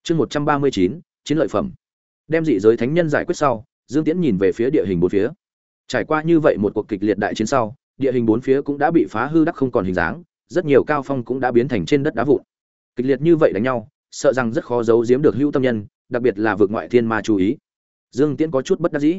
Chương 139, chiến lợi phẩm. Đem dị giới thánh nhân giải quyết sau, Dương Tiễn nhìn về phía địa hình bốn phía. Trải qua như vậy một cuộc kịch liệt đại chiến sau, địa hình bốn phía cũng đã bị phá hư đắc không còn hình dáng, rất nhiều cao phong cũng đã biến thành trên đất đá vụn. Kịch liệt như vậy đánh nhau, sợ rằng rất khó giấu giếm được hữu tâm nhân, đặc biệt là vực ngoại thiên ma chú ý. Dương Tiễn có chút bất đắc dĩ.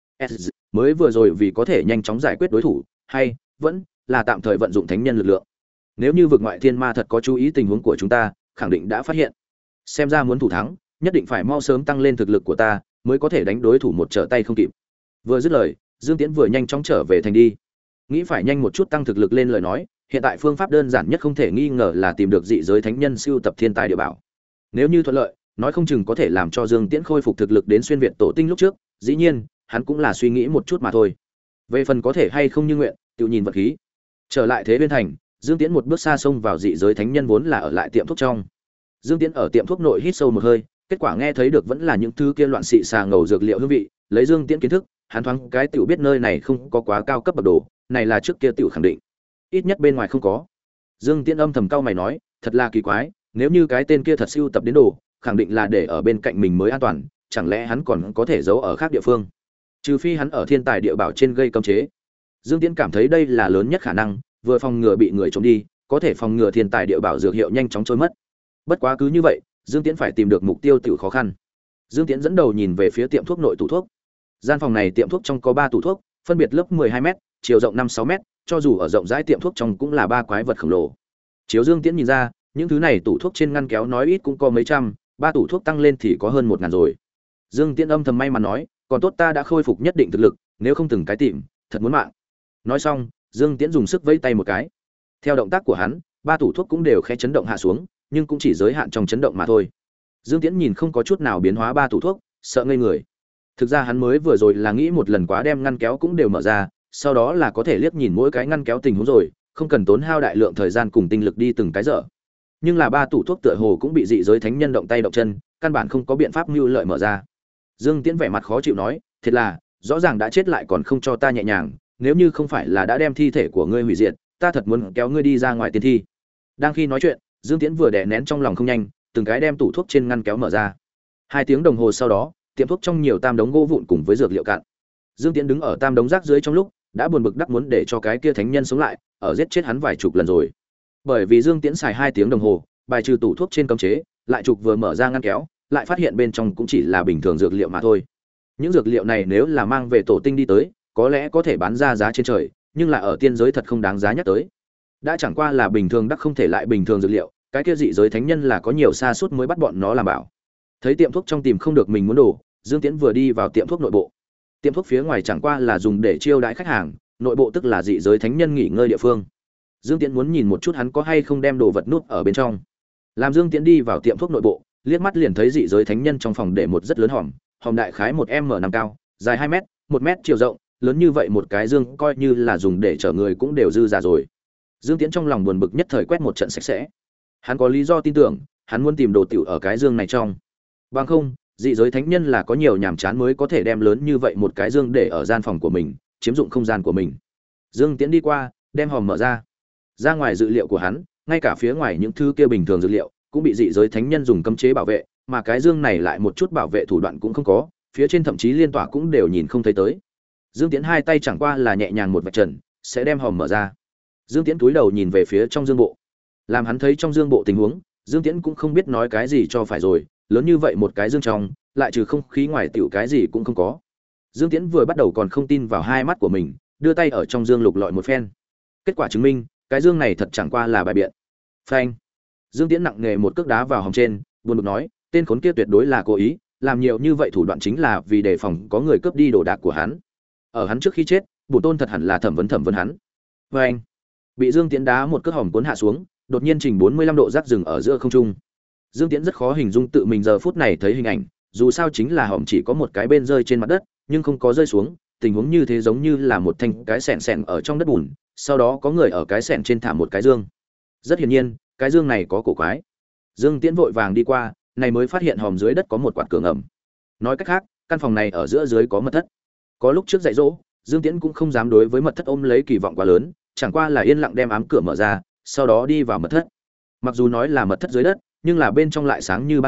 Mới vừa rồi vì có thể nhanh chóng giải quyết đối thủ, hay vẫn là tạm thời vận dụng thánh nhân lực lượng. Nếu như vực ngoại thiên ma thật có chú ý tình huống của chúng ta, khẳng định đã phát hiện. Xem ra muốn thủ thắng, nhất định phải mau sớm tăng lên thực lực của ta, mới có thể đánh đối thủ một trở tay không kịp. Vừa dứt lời, Dương Tiễn vừa nhanh chóng trở về thành đi. Nghĩ phải nhanh một chút tăng thực lực lên lời nói, hiện tại phương pháp đơn giản nhất không thể nghi ngờ là tìm được dị giới thánh nhân siêu tập thiên tài địa bảo. Nếu như thuận lợi, nói không chừng có thể làm cho Dương Tiễn khôi phục thực lực đến xuyên việt tổ tinh lúc trước, dĩ nhiên, hắn cũng là suy nghĩ một chút mà thôi. Về phần có thể hay không như nguyện, tự nhìn vật khí. Trở lại Thế Biên thành, Dương Tiễn một bước xa xông vào dị giới thánh nhân vốn là ở lại tiệm thuốc trong. Dương Tiễn ở tiệm thuốc nội hít sâu một hơi, kết quả nghe thấy được vẫn là những thứ kia loạn xị xà ngầu dược liệu hương vị, lấy Dương Tiễn kiến thức, hắn thoáng cái tiểu biết nơi này không có quá cao cấp bậc đồ, này là trước kia tiểu khẳng định. Ít nhất bên ngoài không có. Dương Tiễn âm thầm cau mày nói, thật là kỳ quái, nếu như cái tên kia thật siêu tập đến đồ, khẳng định là để ở bên cạnh mình mới an toàn, chẳng lẽ hắn còn có thể giấu ở khác địa phương? Trừ phi hắn ở thiên tài địa bảo trên gây cấm chế. Dương Tiễn cảm thấy đây là lớn nhất khả năng, vừa phòng ngừa bị người trộm đi, có thể phòng ngừa thiên tài địa bảo dược hiệu nhanh chóng trôi mất. Bất quá cứ như vậy, Dương Tiễn phải tìm được mục tiêu tiểu khó khăn. Dương Tiễn dẫn đầu nhìn về phía tiệm thuốc nội tủ thuốc. Gian phòng này tiệm thuốc trong có 3 tủ thuốc, phân biệt lớp 12m, chiều rộng 5-6m, cho dù ở rộng rãi tiệm thuốc trong cũng là 3 quái vật khổng lồ. Chiếu Dương Tiễn nhìn ra, những thứ này tủ thuốc trên ngăn kéo nói ít cũng có mấy trăm, 3 tủ thuốc tăng lên thì có hơn 1000 rồi. Dương Tiễn âm thầm may mắn nói, còn tốt ta đã khôi phục nhất định thực lực, nếu không từng cái tìm, thật muốn mạng. Nói xong, Dương Tiễn dùng sức vẫy tay một cái. Theo động tác của hắn, 3 tủ thuốc cũng đều khẽ chấn động hạ xuống, nhưng cũng chỉ giới hạn trong chấn động mà thôi. Dương Tiễn nhìn không có chút nào biến hóa 3 tủ thuốc, sợ ngây người. Thực ra hắn mới vừa rồi là nghĩ một lần quá đem ngăn kéo cũng đều mở ra, sau đó là có thể liếc nhìn mỗi cái ngăn kéo tình huống rồi, không cần tốn hao đại lượng thời gian cùng tinh lực đi từng cái dở. Nhưng là 3 tủ thuốc tựa hồ cũng bị dị giới thánh nhân động tay động chân, căn bản không có biện pháp mưu lợi mở ra. Dương Tiễn vẻ mặt khó chịu nói, thiệt là, rõ ràng đã chết lại còn không cho ta nhẹ nhàng, nếu như không phải là đã đem thi thể của ngươi hủy diệt, ta thật muốn kéo ngươi đi ra ngoài tiên thi. Đang khi nói chuyện, Dương Tiễn vừa đè nén trong lòng không nhanh, từng cái đem tủ thuốc trên ngăn kéo mở ra. 2 tiếng đồng hồ sau đó, tiệm thuốc trong nhiều tam đống gỗ vụn cùng với dược liệu cạn. Dương Tiễn đứng ở tam đống rác dưới trong lúc, đã buồn bực đắc muốn để cho cái kia thánh nhân sống lại, ở giết chết hắn vài chục lần rồi. Bởi vì Dương Tiễn xài 2 tiếng đồng hồ, bài trừ tủ thuốc trên cấm chế, lại trục vừa mở ra ngăn kéo, lại phát hiện bên trong cũng chỉ là bình thường dược liệu mà thôi. Những dược liệu này nếu là mang về tổ tinh đi tới, có lẽ có thể bán ra giá trên trời, nhưng là ở tiên giới thật không đáng giá nhắc tới. Đã chẳng qua là bình thường đắc không thể lại bình thường dược liệu, cái kia dị giới thánh nhân là có nhiều sa sút mới bắt bọn nó làm bảo. Thấy tiệm thuốc trong tìm không được mình muốn đồ, Dương Tiễn vừa đi vào tiệm thuốc nội bộ. Tiệm thuốc phía ngoài chẳng qua là dùng để chiêu đãi khách hàng, nội bộ tức là dị giới thánh nhân nghỉ ngơi địa phương. Dương Tiễn muốn nhìn một chút hắn có hay không đem đồ vật nút ở bên trong. Làm Dương Tiễn đi vào tiệm thuốc nội bộ, liếc mắt liền thấy dị giới thánh nhân trong phòng để một rất lớn hòm đại khái 1m5 cao, dài 2m, 1m chiều rộng, lớn như vậy một cái dương coi như là dùng để chở người cũng đều dư giả rồi. Dương Tiễn trong lòng buồn bực nhất thời quét một trận sạch sẽ. Hắn có lý do tin tưởng, hắn muốn tìm đồ tiểu ở cái dương này trong. Bằng không, dị giới thánh nhân là có nhiều nhàm chán mới có thể đem lớn như vậy một cái dương để ở gian phòng của mình, chiếm dụng không gian của mình. Dương Tiễn đi qua, đem hòm mở ra. Ra ngoài dự liệu của hắn, ngay cả phía ngoài những thứ kia bình thường dữ liệu cũng bị dị giới thánh nhân dùng cấm chế bảo vệ, mà cái dương này lại một chút bảo vệ thủ đoạn cũng không có, phía trên thậm chí liên tỏa cũng đều nhìn không thấy tới. Dương Tiễn hai tay chẳng qua là nhẹ nhàng một vạch trần, sẽ đem hòm mở ra. Dương Tiễn cúi đầu nhìn về phía trong dương bộ. Làm hắn thấy trong dương bộ tình huống, Dương Tiễn cũng không biết nói cái gì cho phải rồi, lớn như vậy một cái dương trong, lại trừ không khí ngoài tiểu cái gì cũng không có. Dương Tiễn vừa bắt đầu còn không tin vào hai mắt của mình, đưa tay ở trong dương lục lọi một phen. Kết quả chứng minh, cái dương này thật chẳng qua là bài biện. Phanh. Dương Tiễn nặng nề một cước đá vào hòm trên, buồn bực nói, tên khốn kia tuyệt đối là cố ý, làm nhiều như vậy thủ đoạn chính là vì đề phòng có người cướp đi đồ đạc của hắn. Ở hắn trước khi chết, bổn tôn thật hẳn là thẩm vấn hắn. Phanh. Bị Dương Tiễn đá một cước hòm cuốn hạ xuống, đột nhiên trình 45 độ rác dừng ở giữa không trung. Dương Tiễn rất khó hình dung tự mình giờ phút này thấy hình ảnh, dù sao chính là hòm chỉ có một cái bên rơi trên mặt đất, nhưng không có rơi xuống, tình huống như thế giống như là một thanh cái xẻng ở trong đất bùn, sau đó có người ở cái xẻng trên thả một cái dương. Rất hiển nhiên, cái dương này có cổ quái. Dương Tiễn vội vàng đi qua, này mới phát hiện hòm dưới đất có một quạt cửa ngầm. Nói cách khác, căn phòng này ở giữa dưới có mật thất. Có lúc trước dạy dỗ, Dương Tiễn cũng không dám đối với mật thất ôm lấy kỳ vọng quá lớn, chẳng qua là yên lặng đem ám cửa mở ra, sau đó đi vào mật thất. Mặc dù nói là mật thất dưới đất, nhưng là bên trong lại sáng như ban ngày,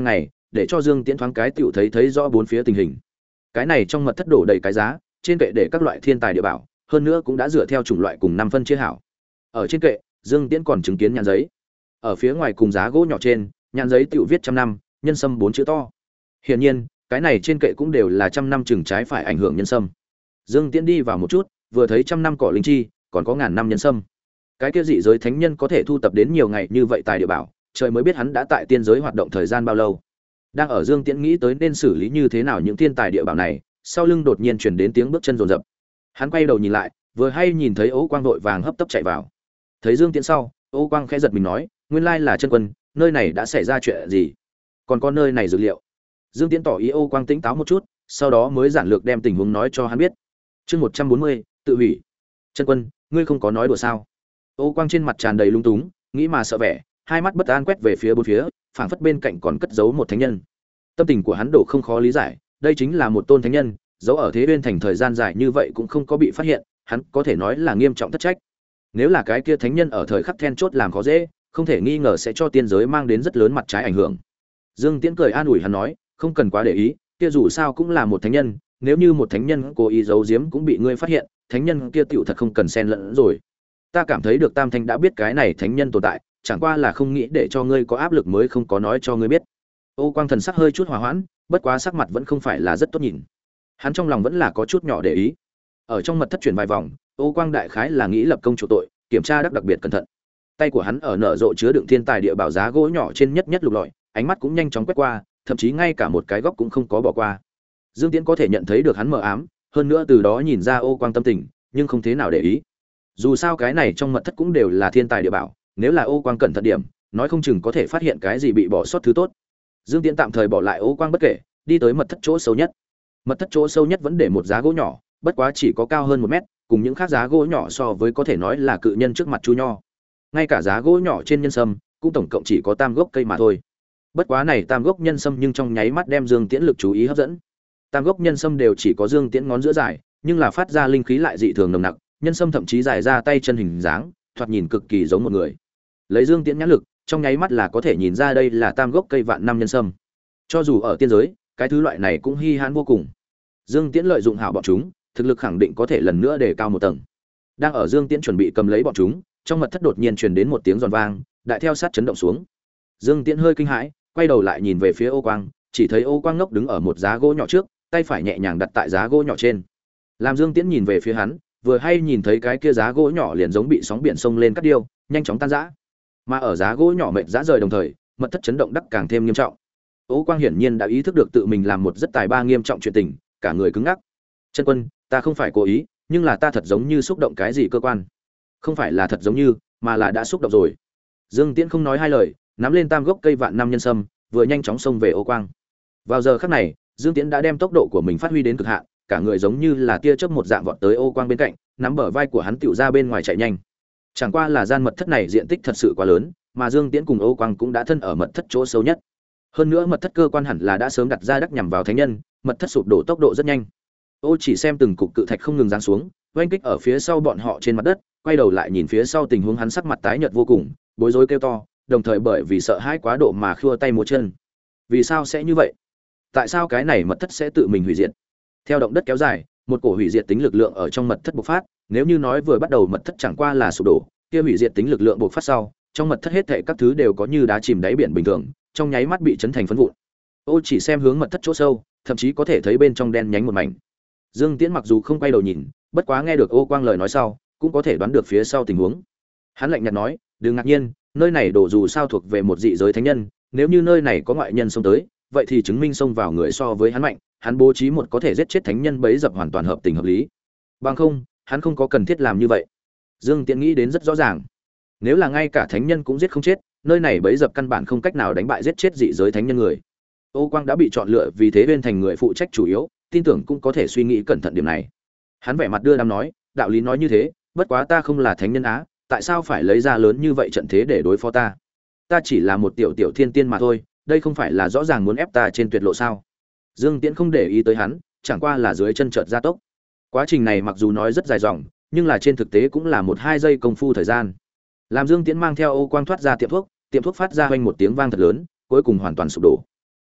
để cho Dương Tiễn thoáng cái tựu thấy rõ bốn phía tình hình. Cái này trong mật thất đổ đầy cái giá, trên kệ để các loại thiên tài địa bảo, hơn nữa cũng đã dựa theo chủng loại cùng năm phân chia hảo. Ở trên kệ, Dương Tiễn còn chứng kiến nhãn giấy. Ở phía ngoài cùng giá gỗ nhỏ trên, nhãn giấy tựu viết trăm năm, nhân sâm 4 chữ to. Hiển nhiên, cái này trên kệ cũng đều là trăm năm chừng trái phải ảnh hưởng nhân sâm. Dương Tiễn đi vào một chút, vừa thấy trăm năm cỏ linh chi, còn có ngàn năm nhân sâm. Cái kia dị giới thánh nhân có thể thu tập đến nhiều ngày như vậy tài địa bảo, trời mới biết hắn đã tại tiên giới hoạt động thời gian bao lâu. Đang ở Dương Tiễn nghĩ tới nên xử lý như thế nào những thiên tài địa bảo này, sau lưng đột nhiên truyền đến tiếng bước chân rồn rập. Hắn quay đầu nhìn lại, vừa hay nhìn thấy Ô Quang vội vàng hấp tấp chạy vào. Thấy Dương Tiễn sau, Ô Quang khẽ giật mình nói, nguyên lai là Chân Quân, nơi này đã xảy ra chuyện gì? Còn có nơi này dược liệu. Dương Tiễn tỏ ý Ô Quang tỉnh táo một chút, sau đó mới giản lược đem tình huống nói cho hắn biết. Chương 140, tự hủy. Chân Quân, ngươi không có nói đùa sao? Ô Quang trên mặt tràn đầy lung túng, nghĩ mà sợ vẻ, hai mắt bất an quét về phía bốn phía, phảng phất bên cạnh còn cất giấu một thánh nhân. Tâm tình của hắn đổ không khó lý giải, đây chính là một tôn thánh nhân, giấu ở Thế Uyên thành thời gian dài như vậy cũng không có bị phát hiện, hắn có thể nói là nghiêm trọng thất trách. Nếu là cái kia thánh nhân ở thời khắc then chốt làm khó dễ, không thể nghi ngờ sẽ cho tiên giới mang đến rất lớn mặt trái ảnh hưởng. Dương Tiễn cười an ủi hắn nói, không cần quá để ý, kia dù sao cũng là một thánh nhân, nếu như một thánh nhân cố ý giấu giếm cũng bị ngươi phát hiện, thánh nhân kia tiểu thật không cần xen lẫn rồi. Ta cảm thấy được Tam Thanh đã biết cái này thánh nhân tồn tại, chẳng qua là không nghĩ để cho ngươi có áp lực mới không có nói cho ngươi biết. Ô Quang thần sắc hơi chút hòa hoãn, bất quá sắc mặt vẫn không phải là rất tốt nhìn. Hắn trong lòng vẫn là có chút nhỏ để ý. Ở trong mật thất chuyển vài vòng, Ô Quang đại khái là nghĩ lập công chủ tội, kiểm tra đặc biệt cẩn thận. Tay của hắn ở nở rộ chứa đựng thiên tài địa bảo giá gỗ nhỏ trên nhất nhất lục lọi, ánh mắt cũng nhanh chóng quét qua, thậm chí ngay cả một cái góc cũng không có bỏ qua. Dương Tiễn có thể nhận thấy được hắn mờ ám, hơn nữa từ đó nhìn ra Ô Quang tâm tình, nhưng không thế nào để ý. Dù sao cái này trong mật thất cũng đều là thiên tài địa bảo, nếu là Ô Quang cẩn thận điểm, nói không chừng có thể phát hiện cái gì bị bỏ sót thứ tốt. Dương Tiễn tạm thời bỏ lại Ô Quang bất kể, đi tới mật thất chỗ sâu nhất. Mật thất chỗ sâu nhất vẫn để một giá gỗ nhỏ, bất quá chỉ có cao hơn 1 mét, cùng những khác giá gỗ nhỏ so với có thể nói là cự nhân trước mặt chu nho. Ngay cả giá gỗ nhỏ trên nhân sâm cũng tổng cộng chỉ có tam gốc cây mà thôi. Bất quá này tam gốc nhân sâm nhưng trong nháy mắt đem Dương Tiễn lực chú ý hấp dẫn. Tam gốc nhân sâm đều chỉ có Dương Tiễn ngón giữa dài, nhưng là phát ra linh khí lại dị thường nồng nặc, nhân sâm thậm chí dài ra tay chân hình dáng, thoạt nhìn cực kỳ giống một người. Lấy Dương Tiễn nhãn lực, trong nháy mắt là có thể nhìn ra đây là tam gốc cây vạn năm nhân sâm. Cho dù ở tiên giới, cái thứ loại này cũng hi hãn vô cùng. Dương Tiễn lợi dụng hảo bọn chúng, thực lực khẳng định có thể lần nữa đề cao một tầng. Đang ở Dương Tiễn chuẩn bị cầm lấy bọn chúng, trong mật thất đột nhiên truyền đến một tiếng giòn vang, đại theo sát chấn động xuống. Dương Tiễn hơi kinh hãi, quay đầu lại nhìn về phía Ô Quang, chỉ thấy Ô Quang ngốc đứng ở một giá gỗ nhỏ trước, tay phải nhẹ nhàng đặt tại giá gỗ nhỏ trên. Làm Dương Tiễn nhìn về phía hắn, vừa hay nhìn thấy cái kia giá gỗ nhỏ liền giống bị sóng biển sông lên cắt điêu, nhanh chóng tan rã. Mà ở giá gỗ nhỏ mệt rã rời đồng thời, mật thất chấn động đắc càng thêm nghiêm trọng. Ô Quang hiển nhiên đã ý thức được tự mình làm một rất tài ba nghiêm trọng chuyện tình, cả người cứng ngắc. Chân Quân, ta không phải cố ý, nhưng là ta thật giống như xúc động cái gì cơ quan. Không phải là thật giống như, mà là đã xúc động rồi. Dương Tiễn không nói hai lời, nắm lên tam gốc cây vạn năm nhân sâm, vừa nhanh chóng xông về Ô Quang. Vào giờ khắc này, Dương Tiễn đã đem tốc độ của mình phát huy đến cực hạn, cả người giống như là tia chớp một dạng vọt tới Ô Quang bên cạnh, nắm bờ vai của hắn tựu ra bên ngoài chạy nhanh. Chẳng qua là gian mật thất này diện tích thật sự quá lớn, mà Dương Tiễn cùng Ô Quang cũng đã thân ở mật thất chỗ sâu nhất. Hơn nữa mật thất cơ quan hẳn là đã sớm đặt ra đắc nhằm vào thánh nhân, mật thất sụp đổ tốc độ rất nhanh. Ô chỉ xem từng cục cự thạch không ngừng giáng xuống, oanh kích ở phía sau bọn họ trên mặt đất, quay đầu lại nhìn phía sau tình huống hắn sắc mặt tái nhợt vô cùng, bối rối kêu to, đồng thời bởi vì sợ hãi quá độ mà khua tay múa chân. Vì sao sẽ như vậy? Tại sao cái này mật thất sẽ tự mình hủy diệt? Theo động đất kéo dài, một cổ hủy diệt tính lực lượng ở trong mật thất bộc phát, nếu như nói vừa bắt đầu mật thất chẳng qua là sụp đổ, kia hủy diệt tính lực lượng bộc phát sau, trong mật thất hết thảy các thứ đều có như đá chìm đáy biển bình thường, trong nháy mắt bị chấn thành phấn vụn. Ô chỉ xem hướng mật thất chỗ sâu, thậm chí có thể thấy bên trong đen nhánh một mảnh. Dương Tiễn mặc dù không quay đầu nhìn, bất quá nghe được Ô Quang lời nói sau, cũng có thể đoán được phía sau tình huống. Hắn lạnh nhạt nói, đừng ngạc nhiên, nơi này đổ dù sao thuộc về một dị giới thánh nhân, nếu như nơi này có ngoại nhân xông tới, vậy thì chứng minh xông vào người so với hắn mạnh, hắn bố trí một có thể giết chết thánh nhân bấy dập hoàn toàn hợp tình hợp lý. Bằng không, hắn không có cần thiết làm như vậy. Dương Tiễn nghĩ đến rất rõ ràng. Nếu là ngay cả thánh nhân cũng giết không chết, nơi này bấy dập căn bản không cách nào đánh bại giết chết dị giới thánh nhân người. Ô Quang đã bị chọn lựa vì thế bên thành người phụ trách chủ yếu, tin tưởng cũng có thể suy nghĩ cẩn thận điểm này. Hắn vẻ mặt đưa đám nói, đạo lý nói như thế, bất quá ta không là thánh nhân á, tại sao phải lấy ra lớn như vậy trận thế để đối phó ta? Ta chỉ là một tiểu tiểu thiên tiên mà thôi, đây không phải là rõ ràng muốn ép ta trên tuyệt lộ sao? Dương Tiễn không để ý tới hắn, chẳng qua là dưới chân chợt gia tốc. Quá trình này mặc dù nói rất dài dòng, nhưng là trên thực tế cũng là 1-2 giây công phu thời gian. Làm Dương Tiễn mang theo Ô Quang thoát ra tiệm thuốc phát ra hoành một tiếng vang thật lớn, cuối cùng hoàn toàn sụp đổ.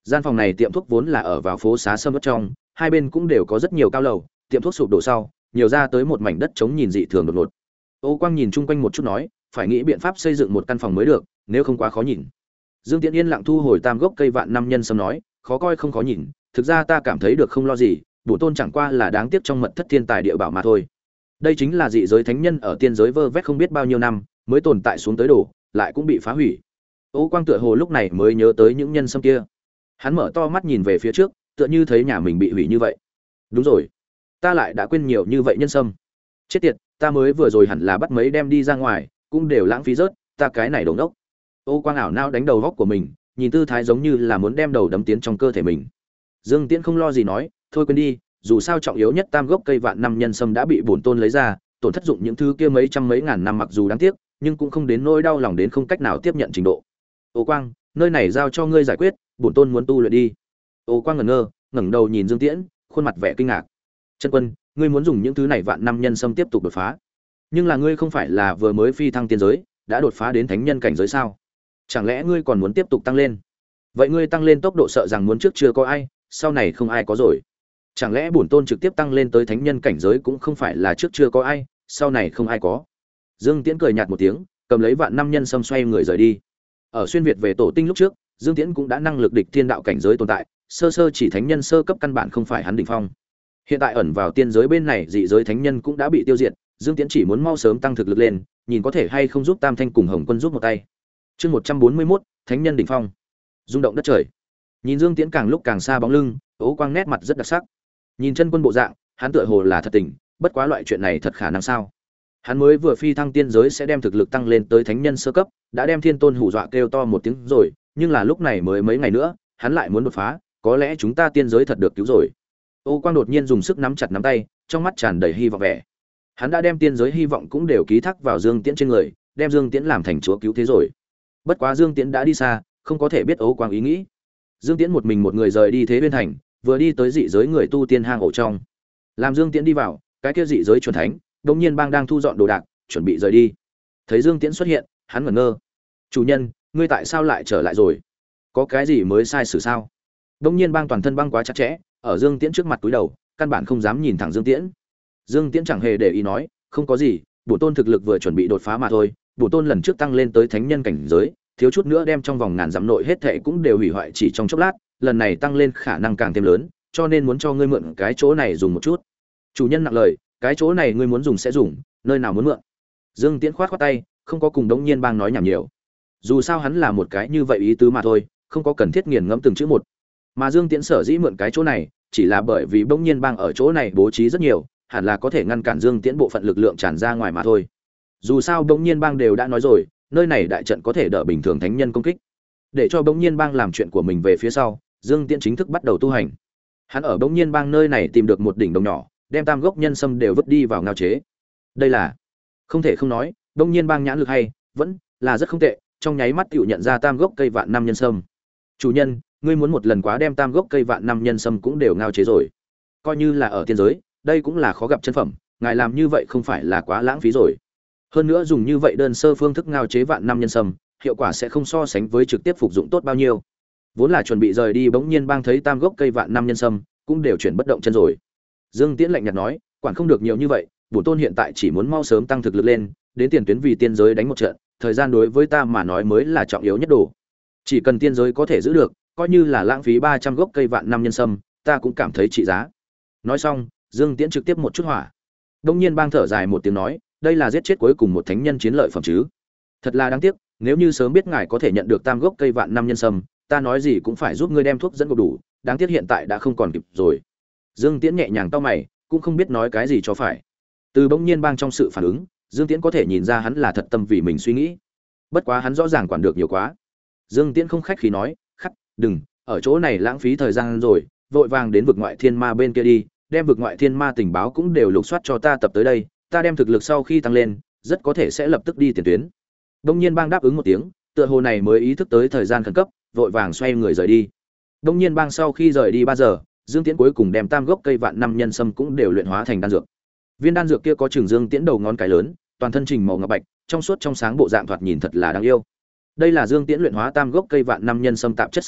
Gian phòng này tiệm thuốc vốn là ở vào phố xá sâm uất trong, hai bên cũng đều có rất nhiều cao lầu, tiệm thuốc sụp đổ sau, nhiều ra tới một mảnh đất trống nhìn dị thường đột ngột. Ô Quang nhìn chung quanh một chút nói, phải nghĩ biện pháp xây dựng một căn phòng mới được, nếu không quá khó nhìn. Dương Tiễn yên lặng thu hồi tam gốc cây vạn năm nhân sâm nói, khó coi không khó nhìn, thực ra ta cảm thấy được không lo gì, bổ tôn chẳng qua là đáng tiếc trong mật thất thiên tài địa bảo mà thôi. Đây chính là dị giới thánh nhân ở tiên giới vơ vét không biết bao nhiêu năm, mới tồn tại xuống tới đổ, lại cũng bị phá hủy. Ô Quang tựa hồ lúc này mới nhớ tới những nhân sâm kia. Hắn mở to mắt nhìn về phía trước, tựa như thấy nhà mình bị hủy như vậy. Đúng rồi, ta lại đã quên nhiều như vậy nhân sâm. Chết tiệt, ta mới vừa rồi hẳn là bắt mấy đem đi ra ngoài, cũng đều lãng phí rớt, ta cái này đồ ngốc. Ô Quang ảo não đánh đầu góc của mình, nhìn tư thái giống như là muốn đem đầu đấm tiến trong cơ thể mình. Dương Tiễn không lo gì nói, thôi quên đi, dù sao trọng yếu nhất tam gốc cây vạn năm nhân sâm đã bị bổn tôn lấy ra, tổn thất dụng những thứ kia mấy trăm mấy ngàn năm mặc dù đáng tiếc, nhưng cũng không đến nỗi đau lòng đến không cách nào tiếp nhận trình độ. Ô Quang, nơi này giao cho ngươi giải quyết, bổn tôn muốn tu luyện đi. Ô Quang ngẩn ngơ, ngẩng đầu nhìn Dương Tiễn, khuôn mặt vẻ kinh ngạc. Chân Quân, ngươi muốn dùng những thứ này vạn năm nhân sâm tiếp tục đột phá? Nhưng là ngươi không phải là vừa mới phi thăng tiên giới, đã đột phá đến thánh nhân cảnh giới sao? Chẳng lẽ ngươi còn muốn tiếp tục tăng lên? Vậy ngươi tăng lên tốc độ sợ rằng muốn trước chưa có ai, sau này không ai có rồi. Chẳng lẽ bổn tôn trực tiếp tăng lên tới thánh nhân cảnh giới cũng không phải là trước chưa có ai, sau này không ai có? Dương Tiễn cười nhạt một tiếng, cầm lấy vạn năm nhân sâm xoay người rời đi. Ở xuyên việt về tổ tinh lúc trước, Dương Tiễn cũng đã năng lực địch thiên đạo cảnh giới tồn tại, sơ sơ chỉ thánh nhân sơ cấp căn bản không phải hắn đỉnh phong. Hiện tại ẩn vào tiên giới bên này dị giới thánh nhân cũng đã bị tiêu diệt, Dương Tiễn chỉ muốn mau sớm tăng thực lực lên, nhìn có thể hay không giúp Tam Thanh cùng Hồng Quân giúp một tay. Chương 141, Thánh nhân đỉnh phong. Rung động đất trời. Nhìn Dương Tiễn càng lúc càng xa bóng lưng, Ô Quang nét mặt rất đặc sắc. Nhìn chân quân bộ dạng, hắn tựa hồ là thật tình, bất quá loại chuyện này thật khả năng sao? Hắn mới vừa phi thăng tiên giới sẽ đem thực lực tăng lên tới thánh nhân sơ cấp, đã đem Thiên Tôn hù dọa kêu to một tiếng rồi, nhưng là lúc này mới mấy ngày nữa, hắn lại muốn đột phá, có lẽ chúng ta tiên giới thật được cứu rồi. Ô Quang đột nhiên dùng sức nắm chặt nắm tay, trong mắt tràn đầy hy vọng vẻ. Hắn đã đem tiên giới hy vọng cũng đều ký thác vào Dương Tiễn trên người, đem Dương Tiễn làm thành chúa cứu thế rồi. Bất quá Dương Tiễn đã đi xa, không có thể biết Ô Quang ý nghĩ. Dương Tiễn một mình một người rời đi Thế Bên Thành, vừa đi tới dị giới người tu tiên hang ổ trong. Làm Dương Tiễn đi vào, cái kia dị giới chuẩn thánh, đột nhiên bang đang thu dọn đồ đạc, chuẩn bị rời đi. Thấy Dương Tiễn xuất hiện, hắn ngẩn ngơ. "Chủ nhân, ngươi tại sao lại trở lại rồi? Có cái gì mới sai xử sao?" Đột nhiên bang toàn thân băng quá chặt chẽ, ở Dương Tiễn trước mặt cúi đầu, căn bản không dám nhìn thẳng Dương Tiễn. Dương Tiễn chẳng hề để ý nói, "Không có gì, bổn tôn thực lực vừa chuẩn bị đột phá mà thôi, bổn tôn lần trước tăng lên tới thánh nhân cảnh giới, thiếu chút nữa đem trong vòng ngàn dặm nội hết thảy cũng đều hủy hoại chỉ trong chốc lát, lần này tăng lên khả năng càng thêm lớn, cho nên muốn cho ngươi mượn cái chỗ này dùng một chút." Chủ nhân nặng lời, "Cái chỗ này ngươi muốn dùng sẽ dùng, nơi nào muốn mượn?" Dương Tiễn khoát khoát tay, không có cùng Đống Nhiên Bang nói nhảm nhiều. Dù sao hắn là một cái như vậy ý tứ mà thôi, không có cần thiết nghiền ngẫm từng chữ một. Mà Dương Tiễn sở dĩ mượn cái chỗ này, chỉ là bởi vì Đống Nhiên Bang ở chỗ này bố trí rất nhiều, hẳn là có thể ngăn cản Dương Tiễn bộ phận lực lượng tràn ra ngoài mà thôi. Dù sao Đống Nhiên Bang đều đã nói rồi, nơi này đại trận có thể đỡ bình thường thánh nhân công kích. Để cho Đống Nhiên Bang làm chuyện của mình về phía sau, Dương Tiễn chính thức bắt đầu tu hành. Hắn ở Đống Nhiên Bang nơi này tìm được một đỉnh đồng nhỏ, đem tam gốc nhân sâm đều vứt đi vào ngao chế. Đây là, không thể không nói, Đống Nhiên Bang nhãn lực hay, vẫn là rất không tệ, trong nháy mắt tiểu nhận ra tam gốc cây vạn năm nhân sâm. "Chủ nhân, ngươi muốn một lần quá đem tam gốc cây vạn năm nhân sâm cũng đều ngao chế rồi. Coi như là ở tiên giới, đây cũng là khó gặp chân phẩm, ngài làm như vậy không phải là quá lãng phí rồi. Hơn nữa dùng như vậy đơn sơ phương thức ngao chế vạn năm nhân sâm, hiệu quả sẽ không so sánh với trực tiếp phục dụng tốt bao nhiêu." Vốn là chuẩn bị rời đi bỗng nhiên bang thấy tam gốc cây vạn năm nhân sâm, cũng đều chuyển bất động chân rồi. Dương Tiễn lạnh nhạt nói, "Quản không được nhiều như vậy, bổn tôn hiện tại chỉ muốn mau sớm tăng thực lực lên, đến tiền tuyến vì tiên giới đánh một trận, thời gian đối với ta mà nói mới là trọng yếu nhất đồ. Chỉ cần tiên giới có thể giữ được, coi như là lãng phí 300 gốc cây vạn năm nhân sâm, ta cũng cảm thấy trị giá." Nói xong, Dương Tiễn trực tiếp một chút hỏa. Đông nhiên bang thở dài một tiếng nói, "Đây là giết chết cuối cùng một thánh nhân chiến lợi phẩm chứ? Thật là đáng tiếc, nếu như sớm biết ngài có thể nhận được tam gốc cây vạn năm nhân sâm, ta nói gì cũng phải giúp ngươi đem thuốc dẫn gộp đủ, đáng tiếc hiện tại đã không còn kịp rồi." Dương Tiễn nhẹ nhàng cau mày, cũng không biết nói cái gì cho phải. Từ bỗng nhiên bang trong sự phản ứng, Dương Tiễn có thể nhìn ra hắn là thật tâm vì mình suy nghĩ. Bất quá hắn rõ ràng quản được nhiều quá. Dương Tiễn không khách khí nói, "Khắc, đừng, ở chỗ này lãng phí thời gian rồi, vội vàng đến vực ngoại thiên ma bên kia đi, đem vực ngoại thiên ma tình báo cũng đều lục soát cho ta tập tới đây, ta đem thực lực sau khi tăng lên, rất có thể sẽ lập tức đi tiền tuyến." Đông Nhiên Bang đáp ứng một tiếng, tựa hồ này mới ý thức tới thời gian khẩn cấp, vội vàng xoay người rời đi. Đông Nhiên Bang sau khi rời đi 3 giờ, Dương Tiễn cuối cùng đem tam gốc cây vạn năm nhân sâm cũng đều luyện hóa thành đan dược. Viên đan dược kia có chừng Dương Tiễn đầu ngón cái lớn, toàn thân trình màu ngọc bạch, trong suốt trong sáng bộ dạng thoạt nhìn thật là đáng yêu. Đây là Dương Tiễn luyện hóa tam gốc cây vạn năm nhân sâm tạp chất sau,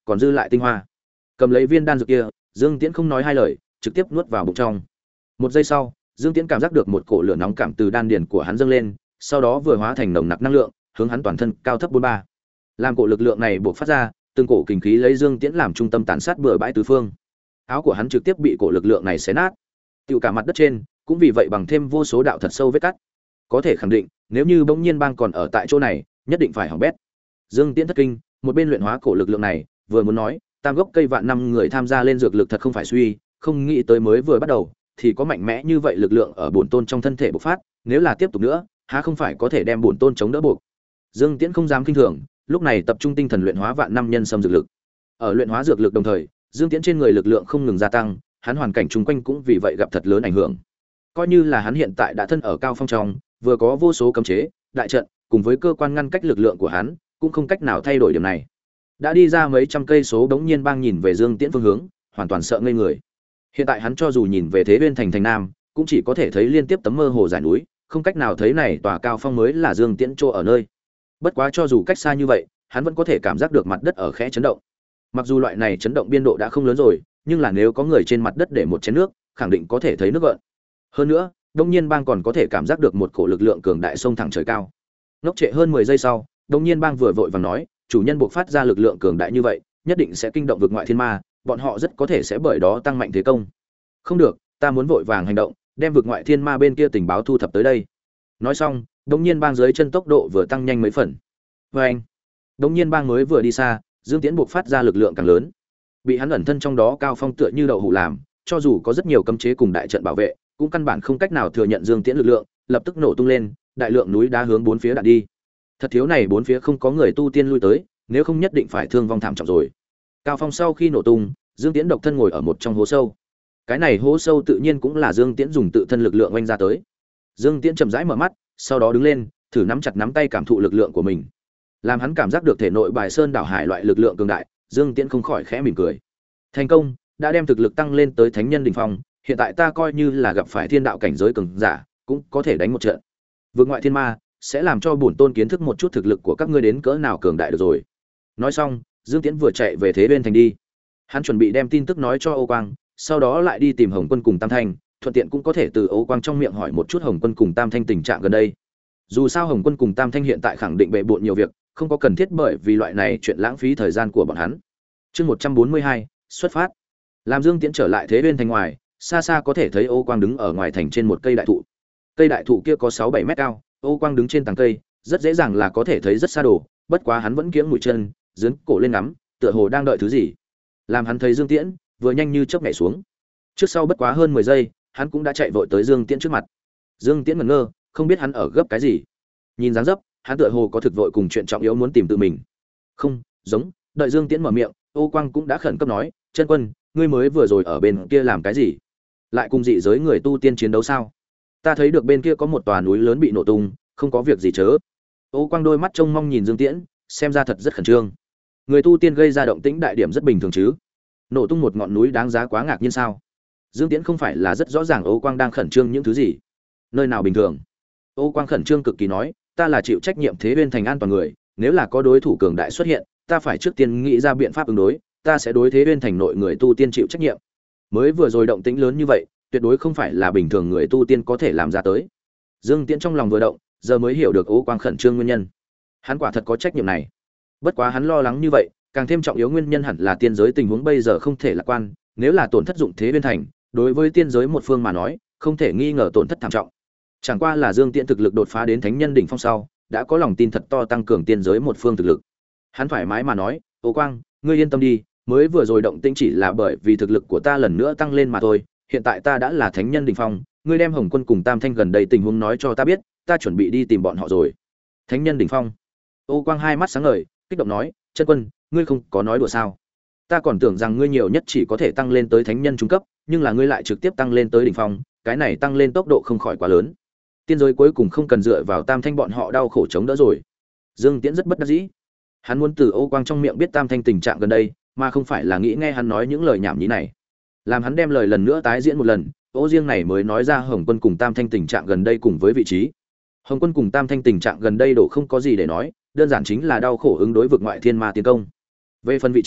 còn dư lại tinh hoa. Cầm lấy viên đan dược kia, Dương Tiễn không nói hai lời, trực tiếp nuốt vào bụng trong. Một giây sau, Dương Tiễn cảm giác được một cổ lửa nóng cảm từ đan điền của hắn dâng lên, sau đó vừa hóa thành nồng nặc năng lượng, hướng hắn toàn thân cao thấp 43. Làm cổ lực lượng này bộc phát ra, từng cổ kình khí lấy Dương Tiễn làm trung tâm tàn sát bừa bãi tứ phương. Áo của hắn trực tiếp bị cổ lực lượng này xé nát. Tiểu cả mặt đất trên, cũng vì vậy bằng thêm vô số đạo thật sâu vết cắt. Có thể khẳng định, nếu như Bỗng Nhiên Bang còn ở tại chỗ này, nhất định phải hỏng bét. Dương Tiễn thất kinh, một bên luyện hóa cổ lực lượng này, vừa muốn nói, tam gốc cây vạn năm người tham gia lên dược lực thật không phải suy, không nghĩ tới mới vừa bắt đầu thì có mạnh mẽ như vậy lực lượng ở bổn tôn trong thân thể bộc phát, nếu là tiếp tục nữa, há không phải có thể đem bổn tôn chống đỡ buộc. Dương Tiễn không dám kinh thường, lúc này tập trung tinh thần luyện hóa vạn năm nhân sâm dược lực. Ở luyện hóa dược lực đồng thời, Dương Tiễn trên người lực lượng không ngừng gia tăng, hắn hoàn cảnh chung quanh cũng vì vậy gặp thật lớn ảnh hưởng. Coi như là hắn hiện tại đã thân ở cao phong trong, vừa có vô số cấm chế, đại trận, cùng với cơ quan ngăn cách lực lượng của hắn, cũng không cách nào thay đổi điểm này. Đã đi ra mấy trăm cây số, Đống Nhiên Bang nhìn về Dương Tiễn phương hướng, hoàn toàn sợ ngây người. Hiện tại hắn cho dù nhìn về thế bên thành nam, cũng chỉ có thể thấy liên tiếp tấm mơ hồ dải núi, không cách nào thấy này tòa cao phong mới là Dương Tiễn chỗ ở nơi. Bất quá cho dù cách xa như vậy, hắn vẫn có thể cảm giác được mặt đất ở khẽ chấn động. Mặc dù loại này chấn động biên độ đã không lớn rồi, nhưng là nếu có người trên mặt đất để một chén nước, khẳng định có thể thấy nước gợn. Hơn nữa, Đông Nhiên Bang còn có thể cảm giác được một cổ lực lượng cường đại xông thẳng trời cao. Ngốc trệ hơn 10 giây sau, Đông Nhiên Bang vừa vội vàng nói, chủ nhân buộc phát ra lực lượng cường đại như vậy, nhất định sẽ kinh động vực ngoại thiên ma, bọn họ rất có thể sẽ bởi đó tăng mạnh thế công. Không được, ta muốn vội vàng hành động, đem vực ngoại thiên ma bên kia tình báo thu thập tới đây. Nói xong, Đông Nhiên Bang dưới chân tốc độ vừa tăng nhanh mấy phần. Và anh, Đông Nhiên Bang mới vừa đi xa, Dương Tiễn buộc phát ra lực lượng càng lớn. Bị hắn ẩn thân trong đó cao phong tựa như đậu hũ làm, cho dù có rất nhiều cấm chế cùng đại trận bảo vệ, cũng căn bản không cách nào thừa nhận Dương Tiễn lực lượng, lập tức nổ tung lên, đại lượng núi đá hướng bốn phía đạn đi. Thật thiếu này bốn phía không có người tu tiên lui tới, nếu không nhất định phải thương vong thảm trọng rồi. Cao phong sau khi nổ tung, Dương Tiễn độc thân ngồi ở một trong hố sâu. Cái này hố sâu tự nhiên cũng là Dương Tiễn dùng tự thân lực lượng oanh ra tới. Dương Tiễn chậm rãi mở mắt, sau đó đứng lên, thử nắm chặt nắm tay cảm thụ lực lượng của mình. Làm hắn cảm giác được thể nội bài sơn đảo hải loại lực lượng cường đại, Dương Tiễn không khỏi khẽ mỉm cười. Thành công, đã đem thực lực tăng lên tới thánh nhân đỉnh phong, hiện tại ta coi như là gặp phải thiên đạo cảnh giới cường giả, cũng có thể đánh một trận. Vượt ngoại thiên ma sẽ làm cho bổn tôn kiến thức một chút thực lực của các ngươi đến cỡ nào cường đại được rồi. Nói xong, Dương Tiễn vừa chạy về thế bên thành đi. Hắn chuẩn bị đem tin tức nói cho Âu Quang, sau đó lại đi tìm Hồng Quân cùng Tam Thanh, thuận tiện cũng có thể từ Âu Quang trong miệng hỏi một chút Hồng Quân cùng Tam Thanh tình trạng gần đây. Dù sao Hồng Quân cùng Tam Thanh hiện tại khẳng định bệ bội nhiều việc, không có cần thiết bởi vì loại này chuyện lãng phí thời gian của bọn hắn. Chương 142, xuất phát. Làm Dương Tiễn trở lại thế bên thành ngoài, xa xa có thể thấy Âu Quang đứng ở ngoài thành trên một cây đại thụ. Cây đại thụ kia có 6-7 mét cao, Âu Quang đứng trên tàng cây, rất dễ dàng là có thể thấy rất xa đồ, bất quá hắn vẫn kiễng mũi chân, dướn cổ lên ngắm, tựa hồ đang đợi thứ gì. Làm hắn thấy Dương Tiễn, vừa nhanh như chớp nhảy xuống. Trước sau bất quá hơn 10 giây, hắn cũng đã chạy vội tới Dương Tiễn trước mặt. Dương Tiễn ngẩn ngơ, không biết hắn ở gấp cái gì. Nhìn dáng dấp, hắn tựa hồ có thực vội cùng chuyện trọng yếu muốn tìm tự mình. Không, giống, đợi Dương Tiễn mở miệng, Âu Quang cũng đã khẩn cấp nói, "Chân Quân, ngươi mới vừa rồi ở bên kia làm cái gì? Lại cùng dị giới người tu tiên chiến đấu sao? Ta thấy được bên kia có một tòa núi lớn bị nổ tung, không có việc gì chớ." Âu Quang đôi mắt trông mong nhìn Dương Tiễn, xem ra thật rất khẩn trương. Người tu tiên gây ra động tĩnh đại điểm rất bình thường chứ? Nổ tung một ngọn núi đáng giá quá ngạc nhiên sao? Dương Tiễn không phải là rất rõ ràng Âu Quang đang khẩn trương những thứ gì? Nơi nào bình thường? Âu Quang khẩn trương cực kỳ nói, ta là chịu trách nhiệm thế bên thành an toàn người, nếu là có đối thủ cường đại xuất hiện, ta phải trước tiên nghĩ ra biện pháp ứng đối, ta sẽ đối thế bên thành nội người tu tiên chịu trách nhiệm. Mới vừa rồi động tĩnh lớn như vậy, tuyệt đối không phải là bình thường người tu tiên có thể làm ra tới. Dương Tiễn trong lòng vừa động, giờ mới hiểu được Âu Quang khẩn trương nguyên nhân. Hắn quả thật có trách nhiệm này. Bất quá hắn lo lắng như vậy, càng thêm trọng yếu nguyên nhân hẳn là tiên giới tình huống bây giờ không thể lạc quan, nếu là tổn thất dụng thế bên thành, đối với tiên giới một phương mà nói, không thể nghi ngờ tổn thất thảm trọng. Chẳng qua là Dương Tiễn thực lực đột phá đến thánh nhân đỉnh phong sau, đã có lòng tin thật to tăng cường tiên giới một phương thực lực. Hắn thoải mái mà nói, "Âu Quang, ngươi yên tâm đi, mới vừa rồi động tĩnh chỉ là bởi vì thực lực của ta lần nữa tăng lên mà thôi, hiện tại ta đã là thánh nhân đỉnh phong, ngươi đem Hồng Quân cùng Tam Thanh gần đây tình huống nói cho ta biết, ta chuẩn bị đi tìm bọn họ rồi." Thánh nhân đỉnh phong? Âu Quang hai mắt sáng ngời, kích động nói, "Chân Quân, ngươi không có nói đùa sao? Ta còn tưởng rằng ngươi nhiều nhất chỉ có thể tăng lên tới thánh nhân trung cấp, nhưng là ngươi lại trực tiếp tăng lên tới đỉnh phong, cái này tăng lên tốc độ không khỏi quá lớn. Tiên giới cuối cùng không cần dựa vào Tam Thanh bọn họ đau khổ chống đỡ rồi." Dương Tiễn rất bất đắc dĩ. Hắn muốn từ Âu Quang trong miệng biết Tam Thanh tình trạng gần đây, mà không phải là nghĩ nghe hắn nói những lời nhảm nhí này. Làm hắn đem lời lần nữa tái diễn một lần, Ô riêng này mới nói ra Hồng Quân cùng Tam Thanh tình trạng gần đây cùng với vị trí. Hồng Quân cùng Tam Thanh tình trạng gần đây đổ không có gì để nói, đơn giản chính là đau khổ ứng đối vực ngoại thiên ma tiến công. Về phần vị trí,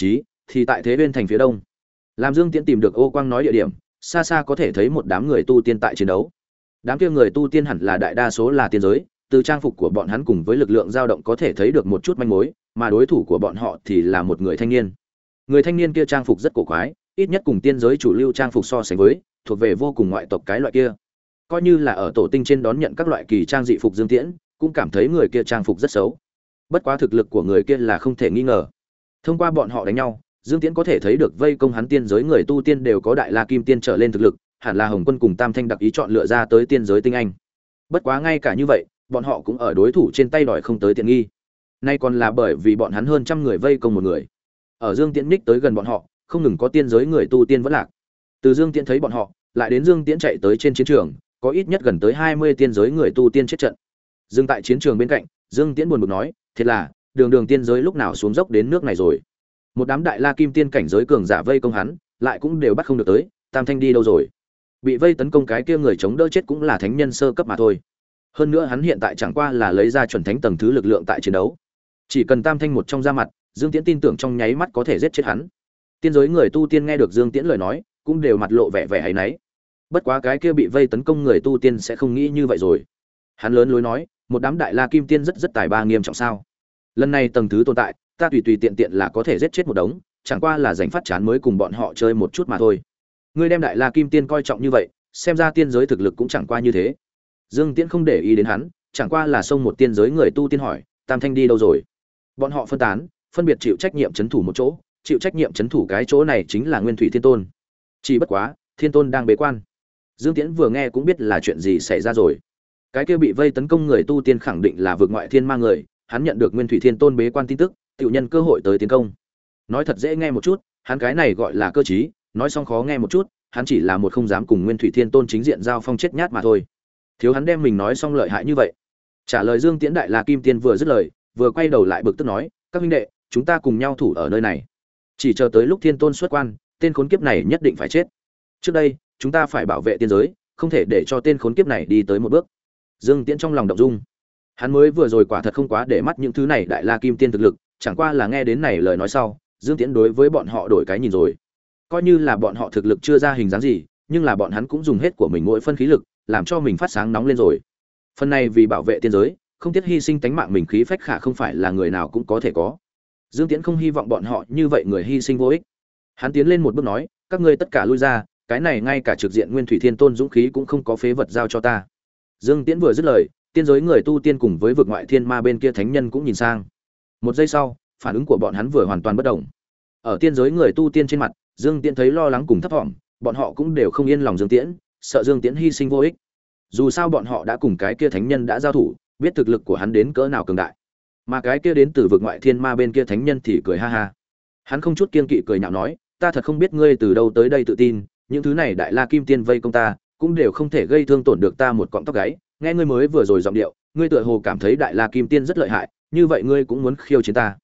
thì tại Thế Bên thành phía đông. Làm Dương Tiễn tìm được Ô Quang nói địa điểm, xa xa có thể thấy một đám người tu tiên tại chiến đấu. Đám kia người tu tiên hẳn là đại đa số là tiên giới, từ trang phục của bọn hắn cùng với lực lượng dao động có thể thấy được một chút manh mối, mà đối thủ của bọn họ thì là một người thanh niên. Người thanh niên kia trang phục rất cổ quái, ít nhất cùng tiên giới chủ lưu trang phục so sánh với, thuộc về vô cùng ngoại tộc cái loại kia. Coi như là ở tổ tinh trên đón nhận các loại kỳ trang dị phục Dương Tiễn, cũng cảm thấy người kia trang phục rất xấu. Bất quá thực lực của người kia là không thể nghi ngờ. Thông qua bọn họ đánh nhau, Dương Tiễn có thể thấy được vây công hắn tiên giới người tu tiên đều có đại la kim tiên trở lên thực lực, hẳn là Hồng Quân cùng Tam Thanh đặc ý chọn lựa ra tới tiên giới tinh anh. Bất quá ngay cả như vậy, bọn họ cũng ở đối thủ trên tay đòi không tới tiện nghi. Nay còn là bởi vì bọn hắn hơn trăm người vây công một người. Ở Dương Tiễn ních tới gần bọn họ, không ngừng có tiên giới người tu tiên vẫn lạc. Từ Dương Tiễn thấy bọn họ, lại đến Dương Tiễn chạy tới trên chiến trường, có ít nhất gần tới 20 tiên giới người tu tiên chết trận. Dừng tại chiến trường bên cạnh, Dương Tiễn buồn bực nói, thiệt là, đường tiên giới lúc nào xuống dốc đến nước này rồi. Một đám đại la kim tiên cảnh giới cường giả vây công hắn, lại cũng đều bắt không được tới, Tam Thanh đi đâu rồi? Bị vây tấn công cái kia người chống đỡ chết cũng là thánh nhân sơ cấp mà thôi. Hơn nữa hắn hiện tại chẳng qua là lấy ra chuẩn thánh tầng thứ lực lượng tại chiến đấu. Chỉ cần Tam Thanh một trong ra mặt, Dương Tiễn tin tưởng trong nháy mắt có thể giết chết hắn. Tiên giới người tu tiên nghe được Dương Tiễn lời nói, cũng đều mặt lộ vẻ vẻ áy náy. Bất quá cái kia bị vây tấn công người tu tiên sẽ không nghĩ như vậy rồi. Hắn lớn lối nói, một đám đại la kim tiên rất tài ba nghiêm trọng sao? Lần này tầng thứ tồn tại, ta tùy tiện tiện là có thể giết chết một đống, chẳng qua là giành phát chán mới cùng bọn họ chơi một chút mà thôi. Ngươi đem đại la kim tiên coi trọng như vậy, xem ra tiên giới thực lực cũng chẳng qua như thế. Dương Tiễn không để ý đến hắn, chẳng qua là xông một tiên giới người tu tiên hỏi, Tam Thanh đi đâu rồi? Bọn họ phân tán, phân biệt chịu trách nhiệm trấn thủ một chỗ, chịu trách nhiệm trấn thủ cái chỗ này chính là Nguyên Thủy Thiên Tôn. Chỉ bất quá, Thiên Tôn đang bế quan. Dương Tiễn vừa nghe cũng biết là chuyện gì xảy ra rồi. Cái kia bị vây tấn công người tu tiên khẳng định là vượt ngoại thiên ma người, hắn nhận được Nguyên Thủy Thiên Tôn bế quan tin tức, tiểu nhân cơ hội tới tiến công. Nói thật dễ nghe một chút, hắn cái này gọi là cơ trí, nói xong khó nghe một chút, hắn chỉ là một không dám cùng Nguyên Thủy Thiên Tôn chính diện giao phong chết nhát mà thôi. Thiếu hắn đem mình nói xong lợi hại như vậy. Trả lời Dương Tiễn đại la kim tiên vừa dứt lời, vừa quay đầu lại bực tức nói, các huynh đệ, chúng ta cùng nhau thủ ở nơi này. Chỉ chờ tới lúc Thiên Tôn xuất quan, tên khốn kiếp này nhất định phải chết. Trước đây, chúng ta phải bảo vệ tiên giới, không thể để cho tên khốn kiếp này đi tới một bước. Dương Tiễn trong lòng động dung. Hắn mới vừa rồi quả thật không quá để mắt những thứ này đại la kim tiên thực lực, chẳng qua là nghe đến này lời nói sau, Dương Tiễn đối với bọn họ đổi cái nhìn rồi. Coi như là bọn họ thực lực chưa ra hình dáng gì, nhưng là bọn hắn cũng dùng hết của mình mỗi phân khí lực, làm cho mình phát sáng nóng lên rồi. Phần này vì bảo vệ tiên giới, không tiếc hy sinh tánh mạng mình khí phách khả không phải là người nào cũng có thể có. Dương Tiễn không hy vọng bọn họ như vậy người hy sinh vô ích. Hắn tiến lên một bước nói, các ngươi tất cả lui ra, cái này ngay cả trực diện Nguyên Thủy Thiên Tôn dũng khí cũng không có phế vật giao cho ta. Dương Tiễn vừa dứt lời, tiên giới người tu tiên cùng với vực ngoại thiên ma bên kia thánh nhân cũng nhìn sang. Một giây sau, phản ứng của bọn hắn vừa hoàn toàn bất động. Ở tiên giới người tu tiên trên mặt, Dương Tiễn thấy lo lắng cùng thấp vọng, bọn họ cũng đều không yên lòng Dương Tiễn, sợ Dương Tiễn hy sinh vô ích. Dù sao bọn họ đã cùng cái kia thánh nhân đã giao thủ, biết thực lực của hắn đến cỡ nào cường đại. Mà cái kia đến từ vực ngoại thiên ma bên kia thánh nhân thì cười ha ha. Hắn không chút kiêng kỵ cười nhạo nói, ta thật không biết ngươi từ đâu tới đây tự tin, những thứ này đại la kim tiên vây công ta, cũng đều không thể gây thương tổn được ta một cọng tóc gáy. Nghe ngươi mới vừa rồi giọng điệu, ngươi tựa hồ cảm thấy đại la kim tiên rất lợi hại, như vậy ngươi cũng muốn khiêu chiến ta?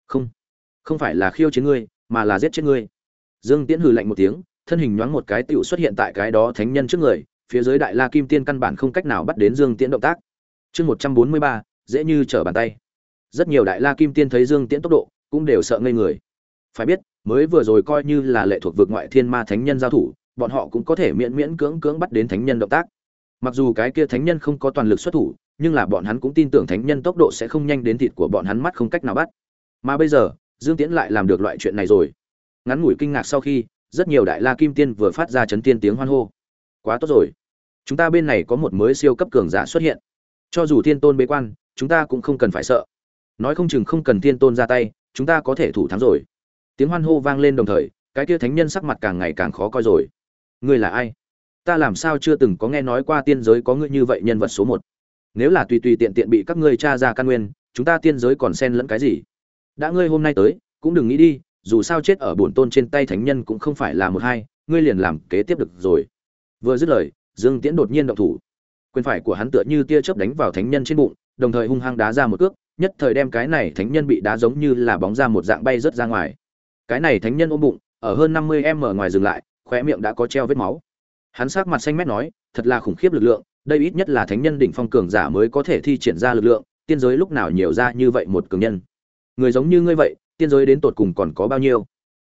Không phải là khiêu chiến ngươi, mà là giết chết ngươi. Dương Tiễn hừ lạnh một tiếng, thân hình nhoáng một cái tựu xuất hiện tại cái đó thánh nhân trước người, phía dưới đại la kim tiên căn bản không cách nào bắt đến Dương Tiễn động tác. Chương 143, dễ như trở bàn tay. Rất nhiều đại la kim tiên thấy Dương Tiễn tốc độ, cũng đều sợ ngây người. Phải biết, mới vừa rồi coi như là lệ thuộc vực ngoại thiên ma thánh nhân giao thủ, bọn họ cũng có thể miễn miễn cưỡng cưỡng bắt đến thánh nhân động tác. Mặc dù cái kia thánh nhân không có toàn lực xuất thủ, nhưng là bọn hắn cũng tin tưởng thánh nhân tốc độ sẽ không nhanh đến thịt của bọn hắn mắt không cách nào bắt. Mà bây giờ, Dương Tiễn lại làm được loại chuyện này rồi. Ngắn ngủi kinh ngạc sau khi, rất nhiều đại la kim tiên vừa phát ra chấn tiên tiếng hoan hô. Quá tốt rồi, chúng ta bên này có một mới siêu cấp cường giả xuất hiện. Cho dù Thiên Tôn bế quan, chúng ta cũng không cần phải sợ. Nói không chừng không cần Thiên Tôn ra tay, chúng ta có thể thủ thắng rồi. Tiếng hoan hô vang lên đồng thời, cái kia thánh nhân sắc mặt càng ngày càng khó coi rồi. Ngươi là ai? Ta làm sao chưa từng có nghe nói qua tiên giới có ngươi như vậy nhân vật số một. Nếu là tùy tùy tiện tiện bị các ngươi tra ra căn nguyên, chúng ta tiên giới còn xen lẫn cái gì? Đã ngươi hôm nay tới, cũng đừng nghĩ đi, dù sao chết ở bổn tôn trên tay thánh nhân cũng không phải là một hai, ngươi liền làm kế tiếp được rồi. Vừa dứt lời, Dương Tiễn đột nhiên động thủ. Quyền phải của hắn tựa như tia chớp đánh vào thánh nhân trên bụng, đồng thời hung hăng đá ra một cước, nhất thời đem cái này thánh nhân bị đá giống như là bóng ra một dạng bay rớt ra ngoài. Cái này thánh nhân ôm bụng, ở hơn 50m ngoài dừng lại, khóe miệng đã có treo vết máu. Hắn sắc mặt xanh mét nói, thật là khủng khiếp lực lượng, đây ít nhất là thánh nhân đỉnh phong cường giả mới có thể thi triển ra lực lượng, tiên giới lúc nào nhiều ra như vậy một cường nhân. Người giống như ngươi vậy, tiên giới đến tột cùng còn có bao nhiêu?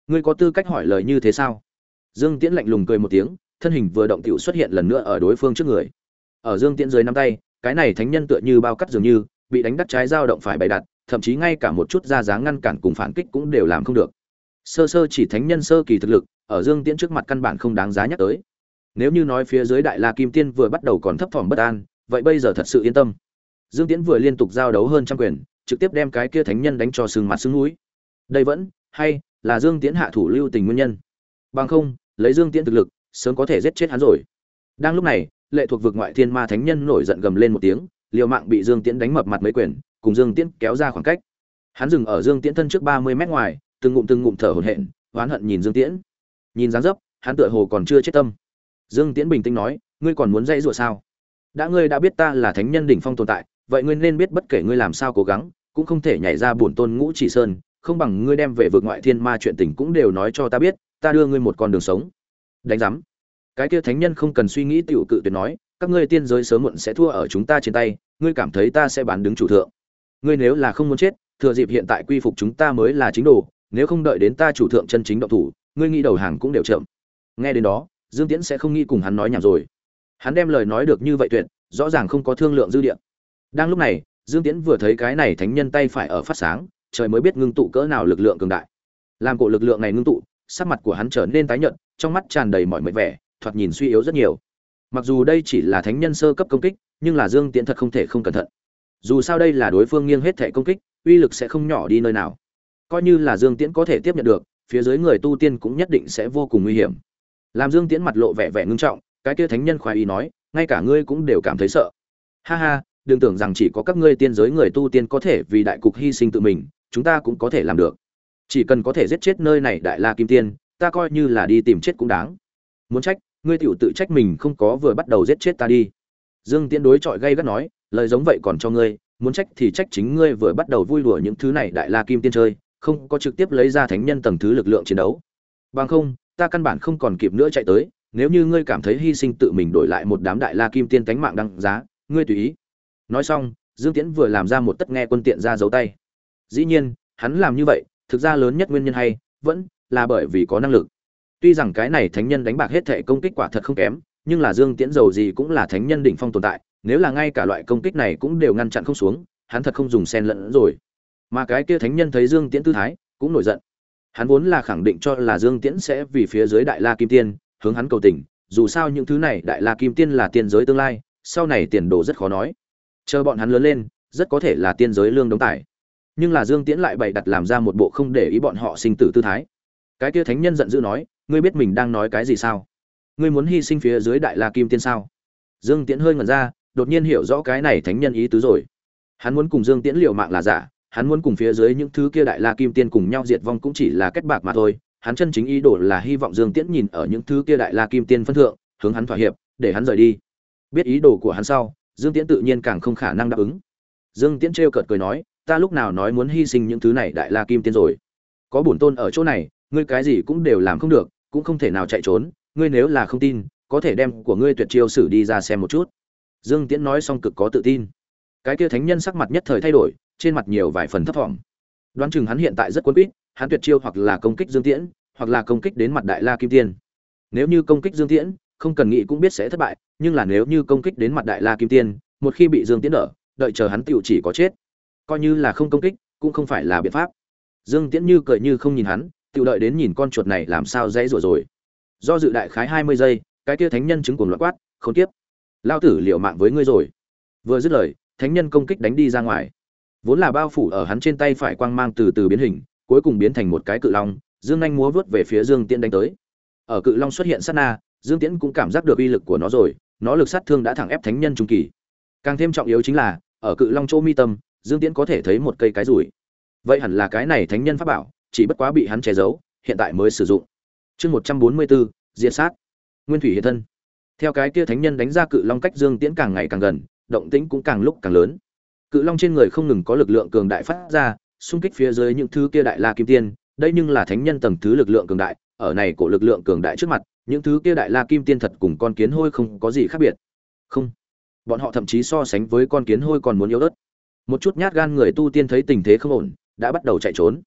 Ngươi có tư cách hỏi lời như thế sao? Dương Tiễn lạnh lùng cười một tiếng, thân hình vừa động tiểu xuất hiện lần nữa ở đối phương trước người. Ở Dương Tiễn dưới nắm tay, cái này thánh nhân tựa như bao cắt dường như, bị đánh đắt trái dao động phải bày đặt, thậm chí ngay cả một chút ra dáng ngăn cản cùng phản kích cũng đều làm không được. Sơ sơ chỉ thánh nhân sơ kỳ thực lực, ở Dương Tiễn trước mặt căn bản không đáng giá nhắc tới. Nếu như nói phía dưới Đại La Kim Tiên vừa bắt đầu còn thấp thỏm bất an, vậy bây giờ thật sự yên tâm. Dương Tiễn vừa liên tục giao đấu hơn trăm quyền, trực tiếp đem cái kia thánh nhân đánh cho sưng mặt sưng mũi. Đây vẫn hay là Dương Tiễn hạ thủ lưu tình nguyên nhân. Bằng không, lấy Dương Tiễn thực lực, sớm có thể giết chết hắn rồi. Đang lúc này, lệ thuộc vực ngoại thiên ma thánh nhân nổi giận gầm lên một tiếng, liều mạng bị Dương Tiễn đánh mập mặt mấy quyền, cùng Dương Tiễn kéo ra khoảng cách. Hắn dừng ở Dương Tiễn thân trước 30 mét ngoài, từng ngụm thở hổn hển, oán hận nhìn Dương Tiễn. Nhìn dáng dấp, hắn tựa hồ còn chưa chết tâm. Dương Tiễn bình tĩnh nói, ngươi còn muốn dãy rủa sao? Ngươi đã biết ta là thánh nhân đỉnh phong tồn tại, vậy ngươi nên biết bất kể ngươi làm sao cố gắng, cũng không thể nhảy ra bổn tôn Ngũ Chỉ Sơn, không bằng ngươi đem về vực ngoại thiên ma chuyện tình cũng đều nói cho ta biết, ta đưa ngươi một con đường sống. Đánh rắm. Cái kia thánh nhân không cần suy nghĩ tiểu cự tuyệt nói, các ngươi tiên giới sớm muộn sẽ thua ở chúng ta trên tay, ngươi cảm thấy ta sẽ bán đứng chủ thượng? Ngươi nếu là không muốn chết, thừa dịp hiện tại quy phục chúng ta mới là chính đồ, nếu không đợi đến ta chủ thượng chân chính động thủ, ngươi nghĩ đầu hàng cũng đều chậm. Nghe đến đó, Dương Tiễn sẽ không nghĩ cùng hắn nói nhảm rồi. Hắn đem lời nói được như vậy tuyệt, rõ ràng không có thương lượng dư địa. Đang lúc này, Dương Tiễn vừa thấy cái này thánh nhân tay phải ở phát sáng, trời mới biết ngưng tụ cỡ nào lực lượng cường đại. Làm cổ lực lượng này ngưng tụ, sắc mặt của hắn trở nên tái nhợt, trong mắt tràn đầy mỏi mệt vẻ, thoạt nhìn suy yếu rất nhiều. Mặc dù đây chỉ là thánh nhân sơ cấp công kích, nhưng là Dương Tiễn thật không thể không cẩn thận. Dù sao đây là đối phương nghiêng hết thể công kích, uy lực sẽ không nhỏ đi nơi nào. Coi như là Dương Tiễn có thể tiếp nhận được, phía dưới người tu tiên cũng nhất định sẽ vô cùng nguy hiểm. Làm Dương Tiễn mặt lộ vẻ vẻ ngưng trọng, cái kia thánh nhân khoái ý nói, ngay cả ngươi cũng đều cảm thấy sợ. Ha ha, đừng tưởng rằng chỉ có các ngươi tiên giới người tu tiên có thể vì đại cục hy sinh tự mình, chúng ta cũng có thể làm được. Chỉ cần có thể giết chết nơi này Đại La Kim Tiên, ta coi như là đi tìm chết cũng đáng. Muốn trách, ngươi tiểu tự trách mình không có vừa bắt đầu giết chết ta đi. Dương Tiễn đối chọi gay gắt nói, lời giống vậy còn cho ngươi, muốn trách thì trách chính ngươi vừa bắt đầu vui đùa những thứ này Đại La Kim Tiên chơi, không có trực tiếp lấy ra thánh nhân tầng thứ lực lượng chiến đấu. Bằng không, ta căn bản không còn kịp nữa chạy tới, nếu như ngươi cảm thấy hy sinh tự mình đổi lại một đám Đại La Kim Tiên tánh mạng đăng giá, ngươi tùy ý. Nói xong, Dương Tiễn vừa làm ra một tất nghe quân tiện ra dấu tay. Dĩ nhiên, hắn làm như vậy, thực ra lớn nhất nguyên nhân hay vẫn là bởi vì có năng lực. Tuy rằng cái này thánh nhân đánh bạc hết thể công kích quả thật không kém, nhưng là Dương Tiễn dầu gì cũng là thánh nhân đỉnh phong tồn tại, nếu là ngay cả loại công kích này cũng đều ngăn chặn không xuống, hắn thật không dùng xen lẫn rồi. Mà cái kia thánh nhân thấy Dương Tiễn tư thái, cũng nổi giận. Hắn vốn là khẳng định cho là Dương Tiễn sẽ vì phía dưới Đại La Kim Tiên hướng hắn cầu tình, dù sao những thứ này Đại La Kim Tiên là tiên giới tương lai, sau này tiền đồ rất khó nói. Chờ bọn hắn lớn lên, rất có thể là tiên giới lương đống tài. Nhưng là Dương Tiễn lại bày đặt làm ra một bộ không để ý bọn họ sinh tử tư thái. Cái kia thánh nhân giận dữ nói, ngươi biết mình đang nói cái gì sao? Ngươi muốn hy sinh phía dưới Đại La Kim Tiên sao? Dương Tiễn hơi ngẩn ra, đột nhiên hiểu rõ cái này thánh nhân ý tứ rồi. Hắn muốn cùng Dương Tiễn liều mạng là giả, hắn muốn cùng phía dưới những thứ kia Đại La Kim Tiên cùng nhau diệt vong cũng chỉ là kết bạc mà thôi. Hắn chân chính ý đồ là hy vọng Dương Tiễn nhìn ở những thứ kia Đại La Kim Tiên phân thượng, hướng hắn thỏa hiệp, để hắn rời đi. Biết ý đồ của hắn sau, Dương Tiễn tự nhiên càng không khả năng đáp ứng. Dương Tiễn trêu cợt cười nói, ta lúc nào nói muốn hy sinh những thứ này Đại La Kim Tiên rồi? Có bổn tôn ở chỗ này, ngươi cái gì cũng đều làm không được, cũng không thể nào chạy trốn, ngươi nếu là không tin, có thể đem của ngươi tuyệt chiêu sử đi ra xem một chút. Dương Tiễn nói xong cực có tự tin. Cái kia thánh nhân sắc mặt nhất thời thay đổi, trên mặt nhiều vài phần thấp thỏm. Đoán chừng hắn hiện tại rất cuốn quýt, hắn tuyệt chiêu hoặc là công kích Dương Tiễn, hoặc là công kích đến mặt Đại La Kim Tiên. Nếu như công kích Dương Tiễn, không cần nghĩ cũng biết sẽ thất bại, nhưng là nếu như công kích đến mặt Đại La Kim Tiên, một khi bị Dương Tiễn đỡ, đợi chờ hắn tiểu chỉ có chết. Coi như là không công kích, cũng không phải là biện pháp. Dương Tiễn như cười như không nhìn hắn, tiểu đợi đến nhìn con chuột này làm sao dãy rủa rồi. Do dự đại khái 20 giây, cái kia thánh nhân chứng cuồng loạn quát, khốn kiếp, lao tử liều mạng với ngươi rồi. Vừa dứt lời, thánh nhân công kích đánh đi ra ngoài. Vốn là bao phủ ở hắn trên tay phải quang mang từ từ biến hình, cuối cùng biến thành một cái cự long, dương nhanh múa vút về phía Dương Tiễn đánh tới. Ở cự long xuất hiện sát na, Dương Tiễn cũng cảm giác được uy lực của nó rồi, nó lực sát thương đã thẳng ép thánh nhân trung kỳ. Càng thêm trọng yếu chính là, ở cự long chỗ mi tâm, Dương Tiễn có thể thấy một cây cái rủi. Vậy hẳn là cái này thánh nhân pháp bảo, chỉ bất quá bị hắn che giấu, hiện tại mới sử dụng. Chương 144, diệt sát. Nguyên thủy hiện thân. Theo cái kia thánh nhân đánh ra cự long cách Dương Tiễn càng ngày càng gần, động tĩnh cũng càng lúc càng lớn. Cự long trên người không ngừng có lực lượng cường đại phát ra, xung kích phía dưới những thứ kia Đại La Kim Tiên, đây nhưng là thánh nhân tầng thứ lực lượng cường đại, ở này của lực lượng cường đại trước mặt, những thứ kia Đại La Kim Tiên thật cùng con kiến hôi không có gì khác biệt. Không, bọn họ thậm chí so sánh với con kiến hôi còn muốn yếu ớt. Một chút nhát gan người tu tiên thấy tình thế không ổn, đã bắt đầu chạy trốn.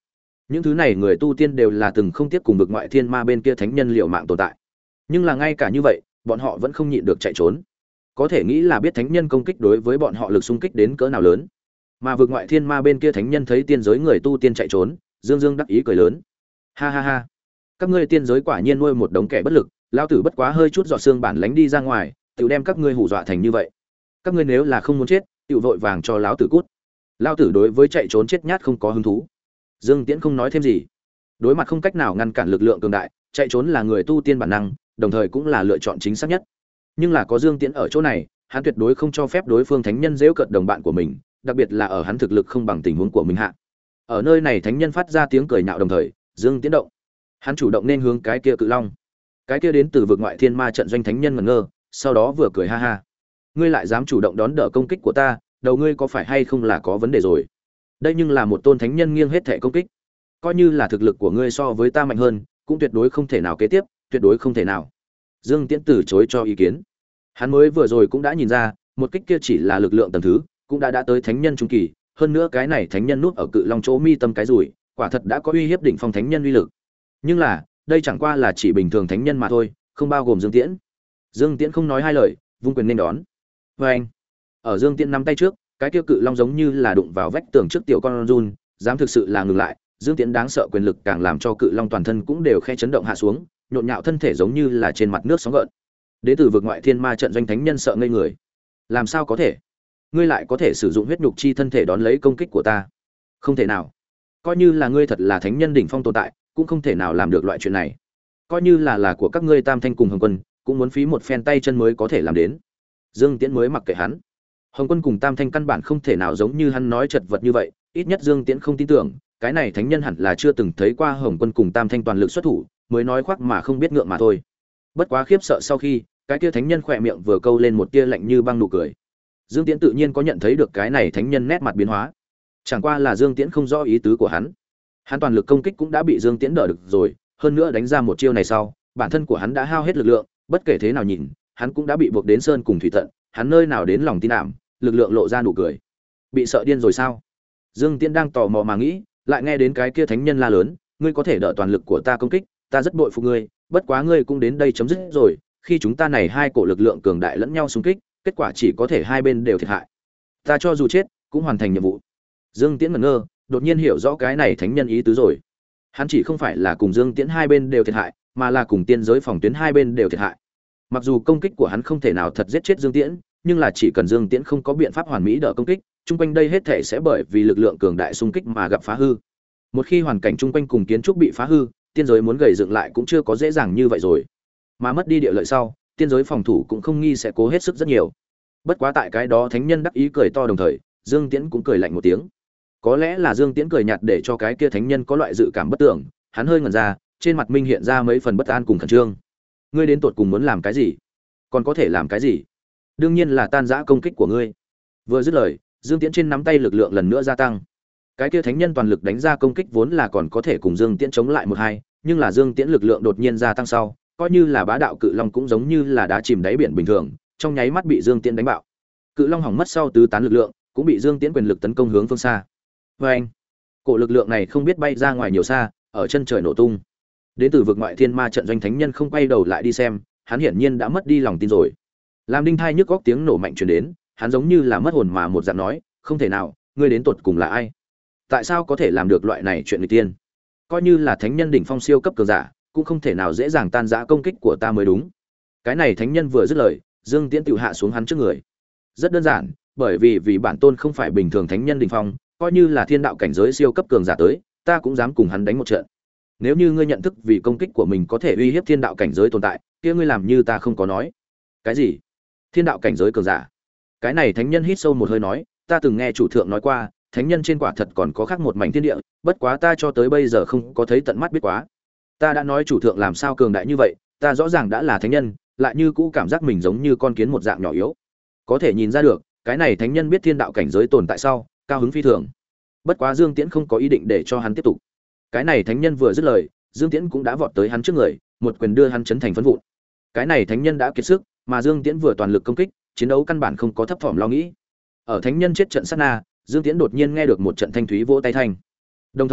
Những thứ này người tu tiên đều là từng không tiếc cùng vực ngoại thiên ma bên kia thánh nhân liều mạng tồn tại. Nhưng là ngay cả như vậy, bọn họ vẫn không nhịn được chạy trốn. Có thể nghĩ là biết thánh nhân công kích đối với bọn họ lực xung kích đến cỡ nào lớn. Mà vực ngoại thiên ma bên kia thánh nhân thấy tiên giới người tu tiên chạy trốn, dương dương đắc ý cười lớn. Ha ha ha, các ngươi tiên giới quả nhiên nuôi một đống kẻ bất lực, lão tử bất quá hơi chút giọt xương bản lánh đi ra ngoài, tự đem các ngươi hù dọa thành như vậy. Các ngươi nếu là không muốn chết, tự vội vàng cho lão tử cút. Lão tử đối với chạy trốn chết nhát không có hứng thú. Dương Tiễn không nói thêm gì. Đối mặt không cách nào ngăn cản lực lượng cường đại, chạy trốn là người tu tiên bản năng, đồng thời cũng là lựa chọn chính xác nhất. Nhưng là có Dương Tiễn ở chỗ này, hắn tuyệt đối không cho phép đối phương thánh nhân giễu cợt đồng bạn của mình, đặc biệt là ở hắn thực lực không bằng tình huống của mình hạ. Ở nơi này thánh nhân phát ra tiếng cười nhạo đồng thời, Dương Tiễn động. Hắn chủ động nên hướng cái kia cự long. Cái kia đến từ vực ngoại thiên ma trận doanh thánh nhân ngẩn ngơ, sau đó vừa cười ha ha. Ngươi lại dám chủ động đón đỡ công kích của ta, đầu ngươi có phải hay không là có vấn đề rồi? Đây nhưng là một tôn thánh nhân nghiêng hết thể công kích. Coi như là thực lực của ngươi so với ta mạnh hơn, cũng tuyệt đối không thể nào kế tiếp, tuyệt đối không thể nào. Dương Tiễn từ chối cho ý kiến. Hắn mới vừa rồi cũng đã nhìn ra, một kích kia chỉ là lực lượng tầng thứ, cũng đã tới thánh nhân trung kỳ, hơn nữa cái này thánh nhân núp ở cự long chỗ mi tâm cái rủi, quả thật đã có uy hiếp đỉnh phong thánh nhân uy lực. Nhưng là, đây chẳng qua là chỉ bình thường thánh nhân mà thôi, không bao gồm Dương Tiễn. Dương Tiễn không nói hai lời, vung quyền nên đón. Oeng! Ở Dương Tiễn nắm tay trước, cái kia cự long giống như là đụng vào vách tường trước tiểu con run, dám thực sự là ngừng lại. Dương Tiễn đáng sợ quyền lực càng làm cho cự long toàn thân cũng đều khe chấn động hạ xuống, nhộn nhạo thân thể giống như là trên mặt nước sóng gợn. Đến từ vực ngoại thiên ma trận doanh thánh nhân sợ ngây người. Làm sao có thể? Ngươi lại có thể sử dụng huyết nhục chi thân thể đón lấy công kích của ta? Không thể nào. Coi như là ngươi thật là thánh nhân đỉnh phong tồn tại, cũng không thể nào làm được loại chuyện này. Coi như là của các ngươi Tam Thanh cùng Hồng Quân, cũng muốn phí một phen tay chân mới có thể làm đến. Dương Tiễn mới mặc kệ hắn. Hồng Quân cùng Tam Thanh căn bản không thể nào giống như hắn nói chật vật như vậy, ít nhất Dương Tiễn không tin tưởng, cái này thánh nhân hẳn là chưa từng thấy qua Hồng Quân cùng Tam Thanh toàn lực xuất thủ, mới nói khoác mà không biết ngượng mà thôi. Bất quá khiếp sợ sau khi, cái kia thánh nhân khỏe miệng vừa câu lên một tia lạnh như băng nụ cười. Dương Tiễn tự nhiên có nhận thấy được cái này thánh nhân nét mặt biến hóa. Chẳng qua là Dương Tiễn không rõ ý tứ của hắn. Hắn toàn lực công kích cũng đã bị Dương Tiễn đỡ được rồi, hơn nữa đánh ra một chiêu này sau, bản thân của hắn đã hao hết lực lượng, bất kể thế nào nhìn, hắn cũng đã bị buộc đến sơn cùng thủy tận, hắn nơi nào đến lòng tin ảm, lực lượng lộ ra nụ cười. Bị sợ điên rồi sao? Dương Tiễn đang tò mò mà nghĩ, lại nghe đến cái kia thánh nhân la lớn, ngươi có thể đỡ toàn lực của ta công kích, ta rất bội phục ngươi, bất quá ngươi cũng đến đây chấm dứt rồi, khi chúng ta này hai cổ lực lượng cường đại lẫn nhau xung kích, kết quả chỉ có thể hai bên đều thiệt hại. Ta cho dù chết, cũng hoàn thành nhiệm vụ. Dương Tiễn ngẩn ngơ, đột nhiên hiểu rõ cái này thánh nhân ý tứ rồi. Hắn chỉ không phải là cùng Dương Tiễn hai bên đều thiệt hại, mà là cùng tiên giới phòng tuyến hai bên đều thiệt hại. Mặc dù công kích của hắn không thể nào thật giết chết Dương Tiễn, nhưng là chỉ cần Dương Tiễn không có biện pháp hoàn mỹ đỡ công kích, chung quanh đây hết thể sẽ bởi vì lực lượng cường đại xung kích mà gặp phá hư. Một khi hoàn cảnh chung quanh cùng kiến trúc bị phá hư, tiên giới muốn gầy dựng lại cũng chưa có dễ dàng như vậy rồi. Mà mất đi địa lợi sau, tiên giới phòng thủ cũng không nghi sẽ cố hết sức rất nhiều. Bất quá tại cái đó thánh nhân đắc ý cười to đồng thời, Dương Tiễn cũng cười lạnh một tiếng. Có lẽ là Dương Tiễn cười nhạt để cho cái kia thánh nhân có loại dự cảm bất tưởng, hắn hơi ngẩn ra, trên mặt minh hiện ra mấy phần bất an cùng khẩn trương. Ngươi đến tột cùng muốn làm cái gì? Còn có thể làm cái gì? Đương nhiên là tan rã công kích của ngươi. Vừa dứt lời, Dương Tiễn trên nắm tay lực lượng lần nữa gia tăng. Cái kia thánh nhân toàn lực đánh ra công kích vốn là còn có thể cùng Dương Tiễn chống lại một hai, nhưng là Dương Tiễn lực lượng đột nhiên gia tăng sau, coi như là bá đạo cự long cũng giống như là đá chìm đáy biển bình thường, trong nháy mắt bị Dương Tiễn đánh bạo. Cự long hỏng mất sau tứ tán lực lượng, cũng bị Dương Tiễn quyền lực tấn công hướng phương xa. Anh, cổ lực lượng này không biết bay ra ngoài nhiều xa, ở chân trời nổ tung. Đến từ vực ngoại thiên ma trận doanh thánh nhân không quay đầu lại đi xem, hắn hiển nhiên đã mất đi lòng tin rồi. Làm đinh thai nhức góc tiếng nổ mạnh truyền đến, hắn giống như là mất hồn mà một dạng nói, không thể nào, ngươi đến tột cùng là ai? Tại sao có thể làm được loại này chuyện nghịch tiên? Coi như là thánh nhân đỉnh phong siêu cấp cường giả, cũng không thể nào dễ dàng tan rã công kích của ta mới đúng. Cái này thánh nhân vừa dứt lời, Dương Tiễn tự hạ xuống hắn trước người. Rất đơn giản, bởi vì bản tôn không phải bình thường thánh nhân đỉnh phong, coi như là thiên đạo cảnh giới siêu cấp cường giả tới, ta cũng dám cùng hắn đánh một trận. Nếu như ngươi nhận thức vì công kích của mình có thể uy hiếp thiên đạo cảnh giới tồn tại, kia ngươi làm như ta không có nói. Cái gì? Thiên đạo cảnh giới cường giả? Cái này thánh nhân hít sâu một hơi nói, ta từng nghe chủ thượng nói qua, thánh nhân trên quả thật còn có khác một mảnh thiên địa, bất quá ta cho tới bây giờ không có thấy tận mắt biết quá. Ta đã nói chủ thượng làm sao cường đại như vậy, ta rõ ràng đã là thánh nhân, lại như cũ cảm giác mình giống như con kiến một dạng nhỏ yếu. Có thể nhìn ra được, cái này thánh nhân biết thiên đạo cảnh giới tồn tại sau, cao hứng phi thường. Bất quá Dương Tiễn không có ý định để cho hắn tiếp tục. Cái này thánh nhân vừa dứt lời, Dương Tiễn cũng đã vọt tới hắn trước người, một quyền đưa hắn chấn thành phấn vụn. Cái này thánh nhân đã kiệt sức, mà Dương Tiễn vừa toàn lực công kích, chiến đấu căn bản không có thấp thỏm lo nghĩ. Ở thánh nhân chết trận sát na, Dương Tiễn đột nhiên nghe được một trận thanh thúy vỗ tay thanh. Đồng thời,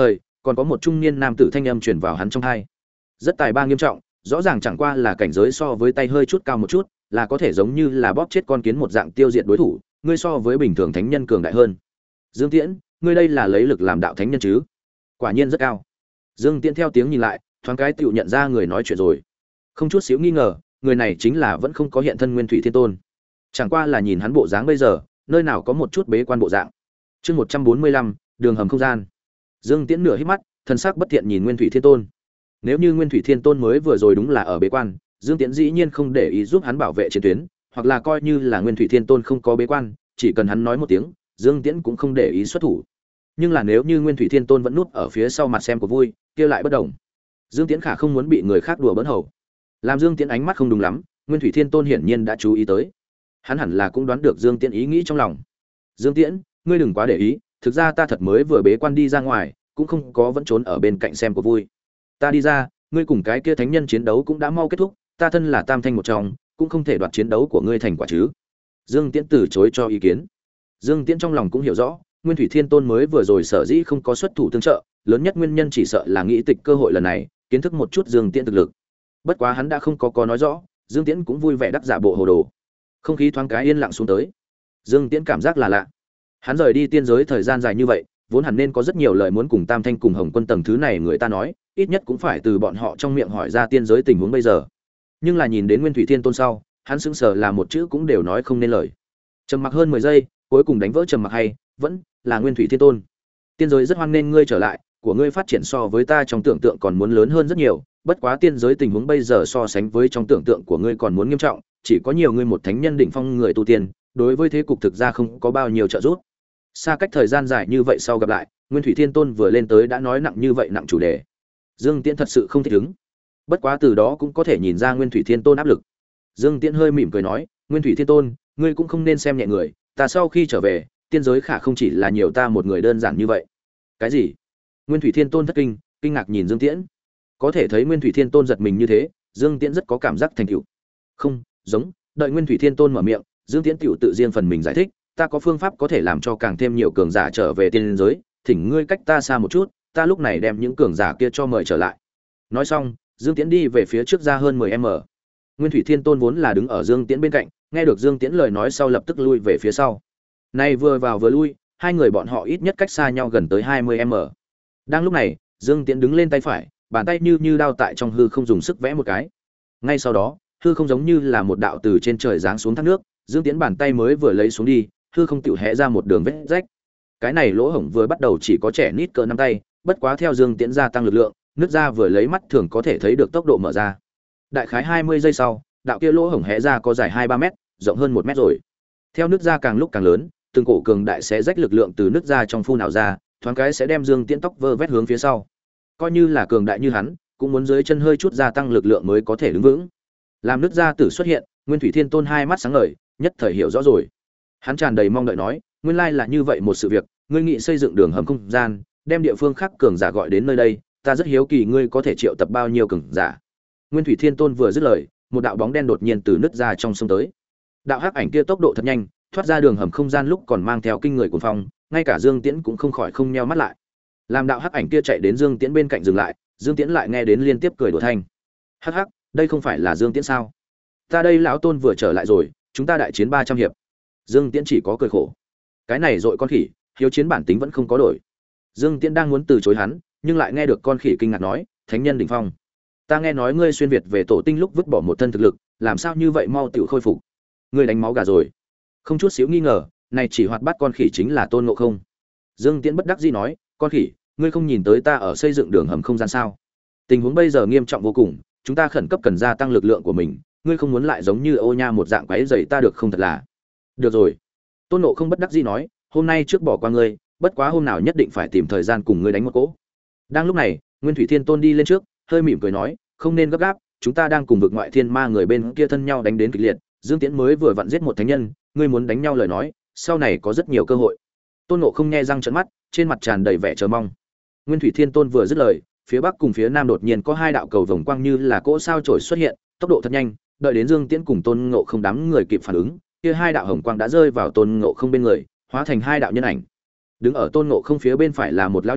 còn có một trung niên nam tử thanh âm truyền vào hắn trong tai. Rất tài ba nghiêm trọng, rõ ràng chẳng qua là cảnh giới so với tay hơi chút cao một chút, là có thể giống như là bóp chết con kiến một dạng tiêu diệt đối thủ, ngươi so với bình thường thánh nhân cường đại hơn. Dương Tiễn, ngươi đây là lấy lực làm đạo thánh nhân chứ? Quả nhiên rất cao. Dương Tiễn theo tiếng nhìn lại, thoáng cái tựu nhận ra người nói chuyện rồi. Không chút xíu nghi ngờ, người này chính là vẫn không có hiện thân Nguyên Thủy Thiên Tôn. Chẳng qua là nhìn hắn bộ dáng bây giờ, nơi nào có một chút bế quan bộ dạng. Chương 145, đường hầm không gian. Dương Tiễn nửa hít mắt, thần sắc bất thiện nhìn Nguyên Thủy Thiên Tôn. Nếu như Nguyên Thủy Thiên Tôn mới vừa rồi đúng là ở bế quan, Dương Tiễn dĩ nhiên không để ý giúp hắn bảo vệ chiến tuyến, hoặc là coi như là Nguyên Thủy Thiên Tôn không có bế quan, chỉ cần hắn nói một tiếng, Dương Tiễn cũng không để ý xuất thủ. Nhưng là nếu như Nguyên Thủy Thiên Tôn vẫn núp ở phía sau mặt xem của vui, kia lại bất động. Dương Tiễn khả không muốn bị người khác đùa bỡn hầu. Làm Dương Tiễn ánh mắt không đúng lắm, Nguyên Thủy Thiên Tôn hiển nhiên đã chú ý tới. Hắn hẳn là cũng đoán được Dương Tiễn ý nghĩ trong lòng. Dương Tiễn, ngươi đừng quá để ý, thực ra ta thật mới vừa bế quan đi ra ngoài, cũng không có vẫn trốn ở bên cạnh xem của vui. Ta đi ra, ngươi cùng cái kia thánh nhân chiến đấu cũng đã mau kết thúc, ta thân là tam thanh một trong, cũng không thể đoạt chiến đấu của ngươi thành quả chứ. Dương Tiễn từ chối cho ý kiến. Dương Tiễn trong lòng cũng hiểu rõ, Nguyên Thủy Thiên Tôn mới vừa rồi sở dĩ không có xuất thủ tương trợ, lớn nhất nguyên nhân chỉ sợ là nghĩ tịch cơ hội lần này, kiến thức một chút Dương Tiễn thực lực. Bất quá hắn đã không có nói rõ, Dương Tiễn cũng vui vẻ đắc giả bộ hồ đồ. Không khí thoáng cái yên lặng xuống tới. Dương Tiễn cảm giác là lạ. Hắn rời đi tiên giới thời gian dài như vậy, vốn hẳn nên có rất nhiều lời muốn cùng Tam Thanh cùng Hồng Quân tầng thứ này người ta nói, ít nhất cũng phải từ bọn họ trong miệng hỏi ra tiên giới tình huống bây giờ. Nhưng là nhìn đến Nguyên Thủy Thiên Tôn sau, hắn sững sờ là một chữ cũng đều nói không nên lời. Trầm mặc hơn 10 giây, cuối cùng đánh vỡ trầm mặc hay, vẫn là Nguyên Thủy Thiên Tôn. Tiên giới rất hoan nghênh ngươi trở lại, của ngươi phát triển so với ta trong tưởng tượng còn muốn lớn hơn rất nhiều, bất quá tiên giới tình huống bây giờ so sánh với trong tưởng tượng của ngươi còn muốn nghiêm trọng, chỉ có nhiều ngươi một thánh nhân đỉnh phong người tu tiên, đối với thế cục thực ra không có bao nhiêu trợ giúp. Xa cách thời gian dài như vậy sau gặp lại, Nguyên Thủy Thiên Tôn vừa lên tới đã nói nặng như vậy nặng chủ đề. Dương Tiễn thật sự không thích ứng. Bất quá từ đó cũng có thể nhìn ra Nguyên Thủy Thiên Tôn áp lực. Dương Tiễn hơi mỉm cười nói, Nguyên Thủy Thiên Tôn, ngươi cũng không nên xem nhẹ người, ta sau khi trở về, tiên giới khả không chỉ là nhiều ta một người đơn giản như vậy. Cái gì? Nguyên Thủy Thiên Tôn thất kinh, kinh ngạc nhìn Dương Tiễn. Có thể thấy Nguyên Thủy Thiên Tôn giật mình như thế, Dương Tiễn rất có cảm giác thành tựu. Không, giống, đợi Nguyên Thủy Thiên Tôn mở miệng, Dương Tiễn tiểu tự riêng phần mình giải thích, ta có phương pháp có thể làm cho càng thêm nhiều cường giả trở về tiên giới, thỉnh ngươi cách ta xa một chút, ta lúc này đem những cường giả kia cho mời trở lại. Nói xong, Dương Tiễn đi về phía trước ra hơn 10m. Nguyên Thủy Thiên Tôn vốn là đứng ở Dương Tiễn bên cạnh, nghe được Dương Tiễn lời nói sau lập tức lui về phía sau. Nay vừa vào vừa lui, hai người bọn họ ít nhất cách xa nhau gần tới 20m. Đang lúc này, Dương Tiễn đứng lên tay phải, bàn tay như đao tại trong hư không dùng sức vẽ một cái. Ngay sau đó, hư không giống như là một đạo từ trên trời giáng xuống thác nước, Dương Tiễn bàn tay mới vừa lấy xuống đi, hư không tiểu hé ra một đường vết rách. Cái này lỗ hổng vừa bắt đầu chỉ có trẻ nít cỡ nắm tay, bất quá theo Dương Tiễn gia tăng lực lượng, nước ra vừa lấy mắt thường có thể thấy được tốc độ mở ra. Đại khái 20 giây sau, đạo kia lỗ hổng hé ra có dài 2-3 mét, rộng hơn 1 mét rồi. Theo nước ra càng lúc càng lớn, từng cổ cường đại sẽ rách lực lượng từ nước ra trong phun nào ra, thoáng cái sẽ đem Dương Tiễn tóc vơ vét hướng phía sau. Coi như là cường đại như hắn, cũng muốn dưới chân hơi chút gia tăng lực lượng mới có thể đứng vững. Làm nước ra tử xuất hiện, Nguyên Thủy Thiên Tôn hai mắt sáng ngời, nhất thời hiểu rõ rồi. Hắn tràn đầy mong đợi nói, nguyên lai là như vậy một sự việc, ngươi nghị xây dựng đường hầm không gian, đem địa phương khác cường giả gọi đến nơi đây, ta rất hiếu kỳ ngươi có thể triệu tập bao nhiêu cường giả. Nguyên Thủy Thiên Tôn vừa dứt lời, một đạo bóng đen đột nhiên từ nứt ra trong sông tới. Đạo hắc ảnh kia tốc độ thật nhanh, thoát ra đường hầm không gian lúc còn mang theo kinh người cuồng phong, ngay cả Dương Tiễn cũng không khỏi không nheo mắt lại. Làm đạo hắc ảnh kia chạy đến Dương Tiễn bên cạnh dừng lại, Dương Tiễn lại nghe đến liên tiếp cười đùa thanh. Hắc hắc, đây không phải là Dương Tiễn sao? Ta đây lão tôn vừa trở lại rồi, chúng ta đại chiến 300 hiệp. Dương Tiễn chỉ có cười khổ. Cái này dội con khỉ, hiếu chiến bản tính vẫn không có đổi. Dương Tiễn đang muốn từ chối hắn, nhưng lại nghe được con khỉ kinh ngạc nói, thánh nhân đỉnh phong. Ta nghe nói ngươi xuyên việt về tổ tinh lúc vứt bỏ một thân thực lực, làm sao như vậy mau tự khôi phục? Ngươi đánh máu gà rồi? Không chút xíu nghi ngờ, này chỉ hoạt bát con khỉ chính là Tôn Ngộ Không. Dương Tiễn bất đắc dĩ nói, con khỉ, ngươi không nhìn tới ta ở xây dựng đường hầm không gian sao? Tình huống bây giờ nghiêm trọng vô cùng, chúng ta khẩn cấp cần gia tăng lực lượng của mình, ngươi không muốn lại giống như Ô Nha một dạng quấy rầy ta được không thật là? Được rồi. Tôn Ngộ Không bất đắc dĩ nói, hôm nay trước bỏ qua ngươi, bất quá hôm nào nhất định phải tìm thời gian cùng ngươi đánh một cỗ. Đang lúc này, Nguyên Thủy Thiên Tôn đi lên trước, hơi mỉm cười nói, không nên gấp gáp, chúng ta đang cùng vực ngoại thiên ma người bên kia thân nhau đánh đến kịch liệt, Dương Tiễn mới vừa vặn giết một thánh nhân, ngươi muốn đánh nhau lời nói, sau này có rất nhiều cơ hội. Tôn Ngộ Không nhe răng trợn mắt, trên mặt tràn đầy vẻ chờ mong. Nguyên Thủy Thiên Tôn vừa dứt lời, phía bắc cùng phía nam đột nhiên có hai đạo cầu vồng quang như là cỗ sao chổi xuất hiện, tốc độ thật nhanh, đợi đến Dương Tiễn cùng Tôn Ngộ Không đám người kịp phản ứng, kia hai đạo hồng quang đã rơi vào Tôn Ngộ Không bên người, hóa thành hai đạo nhân ảnh. Đứng ở Tôn Ngộ Không phía bên phải là một lão nhân,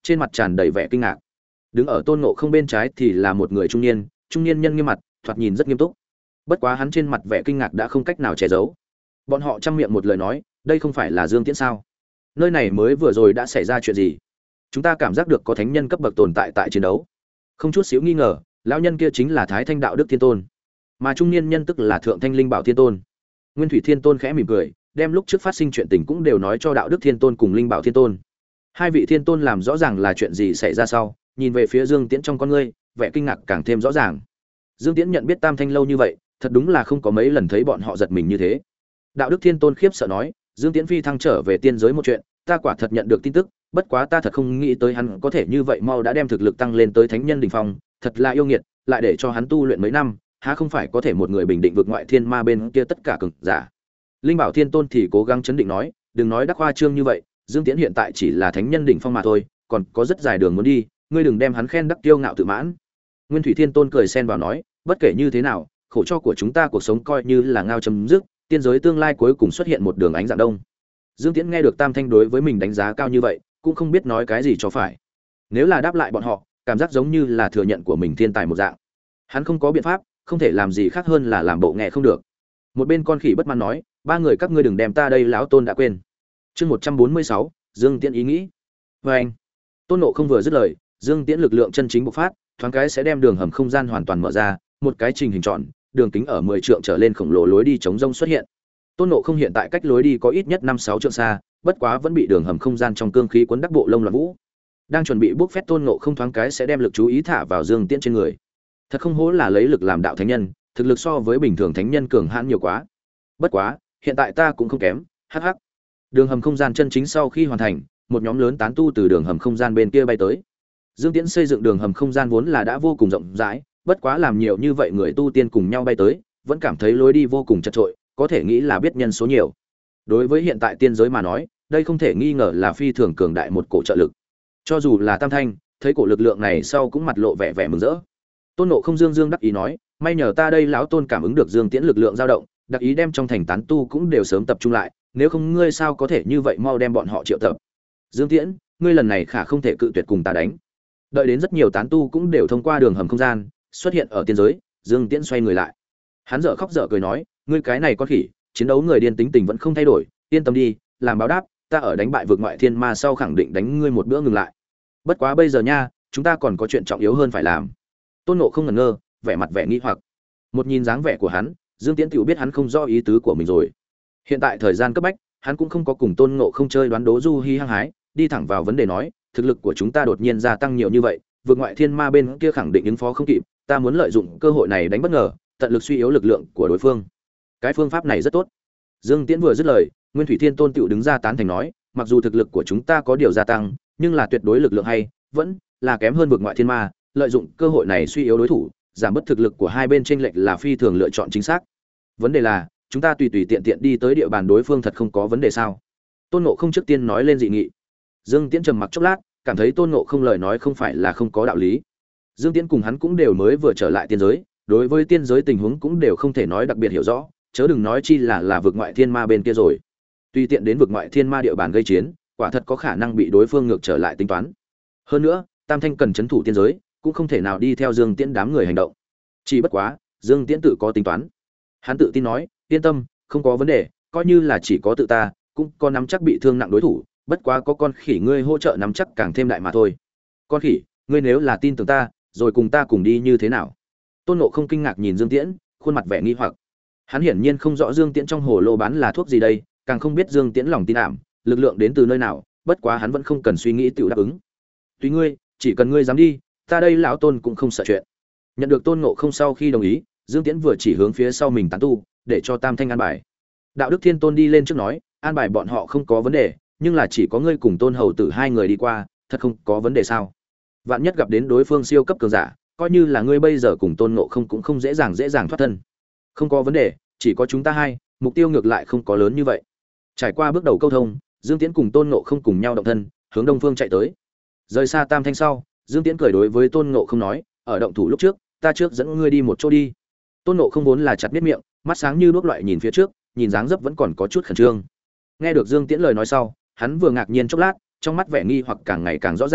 trên mặt tràn đầy vẻ kinh ngạc. Đứng ở Tôn Ngộ Không bên trái thì là một người trung niên nhân nghiêm mặt, thoạt nhìn rất nghiêm túc. Bất quá hắn trên mặt vẻ kinh ngạc đã không cách nào che giấu. Bọn họ trăm miệng một lời nói, đây không phải là Dương Tiễn sao? Nơi này mới vừa rồi đã xảy ra chuyện gì? Chúng ta cảm giác được có thánh nhân cấp bậc tồn tại tại chiến đấu. Không chút xíu nghi ngờ, lão nhân kia chính là Thái Thanh Đạo Đức Thiên Tôn, mà trung niên nhân tức là Thượng Thanh Linh Bảo Thiên Tôn. Nguyên Thủy Thiên Tôn khẽ mỉm cười, đem lúc trước phát sinh chuyện tình cũng đều nói cho Đạo Đức Thiên Tôn cùng Linh Bảo Thiên Tôn. Hai vị thiên tôn làm rõ ràng là chuyện gì xảy ra sau, nhìn về phía Dương Tiễn trong con ngươi, vẻ kinh ngạc càng thêm rõ ràng. Dương Tiễn nhận biết Tam Thanh lâu như vậy, thật đúng là không có mấy lần thấy bọn họ giật mình như thế. Đạo Đức Thiên Tôn khiếp sợ nói, Dương Tiễn phi thăng trở về tiên giới một chuyện, ta quả thật nhận được tin tức, bất quá ta thật không nghĩ tới hắn có thể như vậy mau đã đem thực lực tăng lên tới thánh nhân đỉnh phong, thật là yêu nghiệt, lại để cho hắn tu luyện mấy năm, há không phải có thể một người bình định vượt ngoại thiên ma bên kia tất cả cường giả. Linh Bảo Thiên Tôn thì cố gắng chấn định nói, đừng nói đắc hoa trương như vậy, Dương Tiễn hiện tại chỉ là thánh nhân đỉnh phong mà thôi, còn có rất dài đường muốn đi, ngươi đừng đem hắn khen đắc kiêu ngạo tự mãn. Nguyên Thủy Thiên Tôn cười xen vào nói, bất kể như thế nào, khổ cho của chúng ta cuộc sống coi như là ngao chấm dứt, tiên giới tương lai cuối cùng xuất hiện một đường ánh dạng đông. Dương Tiễn nghe được Tam Thanh đối với mình đánh giá cao như vậy, cũng không biết nói cái gì cho phải. Nếu là đáp lại bọn họ, cảm giác giống như là thừa nhận của mình thiên tài một dạng. Hắn không có biện pháp, không thể làm gì khác hơn là làm bộ nghe không được. Một bên con khỉ bất mãn nói, ba người các ngươi đừng đem ta đây lão tôn đã quên. Chương 146, Dương Tiễn ý nghĩ. Và anh, Tôn Ngộ Không vừa dứt lời, Dương Tiễn lực lượng chân chính bộc phát, thoáng cái sẽ đem đường hầm không gian hoàn toàn mở ra, một cái trình hình tròn, đường kính ở 10 trượng trở lên khổng lồ lối đi chống rông xuất hiện. Tôn Ngộ Không hiện tại cách lối đi có ít nhất 5-6 trượng xa, bất quá vẫn bị đường hầm không gian trong cương khí cuốn đắc bộ lông loạn vũ. Đang chuẩn bị bước phét Tôn Ngộ Không thoáng cái sẽ đem lực chú ý thả vào Dương Tiễn trên người. Thật không hổ là lấy lực làm đạo thánh nhân, thực lực so với bình thường thánh nhân cường hãn nhiều quá. Bất quá, hiện tại ta cũng không kém, hắc hắc. Đường hầm không gian chân chính sau khi hoàn thành, một nhóm lớn tán tu từ đường hầm không gian bên kia bay tới. Dương Tiễn xây dựng đường hầm không gian vốn là đã vô cùng rộng rãi, bất quá làm nhiều như vậy người tu tiên cùng nhau bay tới, vẫn cảm thấy lối đi vô cùng chật chội, có thể nghĩ là biết nhân số nhiều. Đối với hiện tại tiên giới mà nói, đây không thể nghi ngờ là phi thường cường đại một cổ trợ lực. Cho dù là Tam Thanh, thấy cổ lực lượng này sau cũng mặt lộ vẻ vẻ mừng rỡ. Tôn Ngộ Không dương đắc ý nói, may nhờ ta đây lão tôn cảm ứng được Dương Tiễn lực lượng dao động, đặc ý đem trong thành tán tu cũng đều sớm tập trung lại, nếu không ngươi sao có thể như vậy mau đem bọn họ triệu tập. Dương Tiễn, ngươi lần này khả không thể cự tuyệt cùng ta đánh. Đợi đến rất nhiều tán tu cũng đều thông qua đường hầm không gian xuất hiện ở tiên giới, Dương Tiễn xoay người lại. Hắn dở khóc dở cười nói, ngươi cái này con khỉ, chiến đấu người điên tính tình vẫn không thay đổi, yên tâm đi, làm báo đáp, ta ở đánh bại vực ngoại thiên ma sau khẳng định đánh ngươi một bữa ngừng lại. Bất quá bây giờ nha, chúng ta còn có chuyện trọng yếu hơn phải làm. Tôn Ngộ Không ngẩn ngơ, vẻ mặt vẻ nghi hoặc. Một nhìn dáng vẻ của hắn, Dương Tiễn tiểu biết hắn không rõ ý tứ của mình rồi. Hiện tại thời gian cấp bách, hắn cũng không có cùng Tôn Ngộ Không chơi đoán đố du hi hăng hái, đi thẳng vào vấn đề nói, thực lực của chúng ta đột nhiên gia tăng nhiều như vậy, vượt ngoại thiên ma bên kia khẳng định ứng phó không kịp, ta muốn lợi dụng cơ hội này đánh bất ngờ, tận lực suy yếu lực lượng của đối phương. Cái phương pháp này rất tốt. Dương Tiễn vừa dứt lời, Nguyên Thủy Thiên Tôn tiểu đứng ra tán thành nói, mặc dù thực lực của chúng ta có điều gia tăng, nhưng là tuyệt đối lực lượng hay, vẫn là kém hơn vượt ngoại thiên ma, lợi dụng cơ hội này suy yếu đối thủ, giảm bớt thực lực của hai bên chênh lệch là phi thường lựa chọn chính xác. Vấn đề là, chúng ta tùy tùy tiện tiện đi tới địa bàn đối phương thật không có vấn đề sao? Tôn Ngộ Không trước tiên nói lên dị nghị. Dương Tiễn trầm mặc chốc lát, cảm thấy Tôn Ngộ Không lời nói không phải là không có đạo lý. Dương Tiễn cùng hắn cũng đều mới vừa trở lại tiên giới, đối với tiên giới tình huống cũng đều không thể nói đặc biệt hiểu rõ, chớ đừng nói chi là vực ngoại thiên ma bên kia rồi. Tùy tiện đến vực ngoại thiên ma địa bàn gây chiến, quả thật có khả năng bị đối phương ngược trở lại tính toán. Hơn nữa, Tam Thanh cần trấn thủ tiên giới, cũng không thể nào đi theo Dương Tiễn đám người hành động. Chỉ bất quá, Dương Tiễn tự có tính toán. Hắn tự tin nói, yên tâm, không có vấn đề, coi như là chỉ có tự ta, cũng có nắm chắc bị thương nặng đối thủ, bất quá có con khỉ ngươi hỗ trợ nắm chắc càng thêm đại mà thôi. Con khỉ, ngươi nếu là tin tưởng ta, rồi cùng ta cùng đi như thế nào? Tôn Ngộ Không kinh ngạc nhìn Dương Tiễn, khuôn mặt vẻ nghi hoặc. Hắn hiển nhiên không rõ Dương Tiễn trong hồ lô bán là thuốc gì đây, càng không biết Dương Tiễn lòng tin ảm, lực lượng đến từ nơi nào, bất quá hắn vẫn không cần suy nghĩ tự đáp ứng. Tùy ngươi, chỉ cần ngươi dám đi, ta đây lão Tôn cũng không sợ chuyện. Nhận được Tôn Ngộ Không sau khi đồng ý, Dương Tiễn vừa chỉ hướng phía sau mình tán tu, để cho Tam Thanh an bài. Đạo Đức Thiên Tôn đi lên trước nói, an bài bọn họ không có vấn đề, nhưng là chỉ có ngươi cùng Tôn Hầu Tử hai người đi qua, thật không có vấn đề sao? Vạn nhất gặp đến đối phương siêu cấp cường giả, coi như là ngươi bây giờ cùng Tôn Ngộ Không cũng không dễ dàng thoát thân. Không có vấn đề, chỉ có chúng ta hai, mục tiêu ngược lại không có lớn như vậy. Trải qua bước đầu câu thông, Dương Tiễn cùng Tôn Ngộ Không cùng nhau động thân, hướng đông phương chạy tới. Rời xa Tam Thanh sau, Dương Tiễn cười đối với Tôn Ngộ Không nói, ở động thủ lúc trước, ta trước dẫn ngươi đi một chỗ đi. Tôn Ngộ Không vốn là chặt biết miệng, mắt sáng như đuốc loại nhìn phía trước, nhìn dáng dấp vẫn còn có chút khẩn trương. Nghe được Dương Tiễn lời nói sau, hắn vừa ngạc nhiên chốc lát, trong mắt vẻ nghi hoặc càng ngày càng rõ ràng,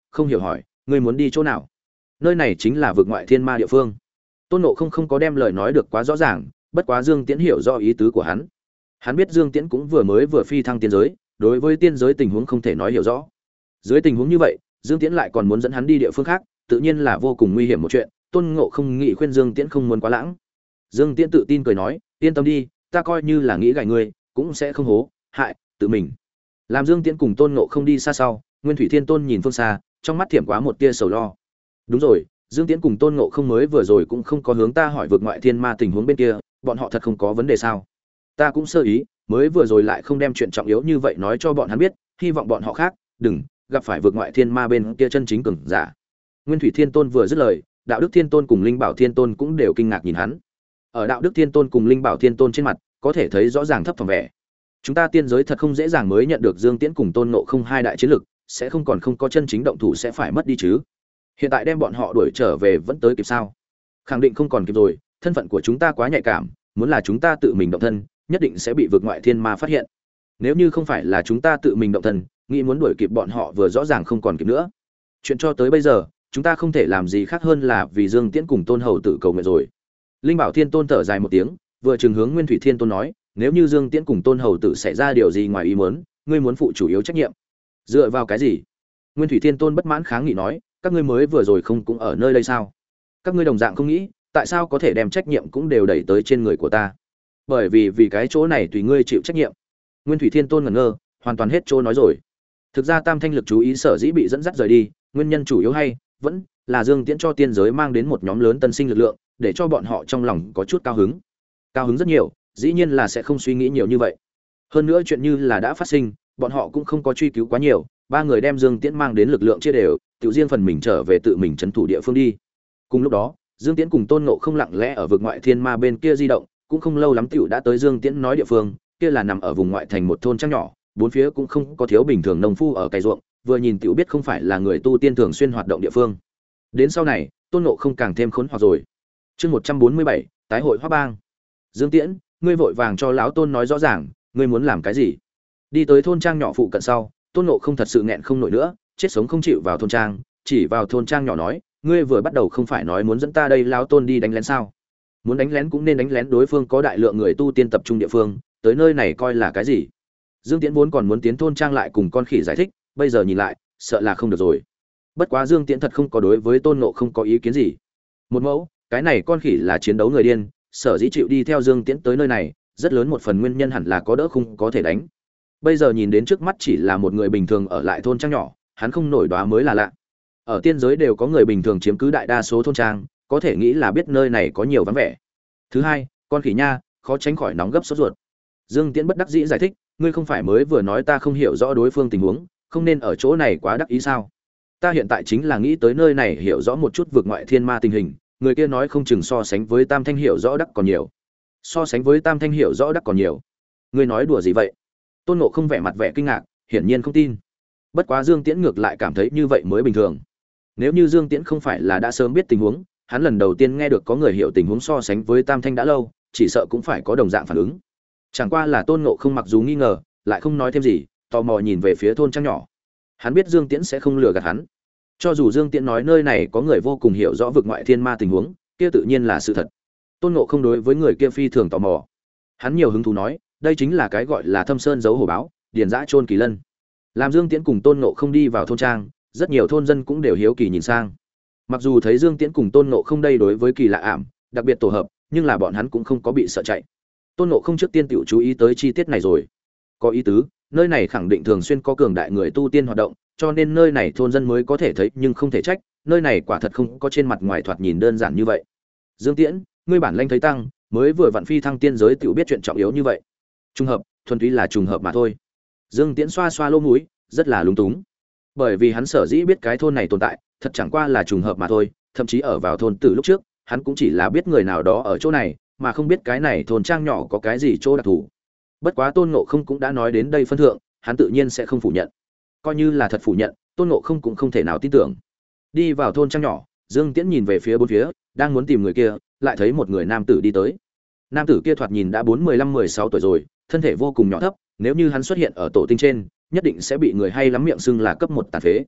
không hiểu hỏi, ngươi muốn đi chỗ nào? Nơi này chính là vực ngoại thiên ma địa phương. Tôn Ngộ không có đem lời nói được quá rõ ràng, bất quá Dương Tiễn hiểu rõ ý tứ của hắn. Hắn biết Dương Tiễn cũng vừa phi thăng tiên giới, đối với tiên giới tình huống không thể nói hiểu rõ. Dưới tình huống như vậy, Dương Tiễn lại còn muốn dẫn hắn đi địa phương khác, tự nhiên là vô cùng nguy hiểm một chuyện. Tôn Ngộ không nghĩ khuyên Dương Tiễn không muốn quá lãng. Dương Tiễn tự tin cười nói, yên tâm đi, ta coi như là nghĩ gài ngươi, cũng sẽ không hố hại tự mình. Làm Dương Tiễn cùng Tôn Ngộ không đi xa sau, Nguyên Thủy Thiên Tôn nhìn phương xa, trong mắt thiểm quá một tia sầu lo. Đúng rồi, Dương Tiễn cùng Tôn Ngộ không mới vừa rồi cũng không có hướng ta hỏi vượt ngoại thiên ma tình huống bên kia, bọn họ thật không có vấn đề sao? Ta cũng sơ ý, mới vừa rồi lại không đem chuyện trọng yếu như vậy nói cho bọn hắn biết, hy vọng bọn họ khác đừng gặp phải vượt ngoại thiên ma bên kia chân chính cường giả. Nguyên Thủy Thiên Tôn vừa dứt lời, Đạo Đức Thiên Tôn cùng Linh Bảo Thiên Tôn cũng đều kinh ngạc nhìn hắn. Ở Đạo Đức Thiên Tôn cùng Linh Bảo Thiên Tôn trên mặt, có thể thấy rõ ràng thấp thỏm vẻ. Chúng ta tiên giới thật không dễ dàng mới nhận được Dương Tiễn cùng Tôn Ngộ không hai đại chiến lực, sẽ không có chân chính động thủ sẽ phải mất đi chứ? Hiện tại đem bọn họ đuổi trở về vẫn tới kịp sao? Khẳng định không còn kịp rồi, thân phận của chúng ta quá nhạy cảm, muốn là chúng ta tự mình động thân, nhất định sẽ bị vượt ngoại thiên ma phát hiện. Nếu như không phải là chúng ta tự mình động thân, nghĩ muốn đuổi kịp bọn họ vừa rõ ràng không còn kịp nữa. Chuyện cho tới bây giờ, chúng ta không thể làm gì khác hơn là vì Dương Tiễn cùng Tôn Hầu tử cầu nguyện rồi. Linh Bảo Thiên Tôn thở dài một tiếng, vừa trừng hướng Nguyên Thủy Thiên Tôn nói, nếu như Dương Tiễn cùng Tôn Hầu tử xảy ra điều gì ngoài ý muốn, ngươi muốn phụ chủ yếu trách nhiệm. Dựa vào cái gì? Nguyên Thủy Thiên Tôn bất mãn kháng nghị nói, các ngươi mới vừa rồi không cũng ở nơi đây sao? Các ngươi đồng dạng không nghĩ, tại sao có thể đem trách nhiệm cũng đều đẩy tới trên người của ta? Bởi vì cái chỗ này tùy ngươi chịu trách nhiệm. Nguyên Thủy Thiên Tôn ngẩn ngơ, hoàn toàn hết chỗ nói rồi. Thực ra Tam Thanh lực chú ý sở dĩ bị dẫn dắt rời đi, nguyên nhân chủ yếu hay vẫn là Dương Tiễn cho tiên giới mang đến một nhóm lớn tân sinh lực lượng, để cho bọn họ trong lòng có chút cao hứng. Cao hứng rất nhiều, dĩ nhiên là sẽ không suy nghĩ nhiều như vậy. Hơn nữa chuyện như là đã phát sinh, bọn họ cũng không có truy cứu quá nhiều, ba người đem Dương Tiễn mang đến lực lượng chia đều, tự riêng phần mình trở về tự mình trấn thủ địa phương đi. Cùng lúc đó, Dương Tiễn cùng Tôn Ngộ không lặng lẽ ở vực ngoại thiên ma bên kia di động, cũng không lâu lắm tiểu đã tới Dương Tiễn nói địa phương, kia là nằm ở vùng ngoại thành một thôn trang nhỏ, bốn phía cũng không có thiếu bình thường nông phu ở cày ruộng, vừa nhìn tiểu biết không phải là người tu tiên thường xuyên hoạt động địa phương. Đến sau này, Tôn Ngộ không càng thêm khốn hoặc rồi. Chương 147, tái hội Hoa Bang. Dương Tiễn, ngươi vội vàng cho lão Tôn nói rõ ràng, ngươi muốn làm cái gì? Đi tới thôn trang nhỏ phụ cận sau, Tôn Ngộ không thật sự nghẹn không nổi nữa, chết sống không chịu vào thôn trang, chỉ vào thôn trang nhỏ nói, ngươi vừa bắt đầu không phải nói muốn dẫn ta đây lão Tôn đi đánh lén sao? Muốn đánh lén cũng nên đánh lén đối phương có đại lượng người tu tiên tập trung địa phương, tới nơi này coi là cái gì? Dương Tiễn vốn còn muốn tiến thôn trang lại cùng con khỉ giải thích, bây giờ nhìn lại, sợ là không được rồi. Bất quá Dương Tiễn thật không có đối với Tôn Ngộ không có ý kiến gì. Một mẫu, cái này con khỉ là chiến đấu người điên, sở dĩ chịu đi theo Dương Tiễn tới nơi này, rất lớn một phần nguyên nhân hẳn là có đỡ không có thể đánh. Bây giờ nhìn đến trước mắt chỉ là một người bình thường ở lại thôn trang nhỏ, hắn không nổi đoá mới là lạ. Ở tiên giới đều có người bình thường chiếm cứ đại đa số thôn trang, có thể nghĩ là biết nơi này có nhiều vắng vẻ. Thứ hai, con khỉ nha, khó tránh khỏi nóng gấp sốt ruột. Dương Tiễn bất đắc dĩ giải thích, ngươi không phải mới vừa nói ta không hiểu rõ đối phương tình huống, không nên ở chỗ này quá đắc ý sao? Ta hiện tại chính là nghĩ tới nơi này hiểu rõ một chút vượt ngoại thiên ma tình hình, người kia nói không chừng so sánh với Tam Thanh hiểu rõ đắc còn nhiều. So sánh với Tam Thanh hiểu rõ đắc còn nhiều. Ngươi nói đùa gì vậy? Tôn Ngộ không vẻ mặt vẻ kinh ngạc, hiển nhiên không tin. Bất quá Dương Tiễn ngược lại cảm thấy như vậy mới bình thường. Nếu như Dương Tiễn không phải là đã sớm biết tình huống, hắn lần đầu tiên nghe được có người hiểu tình huống so sánh với Tam Thanh đã lâu, chỉ sợ cũng phải có đồng dạng phản ứng. Chẳng qua là Tôn Ngộ không mặc dù nghi ngờ, lại không nói thêm gì, tò mò nhìn về phía thôn trang nhỏ. Hắn biết Dương Tiễn sẽ không lừa gạt hắn. Cho dù Dương Tiễn nói nơi này có người vô cùng hiểu rõ vực ngoại thiên ma tình huống, kia tự nhiên là sự thật. Tôn Ngộ không đối với người kia phi thường tò mò. Hắn nhiều hứng thú nói, đây chính là cái gọi là Thâm Sơn giấu hổ báo, điền dã chôn kỳ lân. Làm Dương Tiễn cùng Tôn Ngộ không đi vào thôn trang, rất nhiều thôn dân cũng đều hiếu kỳ nhìn sang. Mặc dù thấy Dương Tiễn cùng Tôn Ngộ không đây đối với kỳ lạ ảm, đặc biệt tổ hợp, nhưng là bọn hắn cũng không có bị sợ chạy. Tôn Ngộ không trước tiên tiểu chú ý tới chi tiết này rồi. Có ý tứ, nơi này khẳng định thường xuyên có cường đại người tu tiên hoạt động, cho nên nơi này thôn dân mới có thể thấy nhưng không thể trách, nơi này quả thật không có trên mặt ngoài thoạt nhìn đơn giản như vậy. Dương Tiễn, ngươi bản lanh thấy tăng, mới vừa vặn phi thăng tiên giới tiểu biết chuyện trọng yếu như vậy. Trùng hợp, thuần túy là trùng hợp mà thôi. Dương Tiễn xoa xoa lỗ mũi, rất là lúng túng. Bởi vì hắn sở dĩ biết cái thôn này tồn tại, thật chẳng qua là trùng hợp mà thôi, thậm chí ở vào thôn từ lúc trước, hắn cũng chỉ là biết người nào đó ở chỗ này, mà không biết cái này thôn trang nhỏ có cái gì chỗ đặc thù. Bất quá Tôn Ngộ không cũng đã nói đến đây phân thượng, hắn tự nhiên sẽ không phủ nhận. Coi như là thật phủ nhận, Tôn Ngộ không cũng không thể nào tin tưởng. Đi vào thôn trang nhỏ, Dương Tiễn nhìn về phía bốn phía, đang muốn tìm người kia, lại thấy một người nam tử đi tới. Nam tử kia thoạt nhìn đã 15-16 tuổi rồi, thân thể vô cùng nhỏ thấp, nếu như hắn xuất hiện ở tổ tinh trên, nhất định sẽ bị người hay lắm miệng xưng là cấp 1 tàn phế.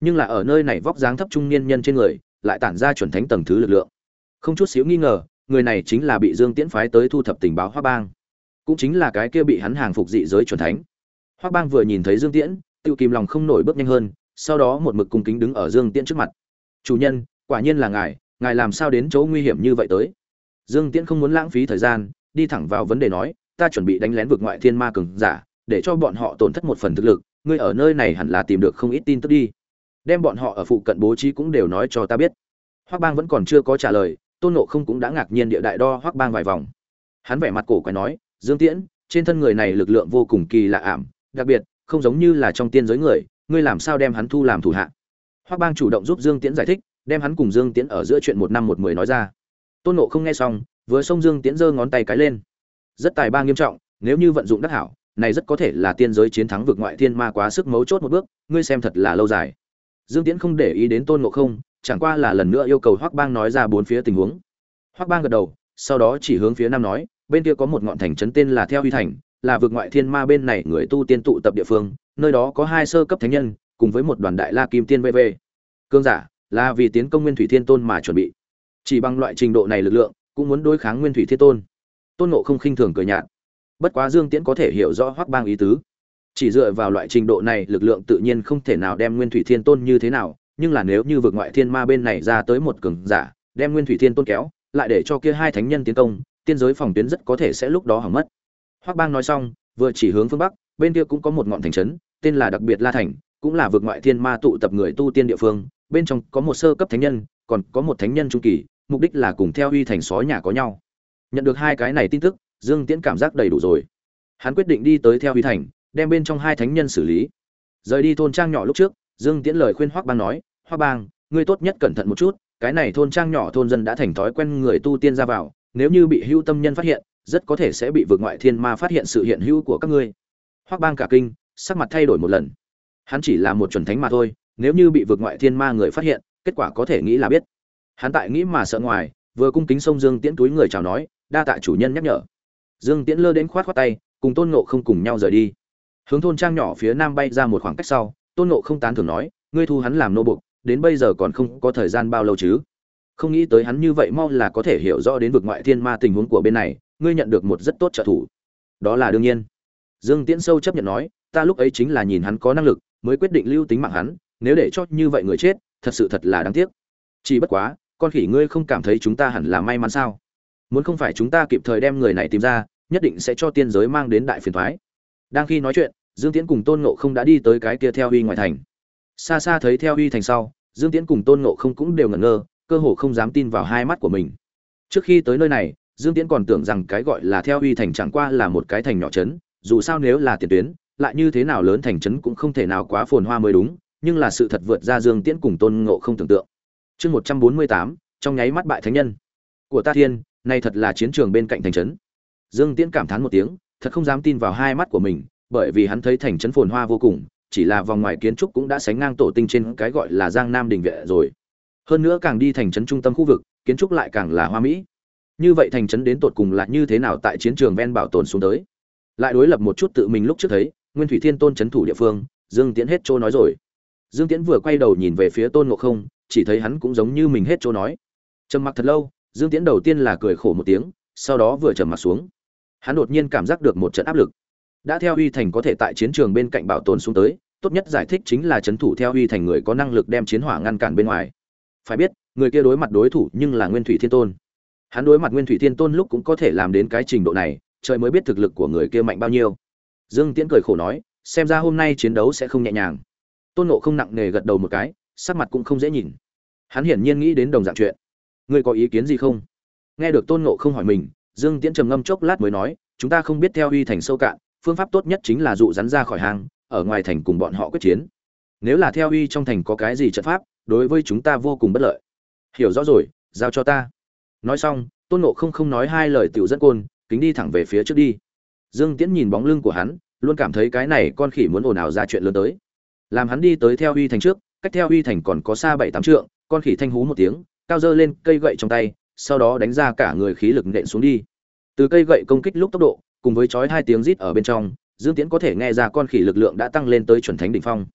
nhưng là ở nơi này vóc dáng thấp trung niên nhân trên người lại tản ra chuẩn thánh tầng thứ lực lượng. Không chút xíu nghi ngờ, người này chính là bị Dương Tiễn phái tới thu thập tình báo Hoắc Bang, cũng chính là cái kia bị hắn hàng phục dị giới chuẩn thánh. Hoắc Bang vừa nhìn thấy Dương Tiễn, tiêu kìm lòng không nổi bước nhanh hơn, sau đó một mực cung kính đứng ở Dương Tiễn trước mặt. "Chủ nhân, quả nhiên là ngài làm sao đến chỗ nguy hiểm như vậy tới?" Dương Tiễn không muốn lãng phí thời gian, đi thẳng vào vấn đề nói, "Ta chuẩn bị đánh lén vực ngoại thiên ma cường giả, để cho bọn họ tổn thất một phần thực lực, ngươi ở nơi này hẳn là tìm được không ít tin tức đi. Đem bọn họ ở phụ cận bố trí cũng đều nói cho ta biết." Hoắc Bang vẫn còn chưa có trả lời, Tôn Ngộ Không cũng đã ngạc nhiên địa đại đo Hoắc Bang vài vòng. Hắn vẻ mặt cổ quái nói, "Dương Tiễn, trên thân người này lực lượng vô cùng kỳ lạ ảm, đặc biệt, không giống như là trong tiên giới người, ngươi làm sao đem hắn thu làm thủ hạ?" Hoắc Bang chủ động giúp Dương Tiễn giải thích, đem hắn cùng Dương Tiễn ở giữa chuyện 1 năm 1 10 nói ra. Tôn Ngộ Không nghe xong, vừa xông Dương Tiễn giơ ngón tay cái lên. Rất tài ba nghiêm trọng, nếu như vận dụng đắc hảo, này rất có thể là tiên giới chiến thắng vực ngoại thiên ma quá sức mấu chốt một bước, ngươi xem thật là lâu dài. Dương Tiễn không để ý đến Tôn Ngộ Không, chẳng qua là lần nữa yêu cầu Hoắc Bang nói ra bốn phía tình huống. Hoắc Bang gật đầu, sau đó chỉ hướng phía nam nói, bên kia có một ngọn thành trấn tên là Theo Huy Thành, là vực ngoại thiên ma bên này người tu tiên tụ tập địa phương, nơi đó có 2 sơ cấp thánh nhân, cùng với một đoàn đại la kim tiên VV. Cương giả, là vì tiến công Nguyên Thủy Thiên Tôn mà chuẩn bị. Chỉ bằng loại trình độ này lực lượng, cũng muốn đối kháng Nguyên Thủy Thiên Tôn. Tôn Ngộ Không khinh thường cười nhạt. Bất quá Dương Tiễn có thể hiểu rõ Hoắc Bang ý tứ. Chỉ dựa vào loại trình độ này lực lượng tự nhiên không thể nào đem Nguyên Thủy Thiên Tôn như thế nào, nhưng là nếu như vực ngoại thiên ma bên này ra tới một cường giả, đem Nguyên Thủy Thiên Tôn kéo, lại để cho kia 2 thánh nhân tiến công, tiên giới phòng tuyến rất có thể sẽ lúc đó hỏng mất. Hoắc Bang nói xong, vừa chỉ hướng phương bắc, bên kia cũng có một ngọn thành trấn, tên là Đặc Biệt La Thành, cũng là vực ngoại thiên ma tụ tập người tu tiên địa phương, bên trong có một sơ cấp thánh nhân, còn có một thánh nhân trung kỳ, mục đích là cùng Theo Huy Thành xó nhà có nhau. Nhận được 2 cái này tin tức, Dương Tiễn cảm giác đầy đủ rồi. Hắn quyết định đi tới Theo Huy Thành, đem bên trong 2 thánh nhân xử lý. Rời đi thôn trang nhỏ lúc trước, Dương Tiễn lời khuyên Hoắc Bang nói, "Hoắc Bang, ngươi tốt nhất cẩn thận một chút, cái này thôn trang nhỏ thôn dân đã thành thói quen người tu tiên ra vào, nếu như bị hữu tâm nhân phát hiện, rất có thể sẽ bị vực ngoại thiên ma phát hiện sự hiện hữu của các ngươi." Hoắc Bang cả kinh, sắc mặt thay đổi một lần. Hắn chỉ là một chuẩn thánh mà thôi, nếu như bị vực ngoại thiên ma người phát hiện, kết quả có thể nghĩ là biết. Hắn tại nghĩ mà sợ ngoài, vừa cung kính xông Dương Tiễn túi người chào nói, "Đa tạ chủ nhân nhắc nhở." Dương Tiễn lơ đến khoát tay, cùng Tôn Ngộ Không cùng nhau rời đi. Hướng thôn trang nhỏ phía nam bay ra một khoảng cách sau, Tôn Ngộ Không tán thưởng nói, "Ngươi thu hắn làm nô bộc, đến bây giờ còn không có thời gian bao lâu chứ? Không nghĩ tới hắn như vậy mau là có thể hiểu rõ đến vực ngoại thiên ma tình huống của bên này, ngươi nhận được một rất tốt trợ thủ." "Đó là đương nhiên." Dương Tiễn sâu chấp nhận nói, "Ta lúc ấy chính là nhìn hắn có năng lực, mới quyết định lưu tính mạng hắn, nếu để cho như vậy người chết, thật là đáng tiếc. Chỉ bất quá, con khỉ ngươi không cảm thấy chúng ta hẳn là may mắn sao? Muốn không phải chúng ta kịp thời đem người này tìm ra, nhất định sẽ cho tiên giới mang đến đại phiền toái." Đang khi nói chuyện, Dương Tiễn cùng Tôn Ngộ Không đã đi tới cái kia Theo Huy ngoài thành. Xa xa thấy Theo Huy thành sau, Dương Tiễn cùng Tôn Ngộ Không cũng đều ngẩn ngơ, cơ hồ không dám tin vào hai mắt của mình. Trước khi tới nơi này, Dương Tiễn còn tưởng rằng cái gọi là Theo Huy thành chẳng qua là một cái thành nhỏ trấn, dù sao nếu là tiền tuyến, lại như thế nào lớn thành trấn cũng không thể nào quá phồn hoa mới đúng, nhưng là sự thật vượt ra Dương Tiễn cùng Tôn Ngộ Không tưởng tượng. Chương 148, trong nháy mắt bại thánh nhân. Của ta thiên, này thật là chiến trường bên cạnh thành trấn. Dương Tiễn cảm thán một tiếng, thật không dám tin vào hai mắt của mình, bởi vì hắn thấy thành trấn phồn hoa vô cùng, chỉ là vòng ngoài kiến trúc cũng đã sánh ngang tổ tinh trên cái gọi là Giang Nam đình vệ rồi. Hơn nữa càng đi thành trấn trung tâm khu vực, kiến trúc lại càng là hoa mỹ. Như vậy thành trấn đến tột cùng là như thế nào tại chiến trường ven bảo tồn xuống tới? Lại đối lập một chút tự mình lúc trước thấy, Nguyên Thủy Thiên Tôn trấn thủ địa phương, Dương Tiễn hết trô nói rồi. Dương Tiễn vừa quay đầu nhìn về phía Tôn Ngộ Không, chỉ thấy hắn cũng giống như mình hết trô nói. Trầm mặc thật lâu, Dương Tiễn đầu tiên là cười khổ một tiếng, sau đó vừa trầm mặc xuống. Hắn đột nhiên cảm giác được một trận áp lực. Đã Theo Huy thành có thể tại chiến trường bên cạnh bảo tồn xuống tới, tốt nhất giải thích chính là trấn thủ Theo Huy thành người có năng lực đem chiến hỏa ngăn cản bên ngoài. Phải biết, người kia đối mặt đối thủ nhưng là Nguyên Thủy Thiên Tôn. Hắn đối mặt Nguyên Thủy Thiên Tôn lúc cũng có thể làm đến cái trình độ này, trời mới biết thực lực của người kia mạnh bao nhiêu. Dương Tiễn cười khổ nói, xem ra hôm nay chiến đấu sẽ không nhẹ nhàng. Tôn Ngộ Không nặng nề gật đầu một cái, sắc mặt cũng không dễ nhìn. Hắn hiển nhiên nghĩ đến đồng dạng chuyện. Ngươi có ý kiến gì không? Nghe được Tôn Ngộ Không hỏi mình, Dương Tiễn trầm ngâm chốc lát mới nói, chúng ta không biết Theo Huy thành sâu cạn, phương pháp tốt nhất chính là dụ rắn ra khỏi hang, ở ngoài thành cùng bọn họ quyết chiến. Nếu là Theo Huy trong thành có cái gì trận pháp, đối với chúng ta vô cùng bất lợi. Hiểu rõ rồi, giao cho ta. Nói xong, Tôn Ngộ Không không nói hai lời tiểu dẫn côn, kính đi thẳng về phía trước đi. Dương Tiễn nhìn bóng lưng của hắn, luôn cảm thấy cái này con khỉ muốn ồn ào ra chuyện lớn tới. Làm hắn đi tới Theo Huy thành trước, cách Theo Huy thành còn có xa 7-8 trượng, con khỉ thanh hú một tiếng, cao dơ lên cây gậy trong tay, sau đó đánh ra cả người khí lực nện xuống đi. Từ cây gậy công kích lúc tốc độ, cùng với chói hai tiếng rít ở bên trong, Dương Tiễn có thể nghe ra con khỉ lực lượng đã tăng lên tới chuẩn thánh đỉnh phong.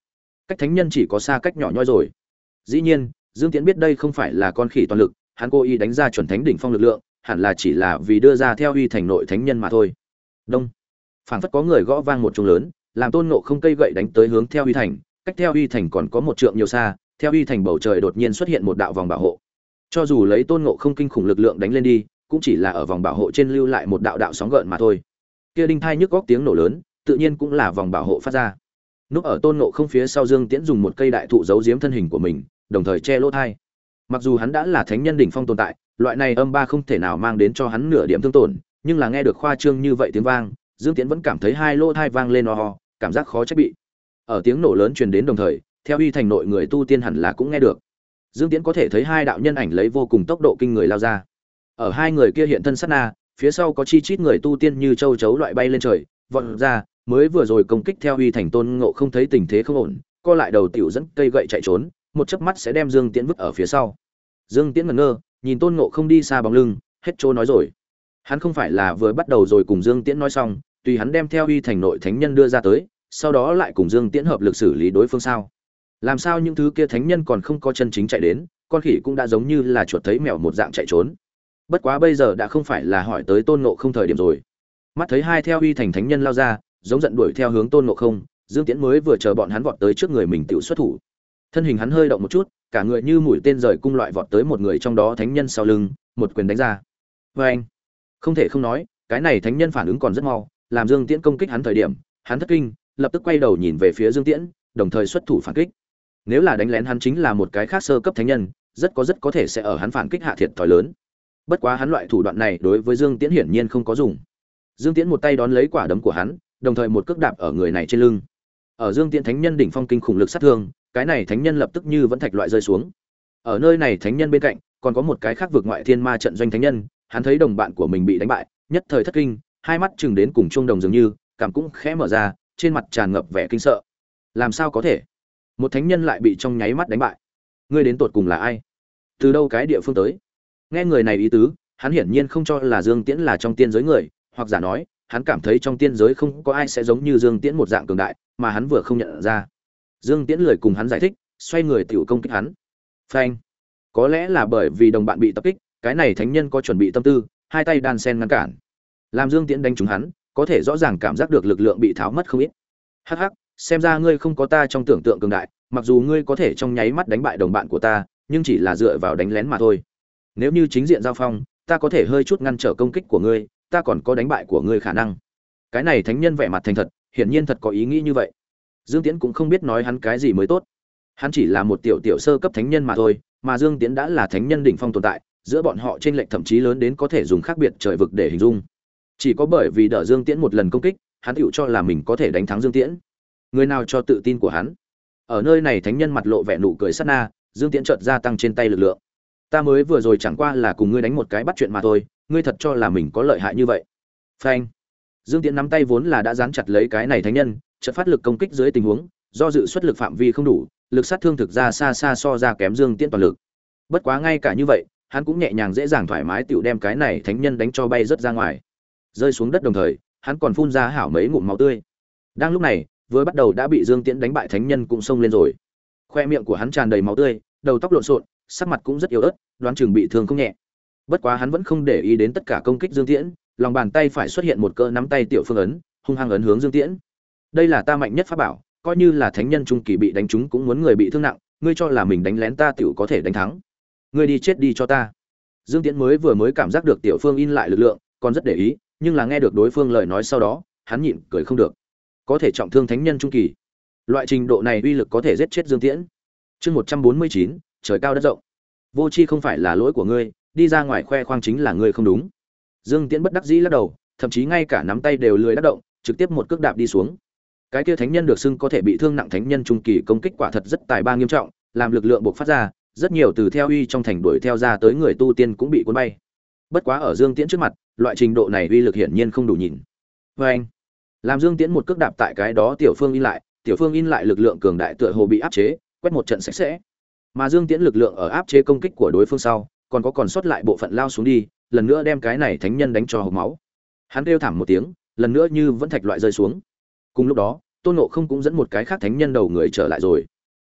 cách thánh nhân chỉ có xa cách nhỏ nhoi rồi. Dĩ nhiên, Dương Tiễn biết đây không phải là con khỉ toàn lực, hắn cố ý đánh ra chuẩn thánh đỉnh phong lực lượng, hẳn là chỉ là vì đưa ra theo uy thành nội thánh nhân mà thôi. Đông, phảng phất có người gõ vang một chuông lớn, làm Tôn Ngộ Không cây gậy đánh tới hướng theo uy thành, cách theo uy thành còn có một trượng nhiều xa, theo uy thành bầu trời đột nhiên xuất hiện một đạo vòng bảo hộ. Cho dù lấy Tôn Ngộ Không kinh khủng lực lượng đánh lên đi, cũng chỉ là ở vòng bảo hộ trên lưu lại một đạo đạo sóng gợn mà thôi. Kia đinh thai nhức góc tiếng nổ lớn, tự nhiên cũng là vòng bảo hộ phát ra. Núp ở Tôn Ngộ Không phía sau Dương Tiễn dùng một cây đại thụ giấu giếm thân hình của mình, đồng thời che lỗ thai. Mặc dù hắn đã là thánh nhân đỉnh phong tồn tại, loại này âm ba không thể nào mang đến cho hắn nửa điểm thương tổn, nhưng là nghe được khoa trương như vậy tiếng vang, Dương Tiễn vẫn cảm thấy hai lỗ thai vang lên o, cảm giác khó trách bị. Ở tiếng nổ lớn truyền đến đồng thời, theo uy thành nội người tu tiên hẳn là cũng nghe được. Dương Tiễn có thể thấy hai đạo nhân ảnh lấy vô cùng tốc độ kinh người lao ra. Ở hai người kia hiện thân sát na, phía sau có chi chít người tu tiên như châu chấu loại bay lên trời, vọt ra, mới vừa rồi công kích theo uy thành Tôn Ngộ Không thấy tình thế không ổn, co lại đầu tiểu dẫn cây gậy chạy trốn, một chớp mắt sẽ đem Dương Tiễn vứt ở phía sau. Dương Tiễn ngẩn ngơ, nhìn Tôn Ngộ Không đi xa bóng lưng, hết chỗ nói rồi. Hắn không phải là vừa bắt đầu rồi cùng Dương Tiễn nói xong, tùy hắn đem theo uy thành nội thánh nhân đưa ra tới, sau đó lại cùng Dương Tiễn hợp lực xử lý đối phương sao? Làm sao những thứ kia thánh nhân còn không có chân chính chạy đến, con khỉ cũng đã giống như là chuột thấy mèo một dạng chạy trốn. Bất quá bây giờ đã không phải là hỏi tới Tôn Ngộ Không thời điểm rồi. Mắt thấy hai theo uy thành thánh nhân lao ra, giống giận đuổi theo hướng Tôn Ngộ Không, Dương Tiễn mới vừa chờ bọn hắn vọt tới trước người mình tiểu xuất thủ. Thân hình hắn hơi động một chút, cả người như mũi tên rời cung loại vọt tới một người trong đó thánh nhân sau lưng, một quyền đánh ra. Oeng! Không thể không nói, cái này thánh nhân phản ứng còn rất mau, làm Dương Tiễn công kích hắn thời điểm, hắn thất kinh, lập tức quay đầu nhìn về phía Dương Tiễn, đồng thời xuất thủ phản kích. Nếu là đánh lén hắn chính là một cái khác sơ cấp thánh nhân, rất có thể sẽ ở hắn phản kích hạ thiệt thòi lớn. Bất quá hắn loại thủ đoạn này đối với Dương Tiễn hiển nhiên không có dùng. Dương Tiễn một tay đón lấy quả đấm của hắn, đồng thời một cước đạp ở người này trên lưng. Ở Dương Tiễn thánh nhân đỉnh phong kinh khủng lực sát thương, cái này thánh nhân lập tức như vẫn thạch loại rơi xuống. Ở nơi này thánh nhân bên cạnh, còn có một cái khác vực ngoại thiên ma trận doanh thánh nhân, hắn thấy đồng bạn của mình bị đánh bại, nhất thời thất kinh, hai mắt chừng đến cùng chuông đồng dường như, cảm cũng khẽ mở ra, trên mặt tràn ngập vẻ kinh sợ. Làm sao có thể? Một thánh nhân lại bị trong nháy mắt đánh bại. Ngươi đến tột cùng là ai? Từ đâu cái địa phương tới? Nghe người này ý tứ, hắn hiển nhiên không cho là Dương Tiễn là trong tiên giới người, hoặc giả nói, hắn cảm thấy trong tiên giới không có ai sẽ giống như Dương Tiễn một dạng cường đại, mà hắn vừa không nhận ra. Dương Tiễn lười cùng hắn giải thích, xoay người tiểu công kích hắn. Phanh! Có lẽ là bởi vì đồng bạn bị tập kích, cái này thánh nhân có chuẩn bị tâm tư, hai tay đan sen ngăn cản. Làm Dương Tiễn đánh trúng hắn, có thể rõ ràng cảm giác được lực lượng bị tháo mất không ít. Hắc hắc, xem ra ngươi không có ta trong tưởng tượng cường đại, mặc dù ngươi có thể trong nháy mắt đánh bại đồng bạn của ta, nhưng chỉ là dựa vào đánh lén mà thôi. Nếu như chính diện giao phong, ta có thể hơi chút ngăn trở công kích của ngươi, ta còn có đánh bại của ngươi khả năng. Cái này thánh nhân vẻ mặt thành thật, hiển nhiên thật có ý nghĩ như vậy. Dương Tiễn cũng không biết nói hắn cái gì mới tốt. Hắn chỉ là một tiểu sơ cấp thánh nhân mà thôi, mà Dương Tiễn đã là thánh nhân đỉnh phong tồn tại, giữa bọn họ chênh lệch thậm chí lớn đến có thể dùng khác biệt trời vực để hình dung. Chỉ có bởi vì đỡ Dương Tiễn một lần công kích, hắn tựu cho là mình có thể đánh thắng Dương Tiễn. Người nào cho tự tin của hắn? Ở nơi này thánh nhân mặt lộ vẻ nụ cười sát na, Dương Tiễn chợt gia tăng trên tay lực lượng. Ta mới vừa rồi chẳng qua là cùng ngươi đánh một cái bắt chuyện mà thôi, ngươi thật cho là mình có lợi hại như vậy? Phanh! Dương Tiễn nắm tay vốn là đã dán chặt lấy cái này thánh nhân, chợt phát lực công kích dưới tình huống, do dự xuất lực phạm vi không đủ, lực sát thương thực ra xa so ra kém Dương Tiễn toàn lực. Bất quá ngay cả như vậy, hắn cũng nhẹ nhàng dễ dàng thoải mái tiểu đem cái này thánh nhân đánh cho bay rất ra ngoài. Rơi xuống đất đồng thời, hắn còn phun ra hảo mấy ngụm máu tươi. Đang lúc này, vừa bắt đầu đã bị Dương Tiễn đánh bại thánh nhân cũng xông lên rồi. Khoe miệng của hắn tràn đầy máu tươi, đầu tóc lộn xộn, sắc mặt cũng rất yếu ớt, đoán chừng bị thương không nhẹ. Bất quá hắn vẫn không để ý đến tất cả công kích Dương Tiễn, lòng bàn tay phải xuất hiện một cỡ nắm tay tiểu phương ấn, hung hăng ấn hướng Dương Tiễn. Đây là ta mạnh nhất pháp bảo, coi như là thánh nhân trung kỳ bị đánh trúng cũng muốn người bị thương nặng, ngươi cho là mình đánh lén ta tiểu có thể đánh thắng? Ngươi đi chết đi cho ta. Dương Tiễn mới cảm giác được tiểu phương in lại lực lượng, còn rất để ý, nhưng là nghe được đối phương lời nói sau đó, hắn nhịn cười không được. Có thể trọng thương thánh nhân trung kỳ, loại trình độ này uy lực có thể giết chết Dương Tiễn. Chương 149, trời cao đất rộng. Vô chi không phải là lỗi của ngươi, đi ra ngoài khoe khoang chính là ngươi không đúng. Dương Tiễn bất đắc dĩ lắc đầu, thậm chí ngay cả nắm tay đều lười đắc động, trực tiếp một cước đạp đi xuống. Cái kia thánh nhân được xưng có thể bị thương nặng thánh nhân trung kỳ công kích quả thật rất tài ba nghiêm trọng, làm lực lượng bộc phát ra, rất nhiều từ theo uy trong thành đuổi theo ra tới người tu tiên cũng bị cuốn bay. Bất quá ở Dương Tiễn trước mặt, loại trình độ này uy lực hiển nhiên không đủ nhìn. Và anh, làm Dương Tiễn một cước đạp tại cái đó tiểu phương in lại lực lượng cường đại tựa hồ bị áp chế, quét một trận sạch sẽ. Mà Dương Tiễn lực lượng ở áp chế công kích của đối phương sau, còn sót lại bộ phận lao xuống đi, lần nữa đem cái này thánh nhân đánh cho hộc máu. Hắn kêu thảm một tiếng, lần nữa như vẫn thạch loại rơi xuống. Cùng lúc đó, Tôn Ngộ Không cũng dẫn một cái khác thánh nhân đầu người trở lại rồi.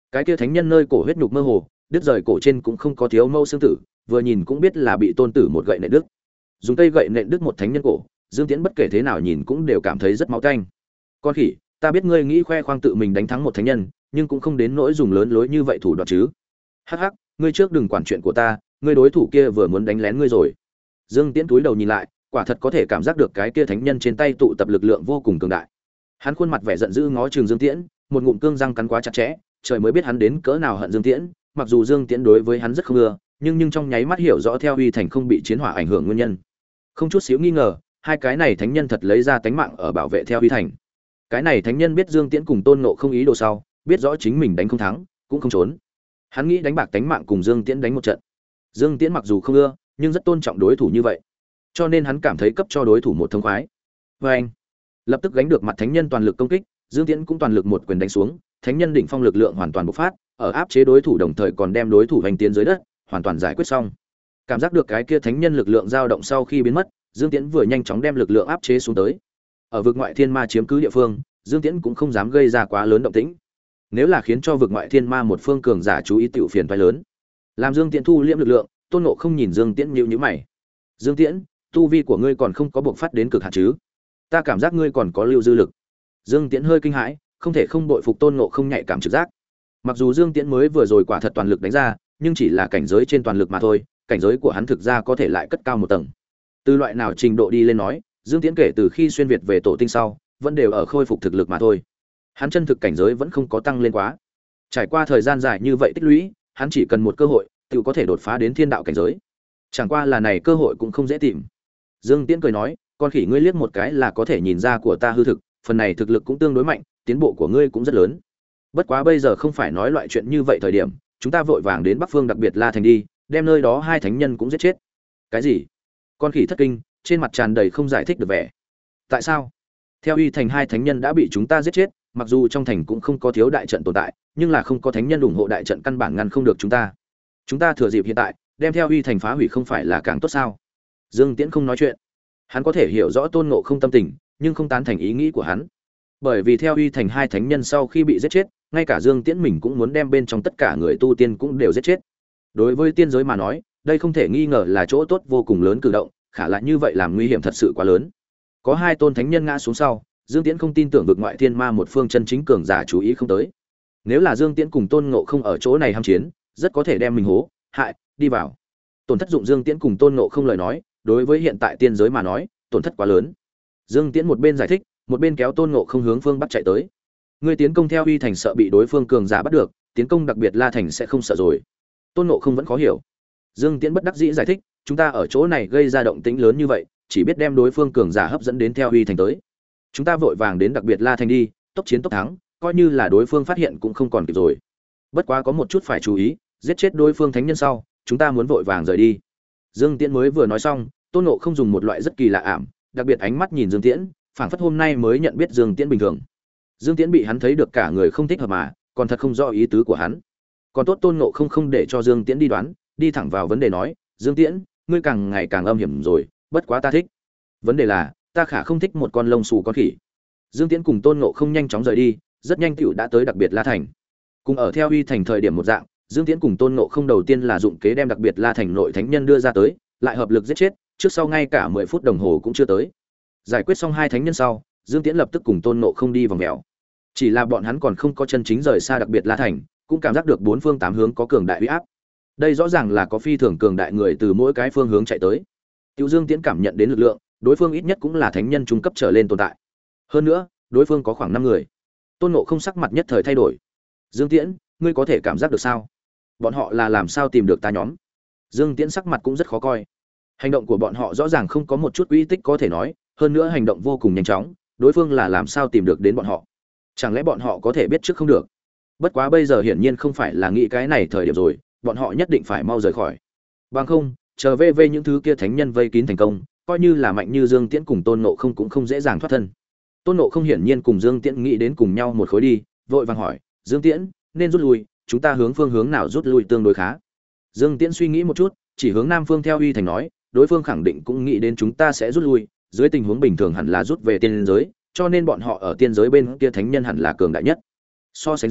Cái kia thánh nhân nơi cổ huyết nhục mơ hồ, đứt rời cổ trên cũng không có thiếu mâu xương tử, vừa nhìn cũng biết là bị tôn tử một gậy nện đứt. Dùng tay gậy nện đứt một thánh nhân cổ, Dương Tiễn bất kể thế nào nhìn cũng đều cảm thấy rất máu tanh. Con khỉ, ta biết ngươi nghĩ khoe khoang tự mình đánh thắng một thánh nhân, nhưng cũng không đến nỗi dùng lớn lối như vậy thủ đoạn chứ. Hắc hắc, ngươi trước đừng quản chuyện của ta, ngươi đối thủ kia vừa muốn đánh lén ngươi rồi. Dương Tiễn cúi đầu nhìn lại, quả thật có thể cảm giác được cái kia thánh nhân trên tay tụ tập lực lượng vô cùng cường đại. Hắn khuôn mặt vẻ giận dữ ngó chừng Dương Tiễn, một ngụm cương răng cắn quá chặt chẽ, trời mới biết hắn đến cỡ nào hận Dương Tiễn, mặc dù Dương Tiễn đối với hắn rất không ưa, nhưng trong nháy mắt hiểu rõ theo uy thành không bị chiến hỏa ảnh hưởng nguyên nhân. Không chút xíu nghi ngờ, hai cái này thánh nhân thật lấy ra tánh mạng ở bảo vệ theo uy thành. Cái này thánh nhân biết Dương Tiễn cùng Tôn Ngộ không ý đồ sau, biết rõ chính mình đánh không thắng, cũng không trốn. Hắn nghĩ đánh bạc tánh mạng cùng Dương Tiễn đánh một trận. Dương Tiễn mặc dù không ưa, nhưng rất tôn trọng đối thủ như vậy, cho nên hắn cảm thấy cấp cho đối thủ một thông khoái. Và anh lập tức gánh được mặt thánh nhân toàn lực công kích, Dương Tiễn cũng toàn lực một quyền đánh xuống, thánh nhân đỉnh phong lực lượng hoàn toàn bộc phát, ở áp chế đối thủ đồng thời còn đem đối thủ hành tiến dưới đất, hoàn toàn giải quyết xong. Cảm giác được cái kia thánh nhân lực lượng dao động sau khi biến mất, Dương Tiễn vừa nhanh chóng đem lực lượng áp chế xuống tới. Ở vực ngoại thiên ma chiếm cứ địa phương, Dương Tiễn cũng không dám gây ra quá lớn động tĩnh. Nếu là khiến cho vực ngoại thiên ma một phương cường giả chú ý tiểu phiền toái lớn. Làm Dương Tiễn thu liễm lực lượng, Tôn Ngộ không nhìn Dương Tiễn nhíu mày. Dương Tiễn, tu vi của ngươi còn không có bộc phát đến cực hạn chứ? Ta cảm giác ngươi còn có lưu dư lực. Dương Tiễn hơi kinh hãi, không thể không bội phục Tôn Ngộ không nhạy cảm trực giác. Mặc dù Dương Tiễn mới vừa rồi quả thật toàn lực đánh ra, nhưng chỉ là cảnh giới trên toàn lực mà thôi, cảnh giới của hắn thực ra có thể lại cất cao một tầng. Từ loại nào trình độ đi lên nói, Dương Tiễn kể từ khi xuyên việt về tổ tinh sau, vẫn đều ở khôi phục thực lực mà thôi. Hắn chân thực cảnh giới vẫn không có tăng lên quá. Trải qua thời gian dài như vậy tích lũy, hắn chỉ cần một cơ hội, tự có thể đột phá đến thiên đạo cảnh giới. Chẳng qua là này cơ hội cũng không dễ tìm. Dương Tiễn cười nói, con khỉ ngươi liếc một cái là có thể nhìn ra của ta hư thực, phần này thực lực cũng tương đối mạnh, tiến bộ của ngươi cũng rất lớn. Bất quá bây giờ không phải nói loại chuyện như vậy thời điểm, chúng ta vội vàng đến Bắc Phương đặc biệt La Thành đi, đem nơi đó hai thánh nhân cũng giết chết. Cái gì? Con khỉ thất kinh, trên mặt tràn đầy không giải thích được vẻ. Tại sao? Theo uy thành hai thánh nhân đã bị chúng ta giết chết, mặc dù trong thành cũng không có thiếu đại trận tồn tại, nhưng là không có thánh nhân ủng hộ đại trận căn bản ngăn không được chúng ta. Chúng ta thừa dịp hiện tại, đem theo uy thành phá hủy không phải là càng tốt sao? Dương Tiễn không nói chuyện. Hắn có thể hiểu rõ Tôn Ngộ không tâm tình, nhưng không tán thành ý nghĩ của hắn. Bởi vì theo uy thành hai thánh nhân sau khi bị giết chết, ngay cả Dương Tiễn mình cũng muốn đem bên trong tất cả người tu tiên cũng đều giết chết. Đối với tiên giới mà nói, đây không thể nghi ngờ là chỗ tốt vô cùng lớn cử động, khả lại như vậy làm nguy hiểm thật sự quá lớn. Có hai tôn thánh nhân ngã xuống sau, Dương Tiễn không tin tưởng vực ngoại thiên ma một phương chân chính cường giả chú ý không tới. Nếu là Dương Tiễn cùng Tôn Ngộ không ở chỗ này ham chiến, rất có thể đem mình hố, hại, đi vào. Tổn thất dụng Dương Tiễn cùng Tôn Ngộ không lời nói, đối với hiện tại tiên giới mà nói, tổn thất quá lớn. Dương Tiễn một bên giải thích, một bên kéo Tôn Ngộ không hướng phương bắc chạy tới. Ngươi tiến công theo uy thành sợ bị đối phương cường giả bắt được, tiến công đặc biệt La Thành sẽ không sợ rồi. Tôn Ngộ không vẫn khó hiểu. Dương Tiễn bất đắc dĩ giải thích, chúng ta ở chỗ này gây ra động tĩnh lớn như vậy, chỉ biết đem đối phương cường giả hấp dẫn đến theo uy thành tới. Chúng ta vội vàng đến đặc biệt La Thành đi, tốc chiến tốc thắng, coi như là đối phương phát hiện cũng không còn kịp rồi. Bất quá có một chút phải chú ý, giết chết đối phương thánh nhân sau, chúng ta muốn vội vàng rời đi. Dương Tiễn mới vừa nói xong, Tôn Ngộ không dùng một loại rất kỳ lạ ảm, đặc biệt ánh mắt nhìn Dương Tiễn, phảng phất hôm nay mới nhận biết Dương Tiễn bình thường. Dương Tiễn bị hắn thấy được cả người không thích hợp mà, còn thật không rõ ý tứ của hắn. Còn tốt Tôn Ngộ không để cho Dương Tiễn đi đoán, đi thẳng vào vấn đề nói, Dương Tiễn, ngươi càng ngày càng âm hiểm rồi, bất quá ta thích. Vấn đề là, ta khả không thích một con lông xù con khỉ. Dương Tiễn cùng Tôn Ngộ không nhanh chóng rời đi, rất nhanh tựu đã tới đặc biệt La Thành. Cùng ở theo uy thành thời điểm một dạng, Dương Tiễn cùng Tôn Ngộ không đầu tiên là dụng kế đem đặc biệt La Thành nội thánh nhân đưa ra tới, lại hợp lực giết chết, trước sau ngay cả 10 phút đồng hồ cũng chưa tới. Giải quyết xong hai thánh nhân sau, Dương Tiễn lập tức cùng Tôn Ngộ không đi vòng mèo. Chỉ là bọn hắn còn không có chân chính rời xa đặc biệt La Thành, cũng cảm giác được bốn phương tám hướng có cường đại uy áp. Đây rõ ràng là có phi thường cường đại người từ mỗi cái phương hướng chạy tới. Tiêu Dương Tiễn cảm nhận đến lực lượng, đối phương ít nhất cũng là thánh nhân trung cấp trở lên tồn tại. Hơn nữa, đối phương có khoảng 5 người. Tôn Ngộ không sắc mặt nhất thời thay đổi. Dương Tiễn, ngươi có thể cảm giác được sao? Bọn họ là làm sao tìm được ta nhóm? Dương Tiễn sắc mặt cũng rất khó coi. Hành động của bọn họ rõ ràng không có một chút uy tích có thể nói, hơn nữa hành động vô cùng nhanh chóng, đối phương là làm sao tìm được đến bọn họ? Chẳng lẽ bọn họ có thể biết trước không được? Bất quá bây giờ hiển nhiên không phải là nghĩ cái này thời điểm rồi, bọn họ nhất định phải mau rời khỏi. Bằng không, chờ về những thứ kia thánh nhân vây kín thành công, coi như là mạnh như Dương Tiễn cùng Tôn Ngộ không cũng không dễ dàng thoát thân. Tôn Ngộ không hiển nhiên cùng Dương Tiễn nghĩ đến cùng nhau một khối đi, vội vàng hỏi, Dương Tiễn, nên rút lui, chúng ta hướng phương hướng nào rút lui tương đối khá? Dương Tiễn suy nghĩ một chút, chỉ hướng Nam Phương theo uy thành nói, đối phương khẳng định cũng nghĩ đến chúng ta sẽ rút lui, dưới tình huống bình thường hẳn là rút về tiên giới, cho nên bọn họ ở tiên giới bên kia thánh nhân hẳn là cường đại nhất. So sánh dưới,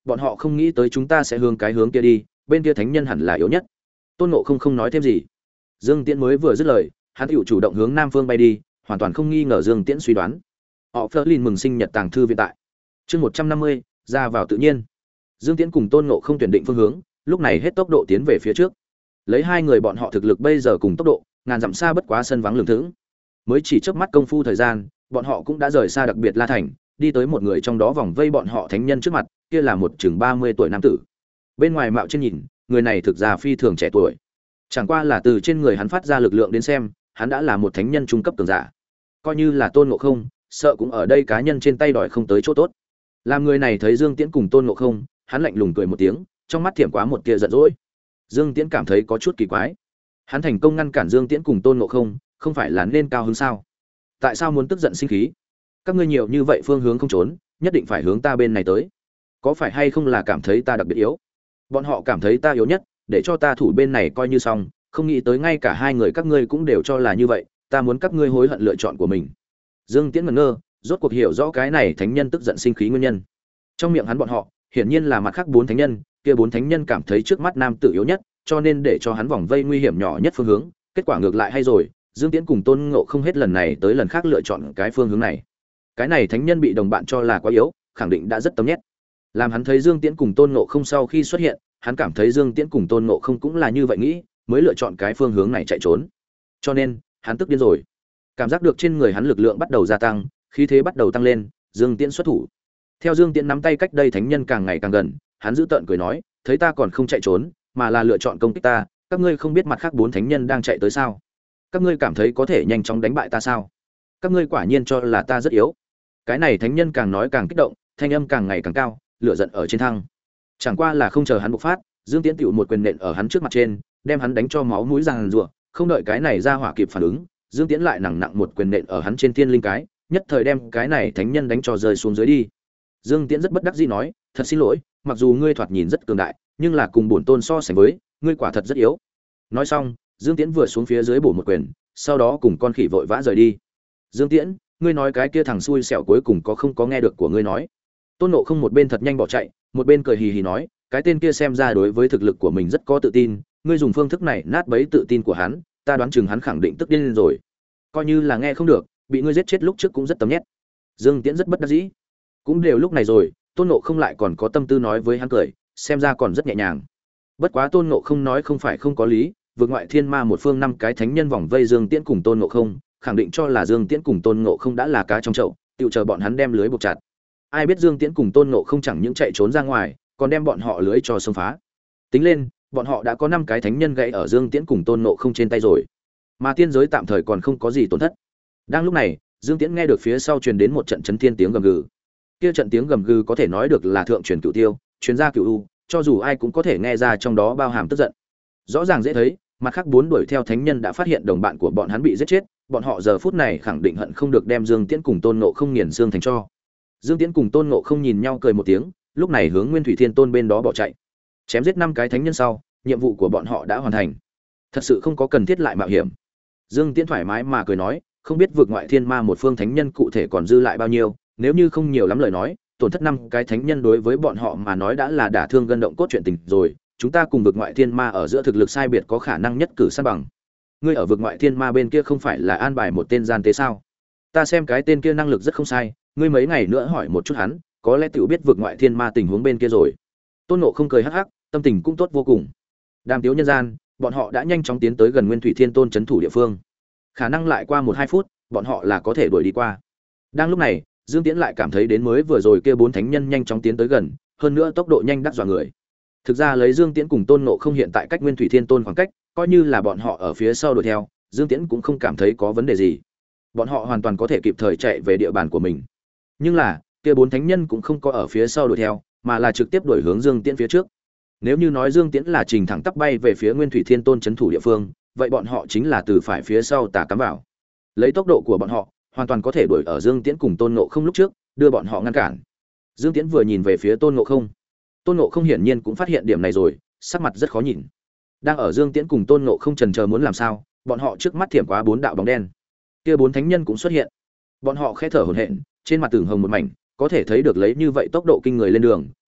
bọn họ không nghĩ tới chúng ta sẽ hướng cái hướng kia đi, bên kia thánh nhân hẳn là yếu nhất. Tôn Ngộ không nói thêm gì. Dương Tiễn mới vừa dứt lời, hắn hữu chủ động hướng nam phương bay đi, hoàn toàn không nghi ngờ Dương Tiễn suy đoán. Họ Flerlin mừng sinh nhật tàng thư viện tại. Chương 150, ra vào tự nhiên. Dương Tiễn cùng Tôn Ngộ không tuyển định phương hướng, lúc này hết tốc độ tiến về phía trước. Lấy hai người bọn họ thực lực bây giờ cùng tốc độ, ngàn dặm xa bất quá sân vắng lường thững. Mới chỉ chớp mắt công phu thời gian, bọn họ cũng đã rời xa đặc biệt La Thành, đi tới một người trong đó vòng vây bọn họ thánh nhân trước mặt, kia là một chừng 30 tuổi nam tử. Bên ngoài mạo trên nhìn, người này thực ra phi thường trẻ tuổi. Chẳng qua là từ trên người hắn phát ra lực lượng đến xem, hắn đã là một thánh nhân trung cấp cường giả. Coi như là Tôn Ngộ không, sợ cũng ở đây cá nhân trên tay đòi không tới chỗ tốt. Làm người này thấy Dương Tiễn cùng Tôn Ngộ không, hắn lạnh lùng cười một tiếng, trong mắt thiểm quá một tia giận dỗi. Dương Tiễn cảm thấy có chút kỳ quái. Hắn thành công ngăn cản Dương Tiễn cùng Tôn Ngộ không, không phải là nên cao hứng sao? Tại sao muốn tức giận sinh khí? Các ngươi nhiều như vậy phương hướng không trốn, nhất định phải hướng ta bên này tới. Có phải hay không là cảm thấy ta đặc biệt yếu? Bọn họ cảm thấy ta yếu nhất, để cho ta thủ bên này coi như xong, không nghĩ tới ngay cả hai người các ngươi cũng đều cho là như vậy, ta muốn các ngươi hối hận lựa chọn của mình. Dương Tiễn ngẩn ngơ, rốt cuộc hiểu rõ cái này thánh nhân tức giận sinh khí nguyên nhân. Trong miệng hắn bọn họ, hiển nhiên là mặt khác bốn thánh nhân, kia bốn thánh nhân cảm thấy trước mắt nam tử yếu nhất, cho nên để cho hắn vòng vây nguy hiểm nhỏ nhất phương hướng, kết quả ngược lại hay rồi, Dương Tiễn cùng Tôn Ngộ không hết lần này tới lần khác lựa chọn cái phương hướng này. Cái này thánh nhân bị đồng bạn cho là quá yếu, khẳng định đã rất tâm nhét. Làm hắn thấy Dương Tiễn cùng Tôn Ngộ không sau khi xuất hiện, hắn cảm thấy Dương Tiễn cùng Tôn Ngộ không cũng là như vậy nghĩ, mới lựa chọn cái phương hướng này chạy trốn. Cho nên, hắn tức điên rồi. Cảm giác được trên người hắn lực lượng bắt đầu gia tăng, khí thế bắt đầu tăng lên, Dương Tiễn xuất thủ. Theo Dương Tiễn nắm tay cách đây thánh nhân càng ngày càng gần, hắn giữ tợn cười nói, thấy ta còn không chạy trốn, mà là lựa chọn công kích ta, các ngươi không biết mặt khác bốn thánh nhân đang chạy tới sao? Các ngươi cảm thấy có thể nhanh chóng đánh bại ta sao? Các ngươi quả nhiên cho là ta rất yếu. Cái này thánh nhân càng nói càng kích động, thanh âm càng ngày càng cao, lửa giận ở trên thăng. Chẳng qua là không chờ hắn bộc phát, Dương Tiễn tựu một quyền nện ở hắn trước mặt trên, đem hắn đánh cho máu mũi ràng rụa, không đợi cái này ra hỏa kịp phản ứng, Dương Tiễn lại nặng nặng một quyền nện ở hắn trên thiên linh cái, nhất thời đem cái này thánh nhân đánh cho rơi xuống dưới đi. Dương Tiễn rất bất đắc dĩ nói, thật xin lỗi, mặc dù ngươi thoạt nhìn rất cường đại, nhưng là cùng bổn tôn so sánh với, ngươi quả thật rất yếu. Nói xong, Dương Tiễn vừa xuống phía dưới bổ một quyền, sau đó cùng con khỉ vội vã rời đi. Dương Tiễn, ngươi nói cái kia thằng xui xẻo cuối cùng có không có nghe được của ngươi nói? Tôn Ngộ không một bên thật nhanh bỏ chạy, một bên cười hì hì nói, cái tên kia xem ra đối với thực lực của mình rất có tự tin, ngươi dùng phương thức này nát bấy tự tin của hắn, ta đoán chừng hắn khẳng định tức điên rồi. Coi như là nghe không được, bị ngươi giết chết lúc trước cũng rất tấm nhét. Dương Tiễn rất bất đắc dĩ. Cũng đều lúc này rồi, Tôn Ngộ không lại còn có tâm tư nói với hắn cười, xem ra còn rất nhẹ nhàng. Bất quá Tôn Ngộ không nói không phải không có lý, vượt ngoại thiên ma một phương năm cái thánh nhân vòng vây Dương Tiễn cùng Tôn Ngộ không, khẳng định cho là Dương Tiễn cùng Tôn Ngộ không đã là cá trong chậu, tự chờ bọn hắn đem lưới buộc chặt. Ai biết Dương Tiễn cùng Tôn Ngộ không chẳng những chạy trốn ra ngoài, còn đem bọn họ lưới cho xông phá. Tính lên, bọn họ đã có 5 cái thánh nhân gãy ở Dương Tiễn cùng Tôn Ngộ không trên tay rồi. Mà tiên giới tạm thời còn không có gì tổn thất. Đang lúc này, Dương Tiễn nghe được phía sau truyền đến một trận chấn thiên tiếng gầm gừ. Kia trận tiếng gầm gừ có thể nói được là thượng truyền cửu tiêu, truyền ra cửu u, cho dù ai cũng có thể nghe ra trong đó bao hàm tức giận. Rõ ràng dễ thấy, mặt khác bốn đuổi theo thánh nhân đã phát hiện đồng bạn của bọn hắn bị giết chết, bọn họ giờ phút này khẳng định hận không được đem Dương Tiễn cùng Tôn Ngộ không nghiền xương thành tro. Dương Tiễn cùng Tôn Ngộ không nhìn nhau cười một tiếng, lúc này hướng Nguyên Thủy Thiên Tôn bên đó bỏ chạy. Chém giết 5 cái thánh nhân sau, nhiệm vụ của bọn họ đã hoàn thành. Thật sự không có cần thiết lại mạo hiểm. Dương Tiễn thoải mái mà cười nói, không biết vượt ngoại thiên ma một phương thánh nhân cụ thể còn dư lại bao nhiêu, nếu như không nhiều lắm lời nói, tổn thất 5 cái thánh nhân đối với bọn họ mà nói đã là đả thương gân động cốt chuyện tình rồi, chúng ta cùng vượt ngoại thiên ma ở giữa thực lực sai biệt có khả năng nhất cử san bằng. Ngươi ở vượt ngoại thiên ma bên kia không phải là an bài một tên gian tế sao? Ta xem cái tên kia năng lực rất không sai, ngươi mấy ngày nữa hỏi một chút hắn, có lẽ tiểu biết vượt ngoại thiên ma tình huống bên kia rồi. Tôn Ngộ không cười hắc hắc, tâm tình cũng tốt vô cùng. Đàm tiếu nhân gian, bọn họ đã nhanh chóng tiến tới gần Nguyên Thủy Thiên Tôn trấn thủ địa phương. Khả năng lại qua 1-2 phút, bọn họ là có thể đuổi đi qua. Đang lúc này, Dương Tiễn lại cảm thấy đến mới vừa rồi kia 4 thánh nhân nhanh chóng tiến tới gần, hơn nữa tốc độ nhanh đắc dọa người. Thực ra lấy Dương Tiễn cùng Tôn Ngộ không hiện tại cách Nguyên Thủy Thiên Tôn khoảng cách, coi như là bọn họ ở phía sau đuổi theo, Dương Tiễn cũng không cảm thấy có vấn đề gì. Bọn họ hoàn toàn có thể kịp thời chạy về địa bàn của mình. Nhưng là, kia 4 thánh nhân cũng không có ở phía sau đuổi theo, mà là trực tiếp đuổi hướng Dương Tiễn phía trước. Nếu như nói Dương Tiễn là trình thẳng tắp bay về phía Nguyên Thủy Thiên Tôn trấn thủ địa phương, vậy bọn họ chính là từ phải phía sau tà cắm vào. Lấy tốc độ của bọn họ, hoàn toàn có thể đuổi ở Dương Tiễn cùng Tôn Ngộ không lúc trước, đưa bọn họ ngăn cản. Dương Tiễn vừa nhìn về phía Tôn Ngộ không. Tôn Ngộ không hiển nhiên cũng phát hiện điểm này rồi, sắc mặt rất khó nhìn. Đang ở Dương Tiễn cùng Tôn Ngộ không chần chờ muốn làm sao, bọn họ trước mắt thiểm quá 4 đạo bóng đen. Kia 4 thánh nhân cũng xuất hiện. Bọn họ khẽ thở hổn hển, trên mặt tưởng hồng một mảnh, có thể thấy được lấy như vậy tốc độ kinh người lên đường,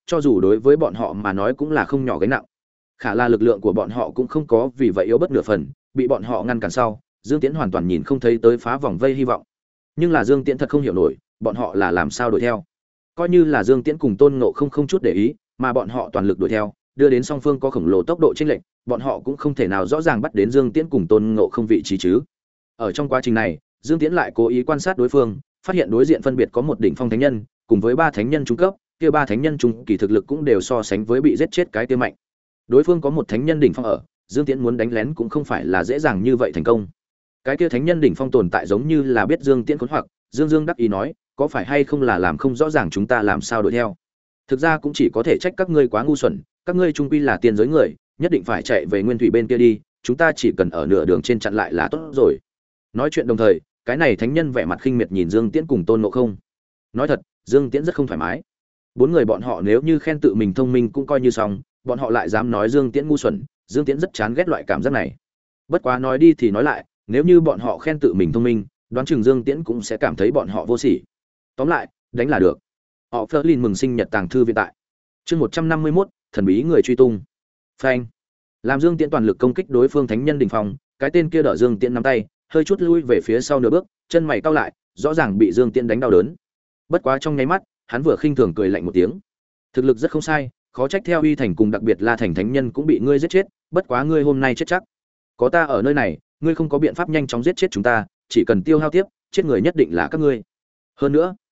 cho dù đối với bọn họ mà nói cũng là không nhỏ gánh nặng. Khả là lực lượng của bọn họ cũng không có vì vậy yếu bất nửa phần, bị bọn họ ngăn cản sau, Dương Tiễn hoàn toàn nhìn không thấy tới phá vòng vây hy vọng. Nhưng là Dương Tiễn thật không hiểu nổi, bọn họ là làm sao đuổi theo. Coi như là Dương Tiễn cùng Tôn Ngộ không chút để ý, mà bọn họ toàn lực đuổi theo, đưa đến song phương có khổng lồ tốc độ chênh lệch, bọn họ cũng không thể nào rõ ràng bắt đến Dương Tiễn cùng Tôn Ngộ không vị trí chứ. Ở trong quá trình này, Dương Tiễn lại cố ý quan sát đối phương, phát hiện đối diện phân biệt có một đỉnh phong thánh nhân, cùng với ba thánh nhân trung cấp, kia ba thánh nhân trung kỳ thực lực cũng đều so sánh với bị giết chết cái kia mạnh. Đối phương có một thánh nhân đỉnh phong ở, Dương Tiễn muốn đánh lén cũng không phải là dễ dàng như vậy thành công. Cái kia thánh nhân đỉnh phong tồn tại giống như là biết Dương Tiễn khốn hoặc, Dương đắc ý nói, có phải hay không là làm không rõ ràng chúng ta làm sao đuổi theo. Thực ra cũng chỉ có thể trách các ngươi quá ngu xuẩn, các ngươi trung quy là tiên giới người, nhất định phải chạy về nguyên thủy bên kia đi, chúng ta chỉ cần ở nửa đường trên chặn lại là tốt rồi. Nói chuyện đồng thời, cái này thánh nhân vẻ mặt khinh miệt nhìn Dương Tiễn cùng Tôn Ngộ không. Nói thật, Dương Tiễn rất không thoải mái. Bốn người bọn họ nếu như khen tự mình thông minh cũng coi như xong, bọn họ lại dám nói Dương Tiễn ngu xuẩn, Dương Tiễn rất chán ghét loại cảm giác này. Bất quá nói đi thì nói lại, nếu như bọn họ khen tự mình thông minh, đoán chừng Dương Tiễn cũng sẽ cảm thấy bọn họ vô sỉ. Tóm lại, đánh là được. Họ Flerlin mừng sinh nhật tàng thư viện tại. Chương 151, thần bí người truy tung. Phanh. Làm Dương Tiễn toàn lực công kích đối phương thánh nhân đỉnh phong, cái tên kia đỡ Dương Tiễn nắm tay, hơi chút lui về phía sau nửa bước, chân mày cau lại, rõ ràng bị Dương Tiễn đánh đau đớn. Bất quá trong nháy mắt, hắn vừa khinh thường cười lạnh một tiếng. Thực lực rất không sai, khó trách theo uy thành cùng đặc biệt La Thành thánh nhân cũng bị ngươi giết chết, bất quá ngươi hôm nay chết chắc. Có ta ở nơi này, ngươi không có biện pháp nhanh chóng giết chết chúng ta, chỉ cần tiêu hao tiếp, chết người nhất định là các ngươi. Hơn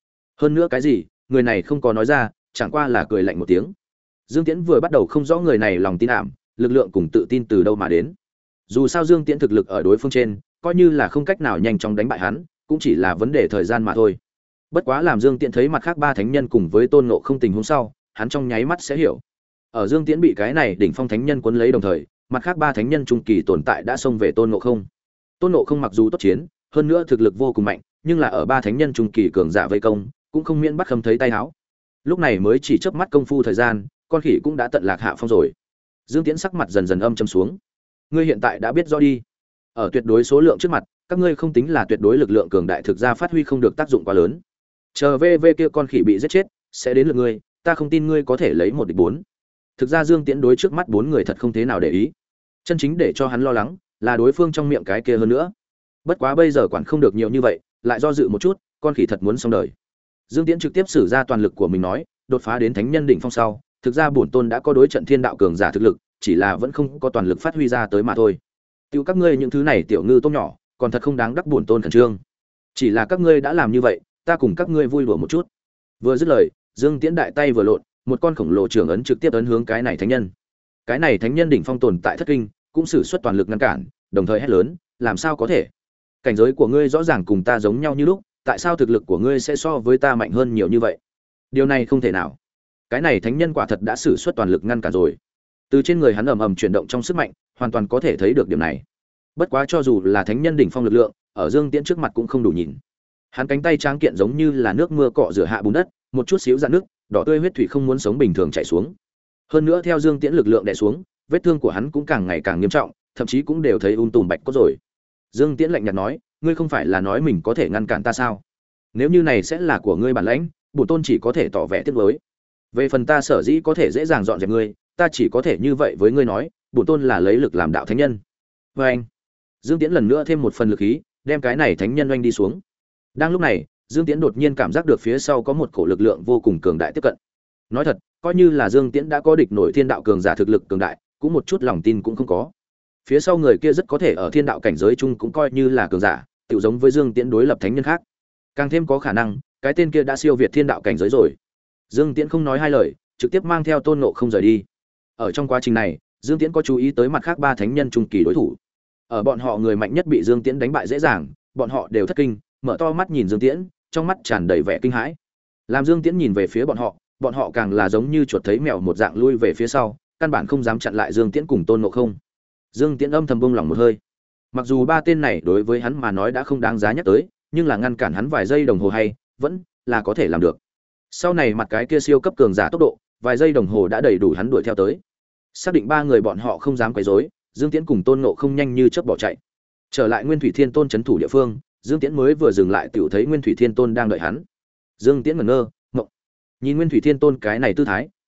nữa cái gì? Người này không có nói ra, chẳng qua là cười lạnh một tiếng. Dương Tiễn vừa bắt đầu không rõ người này lòng tin ảm, lực lượng cùng tự tin từ đâu mà đến. Dù sao Dương Tiễn thực lực ở đối phương trên, coi như là không cách nào nhanh chóng đánh bại hắn, cũng chỉ là vấn đề thời gian mà thôi. Bất quá làm Dương Tiễn thấy mặt khác ba thánh nhân cùng với Tôn Ngộ không tình huống sau, hắn trong nháy mắt sẽ hiểu. Ở Dương Tiễn bị cái này đỉnh phong thánh nhân cuốn lấy đồng thời, mặt khác ba thánh nhân trung kỳ tồn tại đã xông về Tôn Ngộ không. Tôn Ngộ không mặc dù tốt chiến, hơn nữa thực lực vô cùng mạnh, nhưng là ở ba thánh nhân trung kỳ cường giả vây công, cũng không miễn bắt khâm thấy tay áo. Lúc này mới chỉ chớp mắt công phu thời gian, con khỉ cũng đã tận lạc hạ phong rồi. Dương Tiễn sắc mặt dần dần âm trầm xuống. Ngươi hiện tại đã biết rõ đi. Ở tuyệt đối số lượng trước mặt, các ngươi không tính là tuyệt đối lực lượng cường đại thực ra phát huy không được tác dụng quá lớn. Chờ VV kia con khỉ bị giết chết, sẽ đến lượt ngươi, ta không tin ngươi có thể lấy một địch bốn. Thực ra Dương Tiễn đối trước mắt bốn người thật không thế nào để ý. Chân chính để cho hắn lo lắng là đối phương trong miệng cái kia hơn nữa. Bất quá bây giờ quản không được nhiều như vậy, lại do dự một chút, con khỉ thật muốn xong đời. Dương Tiễn trực tiếp sử ra toàn lực của mình nói, đột phá đến thánh nhân đỉnh phong sau, thực ra bổn tôn đã có đối trận thiên đạo cường giả thực lực, chỉ là vẫn không có toàn lực phát huy ra tới mà thôi. Tiêu các ngươi những thứ này tiểu ngư tôm nhỏ, còn thật không đáng đắc bổn tôn khẩn trương. Chỉ là các ngươi đã làm như vậy, ta cùng các ngươi vui đùa một chút. Vừa dứt lời, Dương Tiễn đại tay vừa lộn, một con khổng lồ trường ấn trực tiếp ấn hướng cái này thánh nhân. Cái này thánh nhân đỉnh phong tồn tại thất kinh, cũng sử xuất toàn lực ngăn cản, đồng thời hét lớn, làm sao có thể? Cảnh giới của ngươi rõ ràng cùng ta giống nhau như lúc, tại sao thực lực của ngươi sẽ so với ta mạnh hơn nhiều như vậy? Điều này không thể nào. Cái này thánh nhân quả thật đã sử xuất toàn lực ngăn cản rồi. Từ trên người hắn ầm ầm chuyển động trong sức mạnh, hoàn toàn có thể thấy được điểm này. Bất quá cho dù là thánh nhân đỉnh phong lực lượng, ở Dương Tiễn trước mặt cũng không đủ nhìn. Hắn cánh tay tráng kiện giống như là nước mưa cọ rửa hạ bùn đất, một chút xíu rạn nước, đỏ tươi huyết thủy không muốn sống bình thường chảy xuống. Hơn nữa theo Dương Tiễn lực lượng đè xuống, vết thương của hắn cũng càng ngày càng nghiêm trọng, thậm chí cũng đều thấy tùm bạch cốt rồi. Dương Tiễn lạnh nhạt nói, ngươi không phải là nói mình có thể ngăn cản ta sao? Nếu như này sẽ là của ngươi bản lãnh, bổn tôn chỉ có thể tỏ vẻ tiếc nuối. Về phần ta sở dĩ có thể dễ dàng dọn dẹp ngươi, ta chỉ có thể như vậy với ngươi nói, bổn tôn là lấy lực làm đạo thánh nhân. Và anh, Dương Tiễn lần nữa thêm một phần lực khí, đem cái này thánh nhân oanh đi xuống. Đang lúc này, Dương Tiễn đột nhiên cảm giác được phía sau có một cổ lực lượng vô cùng cường đại tiếp cận. Nói thật, coi như là Dương Tiễn đã có địch nổi thiên đạo cường giả thực lực cường đại, cũng một chút lòng tin cũng không có. Phía sau người kia rất có thể ở thiên đạo cảnh giới chung cũng coi như là cường giả, tự giống với Dương Tiễn đối lập thánh nhân khác. Càng thêm có khả năng, cái tên kia đã siêu việt thiên đạo cảnh giới rồi. Dương Tiễn không nói hai lời, trực tiếp mang theo Tôn Ngộ không rời đi. Ở trong quá trình này, Dương Tiễn có chú ý tới mặt khác ba thánh nhân trung kỳ đối thủ. Ở bọn họ người mạnh nhất bị Dương Tiễn đánh bại dễ dàng, bọn họ đều thất kinh, mở to mắt nhìn Dương Tiễn, trong mắt tràn đầy vẻ kinh hãi. Làm Dương Tiễn nhìn về phía bọn họ càng là giống như chuột thấy mèo một dạng lui về phía sau, căn bản không dám chặn lại Dương Tiễn cùng Tôn Ngộ không. Dương Tiễn âm thầm buông lỏng một hơi. Mặc dù ba tên này đối với hắn mà nói đã không đáng giá nhắc tới, nhưng là ngăn cản hắn vài giây đồng hồ hay vẫn là có thể làm được. Sau này mặt cái kia siêu cấp cường giả tốc độ, vài giây đồng hồ đã đầy đủ hắn đuổi theo tới. Xác định ba người bọn họ không dám quấy rối, Dương Tiễn cùng Tôn Ngộ không nhanh như chớp bỏ chạy. Trở lại Nguyên Thủy Thiên Tôn trấn thủ địa phương, Dương Tiễn mới vừa dừng lại tiểu thấy Nguyên Thủy Thiên Tôn đang đợi hắn. Dương Tiễn ngẩn ngơ, ngộng. Nhìn Nguyên Thủy Thiên Tôn cái này tư thái,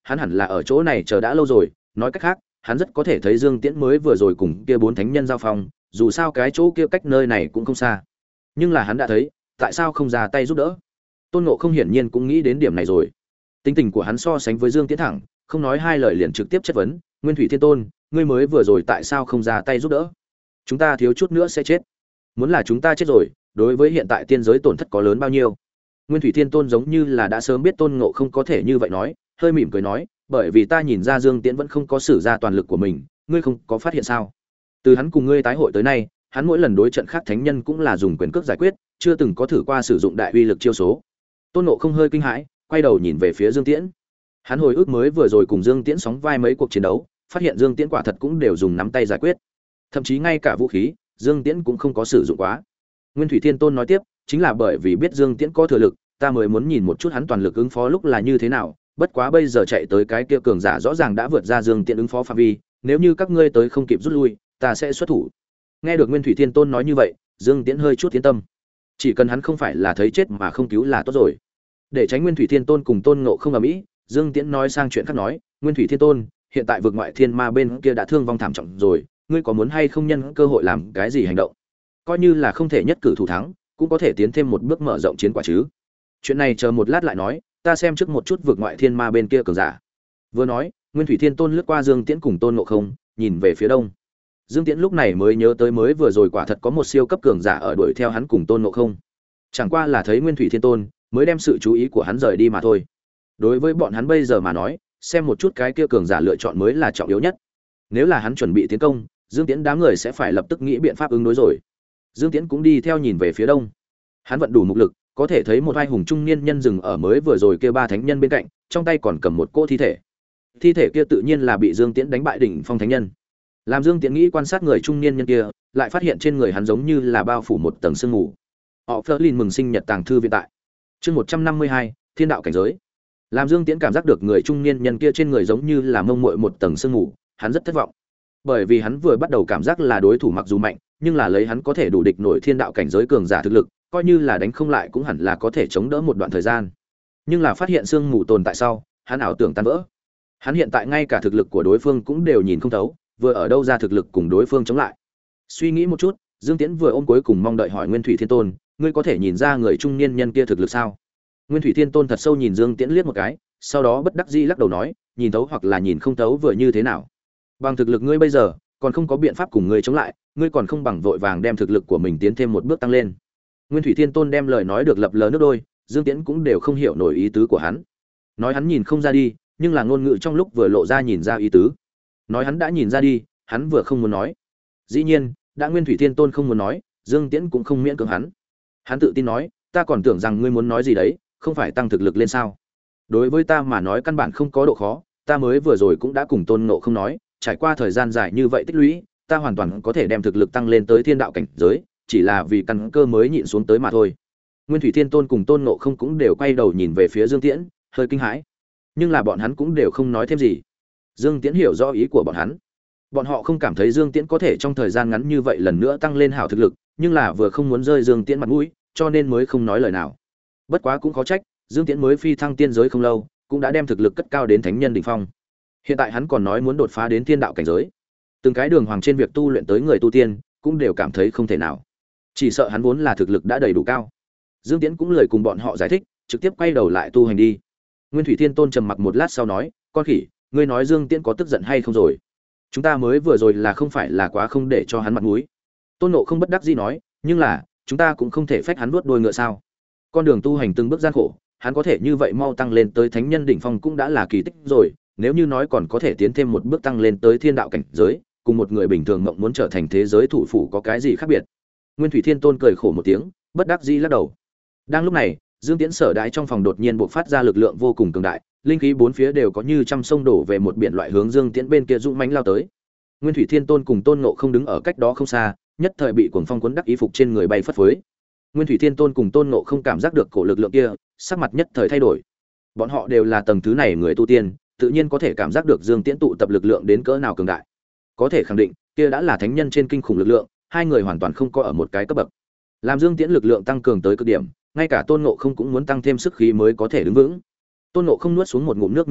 hắn hẳn là ở chỗ này chờ đã lâu rồi, nói cách khác, hắn rất có thể thấy Dương Tiễn mới vừa rồi cùng kia 4 thánh nhân giao phong, dù sao cái chỗ kia cách nơi này cũng không xa. Nhưng là hắn đã thấy, tại sao không ra tay giúp đỡ? Tôn Ngộ không hiển nhiên cũng nghĩ đến điểm này rồi. Tính tình của hắn so sánh với Dương Tiễn thẳng, không nói hai lời liền trực tiếp chất vấn, Nguyên Thủy Thiên Tôn, ngươi mới vừa rồi tại sao không ra tay giúp đỡ? Chúng ta thiếu chút nữa sẽ chết. Muốn là chúng ta chết rồi, đối với hiện tại tiên giới tổn thất có lớn bao nhiêu? Nguyên Thủy Thiên Tôn giống như là đã sớm biết Tôn Ngộ không có thể như vậy nói, hơi mỉm cười nói, bởi vì ta nhìn ra Dương Tiễn vẫn không có sử ra toàn lực của mình, ngươi không có phát hiện sao? Từ hắn cùng ngươi tái hội tới nay, hắn mỗi lần đối trận khác thánh nhân cũng là dùng quyền cước giải quyết, chưa từng có thử qua sử dụng đại uy lực chiêu số. Tôn Ngộ không hơi kinh hãi, quay đầu nhìn về phía Dương Tiễn. Hắn hồi ức mới vừa rồi cùng Dương Tiễn sóng vai mấy cuộc chiến đấu, phát hiện Dương Tiễn quả thật cũng đều dùng nắm tay giải quyết, thậm chí ngay cả vũ khí, Dương Tiễn cũng không có sử dụng quá. Nguyên Thủy Thiên Tôn nói tiếp, chính là bởi vì biết Dương Tiễn có thừa lực, ta mới muốn nhìn một chút hắn toàn lực ứng phó lúc là như thế nào, bất quá bây giờ chạy tới cái kia cường giả rõ ràng đã vượt ra Dương Tiễn ứng phó phạm vi, nếu như các ngươi tới không kịp rút lui, ta sẽ xuất thủ. Nghe được Nguyên Thủy Thiên Tôn nói như vậy, Dương Tiễn hơi chút yên tâm. Chỉ cần hắn không phải là thấy chết mà không cứu là tốt rồi. Để tránh Nguyên Thủy Thiên Tôn cùng Tôn Ngộ không ầm ĩ, Dương Tiễn nói sang chuyện khác nói, Nguyên Thủy Thiên Tôn, hiện tại vực ngoại thiên ma bên kia đã thương vong thảm trọng rồi, ngươi có muốn hay không nhân cơ hội làm cái gì hành động? Coi như là không thể nhất cử thủ thắng, cũng có thể tiến thêm một bước mở rộng chiến quả chứ. Chuyện này chờ một lát lại nói, ta xem trước một chút vực ngoại thiên ma bên kia cường giả. Vừa nói, Nguyên Thủy Thiên Tôn lướt qua Dương Tiễn cùng Tôn Ngộ không, nhìn về phía đông. Dương Tiễn lúc này mới nhớ tới mới vừa rồi quả thật có một siêu cấp cường giả ở đuổi theo hắn cùng Tôn Ngộ không. Chẳng qua là thấy Nguyên Thủy Thiên Tôn, mới đem sự chú ý của hắn rời đi mà thôi. Đối với bọn hắn bây giờ mà nói, xem một chút cái kia cường giả lựa chọn mới là trọng yếu nhất. Nếu là hắn chuẩn bị tiến công, Dương Tiễn đám người sẽ phải lập tức nghĩ biện pháp ứng đối rồi. Dương Tiễn cũng đi theo nhìn về phía đông. Hắn vận đủ mục lực, có thể thấy một vai hùng trung niên nhân dừng ở mới vừa rồi kia 3 thánh nhân bên cạnh, trong tay còn cầm một cỗ thi thể. Thi thể kia tự nhiên là bị Dương Tiễn đánh bại đỉnh phong thánh nhân. Làm Dương Tiễn nghĩ quan sát người trung niên nhân kia, lại phát hiện trên người hắn giống như là bao phủ một tầng sương mù. Họ Flerlin mừng sinh nhật tàng thư viện tại. Chương 152, Thiên đạo cảnh giới. Làm Dương Tiễn cảm giác được người trung niên nhân kia trên người giống như là mông muội một tầng sương mù, hắn rất thất vọng. Bởi vì hắn vừa bắt đầu cảm giác là đối thủ mặc dù mạnh, nhưng là lấy hắn có thể đủ địch nổi thiên đạo cảnh giới cường giả thực lực, coi như là đánh không lại cũng hẳn là có thể chống đỡ một đoạn thời gian. Nhưng là phát hiện sương mù tồn tại sau, hắn ảo tưởng tan vỡ. Hắn hiện tại ngay cả thực lực của đối phương cũng đều nhìn không thấu, vừa ở đâu ra thực lực cùng đối phương chống lại. Suy nghĩ một chút, Dương Tiễn vừa ôm cuối cùng mong đợi hỏi Nguyên Thủy Thiên Tôn, ngươi có thể nhìn ra người trung niên nhân kia thực lực sao? Nguyên Thủy Thiên Tôn thật sâu nhìn Dương Tiễn liếc một cái, sau đó bất đắc dĩ lắc đầu nói, nhìn thấu hoặc là nhìn không thấu vừa như thế nào? Bằng thực lực ngươi bây giờ, còn không có biện pháp cùng ngươi chống lại, ngươi còn không bằng vội vàng đem thực lực của mình tiến thêm một bước tăng lên. Nguyên Thủy Thiên Tôn đem lời nói được lập lờ nước đôi, Dương Tiễn cũng đều không hiểu nổi ý tứ của hắn. Nói hắn nhìn không ra đi, nhưng là ngôn ngữ trong lúc vừa lộ ra nhìn ra ý tứ. Nói hắn đã nhìn ra đi, hắn vừa không muốn nói. Dĩ nhiên, đã Nguyên Thủy Thiên Tôn không muốn nói, Dương Tiễn cũng không miễn cưỡng hắn. Hắn tự tin nói, ta còn tưởng rằng ngươi muốn nói gì đấy, không phải tăng thực lực lên sao? Đối với ta mà nói căn bản không có độ khó, ta mới vừa rồi cũng đã cùng Tôn Ngộ không nói, trải qua thời gian dài như vậy tích lũy, ta hoàn toàn có thể đem thực lực tăng lên tới thiên đạo cảnh giới, chỉ là vì căn cơ mới nhịn xuống tới mà thôi. Nguyên Thủy Thiên Tôn cùng Tôn Ngộ không cũng đều quay đầu nhìn về phía Dương Tiễn, hơi kinh hãi. Nhưng là bọn hắn cũng đều không nói thêm gì. Dương Tiễn hiểu rõ ý của bọn hắn. Bọn họ không cảm thấy Dương Tiễn có thể trong thời gian ngắn như vậy lần nữa tăng lên hảo thực lực, nhưng là vừa không muốn rơi Dương Tiễn mặt mũi, cho nên mới không nói lời nào. Bất quá cũng khó trách, Dương Tiễn mới phi thăng tiên giới không lâu, cũng đã đem thực lực cất cao đến thánh nhân đỉnh phong. Hiện tại hắn còn nói muốn đột phá đến thiên đạo cảnh giới. Từng cái đường hoàng trên việc tu luyện tới người tu tiên, cũng đều cảm thấy không thể nào. Chỉ sợ hắn vốn là thực lực đã đầy đủ cao. Dương Tiễn cũng lời cùng bọn họ giải thích, trực tiếp quay đầu lại tu hành đi. Nguyên Thủy Thiên Tôn trầm mặc một lát sau nói, con khỉ, ngươi nói Dương Tiễn có tức giận hay không rồi? Chúng ta mới vừa rồi là không phải là quá không để cho hắn mặt mũi. Tôn Ngộ không bất đắc dĩ nói, nhưng là chúng ta cũng không thể phách hắn vuốt đuôi ngựa sao? Con đường tu hành từng bước gian khổ, hắn có thể như vậy mau tăng lên tới thánh nhân đỉnh phong cũng đã là kỳ tích rồi, nếu như nói còn có thể tiến thêm một bước tăng lên tới thiên đạo cảnh giới, cùng một người bình thường mộng muốn trở thành thế giới thủ phủ có cái gì khác biệt? Nguyên Thủy Thiên Tôn cười khổ một tiếng, bất đắc dĩ lắc đầu. Đang lúc này, Dương Tiễn sở đái trong phòng đột nhiên bộc phát ra lực lượng vô cùng cường đại, linh khí bốn phía đều có như trăm sông đổ về một biển loại hướng Dương Tiễn bên kia dũng mãnh lao tới. Nguyên Thủy Thiên Tôn cùng Tôn Ngộ không đứng ở cách đó không xa, nhất thời bị cuồng phong cuốn đắc ý phục trên người bay phất phới. Nguyên Thủy Thiên Tôn cùng Tôn Ngộ không cảm giác được cổ lực lượng kia, sắc mặt nhất thời thay đổi. Bọn họ đều là tầng thứ này người tu tiên, tự nhiên có thể cảm giác được Dương Tiễn tụ tập lực lượng đến cỡ nào cường đại. Có thể khẳng định, kia đã là thánh nhân trên kinh khủng lực lượng, hai người hoàn toàn không có ở một cái cấp bậc. Làm Dương Tiễn lực lượng tăng cường tới cực điểm, ngay cả Tôn Ngộ không cũng muốn tăng thêm sức khí mới có thể đứng vững. Tôn Ngộ không nuốt xuống một ngụm nước miếng nói,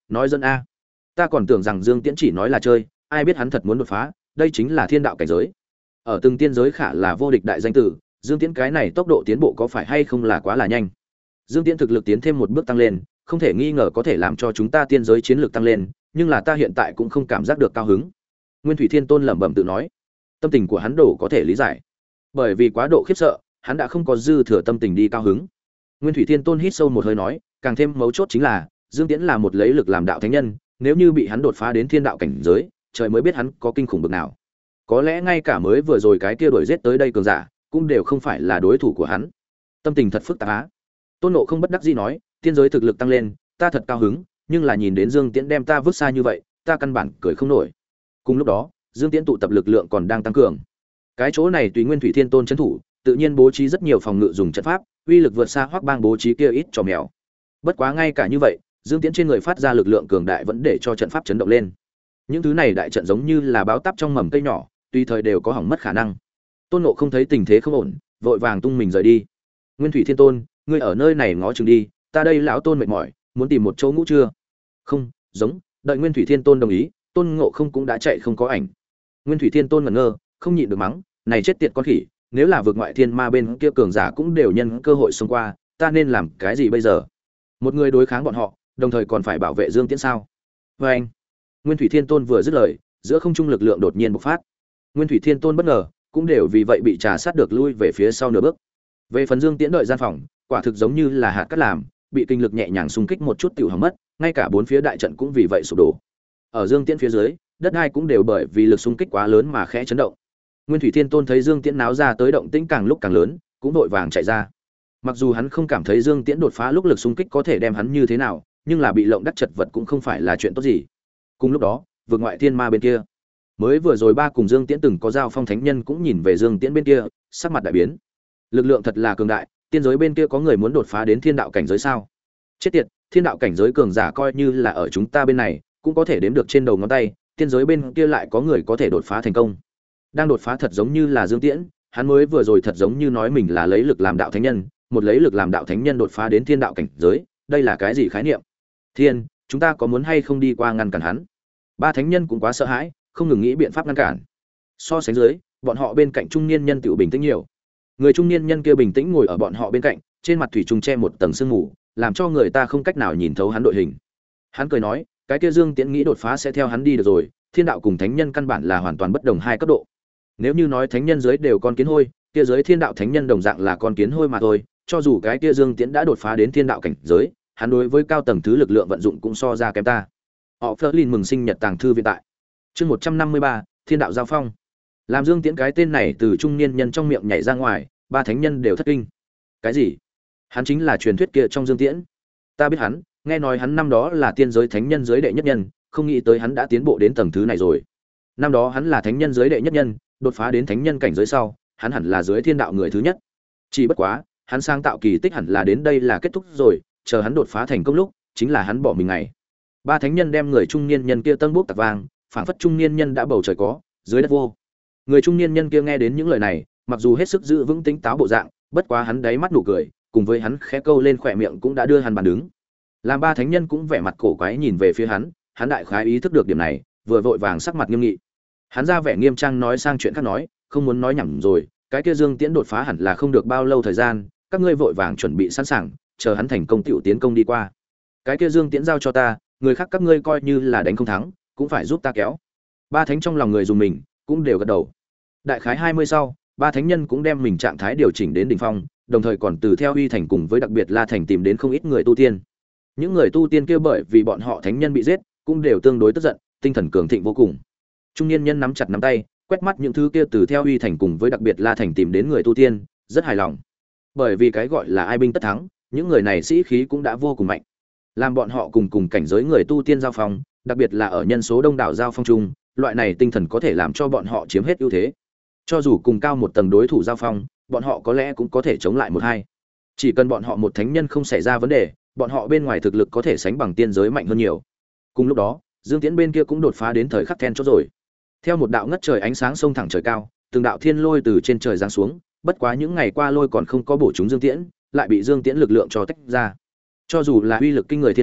nói dẫn a. Ta còn tưởng rằng Dương Tiễn chỉ nói là chơi, ai biết hắn thật muốn đột phá, đây chính là thiên đạo cảnh giới. Ở từng tiên giới khả là vô địch đại danh tử, Dương Tiễn cái này tốc độ tiến bộ có phải hay không là quá là nhanh. Dương Tiễn thực lực tiến thêm một bước tăng lên, không thể nghi ngờ có thể làm cho chúng ta tiên giới chiến lược tăng lên, nhưng là ta hiện tại cũng không cảm giác được cao hứng. Nguyên Thủy Thiên Tôn lẩm bẩm tự nói. Tâm tình của hắn đổ có thể lý giải. Bởi vì quá độ khiếp sợ, hắn đã không có dư thừa tâm tình đi cao hứng. Nguyên Thủy Thiên Tôn hít sâu một hơi nói, càng thêm mấu chốt chính là, Dương Tiễn là một lấy lực làm đạo thánh nhân, nếu như bị hắn đột phá đến thiên đạo cảnh giới, trời mới biết hắn có kinh khủng bực nào. Có lẽ ngay cả mới vừa rồi cái kia đuổi giết tới đây cường giả, cũng đều không phải là đối thủ của hắn. Tâm tình thật phức tạp á. Tôn Ngộ không bất đắc dĩ nói, tiên giới thực lực tăng lên, ta thật cao hứng, nhưng là nhìn đến Dương Tiễn đem ta vứt xa như vậy, ta căn bản cười không nổi. Cùng lúc đó, Dương Tiễn tụ tập lực lượng còn đang tăng cường. Cái chỗ này tùy Nguyên Thủy Thiên Tôn trấn thủ, tự nhiên bố trí rất nhiều phòng ngự dùng trận pháp, uy lực vượt xa Hoắc Bang bố trí kia ít trò mèo. Bất quá ngay cả như vậy, Dương Tiễn trên người phát ra lực lượng cường đại vẫn để cho trận pháp chấn động lên. Những thứ này đại trận giống như là báo táp trong mầm cây nhỏ, tùy thời đều có hỏng mất khả năng. Tôn Ngộ không thấy tình thế không ổn, vội vàng tung mình rời đi. Nguyên Thủy Thiên Tôn, ngươi ở nơi này ngó chừng đi, ta đây lão Tôn mệt mỏi, muốn tìm một chỗ ngủ trưa. Không, giống, đợi Nguyên Thủy Thiên Tôn đồng ý, Tôn Ngộ không cũng đã chạy không có ảnh. Nguyên Thủy Thiên Tôn ngẩn ngơ, không nhịn được mắng, này chết tiệt con khỉ, nếu là vượt ngoại thiên ma bên kia cường giả cũng đều nhân cơ hội xông qua, ta nên làm cái gì bây giờ? Một người đối kháng bọn họ, đồng thời còn phải bảo vệ Dương Tiễn sao? Và anh, Nguyên Thủy Thiên Tôn vừa dứt lời, giữa không trung lực lượng đột nhiên bộc phát. Nguyên Thủy Thiên Tôn bất ngờ, cũng đều vì vậy bị trà sát được lui về phía sau nửa bước. Về phần Dương Tiễn đợi gian phòng, quả thực giống như là hạt cát làm, bị kinh lực nhẹ nhàng xung kích một chút tiểu hỏng mất, ngay cả bốn phía đại trận cũng vì vậy sụp đổ. Ở Dương Tiễn phía dưới, đất đai cũng đều bởi vì lực xung kích quá lớn mà khẽ chấn động. Nguyên Thủy Thiên Tôn thấy Dương Tiễn náo ra tới động tĩnh càng lúc càng lớn, cũng vội vàng chạy ra. Mặc dù hắn không cảm thấy Dương Tiễn đột phá lúc lực xung kích có thể đem hắn như thế nào, nhưng là bị lộng đắc chật vật cũng không phải là chuyện tốt gì. Cùng lúc đó, vượt ngoại thiên ma bên kia, mới vừa rồi ba cùng Dương Tiễn từng có giao phong thánh nhân cũng nhìn về Dương Tiễn bên kia, sắc mặt đại biến. Lực lượng thật là cường đại, tiên giới bên kia có người muốn đột phá đến thiên đạo cảnh giới sao? Chết tiệt, thiên đạo cảnh giới cường giả coi như là ở chúng ta bên này, cũng có thể đếm được trên đầu ngón tay, tiên giới bên kia lại có người có thể đột phá thành công. Đang đột phá thật giống như là Dương Tiễn, hắn mới vừa rồi thật giống như nói mình là lấy lực làm đạo thánh nhân, một lấy lực làm đạo thánh nhân đột phá đến thiên đạo cảnh giới, đây là cái gì khái niệm? Thiên, chúng ta có muốn hay không đi qua ngăn cản hắn? Ba thánh nhân cũng quá sợ hãi, không ngừng nghĩ biện pháp ngăn cản. So sánh dưới, bọn họ bên cạnh trung niên nhân tiểu bình tĩnh nhiều. Người trung niên nhân kia bình tĩnh ngồi ở bọn họ bên cạnh, trên mặt thủy trùng che một tầng sương mù, làm cho người ta không cách nào nhìn thấu hắn đội hình. Hắn cười nói, cái kia Dương Tiễn nghĩ đột phá sẽ theo hắn đi được rồi, thiên đạo cùng thánh nhân căn bản là hoàn toàn bất đồng hai cấp độ. Nếu như nói thánh nhân dưới đều con kiến hôi, kia dưới thiên đạo thánh nhân đồng dạng là con kiến hôi mà thôi, cho dù cái kia Dương Tiễn đã đột phá đến thiên đạo cảnh giới, hắn đối với cao tầng thứ lực lượng vận dụng cũng so ra kém ta. Họ Flerlin mừng sinh nhật tàng thư viện tại. Chương 153, Thiên đạo giao phong. Làm Dương Tiễn cái tên này từ trung niên nhân trong miệng nhảy ra ngoài, ba thánh nhân đều thất kinh. Cái gì? Hắn chính là truyền thuyết kia trong Dương Tiễn. Ta biết hắn, nghe nói hắn năm đó là tiên giới thánh nhân giới đệ nhất nhân, không nghĩ tới hắn đã tiến bộ đến tầng thứ này rồi. Năm đó hắn là thánh nhân giới đệ nhất nhân, đột phá đến thánh nhân cảnh giới sau, hắn hẳn là dưới thiên đạo người thứ nhất. Chỉ bất quá, hắn sáng tạo kỳ tích hẳn là đến đây là kết thúc rồi, chờ hắn đột phá thành công lúc, chính là hắn bỏ mình ngày. Ba thánh nhân đem người trung niên nhân kia tân bốc tạc vang, phảng phất trung niên nhân đã bầu trời có, dưới đất vô. Người trung niên nhân kia nghe đến những lời này, mặc dù hết sức giữ vững tính táo bộ dạng, bất quá hắn đáy mắt nụ cười, cùng với hắn khẽ câu lên khỏe miệng cũng đã đưa hắn bàn đứng. Làm ba thánh nhân cũng vẻ mặt cổ quái nhìn về phía hắn đại khái ý thức được điểm này, vừa vội vàng sắc mặt nghiêm nghị. Hắn ra vẻ nghiêm trang nói sang chuyện khác nói, không muốn nói nhảm rồi, cái kia Dương Tiễn đột phá hẳn là không được bao lâu thời gian, các ngươi vội vàng chuẩn bị sẵn sàng, chờ hắn thành công tiểu tiến công đi qua. Cái kia Dương Tiễn giao cho ta, người khác các ngươi coi như là đánh không thắng, cũng phải giúp ta kéo. Ba thánh trong lòng người dùng mình, cũng đều gật đầu. Đại khái 20 sau, ba thánh nhân cũng đem mình trạng thái điều chỉnh đến đỉnh phong, đồng thời còn từ theo Uy Thành cùng với đặc biệt La Thành tìm đến không ít người tu tiên. Những người tu tiên kia bởi vì bọn họ thánh nhân bị giết, cũng đều tương đối tức giận, tinh thần cường thịnh vô cùng. Trung niên nhân nắm chặt nắm tay, quét mắt những thứ kia từ theo Uy Thành cùng với đặc biệt La Thành tìm đến người tu tiên, rất hài lòng. Bởi vì cái gọi là ai binh tất thắng, những người này sĩ khí cũng đã vô cùng mạnh. Làm bọn họ cùng cảnh giới người tu tiên giao phong, đặc biệt là ở nhân số đông đảo giao phong chung, loại này tinh thần có thể làm cho bọn họ chiếm hết ưu thế. Cho dù cùng cao một tầng đối thủ giao phong, bọn họ có lẽ cũng có thể chống lại một hai. Chỉ cần bọn họ một thánh nhân không xảy ra vấn đề, bọn họ bên ngoài thực lực có thể sánh bằng tiên giới mạnh hơn nhiều. Cùng lúc đó, Dương Tiễn bên kia cũng đột phá đến thời khắc then chốt rồi. Theo một đạo ngất trời ánh sáng xông thẳng trời cao, từng đạo thiên lôi từ trên trời giáng xuống, bất quá những ngày qua lôi còn không có bổ trúng Dương Tiễn, lại bị Dương Tiễn lực lượng cho tách ra. Cho dù là uy lực kinh người thiên lôi,